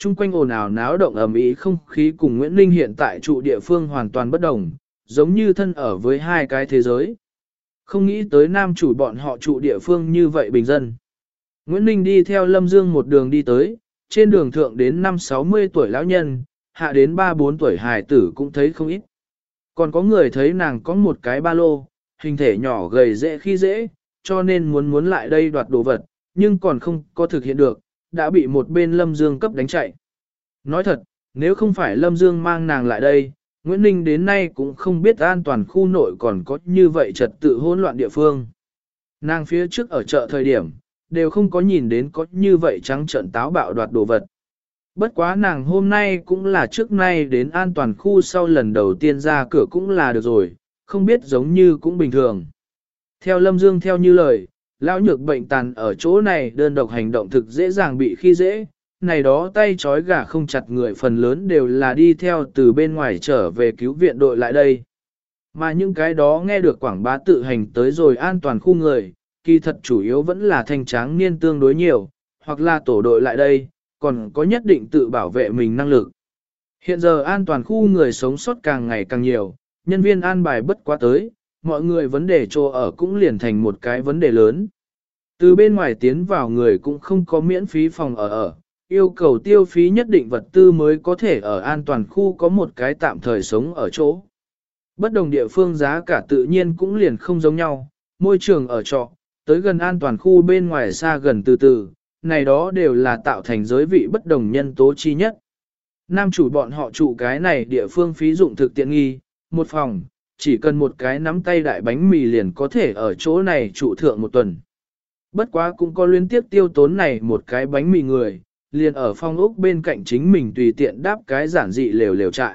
chung quanh ồn ào náo động ầm ĩ không khí cùng Nguyễn Ninh hiện tại trụ địa phương hoàn toàn bất đồng, giống như thân ở với hai cái thế giới. Không nghĩ tới nam chủ bọn họ trụ địa phương như vậy bình dân. Nguyễn Ninh đi theo Lâm Dương một đường đi tới, trên đường thượng đến 5-60 tuổi lão nhân, hạ đến 3-4 tuổi hài tử cũng thấy không ít. Còn có người thấy nàng có một cái ba lô, hình thể nhỏ gầy dễ khi dễ, cho nên muốn lại đây đoạt đồ vật, nhưng còn không có thực hiện được, đã bị một bên Lâm Dương cấp đánh chạy. Nói thật, nếu không phải Lâm Dương mang nàng lại đây, Nguyễn Ninh đến nay cũng không biết an toàn khu nội còn có như vậy trật tự hỗn loạn địa phương. Nàng phía trước ở chợ thời điểm, đều không có nhìn đến có như vậy trắng trợn táo bạo đoạt đồ vật. Bất quá nàng hôm nay cũng là trước nay đến an toàn khu sau lần đầu tiên ra cửa cũng là được rồi, không biết giống như cũng bình thường. Theo Lâm Dương theo như lời, lão nhược bệnh tàn ở chỗ này đơn độc hành động thực dễ dàng bị khi dễ, này đó tay trói gà không chặt người phần lớn đều là đi theo từ bên ngoài trở về cứu viện đội lại đây. Mà những cái đó nghe được quảng bá tự hành tới rồi an toàn khu người, kỳ thật chủ yếu vẫn là thanh tráng niên tương đối nhiều, hoặc là tổ đội lại đây, còn có nhất định tự bảo vệ mình năng lực. Hiện giờ an toàn khu người sống sót càng ngày càng nhiều, nhân viên an bài bất quá tới, mọi người vấn đề chỗ ở cũng liền thành một cái vấn đề lớn. Từ bên ngoài tiến vào người cũng không có miễn phí phòng ở, yêu cầu tiêu phí nhất định vật tư mới có thể ở an toàn khu có một cái tạm thời sống ở chỗ. Bất đồng địa phương giá cả tự nhiên cũng liền không giống nhau, môi trường ở trọ, tới gần an toàn khu bên ngoài xa gần từ từ, này đó đều là tạo thành giới vị bất đồng nhân tố chi nhất. Nam chủ bọn họ trụ cái này địa phương phí dụng thực tiện nghi, một phòng, chỉ cần một cái nắm tay đại bánh mì liền có thể ở chỗ này trụ thượng một tuần. Bất quá cũng có liên tiếp tiêu tốn này một cái bánh mì người, liền ở phong ốc bên cạnh chính mình tùy tiện đáp cái giản dị lều lều trại.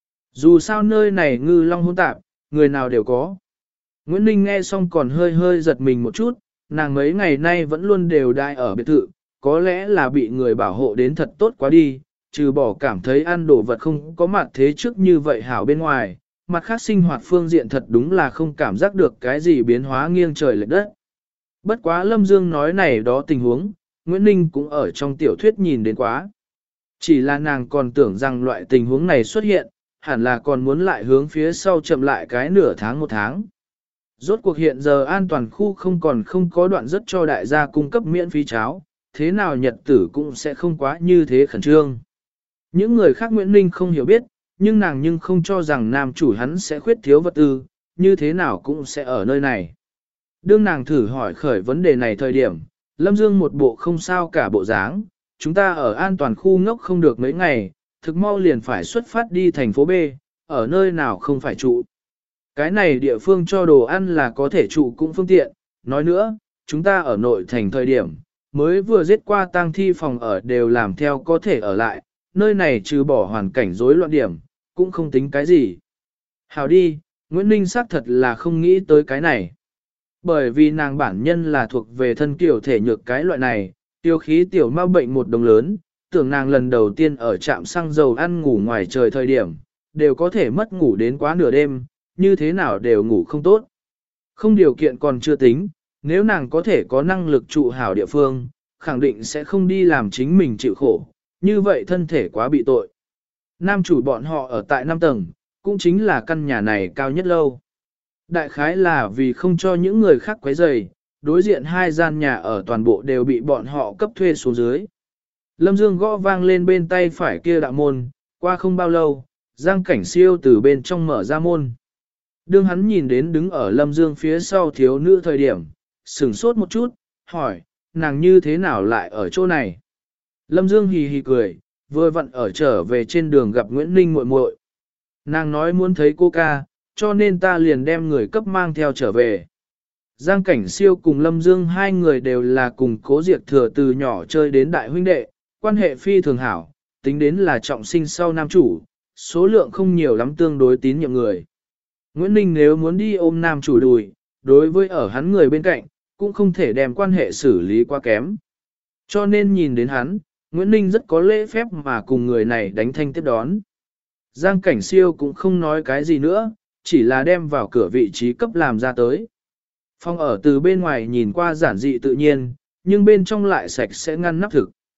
Dù sao nơi này ngư long hỗn tạp, người nào đều có. Nguyễn Ninh nghe xong còn hơi hơi giật mình một chút, nàng mấy ngày nay vẫn luôn đều đai ở biệt thự, có lẽ là bị người bảo hộ đến thật tốt quá đi, trừ bỏ cảm thấy ăn đồ vật không có mặt thế trước như vậy hảo bên ngoài, mặt khác sinh hoạt phương diện thật đúng là không cảm giác được cái gì biến hóa nghiêng trời lệch đất. Bất quá Lâm Dương nói này đó tình huống, Nguyễn Ninh cũng ở trong tiểu thuyết nhìn đến quá. Chỉ là nàng còn tưởng rằng loại tình huống này xuất hiện, hẳn là còn muốn lại hướng phía sau chậm lại cái nửa tháng một tháng. Rốt cuộc hiện giờ an toàn khu không có đoạn rất cho đại gia cung cấp miễn phí cháo, thế nào nhật tử cũng sẽ không quá như thế khẩn trương. Những người khác Nguyễn Ninh không hiểu biết, nhưng nàng không cho rằng nam chủ hắn sẽ khuyết thiếu vật tư, như thế nào cũng sẽ ở nơi này. Đương nàng thử hỏi khởi vấn đề này thời điểm, Lâm Dương một bộ không sao cả bộ dáng, chúng ta ở an toàn khu ngốc không được mấy ngày, thực mau liền phải xuất phát đi thành phố B, ở nơi nào không phải trụ. Cái này địa phương cho đồ ăn là có thể trụ cũng phương tiện, nói nữa, chúng ta ở nội thành thời điểm, mới vừa giết qua tang thi phòng ở đều làm theo có thể ở lại, nơi này trừ bỏ hoàn cảnh rối loạn điểm, cũng không tính cái gì. Hào đi, Nguyễn Ninh xác thật là không nghĩ tới cái này. Bởi vì nàng bản nhân là thuộc về thân kiểu thể nhược cái loại này, tiêu khí tiểu ma bệnh một đồng lớn, tưởng nàng lần đầu tiên ở trạm xăng dầu ăn ngủ ngoài trời thời điểm, đều có thể mất ngủ đến quá nửa đêm, như thế nào đều ngủ không tốt. Không điều kiện còn chưa tính, nếu nàng có thể có năng lực trụ hảo địa phương, khẳng định sẽ không đi làm chính mình chịu khổ, như vậy thân thể quá bị tội. Nam chủ bọn họ ở tại 5 tầng, cũng chính là căn nhà này cao nhất lâu. Đại khái là vì không cho những người khác quấy rầy, đối diện hai gian nhà ở toàn bộ đều bị bọn họ cấp thuê xuống dưới. Lâm Dương gõ vang lên bên tay phải kia đạo môn, qua không bao lâu, Giang Cảnh Siêu từ bên trong mở ra môn. Đương hắn nhìn đến đứng ở Lâm Dương phía sau thiếu nữ thời điểm, sửng sốt một chút, hỏi, nàng như thế nào lại ở chỗ này? Lâm Dương hì hì cười, vừa vặn ở trở về trên đường gặp Nguyễn Ninh muội muội. Nàng nói muốn thấy cô ca, cho nên ta liền đem người cấp mang theo trở về. Giang Cảnh Siêu cùng Lâm Dương hai người đều là cùng Cố Diệt Thừa từ nhỏ chơi đến đại huynh đệ, quan hệ phi thường hảo, tính đến là trọng sinh sau nam chủ, số lượng không nhiều lắm tương đối tín nhiệm người. Nguyễn Ninh nếu muốn đi ôm nam chủ đùi, đối với ở hắn người bên cạnh, cũng không thể đem quan hệ xử lý quá kém. Cho nên nhìn đến hắn, Nguyễn Ninh rất có lễ phép mà cùng người này đánh thanh tiếp đón. Giang Cảnh Siêu cũng không nói cái gì nữa, chỉ là đem vào cửa vị trí cấp làm ra tới. Phòng ở từ bên ngoài nhìn qua giản dị tự nhiên, nhưng bên trong lại sạch sẽ ngăn nắp thực.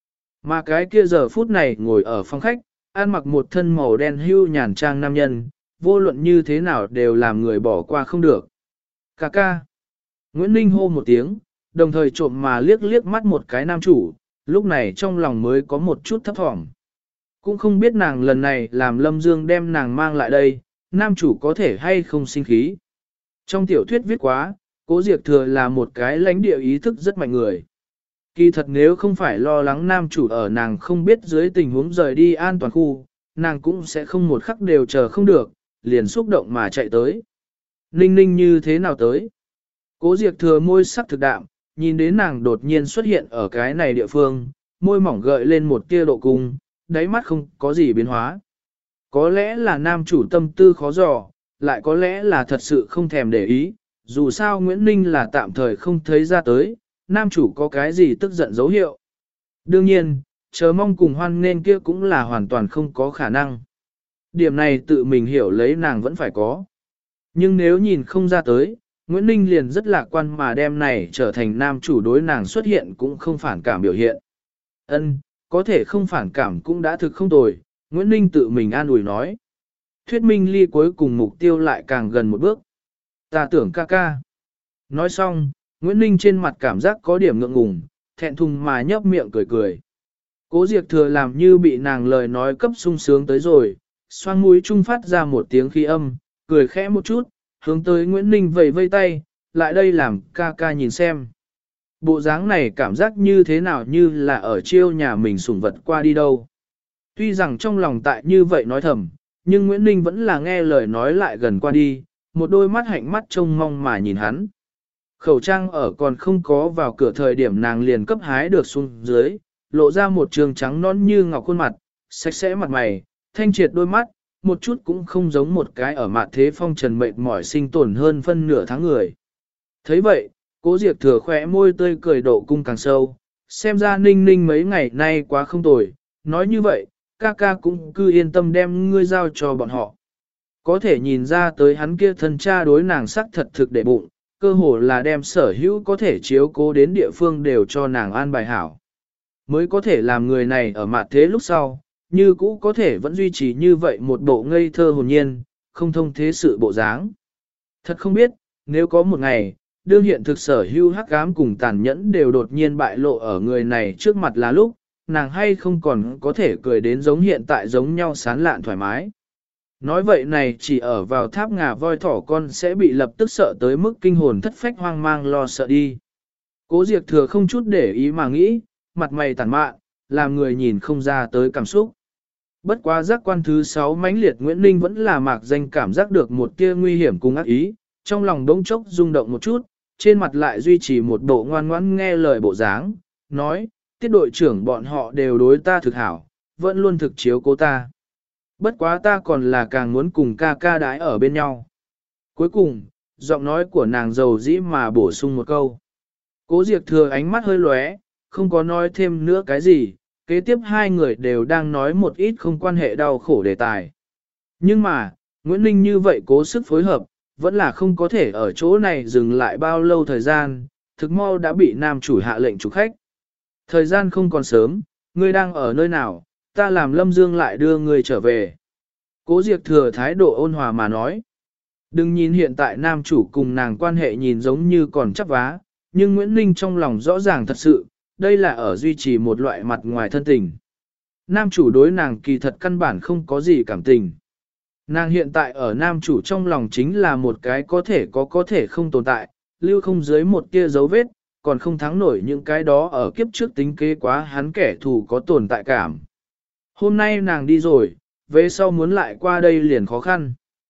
Mà cái kia giờ phút này ngồi ở phòng khách, ăn mặc một thân màu đen hưu nhàn trang nam nhân, vô luận như thế nào đều làm người bỏ qua không được. Cà ca. Nguyễn Ninh hô một tiếng, đồng thời trộm mà liếc liếc mắt một cái nam chủ, lúc này trong lòng mới có một chút thấp thỏm. Cũng không biết nàng lần này làm Lâm Dương đem nàng mang lại đây, nam chủ có thể hay không sinh khí. Trong tiểu thuyết viết quá, Cố Diệp Thừa là một cái lãnh địa ý thức rất mạnh người. Kỳ thật nếu không phải lo lắng nam chủ ở nàng không biết dưới tình huống rời đi an toàn khu, nàng cũng sẽ không một khắc đều chờ không được, liền xúc động mà chạy tới. Ninh ninh như thế nào tới? Cố Diệp Thừa môi sắc thực đạm, nhìn đến nàng đột nhiên xuất hiện ở cái này địa phương, môi mỏng gợi lên một tia độ cung, đáy mắt không có gì biến hóa. Có lẽ là nam chủ tâm tư khó dò, lại có lẽ là thật sự không thèm để ý, dù sao Nguyễn Ninh là tạm thời không thấy ra tới, nam chủ có cái gì tức giận dấu hiệu. Đương nhiên, chờ mong cùng hoan nên kia cũng là hoàn toàn không có khả năng. Điểm này tự mình hiểu lấy nàng vẫn phải có. Nhưng nếu nhìn không ra tới, Nguyễn Ninh liền rất lạc quan mà đem này trở thành nam chủ đối nàng xuất hiện cũng không phản cảm biểu hiện. Ân, có thể không phản cảm cũng đã thực không tồi, Nguyễn Ninh tự mình an ủi nói. Thuyết minh ly cuối cùng mục tiêu lại càng gần một bước. Ta tưởng ca ca. Nói xong, Nguyễn Ninh trên mặt cảm giác có điểm ngượng ngùng, thẹn thùng mà nhấp miệng cười cười. Cố Diệp Thừa làm như bị nàng lời nói cấp sung sướng tới rồi, xoang mũi trung phát ra một tiếng khí âm, cười khẽ một chút, hướng tới Nguyễn Ninh vẫy vây tay, lại đây làm ca ca nhìn xem. Bộ dáng này cảm giác như thế nào như là ở chiêu nhà mình sủng vật qua đi đâu. Tuy rằng trong lòng tại như vậy nói thầm, nhưng Nguyễn Ninh vẫn là nghe lời nói lại gần qua đi, một đôi mắt hạnh mắt trông mong mà nhìn hắn. Khẩu trang ở còn không có vào cửa thời điểm nàng liền cấp hái được xuống dưới, lộ ra một trường trắng non như ngọc khuôn mặt, sạch sẽ mặt mày, thanh triệt đôi mắt, một chút cũng không giống một cái ở mặt thế phong trần mệt mỏi sinh tồn hơn phân nửa tháng người. thấy vậy, Cố Diệp Thừa khỏe môi tươi cười độ cung càng sâu, xem ra Ninh Ninh mấy ngày nay quá không tồi, nói như vậy, ca ca cũng cứ yên tâm đem ngươi giao cho bọn họ. Có thể nhìn ra tới hắn kia thân cha đối nàng sắc thật thực để bụng, cơ hồ là đem sở hữu có thể chiếu cố đến địa phương đều cho nàng an bài hảo. Mới có thể làm người này ở mặt thế lúc sau, như cũ có thể vẫn duy trì như vậy một bộ ngây thơ hồn nhiên, không thông thế sự bộ dáng. Thật không biết, nếu có một ngày, đương hiện thực sở hữu hắc ám cùng tàn nhẫn đều đột nhiên bại lộ ở người này trước mặt là lúc, nàng hay không còn có thể cười đến giống hiện tại giống nhau sán lạn thoải mái. Nói vậy này chỉ ở vào tháp ngà voi thỏ con sẽ bị lập tức sợ tới mức kinh hồn thất phách hoang mang lo sợ đi. Cố Diệp Thừa không chút để ý mà nghĩ, mặt mày tàn mạn, làm người nhìn không ra tới cảm xúc. Bất quá giác quan thứ 6 mãnh liệt Nguyễn Ninh vẫn là mạc danh cảm giác được một tia nguy hiểm cùng ác ý, trong lòng đống chốc rung động một chút, trên mặt lại duy trì một bộ ngoan ngoãn nghe lời bộ dáng, nói, tiết đội trưởng bọn họ đều đối ta thực hảo, vẫn luôn thực chiếu cố ta. Bất quá ta còn là càng muốn cùng ca ca đái ở bên nhau. Cuối cùng, giọng nói của nàng dầu dĩ mà bổ sung một câu. Cố Diệp Thừa ánh mắt hơi lóe, không có nói thêm nữa cái gì, kế tiếp hai người đều đang nói một ít không quan hệ đau khổ đề tài. Nhưng mà, Nguyễn Ninh như vậy cố sức phối hợp, vẫn là không có thể ở chỗ này dừng lại bao lâu thời gian, thực mau đã bị nam chủ hạ lệnh chủ khách. Thời gian không còn sớm, ngươi đang ở nơi nào, ta làm Lâm Dương lại đưa ngươi trở về. Cố Diệp Thừa thái độ ôn hòa mà nói. Đừng nhìn hiện tại nam chủ cùng nàng quan hệ nhìn giống như còn chắp vá, nhưng Nguyễn Ninh trong lòng rõ ràng thật sự, đây là ở duy trì một loại mặt ngoài thân tình. Nam chủ đối nàng kỳ thật căn bản không có gì cảm tình. Nàng hiện tại ở nam chủ trong lòng chính là một cái có thể không tồn tại, lưu không dưới một tia dấu vết, còn không thắng nổi những cái đó ở kiếp trước tính kế quá hắn kẻ thù có tồn tại cảm. Hôm nay nàng đi rồi, về sau muốn lại qua đây liền khó khăn.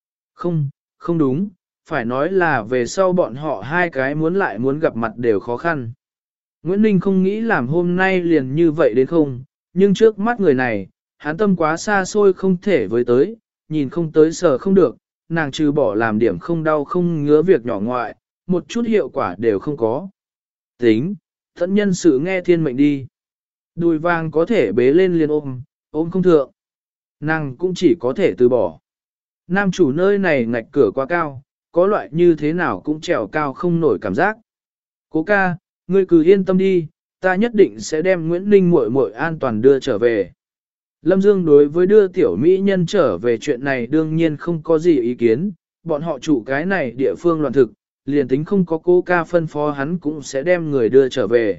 Không đúng, phải nói là về sau bọn họ hai cái muốn gặp mặt đều khó khăn. Nguyễn Ninh không nghĩ làm hôm nay liền như vậy đến không, nhưng trước mắt người này, hắn tâm quá xa xôi không thể với tới, nhìn không tới sờ không được, nàng trừ bỏ làm điểm không đau không ngứa việc nhỏ ngoại, một chút hiệu quả đều không có. Tính, thận nhân sự nghe thiên mệnh đi. Đùi vàng có thể bế lên liền ôm không thượng. Nàng cũng chỉ có thể từ bỏ. Nam chủ nơi này ngạch cửa quá cao, có loại như thế nào cũng trèo cao không nổi cảm giác. Cố ca, ngươi cứ yên tâm đi, ta nhất định sẽ đem Nguyễn Ninh muội muội an toàn đưa trở về. Lâm Dương đối với đưa tiểu mỹ nhân trở về chuyện này đương nhiên không có gì ý kiến, bọn họ chủ cái này địa phương loạn thực, liền tính không có cô ca phân phó hắn cũng sẽ đem người đưa trở về.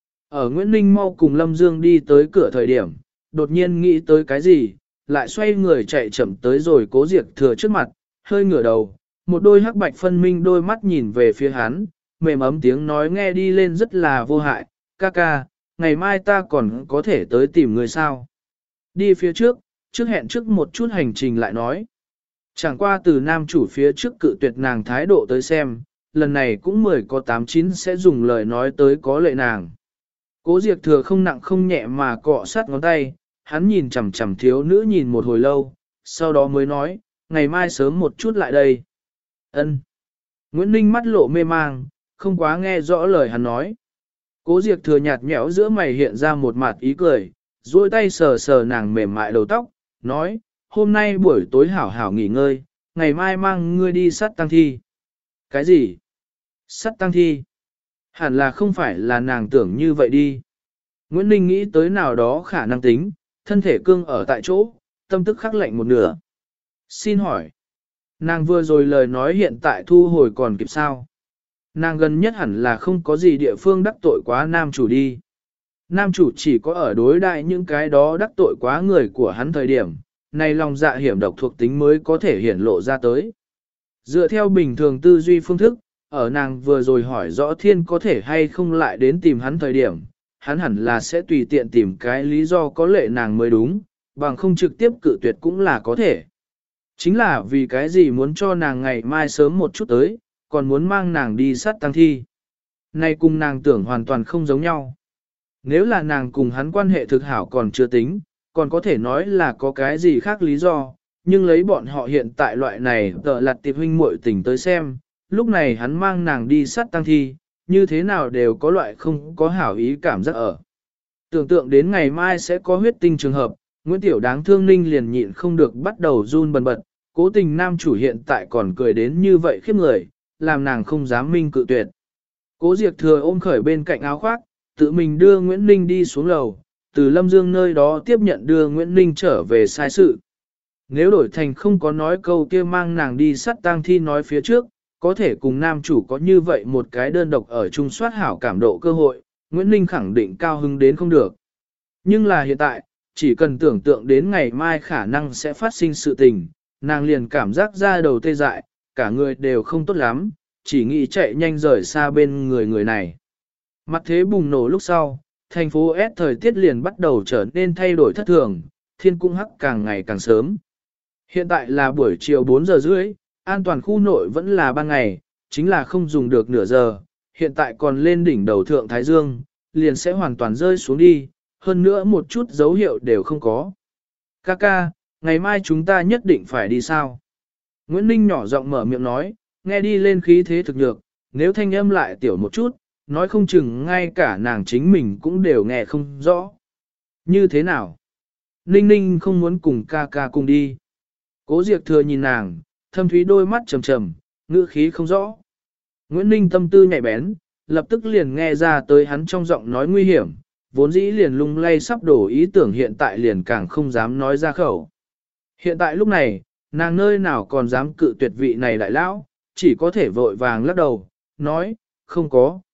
Ở Nguyễn Ninh mau cùng Lâm Dương đi tới cửa thời điểm, đột nhiên nghĩ tới cái gì, lại xoay người chạy chậm tới rồi Cố Diệp Thừa trước mặt, hơi ngửa đầu, một đôi hắc bạch phân minh đôi mắt nhìn về phía hắn, mềm ấm tiếng nói nghe đi lên rất là vô hại, ca ca, ngày mai ta còn có thể tới tìm người sao. Đi phía trước, trước hẹn trước một chút hành trình lại nói. Chẳng qua từ nam chủ phía trước cự tuyệt nàng thái độ tới xem, lần này cũng 10 có 8-9 sẽ dùng lời nói tới có lệ nàng. Cố Diệp Thừa không nặng không nhẹ mà cọ sát ngón tay, hắn nhìn chằm chằm thiếu nữ nhìn một hồi lâu, sau đó mới nói, ngày mai sớm một chút lại đây. Ân. Nguyễn Ninh mắt lộ mê mang, không quá nghe rõ lời hắn nói. Cố Diệp Thừa nhạt nhẽo giữa mày hiện ra một mặt ý cười, duỗi tay sờ sờ nàng mềm mại đầu tóc, nói, hôm nay buổi tối hảo hảo nghỉ ngơi, ngày mai mang ngươi đi sát tang thi. Cái gì? Sát tang thi? Hẳn là không phải là nàng tưởng như vậy đi. Nguyễn Ninh nghĩ tới nào đó khả năng tính, thân thể cương ở tại chỗ, tâm tức khắc lạnh một nửa. Xin hỏi, nàng vừa rồi lời nói hiện tại thu hồi còn kịp sao? Nàng gần nhất hẳn là không có gì địa phương đắc tội quá nam chủ đi. Nam chủ chỉ có ở đối đại những cái đó đắc tội quá người của hắn thời điểm, này lòng dạ hiểm độc thuộc tính mới có thể hiển lộ ra tới. Dựa theo bình thường tư duy phương thức, ở nàng vừa rồi hỏi rõ thiên có thể hay không lại đến tìm hắn thời điểm, hắn hẳn là sẽ tùy tiện tìm cái lý do có lệ nàng mới đúng, bằng không trực tiếp cự tuyệt cũng là có thể. Chính là vì cái gì muốn cho nàng ngày mai sớm một chút tới, còn muốn mang nàng đi sát tang thi. Này cùng nàng tưởng hoàn toàn không giống nhau. Nếu là nàng cùng hắn quan hệ thực hảo còn chưa tính, còn có thể nói là có cái gì khác lý do, nhưng lấy bọn họ hiện tại loại này tợ lặt tiệp huynh muội tình tới xem, lúc này hắn mang nàng đi sát tang thi, như thế nào đều có loại không có hảo ý cảm giác ở. Tưởng tượng đến ngày mai sẽ có huyết tinh trường hợp, Nguyễn Tiểu đáng thương ninh liền nhịn không được bắt đầu run bần bật, cố tình nam chủ hiện tại còn cười đến như vậy khiếp người, làm nàng không dám minh cự tuyệt. Cố Diệp Thừa ôm khởi bên cạnh áo khoác, tự mình đưa Nguyễn Ninh đi xuống lầu, từ Lâm Dương nơi đó tiếp nhận đưa Nguyễn Ninh trở về sai sự. Nếu đổi thành không có nói câu kia mang nàng đi sát tang thi nói phía trước, có thể cùng nam chủ có như vậy một cái đơn độc ở chung soát hảo cảm độ cơ hội, Nguyễn Ninh khẳng định cao hứng đến không được. Nhưng là hiện tại, chỉ cần tưởng tượng đến ngày mai khả năng sẽ phát sinh sự tình, nàng liền cảm giác ra đầu tê dại, cả người đều không tốt lắm, chỉ nghĩ chạy nhanh rời xa bên người này. Mặt thế bùng nổ lúc sau, thành phố S thời tiết liền bắt đầu trở nên thay đổi thất thường, thiên cung hắc càng ngày càng sớm. Hiện tại là buổi chiều 4 giờ rưỡi, an toàn khu nội vẫn là ban ngày, chính là không dùng được nửa giờ, hiện tại còn lên đỉnh đầu thượng Thái Dương, liền sẽ hoàn toàn rơi xuống đi, hơn nữa một chút dấu hiệu đều không có. Kaka, ngày mai chúng ta nhất định phải đi sao? Nguyễn Ninh nhỏ giọng mở miệng nói, nghe đi lên khí thế thực nhược, nếu thanh âm lại tiểu một chút, nói không chừng ngay cả nàng chính mình cũng đều nghe không rõ. Như thế nào? Ninh Ninh không muốn cùng ca ca cùng đi. Cố Diệp Thừa nhìn nàng, thâm thúy đôi mắt trầm trầm, ngữ khí không rõ. Nguyễn Ninh tâm tư nhạy bén, lập tức liền nghe ra tới hắn trong giọng nói nguy hiểm, vốn dĩ liền lung lay sắp đổ ý tưởng hiện tại liền càng không dám nói ra khẩu. Hiện tại lúc này, nàng nơi nào còn dám cự tuyệt vị này đại lão, chỉ có thể vội vàng lắc đầu, nói, không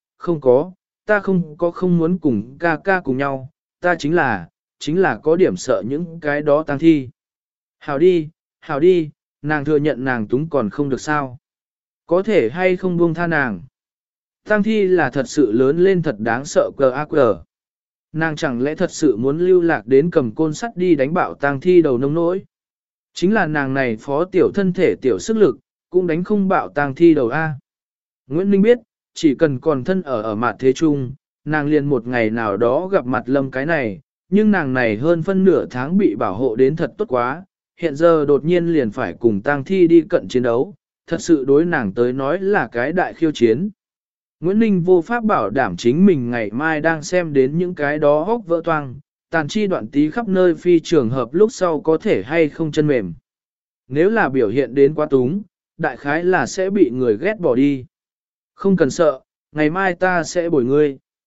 có, ta không muốn cùng ca ca cùng nhau, ta chính là có điểm sợ những cái đó tang thi. Hảo đi, nàng thừa nhận nàng túng còn không được sao. Có thể hay không buông tha nàng. Tang thi là thật sự lớn lên thật đáng sợ cờ. Nàng chẳng lẽ thật sự muốn lưu lạc đến cầm côn sắt đi đánh bạo tang thi đầu nông nỗi. Chính là nàng này phó tiểu thân thể tiểu sức lực, cũng đánh không bạo tang thi đầu A. Nguyễn Ninh biết, chỉ cần còn thân ở mặt thế chung, nàng liền một ngày nào đó gặp mặt Lâm cái này, nhưng nàng này hơn phân nửa tháng bị bảo hộ đến thật tốt quá, hiện giờ đột nhiên liền phải cùng tang thi đi cận chiến đấu, thật sự đối nàng tới nói là cái đại khiêu chiến. Nguyễn Ninh vô pháp bảo đảm chính mình ngày mai đang xem đến những cái đó hốc vỡ toang, tàn chi đoạn tí khắp nơi phi trường hợp lúc sau có thể hay không chân mềm. Nếu là biểu hiện đến quá túng, đại khái là sẽ bị người ghét bỏ đi. Không cần sợ, ngày mai ta sẽ bồi ngươi.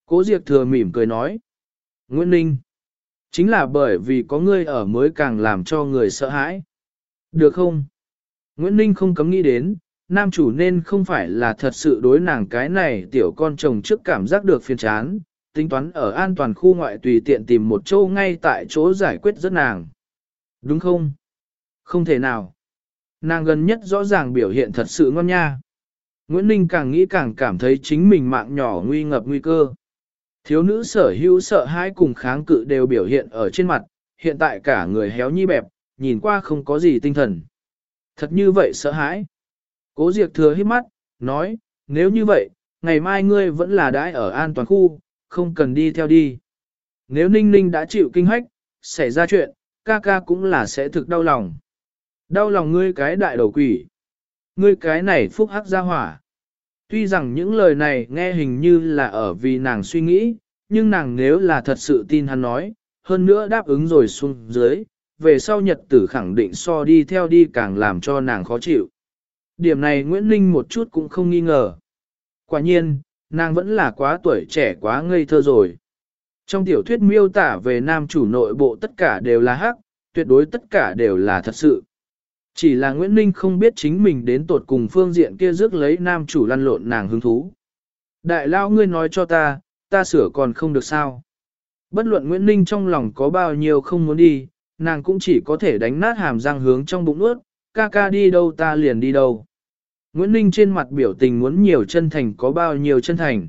Cố Diệp Thừa mỉm cười nói. Nguyễn Ninh, chính là bởi vì có ngươi ở mới càng làm cho người sợ hãi. Được không? Nguyễn Ninh không cấm nghĩ đến, nam chủ nên không phải là thật sự đối nàng cái này tiểu con chồng trước cảm giác được phiền chán, tính toán ở an toàn khu ngoại tùy tiện tìm một chỗ ngay tại chỗ giải quyết rất nàng. Đúng không? Không thể nào. Nàng gần nhất rõ ràng biểu hiện thật sự ngon nha. Nguyễn Ninh càng nghĩ càng cảm thấy chính mình mạng nhỏ nguy ngập nguy cơ. Thiếu nữ sở hữu sợ hãi cùng kháng cự đều biểu hiện ở trên mặt, hiện tại cả người héo nhi bẹp, nhìn qua không có gì tinh thần. Thật như vậy sợ hãi. Cố Diệp Thừa hít mắt, nói, nếu như vậy, ngày mai ngươi vẫn là đãi ở an toàn khu, không cần đi theo đi. Nếu Ninh Ninh đã chịu kinh hách, xảy ra chuyện, ca ca cũng là sẽ thực đau lòng. Đau lòng ngươi cái đại đầu quỷ. Ngươi cái này phúc hắc gia hỏa. Tuy rằng những lời này nghe hình như là ở vì nàng suy nghĩ, nhưng nàng nếu là thật sự tin hắn nói, hơn nữa đáp ứng rồi xuống dưới, về sau nhật tử khẳng định so đi theo đi càng làm cho nàng khó chịu. Điểm này Nguyễn Ninh một chút cũng không nghi ngờ. Quả nhiên, nàng vẫn là quá tuổi trẻ quá ngây thơ rồi. Trong tiểu thuyết miêu tả về nam chủ nội bộ tất cả đều là hắc, tuyệt đối tất cả đều là thật sự. Chỉ là Nguyễn Ninh không biết chính mình đến tột cùng phương diện kia rước lấy nam chủ lăn lộn nàng hứng thú. Đại lao ngươi nói cho ta sửa còn không được sao. Bất luận Nguyễn Ninh trong lòng có bao nhiêu không muốn đi, nàng cũng chỉ có thể đánh nát hàm răng hướng trong bụng ướt, ca ca đi đâu ta liền đi đâu. Nguyễn Ninh trên mặt biểu tình muốn nhiều chân thành có bao nhiêu chân thành.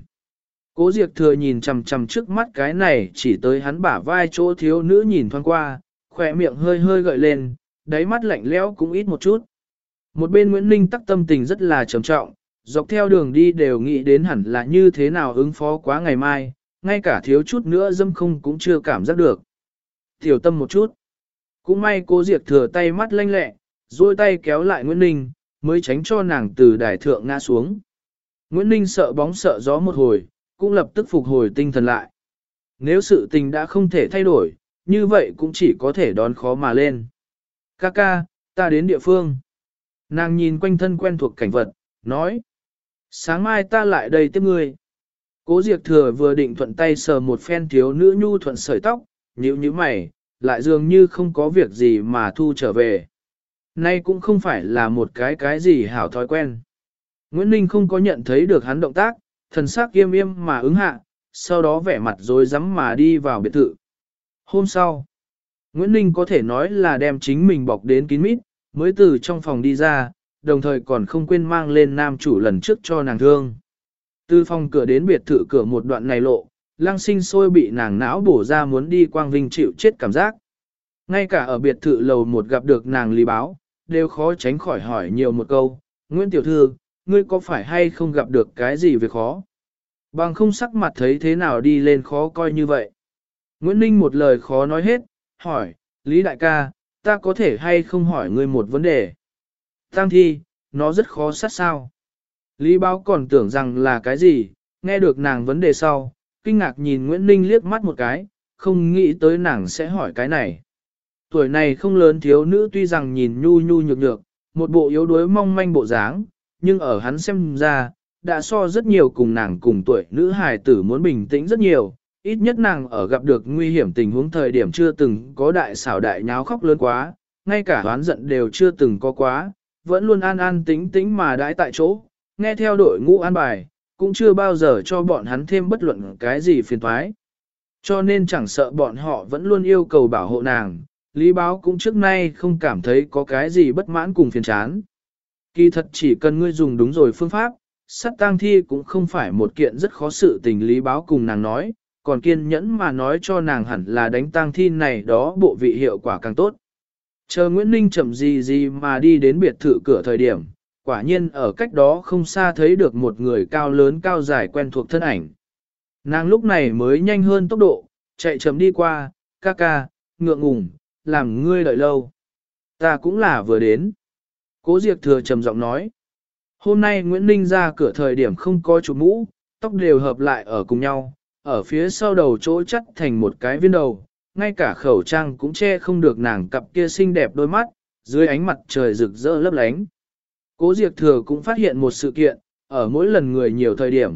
Cố Diệp Thừa nhìn chằm chằm trước mắt cái này chỉ tới hắn bả vai chỗ thiếu nữ nhìn thoáng qua, khỏe miệng hơi hơi gợi lên, đáy mắt lạnh lẽo cũng ít một chút. Một bên Nguyễn Ninh tắc tâm tình rất là trầm trọng, dọc theo đường đi đều nghĩ đến hẳn là như thế nào ứng phó quá ngày mai, ngay cả thiếu chút nữa dâm không cũng chưa cảm giác được. Tiểu tâm một chút. Cũng may Cố Diệp Thừa tay mắt lanh lẹ, duỗi tay kéo lại Nguyễn Ninh, mới tránh cho nàng từ đài thượng ngã xuống. Nguyễn Ninh sợ bóng sợ gió một hồi, cũng lập tức phục hồi tinh thần lại. Nếu sự tình đã không thể thay đổi, như vậy cũng chỉ có thể đón khó mà lên. Ca ca, ta đến địa phương. Nàng nhìn quanh thân quen thuộc cảnh vật, nói. Sáng mai ta lại đây tiếp ngươi. Cố Diệp Thừa vừa định thuận tay sờ một phen thiếu nữ nhu thuận sợi tóc, nhíu nhíu mày, lại dường như không có việc gì mà thu trở về. Nay cũng không phải là một cái gì hảo thói quen. Nguyễn Ninh không có nhận thấy được hắn động tác, thần sắc im im mà ứng hạ, sau đó vẻ mặt rối rắm mà đi vào biệt thự. Hôm sau, Nguyễn Ninh có thể nói là đem chính mình bọc đến kín mít, mới từ trong phòng đi ra, đồng thời còn không quên mang lên nam chủ lần trước cho nàng thương. Từ phòng cửa đến biệt thự cửa một đoạn này lộ, Lăng Sinh sôi bị nàng não bổ ra muốn đi quang vinh chịu chết cảm giác. Ngay cả ở biệt thự lầu một gặp được nàng Lý Báo, đều khó tránh khỏi hỏi nhiều một câu, Nguyễn Tiểu Thư, ngươi có phải hay không gặp được cái gì việc khó? Bằng không sắc mặt thấy thế nào đi lên khó coi như vậy. Nguyễn Ninh một lời khó nói hết, hỏi, Lý Đại ca, ta có thể hay không hỏi ngươi một vấn đề? Tăng thi, nó rất khó sát sao. Lý Báo còn tưởng rằng là cái gì, nghe được nàng vấn đề sau, kinh ngạc nhìn Nguyễn Ninh liếc mắt một cái, không nghĩ tới nàng sẽ hỏi cái này. Tuổi này không lớn thiếu nữ tuy rằng nhìn nhu nhu nhược nhược, một bộ yếu đuối mong manh bộ dáng, nhưng ở hắn xem ra, đã so rất nhiều cùng nàng cùng tuổi nữ hài tử muốn bình tĩnh rất nhiều, ít nhất nàng ở gặp được nguy hiểm tình huống thời điểm chưa từng có đại xảo đại nháo khóc lớn quá, ngay cả oán giận đều chưa từng có quá, vẫn luôn an an tĩnh tĩnh mà đãi tại chỗ, nghe theo đội ngũ an bài, cũng chưa bao giờ cho bọn hắn thêm bất luận cái gì phiền toái. Cho nên chẳng sợ bọn họ vẫn luôn yêu cầu bảo hộ nàng, Lý Báo cũng trước nay không cảm thấy có cái gì bất mãn cùng phiền chán. Kỳ thật chỉ cần ngươi dùng đúng rồi phương pháp, sát tang thi cũng không phải một kiện rất khó sự tình. Lý Báo cùng nàng nói, còn kiên nhẫn mà nói cho nàng hẳn là đánh tang thi này đó bộ vị hiệu quả càng tốt. Chờ Nguyễn Ninh chậm gì mà đi đến biệt thự cửa thời điểm, quả nhiên ở cách đó không xa thấy được một người cao lớn cao dài quen thuộc thân ảnh. Nàng lúc này mới nhanh hơn tốc độ, chạy chậm đi qua, ca ca, ngượng ngùng, làm ngươi đợi lâu. Ta cũng là vừa đến. Cố Diệp Thừa trầm giọng nói. Hôm nay Nguyễn Ninh ra cửa thời điểm không có chụp mũ, tóc đều hợp lại ở cùng nhau, ở phía sau đầu chỗ chắt thành một cái viên đầu, ngay cả khẩu trang cũng che không được nàng cặp kia xinh đẹp đôi mắt, dưới ánh mặt trời rực rỡ lấp lánh. Cố Diệp Thừa cũng phát hiện một sự kiện, ở mỗi lần người nhiều thời điểm,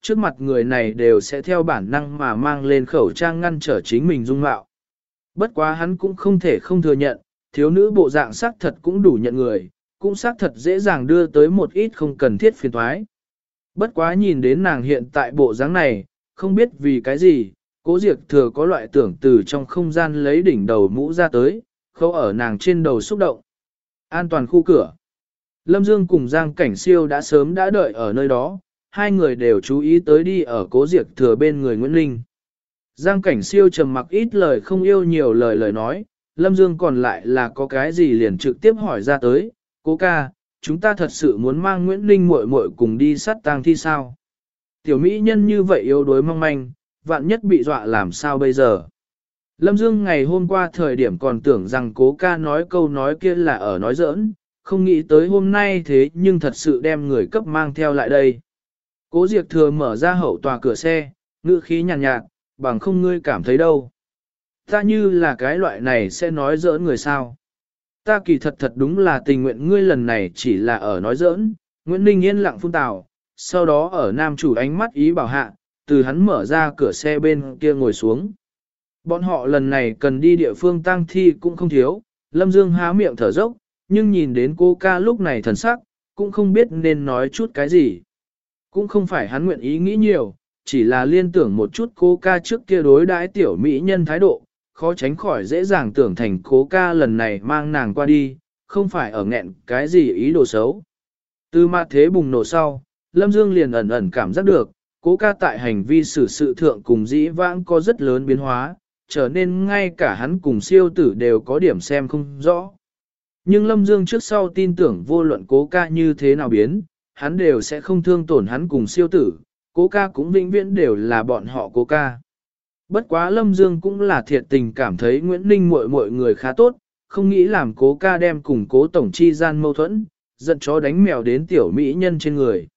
trước mặt người này đều sẽ theo bản năng mà mang lên khẩu trang ngăn trở chính mình dung mạo. Bất quá hắn cũng không thể không thừa nhận, thiếu nữ bộ dạng sắc thật cũng đủ nhận người, cũng xác thật dễ dàng đưa tới một ít không cần thiết phiền toái. Bất quá nhìn đến nàng hiện tại bộ dáng này, không biết vì cái gì, Cố Diệp Thừa có loại tưởng từ trong không gian lấy đỉnh đầu mũ ra tới, khâu ở nàng trên đầu xúc động. An toàn khu cửa. Lâm Dương cùng Giang Cảnh Siêu đã sớm đã đợi ở nơi đó, hai người đều chú ý tới đi ở Cố Diệp Thừa bên người Nguyễn Linh. Giang Cảnh Siêu trầm mặc ít lời không yêu nhiều lời nói, Lâm Dương còn lại là có cái gì liền trực tiếp hỏi ra tới, Cố ca, chúng ta thật sự muốn mang Nguyễn Linh muội muội cùng đi sát tang thi sao? Tiểu mỹ nhân như vậy yếu đuối mong manh, vạn nhất bị dọa làm sao bây giờ? Lâm Dương ngày hôm qua thời điểm còn tưởng rằng Cố ca nói câu nói kia là ở nói giỡn, không nghĩ tới hôm nay thế nhưng thật sự đem người cấp mang theo lại đây. Cố Diệp Thừa mở ra hậu tòa cửa xe, ngữ khí nhàn nhạt, bằng không ngươi cảm thấy đâu. Ta như là cái loại này sẽ nói giỡn người sao. Ta kỳ thật đúng là tình nguyện ngươi lần này chỉ là ở nói giỡn. Nguyễn Ninh yên lặng phun tào, sau đó ở nam chủ ánh mắt ý bảo hạ, từ hắn mở ra cửa xe bên kia ngồi xuống. Bọn họ lần này cần đi địa phương tang thi cũng không thiếu, Lâm Dương há miệng thở dốc, nhưng nhìn đến cô ca lúc này thần sắc, cũng không biết nên nói chút cái gì. Cũng không phải hắn nguyện ý nghĩ nhiều, chỉ là liên tưởng một chút cô ca trước kia đối đãi tiểu mỹ nhân thái độ, khó tránh khỏi dễ dàng tưởng thành cố ca lần này mang nàng qua đi, không phải ở nghẹn cái gì ý đồ xấu. Từ mặt thế bùng nổ sau, Lâm Dương liền ẩn ẩn cảm giác được, cố ca tại hành vi xử sự thượng cùng dĩ vãng có rất lớn biến hóa, trở nên ngay cả hắn cùng siêu tử đều có điểm xem không rõ. Nhưng Lâm Dương trước sau tin tưởng vô luận cố ca như thế nào biến, hắn đều sẽ không thương tổn hắn cùng siêu tử, cố ca cũng vĩnh viễn đều là bọn họ cố ca. Bất quá Lâm Dương cũng là thiệt tình cảm thấy Nguyễn Ninh muội người khá tốt, không nghĩ làm cố ca đem cùng cố tổng chi gian mâu thuẫn, giận chó đánh mèo đến tiểu mỹ nhân trên người.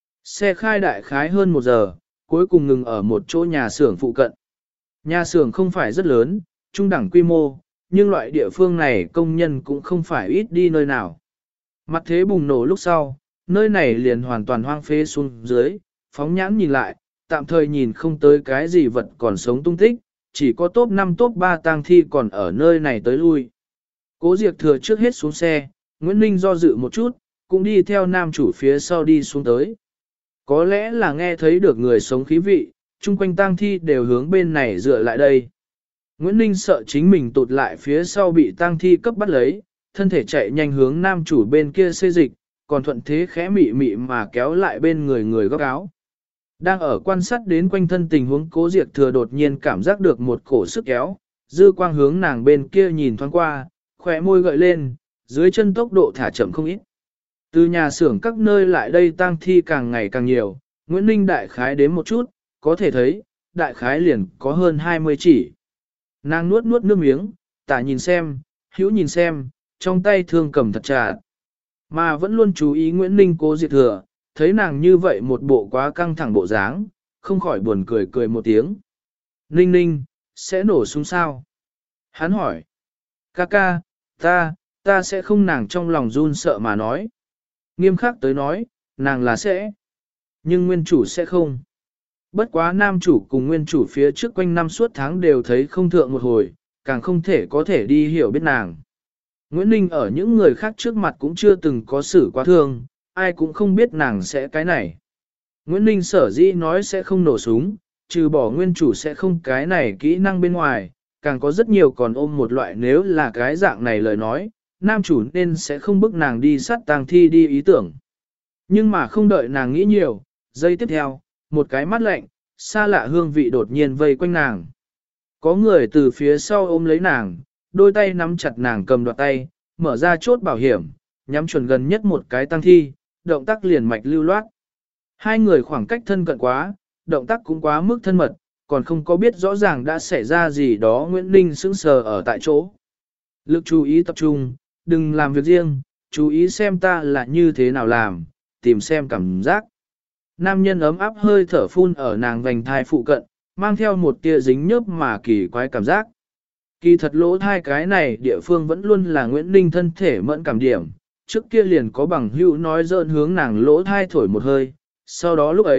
Xe khai đại khái hơn 1 giờ, cuối cùng ngừng ở một chỗ nhà xưởng phụ cận. Nhà xưởng không phải rất lớn, trung đẳng quy mô, nhưng loại địa phương này công nhân cũng không phải ít đi nơi nào. Mặt thế bùng nổ lúc sau, nơi này liền hoàn toàn hoang phế xuống dưới, phóng nhãn nhìn lại, tạm thời nhìn không tới cái gì vật còn sống tung tích, chỉ có top 5 top 3 tang thi còn ở nơi này tới lui. Cố Diệp Thừa trước hết xuống xe, Nguyễn Ninh do dự một chút, cũng đi theo nam chủ phía sau đi xuống tới. Có lẽ là nghe thấy được người sống khí vị, chung quanh tang thi đều hướng bên này dựa lại đây. Nguyễn Ninh sợ chính mình tụt lại phía sau bị tang thi cấp bắt lấy, thân thể chạy nhanh hướng nam chủ bên kia xê dịch, còn thuận thế khẽ mị mị mà kéo lại bên người góc áo. Đang ở quan sát đến quanh thân tình huống Cố Diệp Thừa đột nhiên cảm giác được một cổ sức kéo, dư quang hướng nàng bên kia nhìn thoáng qua, khỏe môi gợi lên, dưới chân tốc độ thả chậm không ít. Từ nhà xưởng các nơi lại đây tang thi càng ngày càng nhiều, Nguyễn Ninh đại khái đếm một chút, có thể thấy, đại khái liền có hơn 20 chỉ. Nàng nuốt nước miếng, tả nhìn xem, hữu nhìn xem, trong tay thương cầm thật chặt. Mà vẫn luôn chú ý Nguyễn Ninh Cố Diệp Thừa, thấy nàng như vậy một bộ quá căng thẳng bộ dáng, không khỏi buồn cười một tiếng. Ninh Ninh, sẽ nổ súng sao? Hắn hỏi. Ca, ta sẽ không, nàng trong lòng run sợ mà nói. Nghiêm khắc tới nói, nàng là sẽ. Nhưng nguyên chủ sẽ không. Bất quá nam chủ cùng nguyên chủ phía trước quanh năm suốt tháng đều thấy không thượng một hồi, càng không thể có thể đi hiểu biết nàng. Nguyễn Ninh ở những người khác trước mặt cũng chưa từng có xử quá thương, ai cũng không biết nàng sẽ cái này. Nguyễn Ninh sở dĩ nói sẽ không nổ súng, trừ bỏ nguyên chủ sẽ không cái này kỹ năng bên ngoài, càng có rất nhiều còn ôm một loại nếu là cái dạng này lời nói, nam chủ nên sẽ không bức nàng đi sát tang thi đi ý tưởng. Nhưng mà không đợi nàng nghĩ nhiều, giây tiếp theo, một cái mắt lạnh, xa lạ hương vị đột nhiên vây quanh nàng. Có người từ phía sau ôm lấy nàng, đôi tay nắm chặt nàng cầm đoạt tay, mở ra chốt bảo hiểm, nhắm chuẩn gần nhất một cái tang thi, động tác liền mạch lưu loát. Hai người khoảng cách thân cận quá, động tác cũng quá mức thân mật, còn không có biết rõ ràng đã xảy ra gì đó. Nguyễn Ninh sững sờ ở tại chỗ. Lực chú ý tập trung, đừng làm việc riêng, chú ý xem ta là như thế nào làm, tìm xem cảm giác. Nam nhân ấm áp hơi thở phun ở nàng vành thai phụ cận, mang theo một tia dính nhớp mà kỳ quái cảm giác. Kỳ thật lỗ thai cái này địa phương vẫn luôn là Nguyễn Ninh thân thể mẫn cảm điểm, trước kia liền có bằng hữu nói dợn hướng nàng lỗ thai thổi một hơi, sau đó lúc ấy,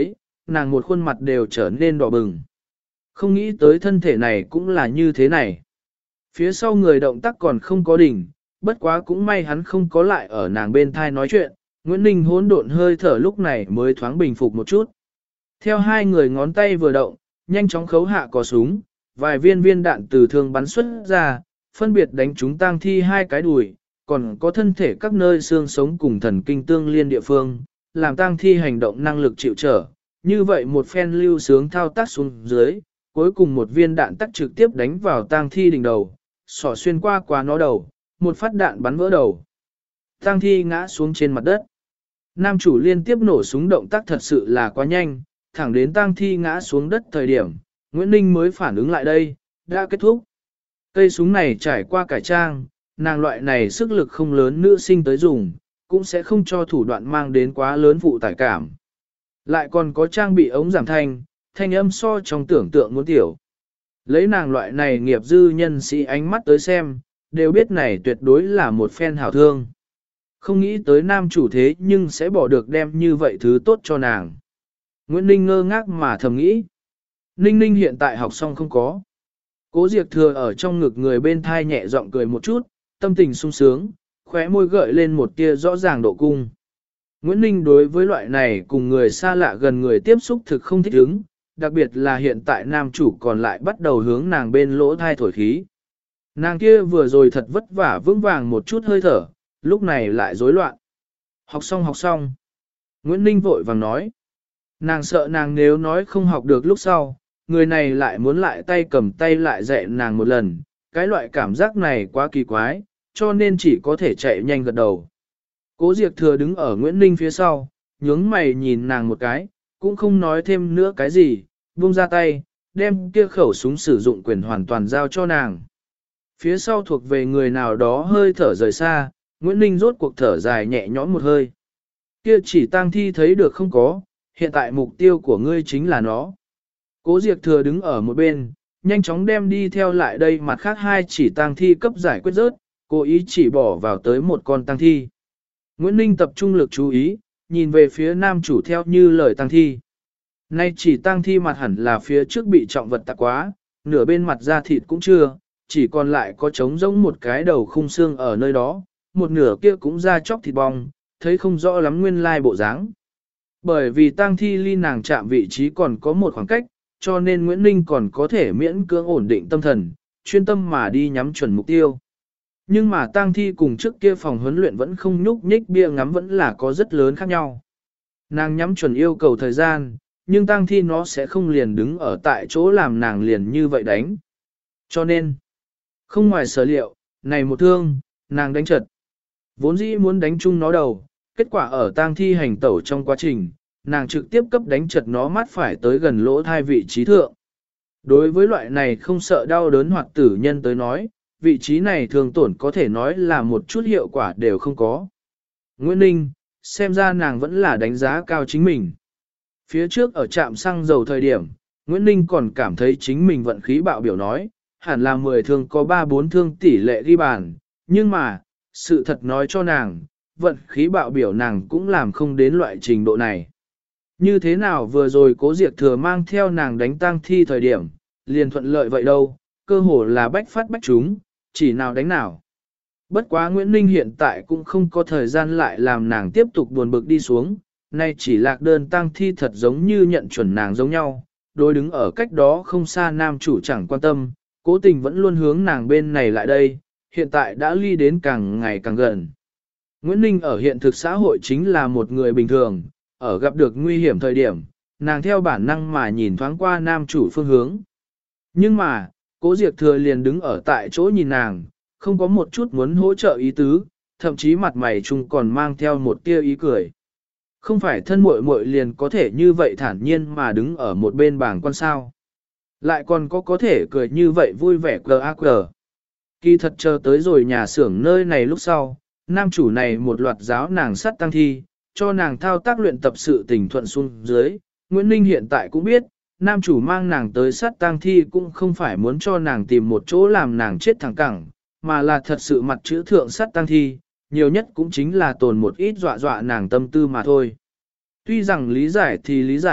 nàng một khuôn mặt đều trở nên đỏ bừng. Không nghĩ tới thân thể này cũng là như thế này. Phía sau người động tác còn không có đỉnh, bất quá cũng may hắn không có lại ở nàng bên thai nói chuyện, Nguyễn Ninh hỗn độn hơi thở lúc này mới thoáng bình phục một chút. Theo hai người ngón tay vừa động, nhanh chóng khấu hạ cò súng, vài viên đạn từ thương bắn xuất ra, phân biệt đánh trúng tang thi hai cái đùi, còn có thân thể các nơi xương sống cùng thần kinh tương liên địa phương, làm tang thi hành động năng lực chịu trở. Như vậy một phen lưu sướng thao tác xuống dưới, cuối cùng một viên đạn tắc trực tiếp đánh vào tang thi đỉnh đầu, xỏ xuyên qua nó đầu, một phát đạn bắn vỡ đầu. Tang thi ngã xuống trên mặt đất. Nam chủ liên tiếp nổ súng động tác thật sự là quá nhanh, thẳng đến tang thi ngã xuống đất thời điểm, Nguyễn Ninh mới phản ứng lại đây, đã kết thúc. Cây súng này trải qua cải trang, nàng loại này sức lực không lớn nữ sinh tới dùng, cũng sẽ không cho thủ đoạn mang đến quá lớn phụ tải cảm. Lại còn có trang bị ống giảm thanh âm so trong tưởng tượng muốn tiểu. Lấy nàng loại này nghiệp dư nhân sĩ ánh mắt tới xem, đều biết này tuyệt đối là một phen hảo thương. Không nghĩ tới nam chủ thế nhưng sẽ bỏ được đem như vậy thứ tốt cho nàng. Nguyễn Ninh ngơ ngác mà thầm nghĩ. Ninh Ninh hiện tại học xong không có. Cố Diệp Thừa ở trong ngực người bên thai nhẹ giọng cười một chút, tâm tình sung sướng, khóe môi gợi lên một tia rõ ràng độ cung. Nguyễn Ninh đối với loại này cùng người xa lạ gần người tiếp xúc thực không thích ứng, đặc biệt là hiện tại nam chủ còn lại bắt đầu hướng nàng bên lỗ thai thổi khí. Nàng kia vừa rồi thật vất vả vững vàng một chút hơi thở, lúc này lại rối loạn. Học xong. Nguyễn Ninh vội vàng nói. Nàng sợ nàng nếu nói không học được lúc sau, người này lại muốn lại tay cầm tay lại dạy nàng một lần, cái loại cảm giác này quá kỳ quái, cho nên chỉ có thể chạy nhanh gật đầu. Cố Diệp Thừa đứng ở Nguyễn Ninh phía sau, nhướng mày nhìn nàng một cái, cũng không nói thêm nữa cái gì, buông ra tay, đem kia khẩu súng sử dụng quyền hoàn toàn giao cho nàng. Phía sau thuộc về người nào đó hơi thở rời xa, Nguyễn Ninh rốt cuộc thở dài nhẹ nhõm một hơi. Kia chỉ tang thi thấy được không có, hiện tại mục tiêu của ngươi chính là nó. Cố Diệp Thừa đứng ở một bên, nhanh chóng đem đi theo lại đây mặt khác hai chỉ tang thi cấp giải quyết rớt, cố ý chỉ bỏ vào tới một con tang thi. Nguyễn Ninh tập trung lực chú ý, nhìn về phía nam chủ theo như lời tang thi. Nay chỉ tang thi mặt hẳn là phía trước bị trọng vật tạc quá, nửa bên mặt da thịt cũng chưa, chỉ còn lại có trống rỗng một cái đầu khung xương ở nơi đó, một nửa kia cũng da chóc thịt bong, thấy không rõ lắm nguyên lai bộ dáng. Bởi vì tang thi ly nàng chạm vị trí còn có một khoảng cách, cho nên Nguyễn Ninh còn có thể miễn cưỡng ổn định tâm thần, chuyên tâm mà đi nhắm chuẩn mục tiêu. Nhưng mà tang thi cùng trước kia phòng huấn luyện vẫn không nhúc nhích, bia ngắm vẫn là có rất lớn khác nhau. Nàng nhắm chuẩn yêu cầu thời gian, nhưng tang thi nó sẽ không liền đứng ở tại chỗ làm nàng liền như vậy đánh. Cho nên, không ngoài sở liệu, này một thương, nàng đánh trật. Vốn dĩ muốn đánh chung nó đầu, kết quả ở tang thi hành tẩu trong quá trình, nàng trực tiếp cấp đánh trật nó mắt phải tới gần lỗ thai vị trí thượng. Đối với loại này không sợ đau đớn hoặc tử nhân tới nói, vị trí này thường tổn có thể nói là một chút hiệu quả đều không có. Nguyễn Ninh, xem ra nàng vẫn là đánh giá cao chính mình. Phía trước ở trạm xăng dầu thời điểm, Nguyễn Ninh còn cảm thấy chính mình vận khí bạo biểu nói, hẳn là 10 thương có 3-4 thương tỷ lệ ghi bàn, nhưng mà, sự thật nói cho nàng, vận khí bạo biểu nàng cũng làm không đến loại trình độ này. Như thế nào vừa rồi Cố Diệp Thừa mang theo nàng đánh tang thi thời điểm, liền thuận lợi vậy đâu, cơ hồ là bách phát bách chúng, chỉ nào đánh nào. Bất quá Nguyễn Ninh hiện tại cũng không có thời gian lại làm nàng tiếp tục buồn bực đi xuống, nay chỉ lạc đơn tang thi thật giống như nhận chuẩn nàng giống nhau, đối đứng ở cách đó không xa nam chủ chẳng quan tâm, cố tình vẫn luôn hướng nàng bên này lại đây, hiện tại đã ly đến càng ngày càng gần. Nguyễn Ninh ở hiện thực xã hội chính là một người bình thường, ở gặp được nguy hiểm thời điểm, nàng theo bản năng mà nhìn thoáng qua nam chủ phương hướng. Nhưng mà, Cố Diệp Thừa liền đứng ở tại chỗ nhìn nàng, không có một chút muốn hỗ trợ ý tứ, thậm chí mặt mày chung còn mang theo một tia ý cười. Không phải thân muội muội liền có thể như vậy thản nhiên mà đứng ở một bên bảng quan sao. Lại còn có thể cười như vậy vui vẻ cờ. Kỳ thật chờ tới rồi nhà xưởng nơi này lúc sau, nam chủ này một loạt giáo nàng sắt tăng thi, cho nàng thao tác luyện tập sự tình thuận xuống dưới. Nguyễn Ninh hiện tại cũng biết, nam chủ mang nàng tới sát tang thi cũng không phải muốn cho nàng tìm một chỗ làm nàng chết thẳng cẳng, mà là thật sự mặt chữ thượng sát tang thi, nhiều nhất cũng chính là tồn một ít dọa nàng tâm tư mà thôi. Tuy rằng lý giải thì lý giải,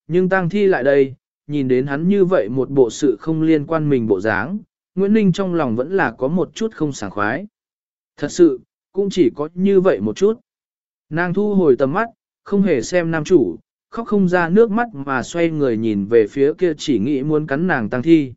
nhưng tang thi lại đây, nhìn đến hắn như vậy một bộ sự không liên quan mình bộ dáng, Nguyễn Ninh trong lòng vẫn là có một chút không sảng khoái. Thật sự, cũng chỉ có như vậy một chút. Nàng thu hồi tầm mắt, không hề xem nam chủ, khóc không ra nước mắt mà xoay người nhìn về phía kia chỉ nghĩ muốn cắn nàng tang thi.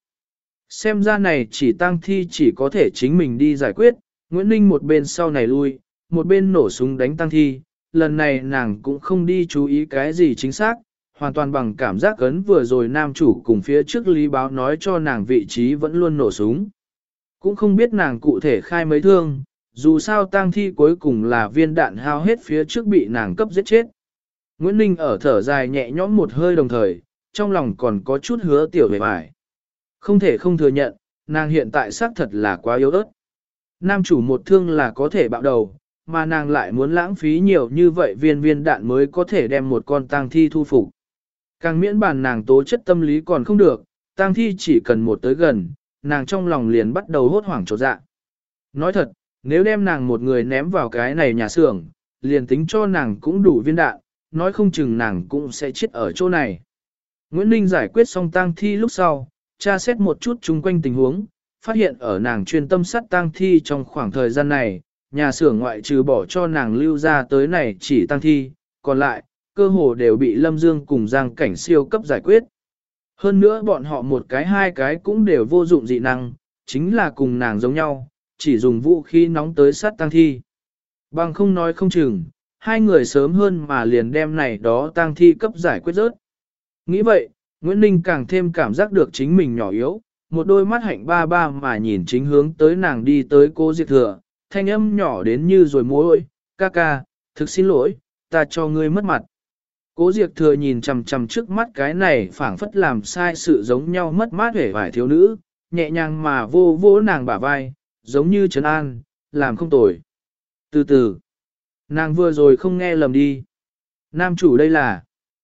Xem ra này chỉ tang thi chỉ có thể chính mình đi giải quyết, Nguyễn Ninh một bên sau này lui, một bên nổ súng đánh tang thi, lần này nàng cũng không đi chú ý cái gì chính xác, hoàn toàn bằng cảm giác ấn vừa rồi nam chủ cùng phía trước lý báo nói cho nàng vị trí vẫn luôn nổ súng. Cũng không biết nàng cụ thể khai mấy thương, dù sao tang thi cuối cùng là viên đạn hao hết phía trước bị nàng cấp giết chết. Nguyễn Ninh ở thở dài nhẹ nhõm một hơi đồng thời, trong lòng còn có chút hứa tiểu về vải. Không thể không thừa nhận, nàng hiện tại xác thật là quá yếu ớt. Nam chủ một thương là có thể bạo đầu, mà nàng lại muốn lãng phí nhiều như vậy viên đạn mới có thể đem một con tang thi thu phục. Càng miễn bàn nàng tố chất tâm lý còn không được, tang thi chỉ cần một tới gần, nàng trong lòng liền bắt đầu hốt hoảng chột dạ. Nói thật, nếu đem nàng một người ném vào cái này nhà xưởng, liền tính cho nàng cũng đủ viên đạn, nói không chừng nàng cũng sẽ chết ở chỗ này. Nguyễn Ninh giải quyết xong tang thi lúc sau, tra xét một chút chung quanh tình huống, phát hiện ở nàng chuyên tâm sát tang thi trong khoảng thời gian này, nhà xưởng ngoại trừ bỏ cho nàng lưu ra tới này chỉ tang thi, còn lại, cơ hồ đều bị Lâm Dương cùng Giang Cảnh siêu cấp giải quyết. Hơn nữa bọn họ một cái hai cái cũng đều vô dụng dị năng, chính là cùng nàng giống nhau, chỉ dùng vũ khí nóng tới sát tang thi. Bằng không nói không chừng, hai người sớm hơn mà liền đem này đó tang thi cấp giải quyết rớt. Nghĩ vậy, Nguyễn Ninh càng thêm cảm giác được chính mình nhỏ yếu, một đôi mắt hạnh ba ba mà nhìn chính hướng tới nàng đi tới cô Diệp Thừa, thanh âm nhỏ đến như rồi mối, ca ca, thực xin lỗi, ta cho ngươi mất mặt. Cố Diệp Thừa nhìn chằm chằm trước mắt cái này phảng phất làm sai sự giống nhau mất mát hể vải thiếu nữ, nhẹ nhàng mà vô vỗ nàng bả vai, giống như trấn an, làm không tồi. Từ từ, nàng vừa rồi không nghe lầm đi. Nam chủ đây là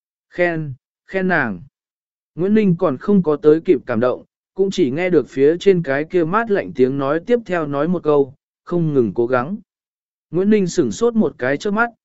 khen nàng. Nguyễn Ninh còn không có tới kịp cảm động, cũng chỉ nghe được phía trên cái kia mát lạnh tiếng nói tiếp theo nói một câu, không ngừng cố gắng. Nguyễn Ninh sửng sốt một cái trước mắt,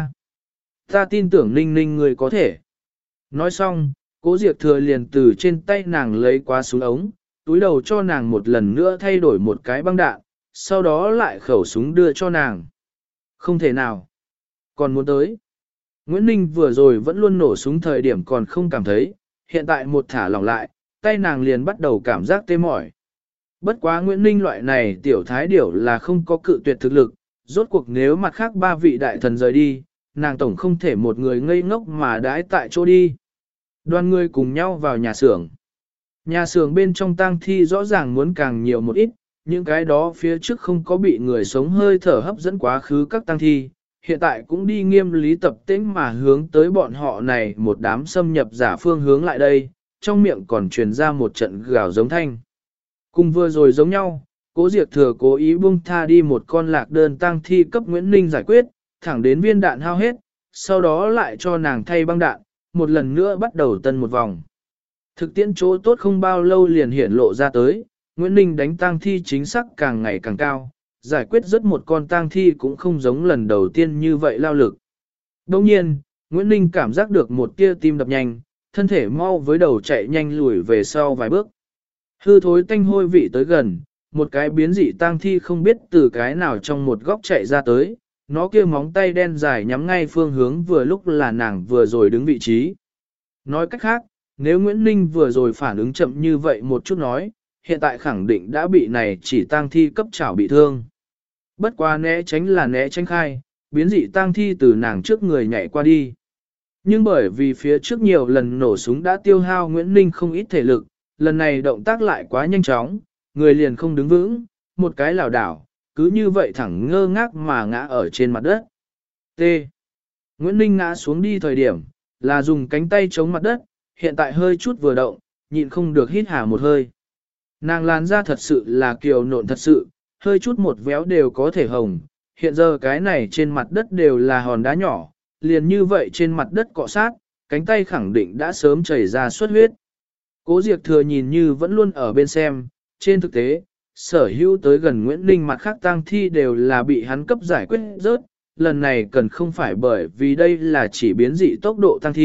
ta tin tưởng Ninh Ninh người có thể. Nói xong, Cố Diệp Thừa liền từ trên tay nàng lấy qua súng ống, túi đầu cho nàng một lần nữa thay đổi một cái băng đạn, sau đó lại khẩu súng đưa cho nàng. Không thể nào. Còn muốn tới. Nguyễn Ninh vừa rồi vẫn luôn nổ súng thời điểm còn không cảm thấy, hiện tại một thả lỏng lại, tay nàng liền bắt đầu cảm giác tê mỏi. Bất quá Nguyễn Ninh loại này tiểu thái điểu là không có cự tuyệt thực lực, rốt cuộc nếu mặt khác ba vị đại thần rời đi, nàng tổng không thể một người ngây ngốc mà đãi tại chỗ đi. Đoàn người cùng nhau vào nhà xưởng. Nhà xưởng bên trong tang thi rõ ràng muốn càng nhiều một ít, những cái đó phía trước không có bị người sống hơi thở hấp dẫn quá khứ các tang thi, hiện tại cũng đi nghiêm lý tập tĩnh mà hướng tới bọn họ này một đám xâm nhập giả phương hướng lại đây, trong miệng còn truyền ra một trận gào giống thanh. Cùng vừa rồi giống nhau, Cố Diệp Thừa cố ý buông tha đi một con lạc đơn tang thi cấp Nguyễn Ninh giải quyết, thẳng đến viên đạn hao hết, sau đó lại cho nàng thay băng đạn, một lần nữa bắt đầu tân một vòng. Thực tiễn chỗ tốt không bao lâu liền hiển lộ ra tới, Nguyễn Ninh đánh tang thi chính xác càng ngày càng cao, giải quyết rất một con tang thi cũng không giống lần đầu tiên như vậy lao lực. Đồng nhiên, Nguyễn Ninh cảm giác được một tia tim đập nhanh, thân thể mau với đầu chạy nhanh lùi về sau vài bước. Hư thối tanh hôi vị tới gần, một cái biến dị tang thi không biết từ cái nào trong một góc chạy ra tới, nó kia móng tay đen dài nhắm ngay phương hướng vừa lúc là nàng vừa rồi đứng vị trí. Nói cách khác, nếu Nguyễn Ninh vừa rồi phản ứng chậm như vậy một chút nói, hiện tại khẳng định đã bị này chỉ tang thi cấp chảo bị thương. Bất quá né tránh là né tránh khai, biến dị tang thi từ nàng trước người nhảy qua đi. Nhưng bởi vì phía trước nhiều lần nổ súng đã tiêu hao Nguyễn Ninh không ít thể lực, lần này động tác lại quá nhanh chóng, người liền không đứng vững, một cái lảo đảo, cứ như vậy thẳng ngơ ngác mà ngã ở trên mặt đất. T. Nguyễn Ninh ngã xuống đi thời điểm, là dùng cánh tay chống mặt đất, hiện tại hơi chút vừa động, nhịn không được hít hà một hơi. Nàng làn da thật sự là kiều nộn thật sự, hơi chút một véo đều có thể hồng, hiện giờ cái này trên mặt đất đều là hòn đá nhỏ, liền như vậy trên mặt đất cọ sát, cánh tay khẳng định đã sớm chảy ra xuất huyết. Cố Diệp Thừa nhìn như vẫn luôn ở bên xem, trên thực tế, sở hữu tới gần Nguyễn Ninh mặt khác tang thi đều là bị hắn cấp giải quyết rớt, lần này cần không phải bởi vì đây là chỉ biến dị tốc độ tang thi,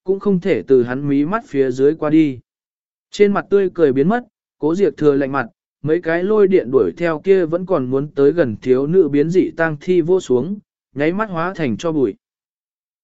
cũng không thể từ hắn mí mắt phía dưới qua đi. Trên mặt tươi cười biến mất, Cố Diệp thừa lạnh mặt, mấy cái lôi điện đuổi theo kia vẫn còn muốn tới gần thiếu nữ biến dị tang thi vô xuống, nháy mắt hóa thành cho bụi.